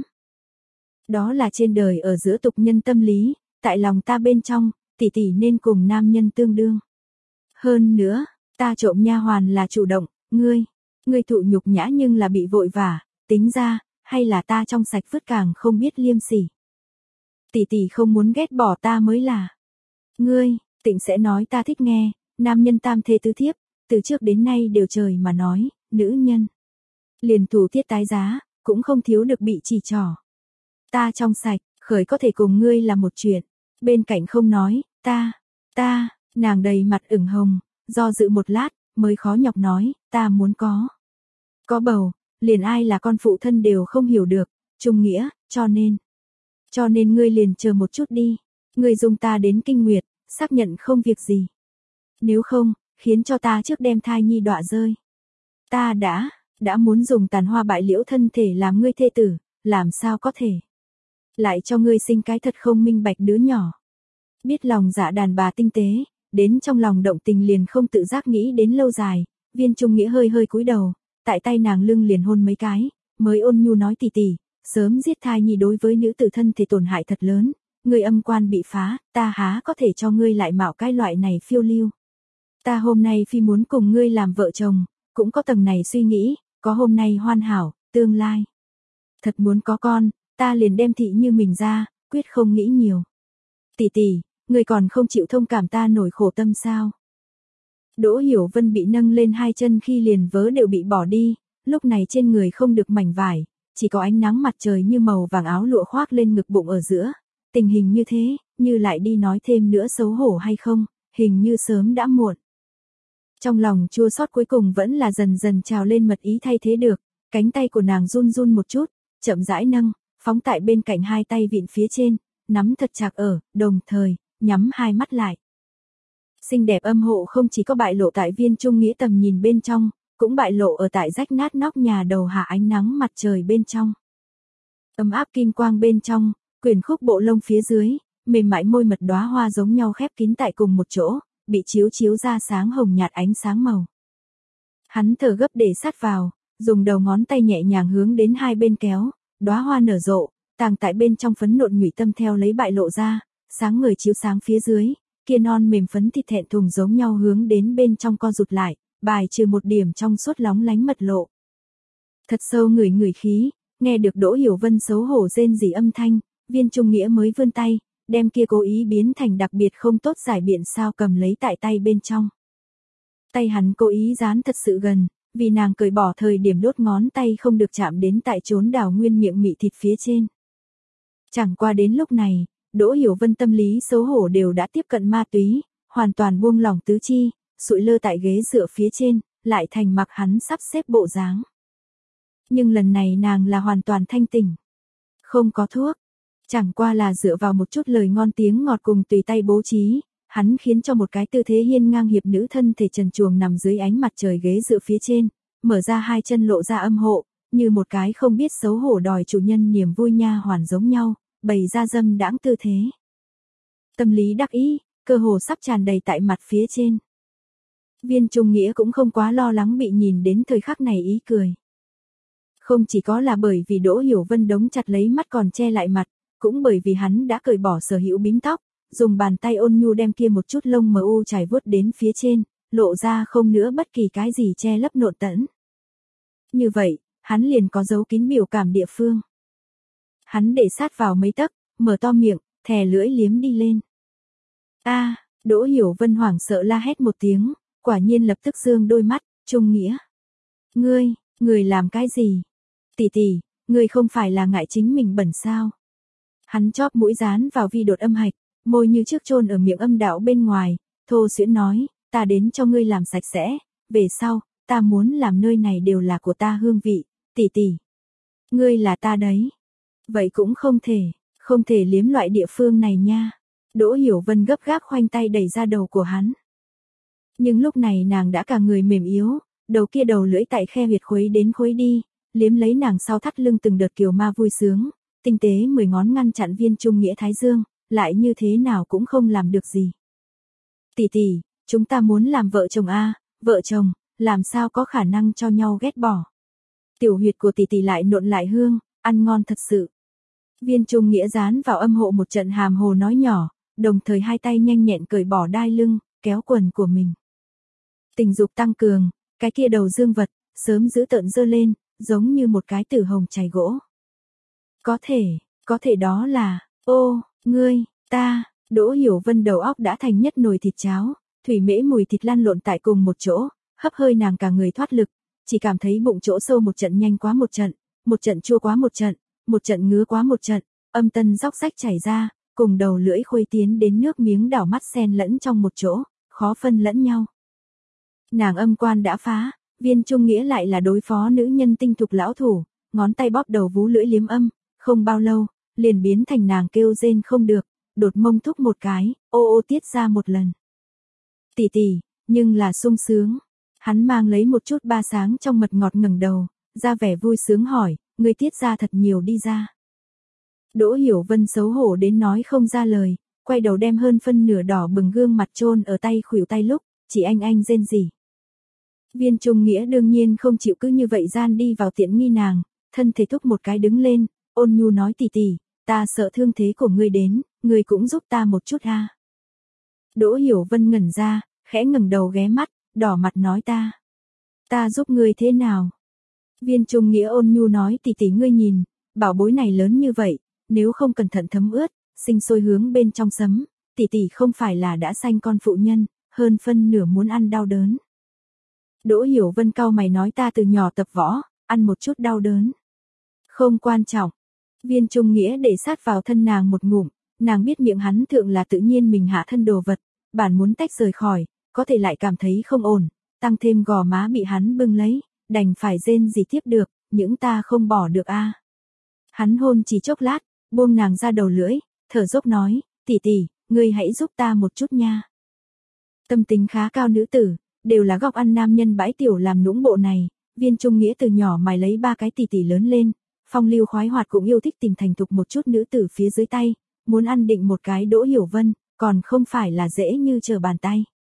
Đó là trên đời ở giữa tục nhân tâm lý, tại lòng ta bên trong, tỷ tỷ nên cùng nam nhân tương đương. Hơn nữa, ta trộm nha hoàn là chủ động, ngươi, ngươi thụ nhục nhã nhưng là bị vội vả, tính ra, hay là ta trong sạch vứt càng không biết liêm sỉ. Tỷ tỷ không muốn ghét bỏ ta mới là. Ngươi, Tịnh sẽ nói ta thích nghe, nam nhân tam thê tứ thiếp, từ trước đến nay đều trời mà nói, nữ nhân. Liền thủ tiết tái giá, cũng không thiếu được bị chỉ trỏ. Ta trong sạch, khởi có thể cùng ngươi là một chuyện, bên cạnh không nói, ta, ta, nàng đầy mặt ửng hồng, do dự một lát, mới khó nhọc nói, ta muốn có. Có bầu, liền ai là con phụ thân đều không hiểu được, trung nghĩa, cho nên. Cho nên ngươi liền chờ một chút đi, ngươi dùng ta đến kinh nguyệt, xác nhận không việc gì. Nếu không, khiến cho ta trước đem thai nhi đọa rơi. Ta đã, đã muốn dùng tàn hoa bại liễu thân thể làm ngươi thê tử, làm sao có thể. Lại cho ngươi sinh cái thật không minh bạch đứa nhỏ. Biết lòng dạ đàn bà tinh tế, đến trong lòng động tình liền không tự giác nghĩ đến lâu dài, Viên Trung Nghĩa hơi hơi cúi đầu, tại tay nàng lưng liền hôn mấy cái, mới ôn nhu nói tỷ tỷ, sớm giết thai nhi đối với nữ tử thân thể tổn hại thật lớn, ngươi âm quan bị phá, ta há có thể cho ngươi lại mạo cái loại này phiêu lưu. Ta hôm nay phi muốn cùng ngươi làm vợ chồng, cũng có tầng này suy nghĩ, có hôm nay hoàn hảo, tương lai. Thật muốn có con, ta liền đem thị như mình ra, quyết không nghĩ nhiều. Tỷ tỷ, ngươi còn không chịu thông cảm ta nổi khổ tâm sao? Đỗ Hiểu Vân bị nâng lên hai chân khi liền vớ đều bị bỏ đi, lúc này trên người không được mảnh vải, chỉ có ánh nắng mặt trời như màu vàng áo lụa khoác lên ngực bụng ở giữa. Tình hình như thế, như lại đi nói thêm nữa xấu hổ hay không, hình như sớm đã muộn. Trong lòng chua xót cuối cùng vẫn là dần dần trào lên mật ý thay thế được, cánh tay của nàng run run một chút, chậm rãi nâng, phóng tại bên cạnh hai tay vịn phía trên, nắm thật chặt ở, đồng thời, nhắm hai mắt lại. Xinh đẹp âm hộ không chỉ có bại lộ tại Viên Trung Nghĩa tầm nhìn bên trong, cũng bại lộ ở tại rách nát nóc nhà đầu hạ ánh nắng mặt trời bên trong. Ấm áp kim quang bên trong, quyển khúc bộ lông phía dưới, mềm mại môi mật đóa hoa giống nhau khép kín tại cùng một chỗ, bị chiếu chiếu ra sáng hồng nhạt ánh sáng màu. Hắn thở gấp để sát vào, dùng đầu ngón tay nhẹ nhàng hướng đến hai bên kéo, đóa hoa nở rộ, tàng tại bên trong phấn nộn nhụy tâm theo lấy bại lộ ra, sáng người chiếu sáng phía dưới, kia non mềm phấn thịt thẹn thùng giống nhau hướng đến bên trong co rụt lại, bài trừ một điểm trong suốt lóng lánh mật lộ. Thật sâu ngửi ngửi khí, nghe được Đỗ Hiểu Vân xấu hổ rên rỉ âm thanh, Viên Trung Nghĩa mới vươn tay, đem kia cố ý biến thành đặc biệt không tốt giải biện sao cầm lấy tại tay bên trong. Tay hắn cố ý dán thật sự gần, vì nàng cởi bỏ thời điểm đốt ngón tay không được chạm đến tại chốn đào nguyên miệng mị thịt phía trên. Chẳng qua đến lúc này, Đỗ Hiểu Vân tâm lý xấu hổ đều đã tiếp cận ma túy, hoàn toàn buông lỏng tứ chi, sụi lơ tại ghế dựa phía trên, lại thành mặc hắn sắp xếp bộ dáng. Nhưng lần này nàng là hoàn toàn thanh tỉnh. Không có thuốc, chẳng qua là dựa vào một chút lời ngon tiếng ngọt cùng tùy tay bố trí, hắn khiến cho một cái tư thế hiên ngang hiệp nữ thân thể trần truồng nằm dưới ánh mặt trời ghế dựa phía trên, mở ra hai chân lộ ra âm hộ, như một cái không biết xấu hổ đòi chủ nhân niềm vui nha hoàn giống nhau, bày ra dâm đãng tư thế. Tâm lý đắc ý, cơ hồ sắp tràn đầy tại mặt phía trên. Viên Trung Nghĩa cũng không quá lo lắng bị nhìn đến thời khắc này ý cười. Không chỉ có là bởi vì Đỗ Hiểu Vân đống chặt lấy mắt còn che lại mặt, cũng bởi vì hắn đã cởi bỏ sở hữu bím tóc, dùng bàn tay ôn nhu đem kia một chút lông mờ u trải vuốt đến phía trên, lộ ra không nữa bất kỳ cái gì che lấp nộn tẫn. Như vậy, hắn liền có dấu kín biểu cảm địa phương. Hắn để sát vào mấy tấc, mở to miệng, thè lưỡi liếm đi lên. A, Đỗ Hiểu Vân hoảng sợ la hét một tiếng, quả nhiên lập tức dương đôi mắt, Trung Nghĩa. Ngươi, ngươi làm cái gì? Tỷ tỷ, ngươi không phải là ngại chính mình bẩn sao? Hắn chóp mũi dán vào vi đột âm hạch, môi như trước chôn ở miệng âm đạo bên ngoài, thô xuyễn nói, ta đến cho ngươi làm sạch sẽ, về sau, ta muốn làm nơi này đều là của ta hương vị, tỷ tỷ. Ngươi là ta đấy. Vậy cũng không thể, không thể liếm loại địa phương này nha. Đỗ Hiểu Vân gấp gáp khoanh tay đẩy ra đầu của hắn. Nhưng lúc này nàng đã cả người mềm yếu, đầu kia đầu lưỡi tại khe huyệt khuấy đến khuấy đi, liếm lấy nàng sau thắt lưng từng đợt kiều ma vui sướng, tinh tế mười ngón ngăn chặn Viên Trung Nghĩa thái dương, lại như thế nào cũng không làm được gì. Tỷ tỷ, chúng ta muốn làm vợ chồng a, vợ chồng, làm sao có khả năng cho nhau ghét bỏ. Tiểu huyệt của tỷ tỷ lại nộn lại hương, ăn ngon thật sự. Viên Trung Nghĩa dán vào âm hộ một trận hàm hồ nói nhỏ, đồng thời hai tay nhanh nhẹn cởi bỏ đai lưng, kéo quần của mình. Tình dục tăng cường, cái kia đầu dương vật, sớm giữ tợn dơ lên, giống như một cái tử hồng chày gỗ. Có thể, có thể đó là, ô, ngươi, ta, Đỗ Hiểu Vân đầu óc đã thành nhất nồi thịt cháo, thủy mễ mùi thịt lăn lộn tại cùng một chỗ, hấp hơi nàng cả người thoát lực, chỉ cảm thấy bụng chỗ sâu một trận nhanh quá một trận, một trận chua quá một trận, một trận ngứa quá một trận, âm tân róc rách chảy ra, cùng đầu lưỡi khuấy tiến đến nước miếng đảo mắt xen lẫn trong một chỗ, khó phân lẫn nhau. Nàng âm quan đã phá, Viên Trung Nghĩa lại là đối phó nữ nhân tinh thục lão thủ, ngón tay bóp đầu vú lưỡi liếm âm, không bao lâu, liền biến thành nàng kêu rên không được, đột mông thúc một cái, ô ô tiết ra một lần. Tỷ tỷ, nhưng là sung sướng. Hắn mang lấy một chút ba sáng trong mật ngọt ngẩng đầu, ra vẻ vui sướng hỏi, ngươi tiết ra thật nhiều đi ra. Đỗ Hiểu Vân xấu hổ đến nói không ra lời, quay đầu đem hơn phân nửa đỏ bừng gương mặt chôn ở tay khuỷu tay lúc, chỉ anh anh rên rỉ. Viên Trung Nghĩa đương nhiên không chịu cứ như vậy gian đi vào tiện nghi nàng, thân thể thúc một cái đứng lên, ôn nhu nói tỷ tỷ, ta sợ thương thế của ngươi đến, ngươi cũng giúp ta một chút ha. Đỗ Hiểu Vân ngẩn ra, khẽ ngẩng đầu ghé mắt, đỏ mặt nói ta. Ta giúp ngươi thế nào? Viên Trung Nghĩa ôn nhu nói tỷ tỷ ngươi nhìn, bảo bối này lớn như vậy, nếu không cẩn thận thấm ướt, sinh sôi hướng bên trong sấm, tỷ tỷ không phải là đã sanh con phụ nhân, hơn phân nửa muốn ăn đau đớn. Đỗ Hiểu Vân cau mày nói ta từ nhỏ tập võ, ăn một chút đau đớn. Không quan trọng. Viên Trung Nghĩa để sát vào thân nàng một ngụm, nàng biết miệng hắn thượng là tự nhiên mình hạ thân đồ vật, bản muốn tách rời khỏi, có thể lại cảm thấy không ổn, tăng thêm gò má bị hắn bưng lấy, đành phải rên gì tiếp được, những ta không bỏ được a. Hắn hôn chỉ chốc lát, buông nàng ra đầu lưỡi, thở dốc nói, tỷ tỷ, ngươi hãy giúp ta một chút nha. Tâm tính khá cao nữ tử, đều là góc ăn nam nhân bãi tiểu làm nũng bộ này, Viên Trung Nghĩa từ nhỏ mài lấy ba cái tỷ tỷ lớn lên, phong lưu khoái hoạt cũng yêu thích tìm thành thục một chút nữ tử phía dưới tay, muốn ăn định một cái Đỗ Hiểu Vân, còn không phải là dễ như trở bàn tay.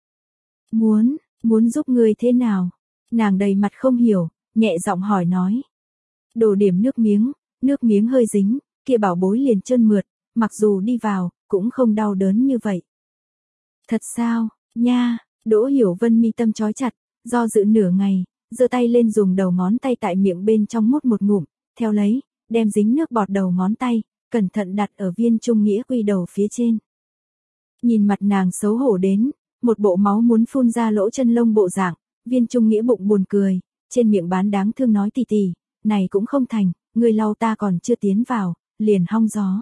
Muốn, muốn giúp ngươi thế nào? Nàng đầy mặt không hiểu, nhẹ giọng hỏi nói. Đổ điểm nước miếng, nước miếng hơi dính, kia bảo bối liền trơn mượt, mặc dù đi vào, cũng không đau đớn như vậy. Thật sao, nha, Đỗ Hiểu Vân mi tâm chói chặt, do dự nửa ngày, giơ tay lên dùng đầu ngón tay tại miệng bên trong mút một ngụm, theo lấy, đem dính nước bọt đầu ngón tay, cẩn thận đặt ở Viên Trung Nghĩa quy đầu phía trên. Nhìn mặt nàng xấu hổ đến, một bộ máu muốn phun ra lỗ chân lông bộ dạng, Viên Trung Nghĩa bụng buồn cười, trên miệng bán đáng thương nói tỷ tỷ, này cũng không thành, người lau ta còn chưa tiến vào, liền hong gió.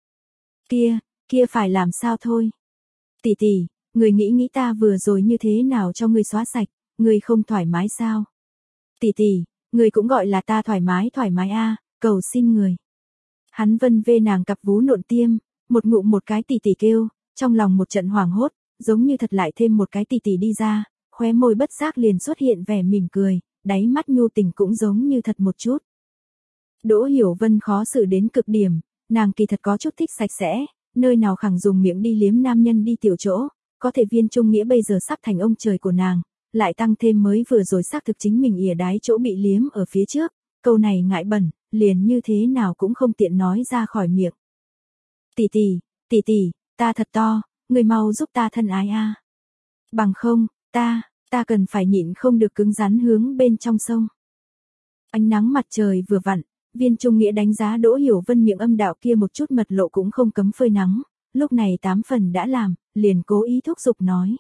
Kia, kia phải làm sao thôi? Tỷ tỷ, người nghĩ nghĩ ta vừa rồi như thế nào cho người xóa sạch, người không thoải mái sao? Tỷ tỷ, người cũng gọi là ta thoải mái thoải mái a, cầu xin người. Hắn vân vê nàng cặp vú nộn tiêm, một ngụm một cái tỷ tỷ kêu, trong lòng một trận hoảng hốt, giống như thật lại thêm một cái tỷ tỷ đi ra, khóe môi bất giác liền xuất hiện vẻ mỉm cười, đáy mắt nhu tình cũng giống như thật một chút. Đỗ Hiểu Vân khó xử đến cực điểm, nàng kỳ thật có chút thích sạch sẽ, nơi nào khẳng dùng miệng đi liếm nam nhân đi tiểu chỗ, có thể Viên Trung Nghĩa bây giờ sắp thành ông trời của nàng, lại tăng thêm mới vừa rồi xác thực chính mình ỉa đái chỗ bị liếm ở phía trước, câu này ngại bẩn, liền như thế nào cũng không tiện nói ra khỏi miệng. Tỷ tỷ, tỷ tỷ, ta thật to, người mau giúp ta thân ái a. Bằng không, ta, ta cần phải nhịn không được cứng rắn hướng bên trong sông. Ánh nắng mặt trời vừa vặn, Viên Trung Nghĩa đánh giá Đỗ Hiểu Vân miệng âm đạo kia một chút mật lộ cũng không cấm phơi nắng, lúc này tám phần đã làm, liền cố ý thúc giục nói.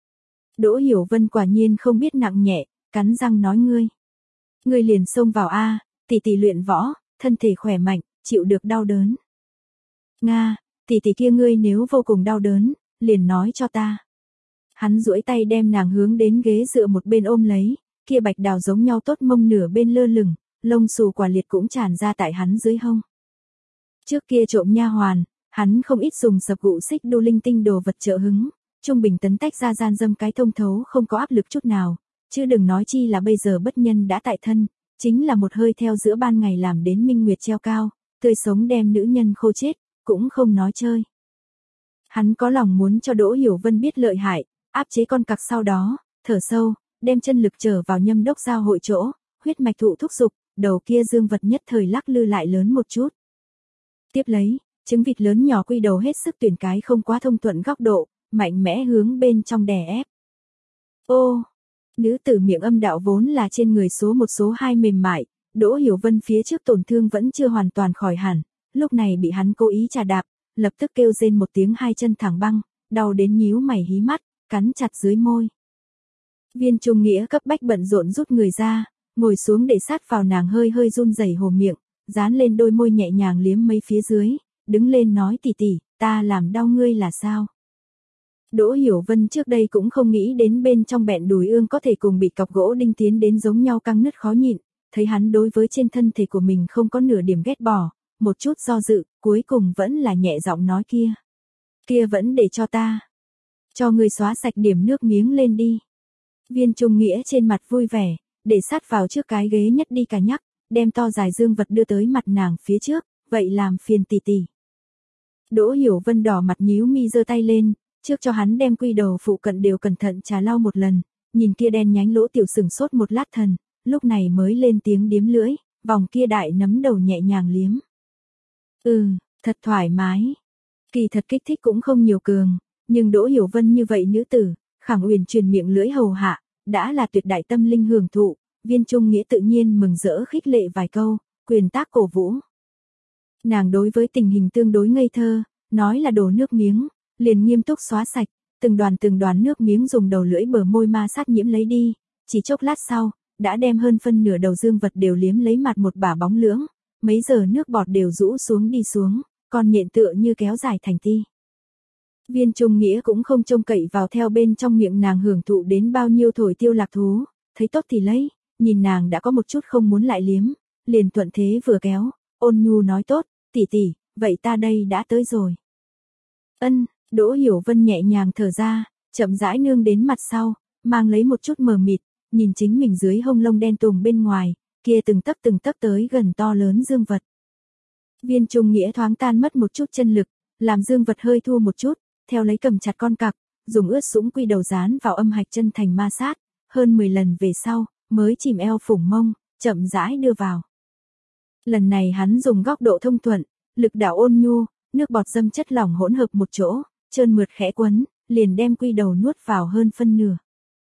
Đỗ Hiểu Vân quả nhiên không biết nặng nhẹ, cắn răng nói ngươi. Ngươi liền xông vào a, tỷ tỷ luyện võ, thân thể khỏe mạnh, chịu được đau đớn. Nga, tỷ tỷ kia ngươi nếu vô cùng đau đớn, liền nói cho ta. Hắn duỗi tay đem nàng hướng đến ghế dựa một bên ôm lấy, kia bạch đào giống nhau tốt mông nửa bên lơ lửng, lông xù quả liệt cũng tràn ra tại hắn dưới hông. Trước kia trộm nha hoàn, hắn không ít dùng sập gụ xích đu linh tinh đồ vật trợ hứng, Trung bình tấn tách ra gian dâm cái thông thấu không có áp lực chút nào, chứ đừng nói chi là bây giờ bất nhân đã tại thân, chính là một hơi theo giữa ban ngày làm đến minh nguyệt treo cao, tươi sống đem nữ nhân khô chết, cũng không nói chơi. Hắn có lòng muốn cho Đỗ Hiểu Vân biết lợi hại, áp chế con cặc sau đó, thở sâu, đem chân lực trở vào nhâm đốc giao hội chỗ, huyết mạch thụ thúc dục, đầu kia dương vật nhất thời lắc lư lại lớn một chút. Tiếp lấy, trứng vịt lớn nhỏ quy đầu hết sức tuyển cái không quá thông thuận góc độ, mạnh mẽ hướng bên trong đè ép. Ô, nữ tử miệng âm đạo vốn là trên người số một số hai mềm mại, Đỗ Hiểu Vân phía trước tổn thương vẫn chưa hoàn toàn khỏi hẳn, lúc này bị hắn cố ý trà đạp, lập tức kêu rên một tiếng hai chân thẳng băng, đau đến nhíu mày hí mắt, cắn chặt dưới môi. Viên Trung Nghĩa cấp bách bận rộn rút người ra, ngồi xuống để sát vào nàng hơi hơi run rẩy hồ miệng, dán lên đôi môi nhẹ nhàng liếm mấy phía dưới, đứng lên nói tỷ tỷ, ta làm đau ngươi là sao? Đỗ Hiểu Vân trước đây cũng không nghĩ đến bên trong bẹn đùi ương có thể cùng bị cọc gỗ đinh tiến đến giống nhau căng nứt khó nhịn, thấy hắn đối với trên thân thể của mình không có nửa điểm ghét bỏ, một chút do dự, cuối cùng vẫn là nhẹ giọng nói kia. Kia vẫn để cho ta. Cho ngươi xóa sạch điểm nước miếng lên đi. Viên Trung Nghĩa trên mặt vui vẻ, để sát vào trước cái ghế nhất đi cả nhắc, đem to dài dương vật đưa tới mặt nàng phía trước, vậy làm phiền tỷ tỷ. Đỗ Hiểu Vân đỏ mặt nhíu mi giơ tay lên, trước cho hắn đem quy đầu phụ cận đều cẩn thận trà lau một lần, nhìn kia đen nhánh lỗ tiểu sừng sốt một lát thần, lúc này mới lên tiếng điếm lưỡi, vòng kia đại nấm đầu nhẹ nhàng liếm. Ừ, thật thoải mái. Kỳ thật kích thích cũng không nhiều cường, nhưng Đỗ Hiểu Vân như vậy nữ tử, khẳng uyển truyền miệng lưỡi hầu hạ, đã là tuyệt đại tâm linh hưởng thụ, Viên Trung Nghĩa tự nhiên mừng rỡ khích lệ vài câu, quyền tác cổ vũ. Nàng đối với tình hình tương đối ngây thơ, nói là đổ nước miếng, liền nghiêm túc xóa sạch, từng đoàn từng đoàn nước miếng dùng đầu lưỡi bờ môi ma sát nhiễm lấy đi, chỉ chốc lát sau, đã đem hơn phân nửa đầu dương vật đều liếm lấy mặt một bả bóng lưỡng, mấy giờ nước bọt đều rũ xuống đi xuống, còn nhện tựa như kéo dài thành ti. Viên Trung Nghĩa cũng không trông cậy vào theo bên trong miệng nàng hưởng thụ đến bao nhiêu thổi tiêu lạc thú, thấy tốt thì lấy, nhìn nàng đã có một chút không muốn lại liếm, liền thuận thế vừa kéo, ôn nhu nói tốt, tỷ tỷ, vậy ta đây đã tới rồi. Ân, Đỗ Hiểu Vân nhẹ nhàng thở ra, chậm rãi nương đến mặt sau, mang lấy một chút mờ mịt, nhìn chính mình dưới hông lông đen tùng bên ngoài, kia từng tấc từng tấc tới gần to lớn dương vật. Viên Trung Nghĩa thoáng tan mất một chút chân lực, làm dương vật hơi thua một chút, theo lấy cầm chặt con cặc, dùng ướt sũng quy đầu dán vào âm hạch chân thành ma sát, hơn mười lần về sau, mới chìm eo phủng mông, chậm rãi đưa vào. Lần này hắn dùng góc độ thông thuận, lực đạo ôn nhu, nước bọt dâm chất lỏng hỗn hợp một chỗ, trơn mượt khẽ quấn, liền đem quy đầu nuốt vào hơn phân nửa.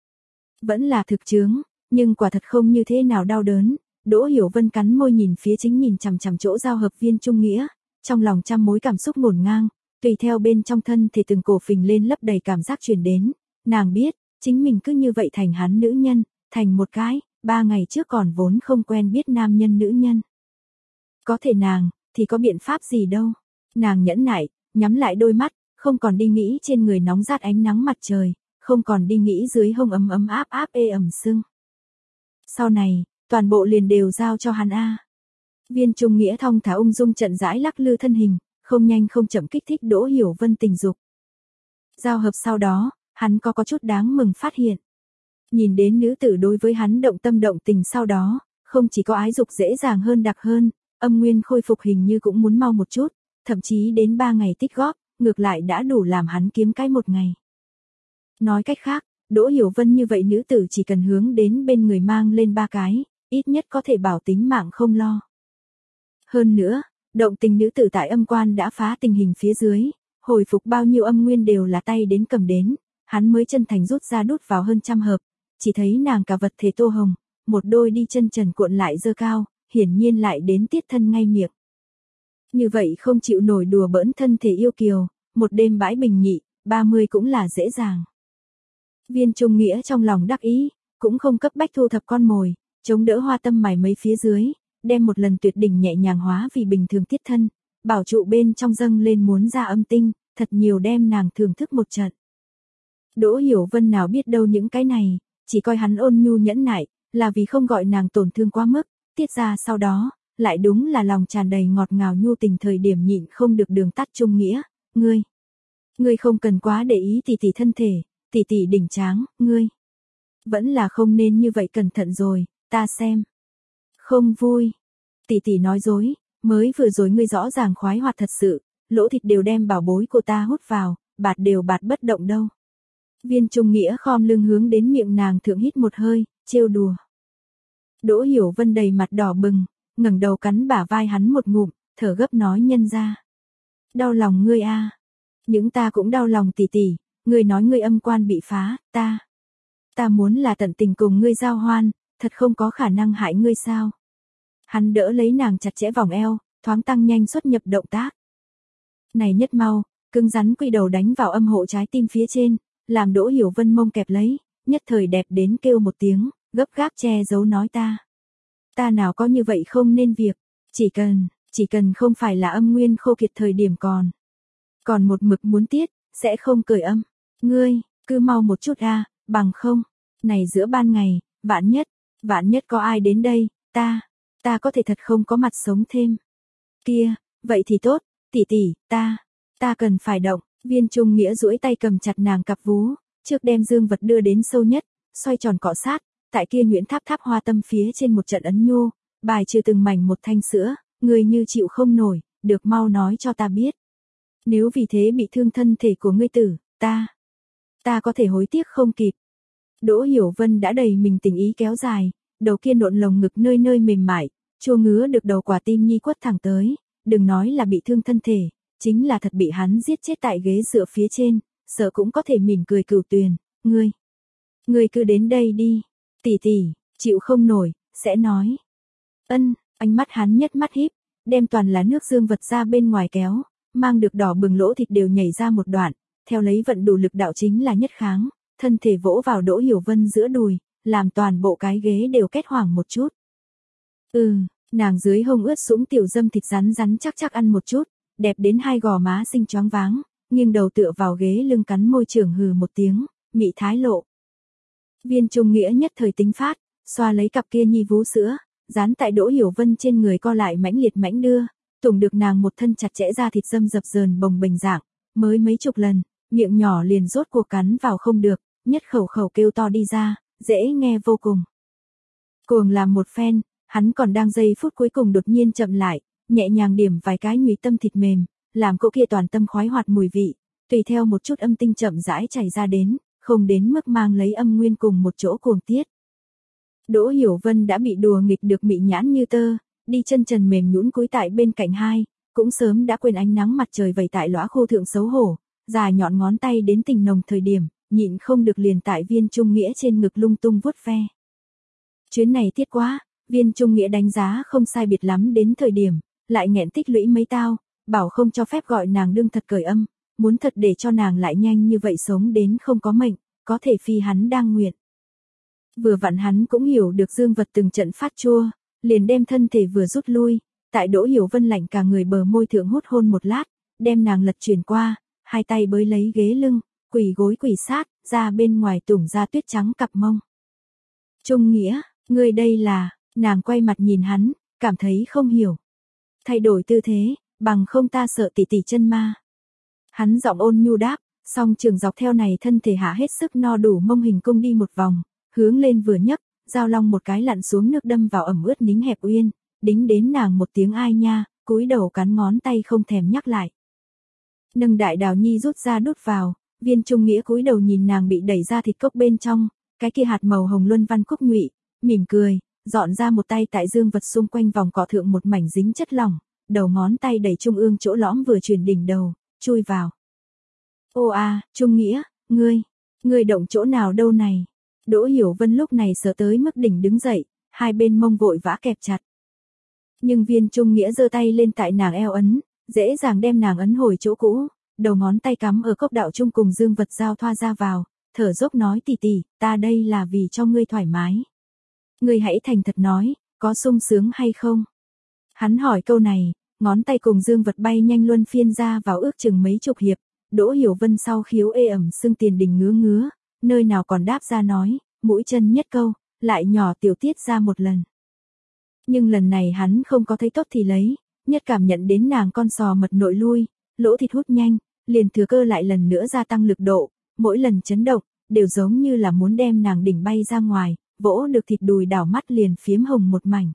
Vẫn là thực chướng, nhưng quả thật không như thế nào đau đớn, Đỗ Hiểu Vân cắn môi nhìn phía chính nhìn chằm chằm chỗ giao hợp Viên Trung Nghĩa, trong lòng trăm mối cảm xúc ngổn ngang, tùy theo bên trong thân thể từng cổ phình lên lấp đầy cảm giác truyền đến, nàng biết, chính mình cứ như vậy thành hắn nữ nhân, thành một cái, ba ngày trước còn vốn không quen biết nam nhân nữ nhân. Có thể nàng, thì có biện pháp gì đâu, nàng nhẫn nại, nhắm lại đôi mắt, không còn đi nghĩ trên người nóng rát ánh nắng mặt trời, không còn đi nghĩ dưới hông ấm ấm áp áp ê ẩm sưng. Sau này, toàn bộ liền đều giao cho hắn a. Viên Trung Nghĩa thong thả ung dung trận rãi lắc lư thân hình, không nhanh không chậm kích thích Đỗ Hiểu Vân tình dục. Giao hợp sau đó, hắn có có chút đáng mừng phát hiện. Nhìn đến nữ tử đối với hắn động tâm động tình sau đó, không chỉ có ái dục dễ dàng hơn đặc hơn, âm nguyên khôi phục hình như cũng muốn mau một chút, thậm chí đến ba ngày tích góp, ngược lại đã đủ làm hắn kiếm cái một ngày. Nói cách khác, Đỗ Hiểu Vân như vậy nữ tử chỉ cần hướng đến bên người mang lên ba cái, ít nhất có thể bảo tính mạng không lo. Hơn nữa, động tình nữ tử tại âm quan đã phá tình hình phía dưới, hồi phục bao nhiêu âm nguyên đều là tay đến cầm đến, hắn mới chân thành rút ra đút vào hơn trăm hợp, chỉ thấy nàng cả vật thể tô hồng, một đôi đi chân trần cuộn lại dơ cao, hiển nhiên lại đến tiết thân ngay miệng. Như vậy không chịu nổi đùa bỡn thân thể yêu kiều, một đêm bãi bình nhị, ba mươi cũng là dễ dàng. Viên Trung Nghĩa trong lòng đắc ý, cũng không cấp bách thu thập con mồi, chống đỡ hoa tâm mài mấy phía dưới, đem một lần tuyệt đỉnh nhẹ nhàng hóa vì bình thường tiết thân, bảo trụ bên trong dâng lên muốn ra âm tinh, thật nhiều đem nàng thưởng thức một trận. Đỗ Hiểu Vân nào biết đâu những cái này, chỉ coi hắn ôn nhu nhẫn nại, là vì không gọi nàng tổn thương quá mức, tiết ra sau đó, lại đúng là lòng tràn đầy ngọt ngào nhu tình thời điểm nhịn không được đường tắt Trung Nghĩa, ngươi. Ngươi không cần quá để ý tỷ tỷ thân thể, tỷ tỷ đỉnh tráng, ngươi. Vẫn là không nên như vậy cẩn thận rồi, ta xem. Không vui. Tỷ tỷ nói dối, mới vừa rồi ngươi rõ ràng khoái hoạt thật sự, lỗ thịt đều đem bảo bối của ta hút vào, bạt đều bạt bất động đâu. Viên Trung Nghĩa khom lưng hướng đến miệng nàng thượng hít một hơi, trêu đùa. Đỗ Hiểu Vân đầy mặt đỏ bừng, ngẩng đầu cắn bả vai hắn một ngụm, thở gấp nói nhân ra. Đau lòng ngươi a. À. Những ta cũng đau lòng tỷ tỷ, ngươi nói ngươi âm quan bị phá, ta. Ta muốn là tận tình cùng ngươi giao hoan, thật không có khả năng hại ngươi sao. Hắn đỡ lấy nàng chặt chẽ vòng eo, thoáng tăng nhanh xuất nhập động tác. Này nhất mau, cứng rắn quy đầu đánh vào âm hộ trái tim phía trên, làm Đỗ Hiểu Vân mông kẹp lấy, nhất thời đẹp đến kêu một tiếng, gấp gáp che giấu nói ta. Ta nào có như vậy không nên việc, chỉ cần, chỉ cần không phải là âm nguyên khô kiệt thời điểm còn. Còn một mực muốn tiết, sẽ không cởi âm. Ngươi, cứ mau một chút a, bằng không, này giữa ban ngày, vạn nhất, vạn nhất có ai đến đây, ta, ta có thể thật không có mặt sống thêm. Kia, vậy thì tốt, tỷ tỷ, ta, ta cần phải động. Viên Trung Nghĩa duỗi tay cầm chặt nàng cặp vú, trước đem dương vật đưa đến sâu nhất, xoay tròn cọ sát, tại kia Nguyễn Tháp Tháp hoa tâm phía trên một trận ấn nhô, bài trừ từng mảnh một thanh sữa, người như chịu không nổi, được mau nói cho ta biết. Nếu vì thế bị thương thân thể của ngươi tử, ta, ta có thể hối tiếc không kịp. Đỗ Hiểu Vân đã đầy mình tình ý kéo dài, đầu kia nộn lồng ngực nơi nơi mềm mại, chua ngứa được đầu quả tim nhi quất thẳng tới, đừng nói là bị thương thân thể, chính là thật bị hắn giết chết tại ghế dựa phía trên, sợ cũng có thể mỉm cười cửu tuyền, ngươi, ngươi cứ đến đây đi, tỷ tỷ, chịu không nổi, sẽ nói. Ân, ánh mắt hắn nhất mắt híp, đem toàn là nước dương vật ra bên ngoài kéo, mang được đỏ bừng lỗ thịt đều nhảy ra một đoạn, theo lấy vận đủ lực đạo chính là nhất kháng, thân thể vỗ vào Đỗ Hiểu Vân giữa đùi, làm toàn bộ cái ghế đều kết hoảng một chút. Ừ, nàng dưới hông ướt sũng tiểu dâm thịt rắn rắn chắc chắc ăn một chút, đẹp đến hai gò má xinh choáng váng, nghiêng đầu tựa vào ghế lưng cắn môi trưởng hừ một tiếng, mị thái lộ. Viên Trung Nghĩa nhất thời tính phát, xoa lấy cặp kia nhi vú sữa, dán tại Đỗ Hiểu Vân trên người co lại mãnh liệt mãnh đưa, tùng được nàng một thân chặt chẽ ra thịt dâm dập dờn bồng bềnh dạng, mới mấy chục lần, miệng nhỏ liền rốt cuộc cắn vào không được, nhất khẩu khẩu kêu to đi ra, dễ nghe vô cùng. Cuồng làm một phen, hắn còn đang giây phút cuối cùng đột nhiên chậm lại, nhẹ nhàng điểm vài cái nhụy tâm thịt mềm, làm cỗ kia toàn tâm khoái hoạt mùi vị, tùy theo một chút âm tinh chậm rãi chảy ra đến, không đến mức mang lấy âm nguyên cùng một chỗ cuồng tiết. Đỗ Hiểu Vân đã bị đùa nghịch được mị nhãn như tơ, đi chân trần mềm nhũn cúi tại bên cạnh hai, cũng sớm đã quên ánh nắng mặt trời vẩy tại lõa khô thượng xấu hổ, dài nhọn ngón tay đến tình nồng thời điểm, nhịn không được liền tại Viên Trung Nghĩa trên ngực lung tung vuốt ve. Chuyến này tiết quá, Viên Trung Nghĩa đánh giá không sai biệt lắm đến thời điểm, lại nghẹn tích lũy mấy tao, bảo không cho phép gọi nàng đương thật cởi âm, muốn thật để cho nàng lại nhanh như vậy sống đến không có mệnh, có thể phi hắn đang nguyện. Vừa vặn hắn cũng hiểu được dương vật từng trận phát chua, liền đem thân thể vừa rút lui, tại Đỗ Hiểu Vân lạnh cả người bờ môi thượng hút hôn một lát, đem nàng lật chuyển qua, hai tay bới lấy ghế lưng, quỳ gối quỳ sát, ra bên ngoài tủng ra tuyết trắng cặp mông. Trung Nghĩa, ngươi đây là, nàng quay mặt nhìn hắn, cảm thấy không hiểu. Thay đổi tư thế, bằng không ta sợ tỷ tỷ chân ma. Hắn giọng ôn nhu đáp, song trường dọc theo này thân thể hạ hết sức no đủ mông hình cung đi một vòng, hướng lên vừa nhấc, giao long một cái lặn xuống nước đâm vào ẩm ướt nính hẹp uyên, đính đến nàng một tiếng ai nha, cúi đầu cắn ngón tay không thèm nhắc lại. Nâng đại đào nhi rút ra đút vào, Viên Trung Nghĩa cúi đầu nhìn nàng bị đẩy ra thịt cốc bên trong, cái kia hạt màu hồng luân văn cúc nhụy, mỉm cười, dọn ra một tay tại dương vật xung quanh vòng cọ thượng một mảnh dính chất lỏng, đầu ngón tay đẩy trung ương chỗ lõm vừa chuyển đỉnh đầu, chui vào. Ô a, Trung Nghĩa, ngươi, ngươi động chỗ nào đâu này? Đỗ Hiểu Vân lúc này sợ tới mức đỉnh đứng dậy, hai bên mông vội vã kẹp chặt. Nhưng Viên Trung Nghĩa giơ tay lên tại nàng eo ấn, dễ dàng đem nàng ấn hồi chỗ cũ, đầu ngón tay cắm ở cốc đạo trung cùng dương vật giao thoa ra vào, thở dốc nói tỷ tỷ, ta đây là vì cho ngươi thoải mái. Ngươi hãy thành thật nói, có sung sướng hay không? Hắn hỏi câu này, ngón tay cùng dương vật bay nhanh luân phiên ra vào ước chừng mấy chục hiệp, Đỗ Hiểu Vân sau khiếu ê ẩm xương tiền đình ngứa ngứa, nơi nào còn đáp ra nói, mũi chân nhất câu, lại nhỏ tiểu tiết ra một lần. Nhưng lần này hắn không có thấy tốt thì lấy, nhất cảm nhận đến nàng con sò mật nội lui, lỗ thịt hút nhanh, liền thừa cơ lại lần nữa gia tăng lực độ, mỗi lần chấn động, đều giống như là muốn đem nàng đỉnh bay ra ngoài, vỗ được thịt đùi đảo mắt liền phiếm hồng một mảnh.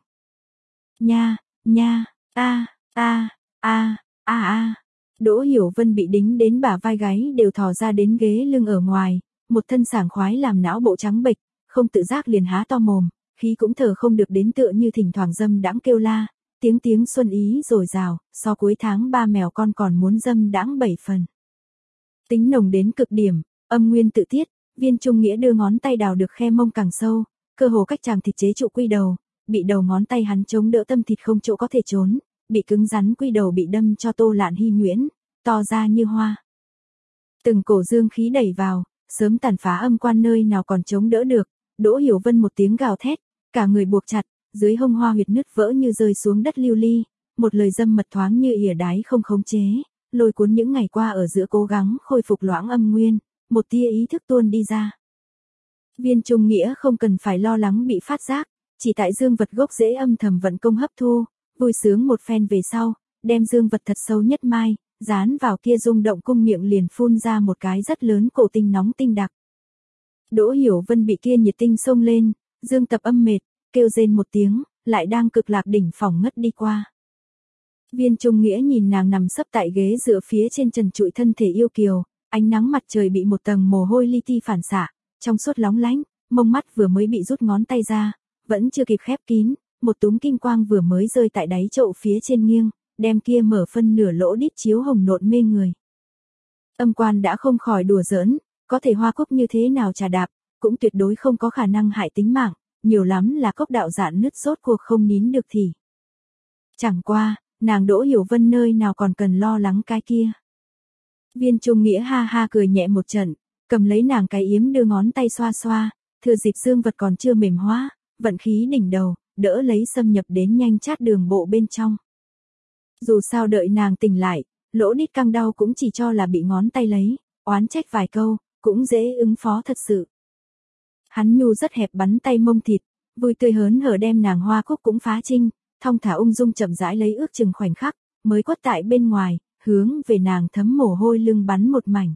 Nha, nha, a, a, a, a a. Đỗ Hiểu Vân bị đính đến bả vai gáy đều thò ra đến ghế lưng ở ngoài, một thân sảng khoái làm não bộ trắng bệch, không tự giác liền há to mồm, khí cũng thở không được đến tựa như thỉnh thoảng dâm đãng kêu la, tiếng tiếng xuân ý dồi dào, so cuối tháng ba mèo con còn muốn dâm đãng bảy phần. Tính nồng đến cực điểm, âm nguyên tự tiết, Viên Trung Nghĩa đưa ngón tay đào được khe mông càng sâu, cơ hồ cách chàng thịt chế trụ quy đầu, bị đầu ngón tay hắn chống đỡ tâm thịt không chỗ có thể trốn, bị cứng rắn quy đầu bị đâm cho Tô Lạn Hy nhuyễn, to ra như hoa. Từng cổ dương khí đẩy vào, sớm tàn phá âm quan nơi nào còn chống đỡ được, Đỗ Hiểu Vân một tiếng gào thét, cả người buộc chặt, dưới hông hoa huyệt nứt vỡ như rơi xuống đất lưu ly, một lời dâm mật thoáng như ỉa đái không khống chế, lôi cuốn những ngày qua ở giữa cố gắng khôi phục loãng âm nguyên, một tia ý thức tuôn đi ra. Viên Trung Nghĩa không cần phải lo lắng bị phát giác, chỉ tại dương vật gốc rễ âm thầm vận công hấp thu, vui sướng một phen về sau, đem dương vật thật sâu nhất mai, dán vào kia rung động cung miệng liền phun ra một cái rất lớn cổ tinh nóng tinh đặc. Đỗ Hiểu Vân bị kia nhiệt tinh xông lên, dương tập âm mệt, kêu rên một tiếng, lại đang cực lạc đỉnh phòng ngất đi qua. Viên Trung Nghĩa nhìn nàng nằm sấp tại ghế dựa phía trên trần trụi thân thể yêu kiều, ánh nắng mặt trời bị một tầng mồ hôi li ti phản xạ, trong suốt lóng lánh, mông mắt vừa mới bị rút ngón tay ra, vẫn chưa kịp khép kín, một túm kim quang vừa mới rơi tại đáy chậu phía trên nghiêng, đem kia mở phân nửa lỗ đít chiếu hồng nộn mê người. Âm quan đã không khỏi đùa giỡn, có thể hoa cúc như thế nào trà đạp, cũng tuyệt đối không có khả năng hại tính mạng, nhiều lắm là cốc đạo dạn nứt rốt cuộc không nín được thì. Chẳng qua, nàng Đỗ Hiểu Vân nơi nào còn cần lo lắng cái kia. Viên Trung Nghĩa ha ha cười nhẹ một trận, cầm lấy nàng cái yếm đưa ngón tay xoa xoa, thừa dịp dương vật còn chưa mềm hóa, vận khí đỉnh đầu, đỡ lấy xâm nhập đến nhanh chát đường bộ bên trong. Dù sao đợi nàng tỉnh lại, lỗ đít căng đau cũng chỉ cho là bị ngón tay lấy, oán trách vài câu, cũng dễ ứng phó thật sự. Hắn nhu rất hẹp bắn tay mông thịt, vui tươi hớn hở đem nàng hoa cúc cũng phá trinh, thong thả ung dung chậm rãi lấy ước chừng khoảnh khắc, mới quất tại bên ngoài, hướng về nàng thấm mồ hôi lưng bắn một mảnh.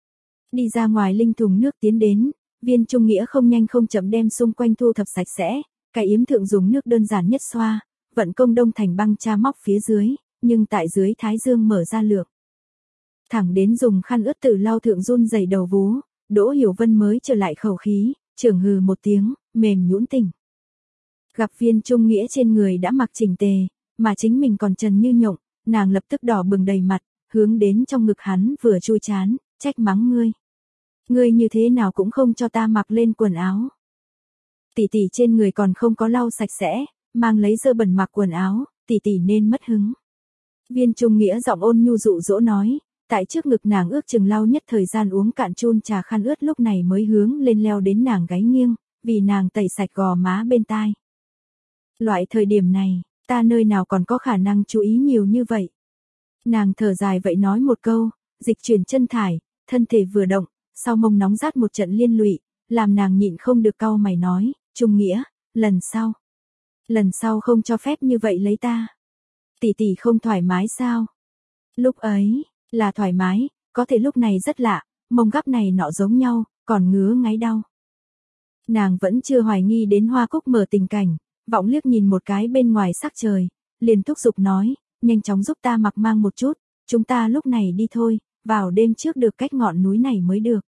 Đi ra ngoài linh thùng nước tiến đến, Viên Trung Nghĩa không nhanh không chậm đem xung quanh thu thập sạch sẽ, cái yếm thượng dùng nước đơn giản nhất xoa, vận công đông thành băng cha móc phía dưới, nhưng tại dưới thái dương mở ra lượng. Thẳng đến dùng khăn ướt tử lau thượng run rẩy đầu vú, Đỗ Hiểu Vân mới trở lại khẩu khí, trưởng hừ một tiếng, mềm nhũn tỉnh. Gặp Viên Trung Nghĩa trên người đã mặc chỉnh tề, mà chính mình còn trần như nhộng, nàng lập tức đỏ bừng đầy mặt, hướng đến trong ngực hắn vừa chui chán, trách mắng ngươi. Ngươi như thế nào cũng không cho ta mặc lên quần áo. Tỷ tỷ trên người còn không có lau sạch sẽ, mang lấy dơ bẩn mặc quần áo, tỷ tỷ nên mất hứng. Viên Trung Nghĩa giọng ôn nhu dụ dỗ nói, tại trước ngực nàng ước chừng lau nhất thời gian uống cạn chun trà khăn ướt lúc này mới hướng lên leo đến nàng gáy nghiêng, vì nàng tẩy sạch gò má bên tai. Loại thời điểm này, ta nơi nào còn có khả năng chú ý nhiều như vậy. Nàng thở dài vậy nói một câu, dịch chuyển chân thải, thân thể vừa động, sau mông nóng rát một trận liên lụy, làm nàng nhịn không được cau mày nói, Trung Nghĩa, lần sau. Lần sau không cho phép như vậy lấy ta. Tỷ tỷ không thoải mái sao? Lúc ấy, là thoải mái, có thể lúc này rất lạ, mông gắp này nọ giống nhau, còn ngứa ngáy đau. Nàng vẫn chưa hoài nghi đến Hoa Cúc mở tình cảnh, vọng liếc nhìn một cái bên ngoài sắc trời, liền thúc giục nói, nhanh chóng giúp ta mặc mang một chút, chúng ta lúc này đi thôi, vào đêm trước được cách ngọn núi này mới được.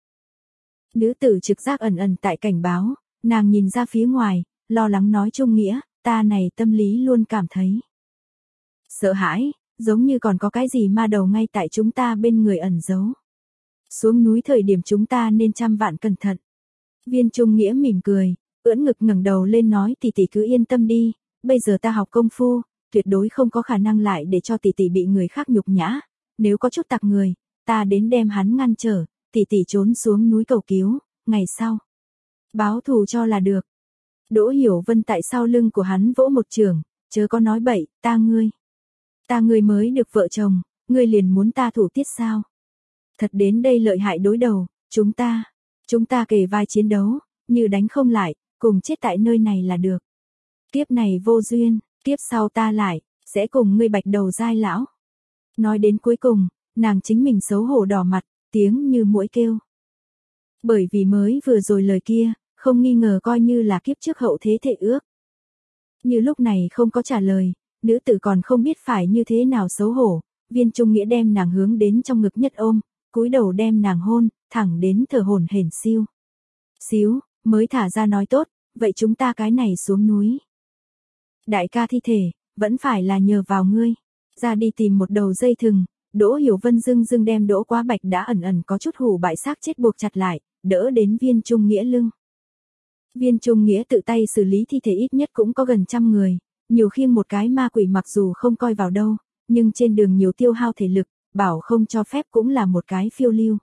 Nữ tử trực giác ẩn ẩn tại cảnh báo, nàng nhìn ra phía ngoài, lo lắng nói Trung Nghĩa, ta này tâm lý luôn cảm thấy sợ hãi, giống như còn có cái gì ma đầu ngay tại chúng ta bên người ẩn giấu. Xuống núi thời điểm chúng ta nên trăm vạn cẩn thận. Viên Trung Nghĩa mỉm cười, ưỡn ngực ngẩng đầu lên nói tỷ tỷ cứ yên tâm đi, bây giờ ta học công phu, tuyệt đối không có khả năng lại để cho tỷ tỷ bị người khác nhục nhã, nếu có chút tặc người, ta đến đem hắn ngăn trở, tỷ tỷ trốn xuống núi cầu cứu, ngày sau báo thù cho là được. Đỗ Hiểu Vân tại sau lưng của hắn vỗ một trường, chớ có nói bậy, ta ngươi. Ta ngươi mới được vợ chồng, ngươi liền muốn ta thủ tiết sao? Thật đến đây lợi hại đối đầu, chúng ta, chúng ta kề vai chiến đấu, như đánh không lại, cùng chết tại nơi này là được. Kiếp này vô duyên, kiếp sau ta lại, sẽ cùng ngươi bạch đầu giai lão. Nói đến cuối cùng, Nàng chính mình xấu hổ đỏ mặt, tiếng như muỗi kêu. Bởi vì mới vừa rồi lời kia, không nghi ngờ coi như là kiếp trước hậu thế thệ ước. Như lúc này không có trả lời, nữ tử còn không biết phải như thế nào xấu hổ, Viên Trung Nghĩa đem nàng hướng đến trong ngực nhất ôm, cúi đầu đem nàng hôn, thẳng đến thở hổn hển siêu. Xíu, mới thả ra nói tốt, vậy chúng ta cái này xuống núi. Đại ca thi thể, vẫn phải là nhờ vào ngươi. Ra đi tìm một đầu dây thừng, Đỗ Hiểu Vân dưng dưng đem Đỗ Quá Bạch đã ẩn ẩn có chút hủ bại xác chết buộc chặt lại, đỡ đến Viên Trung Nghĩa lưng. Viên Trung Nghĩa tự tay xử lý thi thể ít nhất cũng có gần trăm người, nhiều khi một cái ma quỷ mặc dù không coi vào đâu, nhưng trên đường nhiều tiêu hao thể lực, bảo không cho phép cũng là một cái phiêu lưu.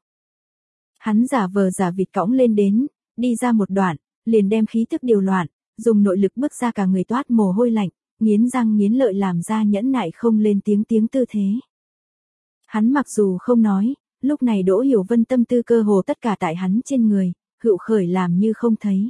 Hắn giả vờ giả vịt cõng lên đến, đi ra một đoạn, liền đem khí thức điều loạn, dùng nội lực bước ra cả người toát mồ hôi lạnh, nghiến răng nghiến lợi làm ra nhẫn nại không lên tiếng tiếng tư thế. Hắn mặc dù không nói, lúc này Đỗ Hiểu Vân tâm tư cơ hồ tất cả tại hắn trên người, hữu khởi làm như không thấy.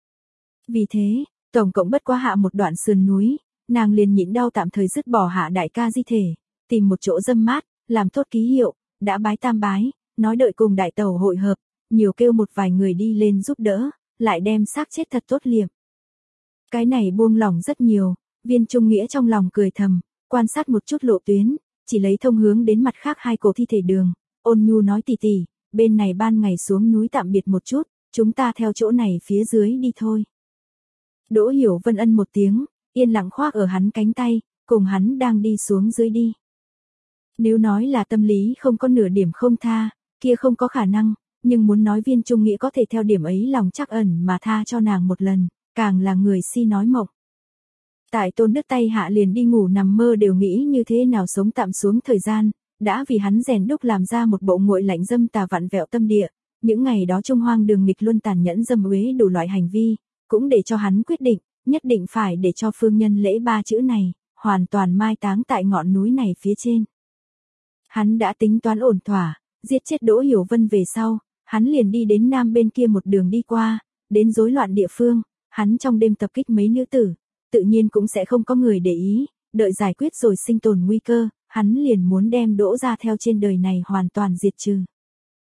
Vì thế, tổng cộng bất quá hạ một đoạn sườn núi, nàng liền nhịn đau tạm thời dứt bỏ hạ đại ca di thể, tìm một chỗ râm mát, làm tốt ký hiệu, đã bái tam bái, nói đợi cùng đại tẩu hội hợp, nhiều kêu một vài người đi lên giúp đỡ, lại đem xác chết thật tốt liệm. Cái này buông lỏng rất nhiều, Viên Trung Nghĩa trong lòng cười thầm, quan sát một chút lộ tuyến, chỉ lấy thông hướng đến mặt khác hai cổ thi thể đường, ôn nhu nói tỷ tỷ, bên này ban ngày xuống núi tạm biệt một chút, chúng ta theo chỗ này phía dưới đi thôi. Đỗ Hiểu Vân ân một tiếng, yên lặng khoác ở hắn cánh tay, cùng hắn đang đi xuống dưới đi. Nếu nói là tâm lý không có nửa điểm không tha, kia không có khả năng, nhưng muốn nói Viên Trung Nghĩa có thể theo điểm ấy lòng trắc ẩn mà tha cho nàng một lần, càng là người si nói mộng. Tại Tôn Đức tay hạ liền đi ngủ nằm mơ đều nghĩ như thế nào sống tạm xuống thời gian, đã vì hắn rèn đúc làm ra một bộ nguội lạnh dâm tà vặn vẹo tâm địa, những ngày đó Trung Hoang Đường nghịch luôn tàn nhẫn dâm uế đủ loại hành vi, cũng để cho hắn quyết định, nhất định phải để cho phương nhân lễ ba chữ này, hoàn toàn mai táng tại ngọn núi này phía trên. Hắn đã tính toán ổn thỏa, giết chết Đỗ Hiểu Vân về sau, hắn liền đi đến nam bên kia một đường đi qua, đến rối loạn địa phương, hắn trong đêm tập kích mấy nữ tử, tự nhiên cũng sẽ không có người để ý, đợi giải quyết rồi sinh tồn nguy cơ, hắn liền muốn đem Đỗ ra theo trên đời này hoàn toàn diệt trừ.